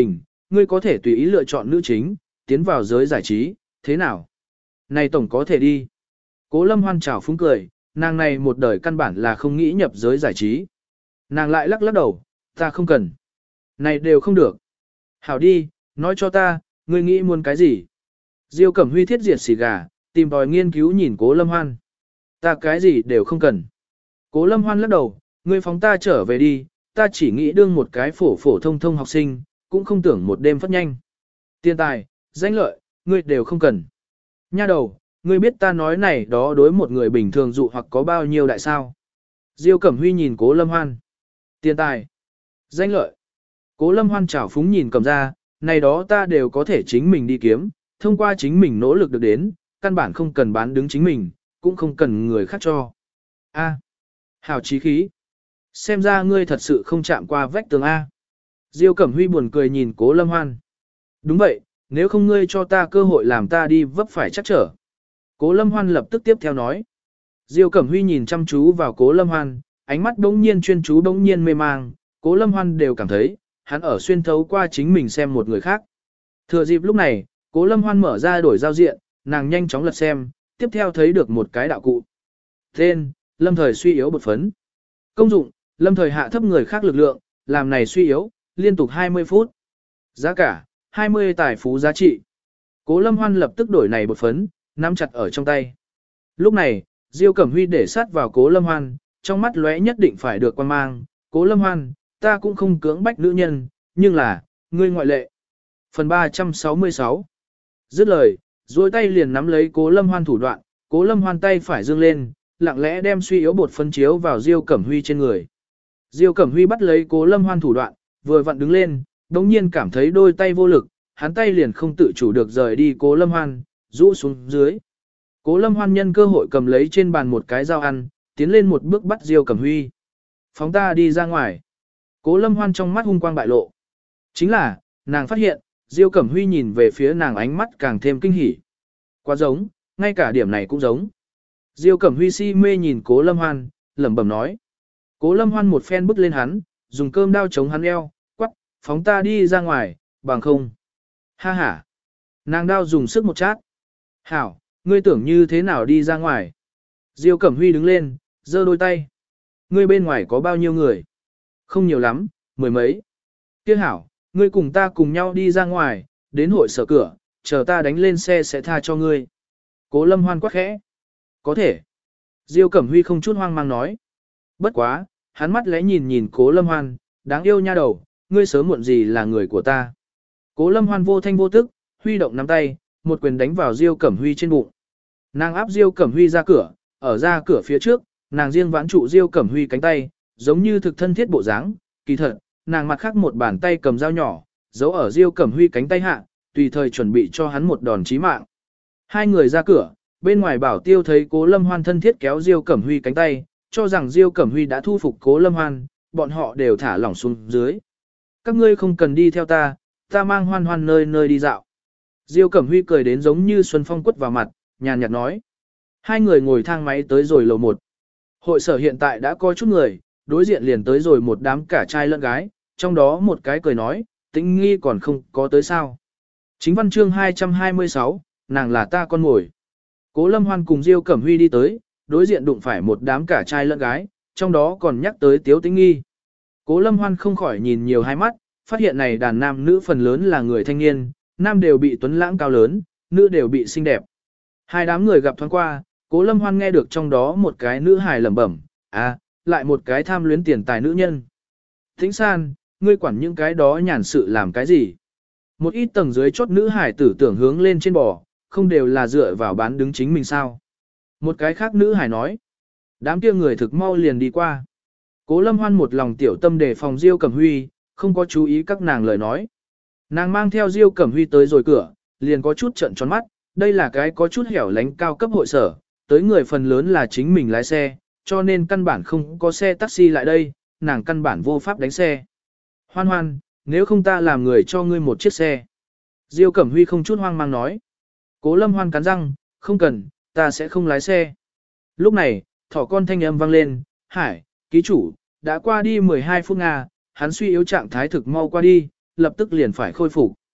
ngươi có thể tùy ý lựa chọn nữ chính, tiến vào giới giải trí, thế nào? Này tổng có thể đi. Cố Lâm Hoan chào phúng cười, nàng này một đời căn bản là không nghĩ nhập giới giải trí. Nàng lại lắc lắc đầu, ta không cần. Này đều không được. Hảo đi, nói cho ta, ngươi nghĩ muốn cái gì? Diêu Cẩm Huy thiết diệt xì gà, tìm tòi nghiên cứu nhìn Cố Lâm Hoan. Ta cái gì đều không cần. Cố Lâm Hoan lắc đầu, ngươi phóng ta trở về đi, ta chỉ nghĩ đương một cái phổ phổ thông thông học sinh, cũng không tưởng một đêm phát nhanh. Tiền tài, danh lợi, ngươi đều không cần. Nha đầu, ngươi biết ta nói này đó đối một người bình thường dụ hoặc có bao nhiêu đại sao? Diêu Cẩm Huy nhìn Cố Lâm Hoan. Tiền tài, danh lợi. Cố Lâm Hoan chảo phúng nhìn cầm ra, này đó ta đều có thể chính mình đi kiếm, thông qua chính mình nỗ lực được đến, căn bản không cần bán đứng chính mình, cũng không cần người khác cho. A, hảo chí khí. Xem ra ngươi thật sự không chạm qua vách tường A. Diêu Cẩm Huy buồn cười nhìn Cố Lâm Hoan. Đúng vậy, nếu không ngươi cho ta cơ hội làm ta đi vấp phải chắc trở. Cố Lâm Hoan lập tức tiếp theo nói. Diêu Cẩm Huy nhìn chăm chú vào Cố Lâm Hoan, ánh mắt bỗng nhiên chuyên chú bỗng nhiên mê mang, Cố Lâm Hoan đều cảm thấy, hắn ở xuyên thấu qua chính mình xem một người khác. Thừa dịp lúc này, Cố Lâm Hoan mở ra đổi giao diện, nàng nhanh chóng lật xem, tiếp theo thấy được một cái đạo cụ. Tên, lâm thời suy yếu bột phấn. Công dụng, lâm thời hạ thấp người khác lực lượng, làm này suy yếu, liên tục hai mươi phút. Giá cả, hai mươi tài phú giá trị. Cố Lâm Hoan lập tức đổi này bột phấn, nắm chặt ở trong tay. Lúc này, Diêu Cẩm Huy để sát vào Cố Lâm Hoan, trong mắt lóe nhất định phải được quan mang. Cố Lâm Hoan, ta cũng không cưỡng bách nữ nhân, nhưng là, ngươi ngoại lệ. Phần ba trăm sáu mươi sáu. Dứt lời, duỗi tay liền nắm lấy Cố Lâm Hoan thủ đoạn, Cố Lâm Hoan tay phải dương lên, lặng lẽ đem suy yếu bột phân chiếu vào Diêu Cẩm Huy trên người. Diêu Cẩm Huy bắt lấy Cố Lâm Hoan thủ đoạn, vừa vặn đứng lên, đống nhiên cảm thấy đôi tay vô lực, hắn tay liền không tự chủ được rời đi Cố Lâm Hoan, rũ xuống dưới. Cố Lâm Hoan nhân cơ hội cầm lấy trên bàn một cái dao ăn, tiến lên một bước bắt Diêu Cẩm Huy. Phóng ta đi ra ngoài. Cố Lâm Hoan trong mắt hung quang bại lộ. Chính là, nàng phát hiện, Diêu Cẩm Huy nhìn về phía nàng ánh mắt càng thêm kinh hỉ. Quá giống, ngay cả điểm này cũng giống. Diêu Cẩm Huy si mê nhìn Cố Lâm Hoan, lẩm bẩm nói. Cố Lâm Hoan một phen bức lên hắn, dùng cơm đao chống hắn eo, quắc, phóng ta đi ra ngoài, bằng không. Ha ha. Nàng đao dùng sức một chát. Hảo, ngươi tưởng như thế nào đi ra ngoài? Diêu Cẩm Huy đứng lên, giơ đôi tay. Ngươi bên ngoài có bao nhiêu người? Không nhiều lắm, mười mấy. Kia hảo, ngươi cùng ta cùng nhau đi ra ngoài, đến hội sở cửa, chờ ta đánh lên xe sẽ tha cho ngươi. Cố Lâm Hoan quắc khẽ. Có thể. Diêu Cẩm Huy không chút hoang mang nói. Bất quá, hắn mắt lẽ nhìn nhìn Cố Lâm Hoan, đáng yêu nha đầu, ngươi sớm muộn gì là người của ta. Cố Lâm Hoan vô thanh vô tức, huy động nắm tay, một quyền đánh vào Diêu Cẩm Huy trên bụng. Nàng áp Diêu Cẩm Huy ra cửa, ở ra cửa phía trước, nàng riêng vãn trụ Diêu Cẩm Huy cánh tay, giống như thực thân thiết bộ dáng. Kỳ thật, nàng mặt khác một bàn tay cầm dao nhỏ, giấu ở Diêu Cẩm Huy cánh tay hạ, tùy thời chuẩn bị cho hắn một đòn chí mạng. Hai người ra cửa, bên ngoài Bảo Tiêu thấy Cố Lâm Hoan thân thiết kéo Diêu Cẩm Huy cánh tay, cho rằng Diêu Cẩm Huy đã thu phục Cố Lâm Hoan, bọn họ đều thả lỏng xuống dưới. Các ngươi không cần đi theo ta, ta mang Hoan Hoan nơi nơi đi dạo. Diêu Cẩm Huy cười đến giống như xuân phong quất vào mặt, nhàn nhạt nói. Hai người ngồi thang máy tới rồi lầu một. Hội sở hiện tại đã có chút người, đối diện liền tới rồi một đám cả trai lẫn gái, trong đó một cái cười nói, Tĩnh Nghi còn không có tới sao. Chính văn chương hai trăm hai mươi sáu, nàng là ta con mồi. Cố Lâm Hoan cùng Diêu Cẩm Huy đi tới, đối diện đụng phải một đám cả trai lẫn gái, trong đó còn nhắc tới Tiếu Tĩnh Nghi. Cố Lâm Hoan không khỏi nhìn nhiều hai mắt, phát hiện này đàn nam nữ phần lớn là người thanh niên, nam đều bị tuấn lãng cao lớn, nữ đều bị xinh đẹp. Hai đám người gặp thoáng qua, Cố Lâm Hoan nghe được trong đó một cái nữ hài lẩm bẩm, à, lại một cái tham luyến tiền tài nữ nhân. Tĩnh San, ngươi quản những cái đó nhàn sự làm cái gì? Một ít tầng dưới chốt nữ hải tử tưởng hướng lên trên bò, không đều là dựa vào bán đứng chính mình sao? Một cái khác nữ hải nói, đám kia người thực mau liền đi qua. Cố Lâm Hoan một lòng tiểu tâm đề phòng Diêu Cẩm Huy, không có chú ý các nàng lời nói. Nàng mang theo Diêu Cẩm Huy tới rồi cửa, liền có chút trợn tròn mắt, đây là cái có chút hẻo lánh cao cấp hội sở, tới người phần lớn là chính mình lái xe, cho nên căn bản không có xe taxi lại đây, nàng căn bản vô pháp đánh xe. Hoan Hoan, nếu không ta làm người cho ngươi một chiếc xe. Diêu Cẩm Huy không chút hoang mang nói. Cố Lâm Hoan cắn răng, không cần, ta sẽ không lái xe. Lúc này, thỏ con thanh âm vang lên, Hải, ký chủ, đã qua đi mười hai phút Nga, hắn suy yếu trạng thái thực mau qua đi, lập tức liền phải khôi phục.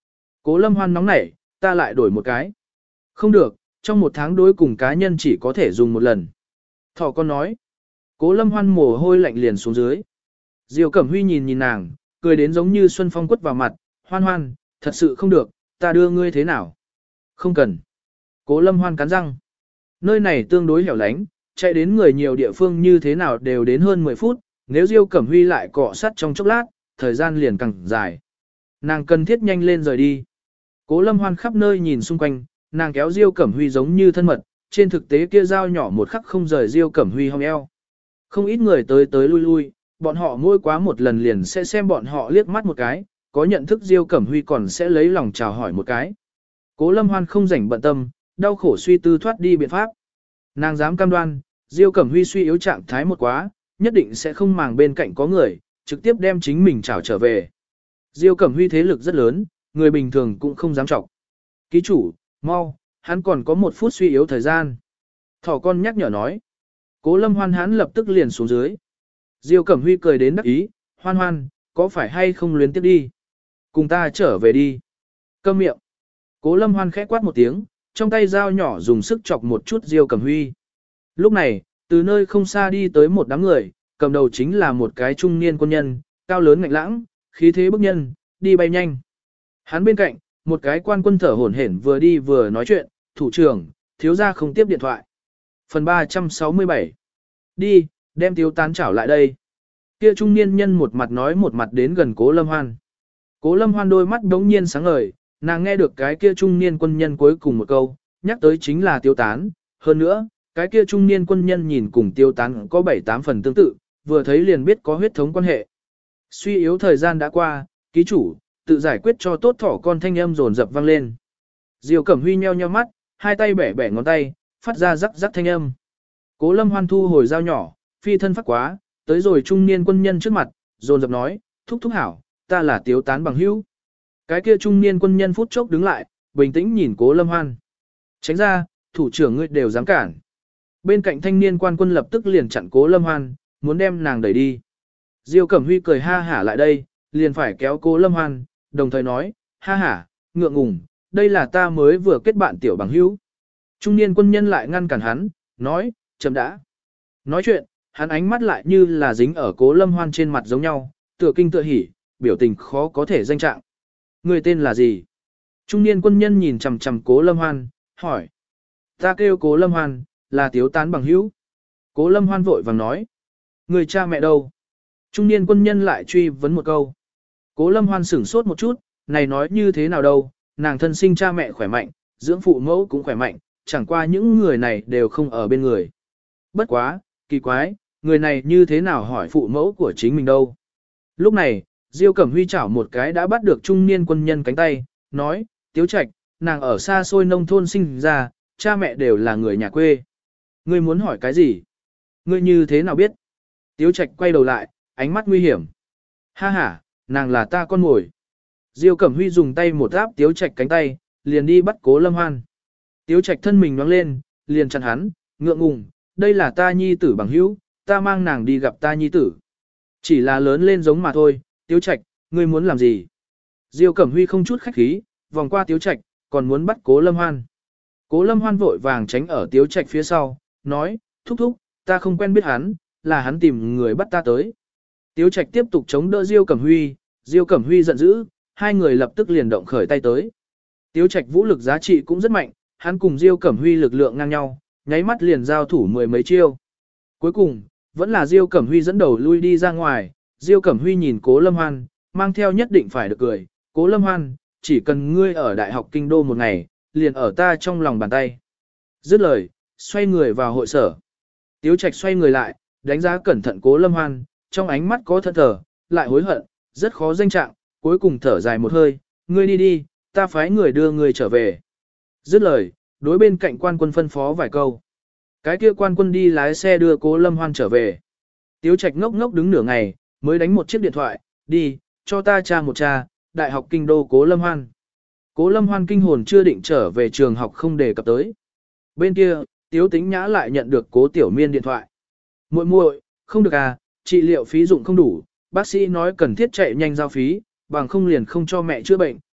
Cố Lâm Hoan nóng nảy, ta lại đổi một cái. Không được, trong một tháng đối cùng cá nhân chỉ có thể dùng một lần. Thỏ con nói. Cố Lâm Hoan mồ hôi lạnh liền xuống dưới. Diêu Cẩm Huy nhìn nhìn nàng, cười đến giống như xuân phong quất vào mặt. Hoan hoan, thật sự không được, ta đưa ngươi thế nào? Không cần. Cố Lâm Hoan cắn răng. Nơi này tương đối hẻo lánh, chạy đến người nhiều địa phương như thế nào đều đến hơn mười phút, nếu Diêu Cẩm Huy lại cọ sát trong chốc lát, thời gian liền càng dài. Nàng cần thiết nhanh lên rời đi. Cố Lâm Hoan khắp nơi nhìn xung quanh, nàng kéo Diêu Cẩm Huy giống như thân mật, trên thực tế kia dao nhỏ một khắc không rời Diêu Cẩm Huy hông eo. Không ít người tới tới lui lui, bọn họ mỗi quá một lần liền sẽ xem bọn họ liếc mắt một cái, có nhận thức Diêu Cẩm Huy còn sẽ lấy lòng chào hỏi một cái. Cố Lâm Hoan không rảnh bận tâm, đau khổ suy tư thoát đi biện pháp. Nàng dám cam đoan, Diêu Cẩm Huy suy yếu trạng thái một quá, nhất định sẽ không màng bên cạnh có người, trực tiếp đem chính mình trảo trở về. Diêu Cẩm Huy thế lực rất lớn, người bình thường cũng không dám trọng. Ký chủ, mau, hắn còn có một phút suy yếu thời gian. Thỏ con nhắc nhở nói. Cố Lâm Hoan hắn lập tức liền xuống dưới. Diêu Cẩm Huy cười đến đắc ý, hoan hoan, có phải hay không luyến tiếp đi? Cùng ta trở về đi. Câm miệng. Cố Lâm Hoan khẽ quát một tiếng, trong tay dao nhỏ dùng sức chọc một chút Diêu Cẩm Huy. Lúc này, từ nơi không xa đi tới một đám người, cầm đầu chính là một cái trung niên quân nhân, cao lớn ngạnh lãng, khí thế bức nhân, đi bay nhanh. Hắn bên cạnh, một cái quan quân thở hổn hển vừa đi vừa nói chuyện, thủ trưởng, thiếu gia không tiếp điện thoại. Phần ba trăm sáu mươi bảy. Đi, đem Tiếu Tán chảo lại đây. Kia trung niên nhân một mặt nói một mặt đến gần Cố Lâm Hoan. Cố Lâm Hoan đôi mắt đống nhiên sáng ngời, nàng nghe được cái kia trung niên quân nhân cuối cùng một câu, nhắc tới chính là Tiếu Tán. Hơn nữa, cái kia trung niên quân nhân nhìn cùng Tiếu Tán có bảy tám phần tương tự, vừa thấy liền biết có huyết thống quan hệ. Suy yếu thời gian đã qua, ký chủ, tự giải quyết cho tốt thỏ con thanh âm rồn dập vang lên. Diêu Cẩm Huy nheo nheo mắt, hai tay bẻ bẻ ngón tay, phát ra rắc rắc thanh âm. Cố Lâm Hoan thu hồi dao nhỏ, phi thân phát quá, tới rồi trung niên quân nhân trước mặt, rồn dập nói, thúc thúc hảo, ta là Tiếu Tán bằng hữu. Cái kia trung niên quân nhân phút chốc đứng lại, bình tĩnh nhìn Cố Lâm Hoan. Tránh ra, thủ trưởng ngươi đều dám cản. Bên cạnh thanh niên quan quân lập tức liền chặn Cố Lâm Hoan, muốn đem nàng đẩy đi. Diêu Cẩm Huy cười ha hả lại đây, liền phải kéo Cố Lâm Hoan, đồng thời nói, ha hả, ngượng ngùng, đây là ta mới vừa kết bạn tiểu bằng hữu. Trung niên quân nhân lại ngăn cản hắn, nói, chậm đã. Nói chuyện, hắn ánh mắt lại như là dính ở Cố Lâm Hoan trên mặt giống nhau, tựa kinh tựa hỉ, biểu tình khó có thể danh trạng. Người tên là gì? Trung niên quân nhân nhìn chằm chằm Cố Lâm Hoan, hỏi. Ta kêu Cố Lâm Hoan, là Tiếu Tán bằng hữu. Cố Lâm Hoan vội vàng nói. Người cha mẹ đâu? Trung niên quân nhân lại truy vấn một câu. Cố Lâm Hoan sửng sốt một chút, này nói như thế nào đâu, nàng thân sinh cha mẹ khỏe mạnh, dưỡng phụ mẫu cũng khỏe mạnh, chẳng qua những người này đều không ở bên người. Bất quá, kỳ quái, người này như thế nào hỏi phụ mẫu của chính mình đâu. Lúc này, Diêu Cẩm Huy chảo một cái đã bắt được trung niên quân nhân cánh tay, nói, Tiếu Trạch, nàng ở xa xôi nông thôn sinh ra, cha mẹ đều là người nhà quê. Ngươi muốn hỏi cái gì? Ngươi như thế nào biết? Tiếu Trạch quay đầu lại, ánh mắt nguy hiểm. Ha ha, nàng là ta con mồi. Diêu Cẩm Huy dùng tay một áp Tiếu Trạch cánh tay, liền đi bắt Cố Lâm Hoan. Tiếu Trạch thân mình nhoáng lên, liền chặn hắn, ngượng ngùng, đây là ta nhi tử bằng hữu, ta mang nàng đi gặp ta nhi tử. Chỉ là lớn lên giống mà thôi, Tiếu Trạch, ngươi muốn làm gì? Diêu Cẩm Huy không chút khách khí, vòng qua Tiếu Trạch, còn muốn bắt Cố Lâm Hoan. Cố Lâm Hoan vội vàng tránh ở Tiếu Trạch phía sau, nói, thúc thúc, ta không quen biết hắn, là hắn tìm người bắt ta tới. Tiếu Trạch tiếp tục chống đỡ Diêu Cẩm Huy, Diêu Cẩm Huy giận dữ, hai người lập tức liền động khởi tay tới. Tiếu Trạch vũ lực giá trị cũng rất mạnh, hắn cùng Diêu Cẩm Huy lực lượng ngang nhau, nháy mắt liền giao thủ mười mấy chiêu. Cuối cùng, vẫn là Diêu Cẩm Huy dẫn đầu lui đi ra ngoài, Diêu Cẩm Huy nhìn Cố Lâm Hoan, mang theo nhất định phải được cười, Cố Lâm Hoan, chỉ cần ngươi ở Đại học Kinh Đô một ngày, liền ở ta trong lòng bàn tay. Dứt lời, xoay người vào hội sở. Tiếu Trạch xoay người lại, đánh giá cẩn thận Cố Lâm Hoan, trong ánh mắt có thẫn thờ, lại hối hận, rất khó danh trạng, cuối cùng thở dài một hơi, ngươi đi đi, ta phái người đưa ngươi trở về. Dứt lời, đối bên cạnh quan quân phân phó vài câu. Cái kia quan quân đi lái xe đưa Cố Lâm Hoan trở về. Tiếu Trạch ngốc ngốc đứng nửa ngày, mới đánh một chiếc điện thoại, đi, cho ta tra một tra, Đại học Kinh Đô Cố Lâm Hoan. Cố Lâm Hoan kinh hồn chưa định trở về trường học không đề cập tới. Bên kia, Tiếu Tĩnh Nhã lại nhận được Cố Tiểu Miên điện thoại. Muội muội, không được à, trị liệu phí dụng không đủ, bác sĩ nói cần thiết chạy nhanh giao phí, bằng không liền không cho mẹ chữa bệnh,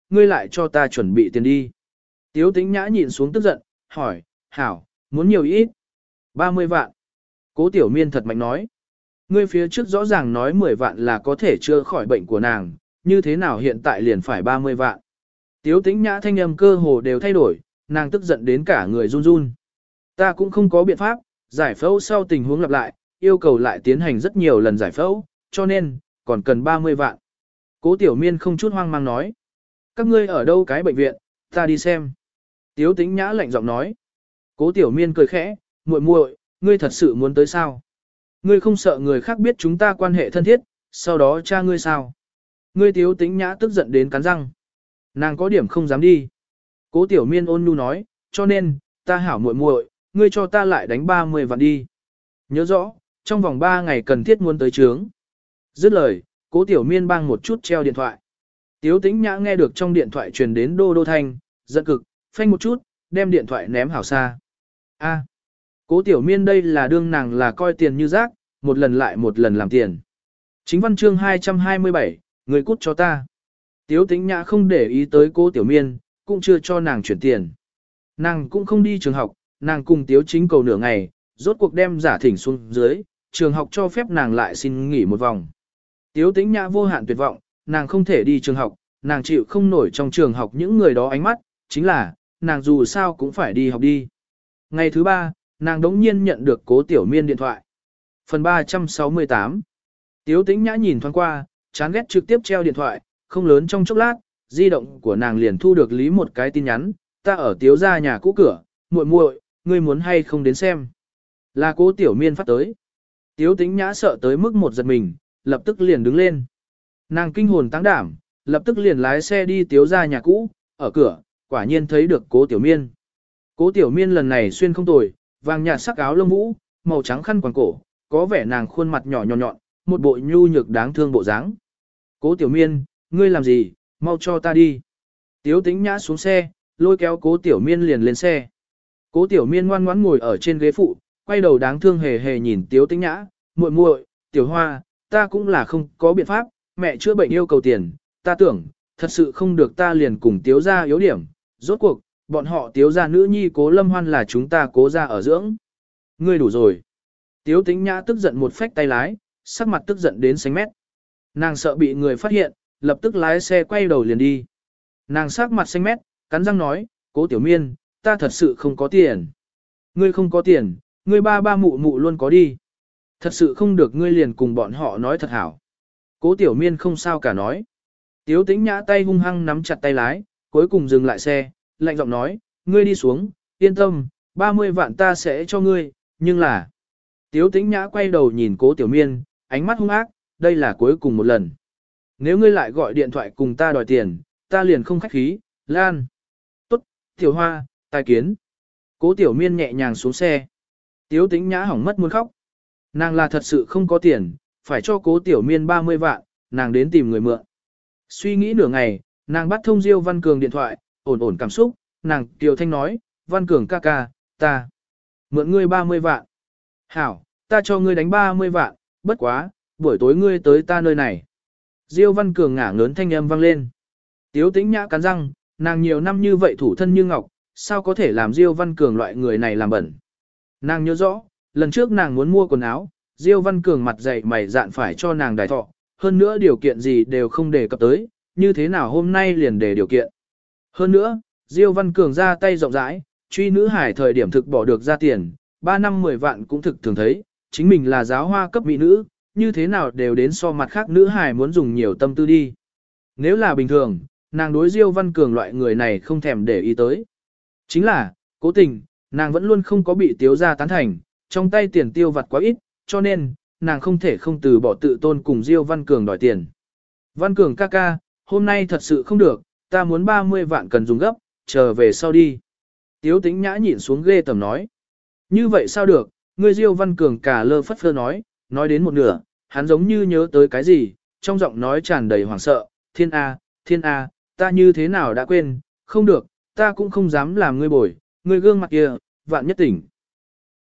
ngươi lại cho ta chuẩn bị tiền đi. Tiếu Tĩnh Nhã nhịn xuống tức giận, hỏi, hảo, muốn nhiều ít? ba mươi vạn. Cố Tiểu Miên thật mạnh nói. Ngươi phía trước rõ ràng nói mười vạn là có thể chữa khỏi bệnh của nàng, như thế nào hiện tại liền phải ba mươi vạn? Tiếu Tĩnh Nhã thanh âm cơ hồ đều thay đổi, nàng tức giận đến cả người run run. Ta cũng không có biện pháp, giải phẫu sau tình huống lặp lại, yêu cầu lại tiến hành rất nhiều lần giải phẫu, cho nên, còn cần ba mươi vạn. Cố Tiểu Miên không chút hoang mang nói. Các ngươi ở đâu cái bệnh viện, ta đi xem. Tiếu Tĩnh Nhã lạnh giọng nói. Cố Tiểu Miên cười khẽ, muội muội, ngươi thật sự muốn tới sao? Ngươi không sợ người khác biết chúng ta quan hệ thân thiết, sau đó cha ngươi sao? Ngươi Tiếu Tĩnh Nhã tức giận đến cắn răng. Nàng có điểm không dám đi. Cố Tiểu Miên ôn nhu nói, cho nên, ta hảo muội muội, ngươi cho ta lại đánh ba mươi vạn đi. Nhớ rõ, trong vòng ba ngày cần thiết muốn tới trướng. Dứt lời, Cố Tiểu Miên bang một chút treo điện thoại. Tiếu Tĩnh Nhã nghe được trong điện thoại truyền đến đô đô thanh, giận cực, phanh một chút, đem điện thoại ném hảo xa. A, Cố Tiểu Miên đây là đương nàng là coi tiền như rác, một lần lại một lần làm tiền. Chính văn chương hai trăm hai mươi bảy, người cút cho ta. Tiếu Tĩnh Nhã không để ý tới Cố Tiểu Miên, cũng chưa cho nàng chuyển tiền. Nàng cũng không đi trường học, nàng cùng Tiếu Chính cầu nửa ngày, rốt cuộc đem giả thỉnh xuống dưới, trường học cho phép nàng lại xin nghỉ một vòng. Tiếu Tĩnh Nhã vô hạn tuyệt vọng, nàng không thể đi trường học, nàng chịu không nổi trong trường học những người đó ánh mắt, chính là, nàng dù sao cũng phải đi học đi. Ngày thứ ba, nàng đống nhiên nhận được Cố Tiểu Miên điện thoại. Phần ba trăm sáu mươi tám. Tiếu Tĩnh Nhã nhìn thoáng qua, chán ghét trực tiếp treo điện thoại, không lớn trong chốc lát, di động của nàng liền thu được lý một cái tin nhắn, ta ở Tiếu gia nhà cũ cửa, muội muội, ngươi muốn hay không đến xem. Là Cố Tiểu Miên phát tới. Tiếu Tĩnh Nhã sợ tới mức một giật mình, lập tức liền đứng lên. Nàng kinh hồn tăng đảm, lập tức liền lái xe đi Tiếu gia nhà cũ, ở cửa, quả nhiên thấy được Cố Tiểu Miên. Cố Tiểu Miên lần này xuyên không tồi, vàng nhạt sắc áo lông vũ, màu trắng khăn quàng cổ, có vẻ nàng khuôn mặt nhỏ nhọn nhọn, một bộ nhu nhược đáng thương bộ dáng. Cố Tiểu Miên, ngươi làm gì, mau cho ta đi. Tiếu Tĩnh Nhã xuống xe, lôi kéo Cố Tiểu Miên liền lên xe. Cố Tiểu Miên ngoan ngoãn ngồi ở trên ghế phụ, quay đầu đáng thương hề hề nhìn Tiếu Tĩnh Nhã, muội muội, Tiểu Hoa, ta cũng là không có biện pháp, mẹ chữa bệnh yêu cầu tiền, ta tưởng, thật sự không được ta liền cùng Tiếu gia yếu điểm, rốt cuộc, bọn họ Tiếu gia nữ nhi Cố Lâm Hoan là chúng ta Cố gia ở dưỡng. Ngươi đủ rồi. Tiếu Tĩnh Nhã tức giận một phách tay lái, sắc mặt tức giận đến xanh mét. Nàng sợ bị người phát hiện, lập tức lái xe quay đầu liền đi. Nàng sắc mặt xanh mét, cắn răng nói, Cố Tiểu Miên, ta thật sự không có tiền. Ngươi không có tiền, ngươi ba ba mụ mụ luôn có đi. Thật sự không được ngươi liền cùng bọn họ nói thật hảo. Cố Tiểu Miên không sao cả nói. Tiếu Tĩnh Nhã tay hung hăng nắm chặt tay lái, cuối cùng dừng lại xe, lạnh giọng nói, ngươi đi xuống, yên tâm, ba mươi vạn ta sẽ cho ngươi, nhưng là... Tiếu Tĩnh Nhã quay đầu nhìn Cố Tiểu Miên, ánh mắt hung ác, đây là cuối cùng một lần. Nếu ngươi lại gọi điện thoại cùng ta đòi tiền, ta liền không khách khí, Lan. Tốt, Tiểu Hoa, tài kiến. Cố Tiểu Miên nhẹ nhàng xuống xe. Tiếu Tĩnh Nhã hỏng mất muốn khóc. Nàng là thật sự không có tiền, phải cho Cố Tiểu Miên ba mươi vạn, nàng đến tìm người mượn. Suy nghĩ nửa ngày, nàng bắt thông Diêu Văn Cường điện thoại, ổn ổn cảm xúc, nàng Kiều Thanh nói, Văn Cường ca ca, ta mượn ngươi ba mươi vạn. Hảo, ta cho ngươi đánh ba mươi vạn, bất quá, buổi tối ngươi tới ta nơi này. Diêu Văn Cường ngả ngớn thanh âm vang lên. Tiếu Tĩnh Nhã cắn răng, nàng nhiều năm như vậy thủ thân như ngọc, sao có thể làm Diêu Văn Cường loại người này làm bẩn. Nàng nhớ rõ, lần trước nàng muốn mua quần áo, Diêu Văn Cường mặt dày mày dạn phải cho nàng đài thọ, hơn nữa điều kiện gì đều không đề cập tới, như thế nào hôm nay liền để điều kiện. Hơn nữa, Diêu Văn Cường ra tay rộng rãi, truy nữ hải thời điểm thực bỏ được ra tiền, ba năm mười vạn cũng thực thường thấy, chính mình là giáo hoa cấp mỹ nữ, như thế nào đều đến so mặt khác nữ hải muốn dùng nhiều tâm tư đi. Nếu là bình thường, nàng đối Diêu Văn Cường loại người này không thèm để ý tới. Chính là, cố tình, nàng vẫn luôn không có bị Tiếu gia tán thành, trong tay tiền tiêu vặt quá ít, cho nên, nàng không thể không từ bỏ tự tôn cùng Diêu Văn Cường đòi tiền. Văn Cường ca ca, hôm nay thật sự không được, ta muốn ba mươi vạn cần dùng gấp, chờ về sau đi. Tiếu Tĩnh Nhã nhịn xuống ghê tầm nói. Như vậy sao được, ngươi Diêu Văn Cường cả lơ phất phơ nói, nói đến một nửa, hắn giống như nhớ tới cái gì, trong giọng nói tràn đầy hoảng sợ, thiên A, thiên A, ta như thế nào đã quên, không được, ta cũng không dám làm ngươi bồi, ngươi gương mặt kia, vạn nhất tỉnh.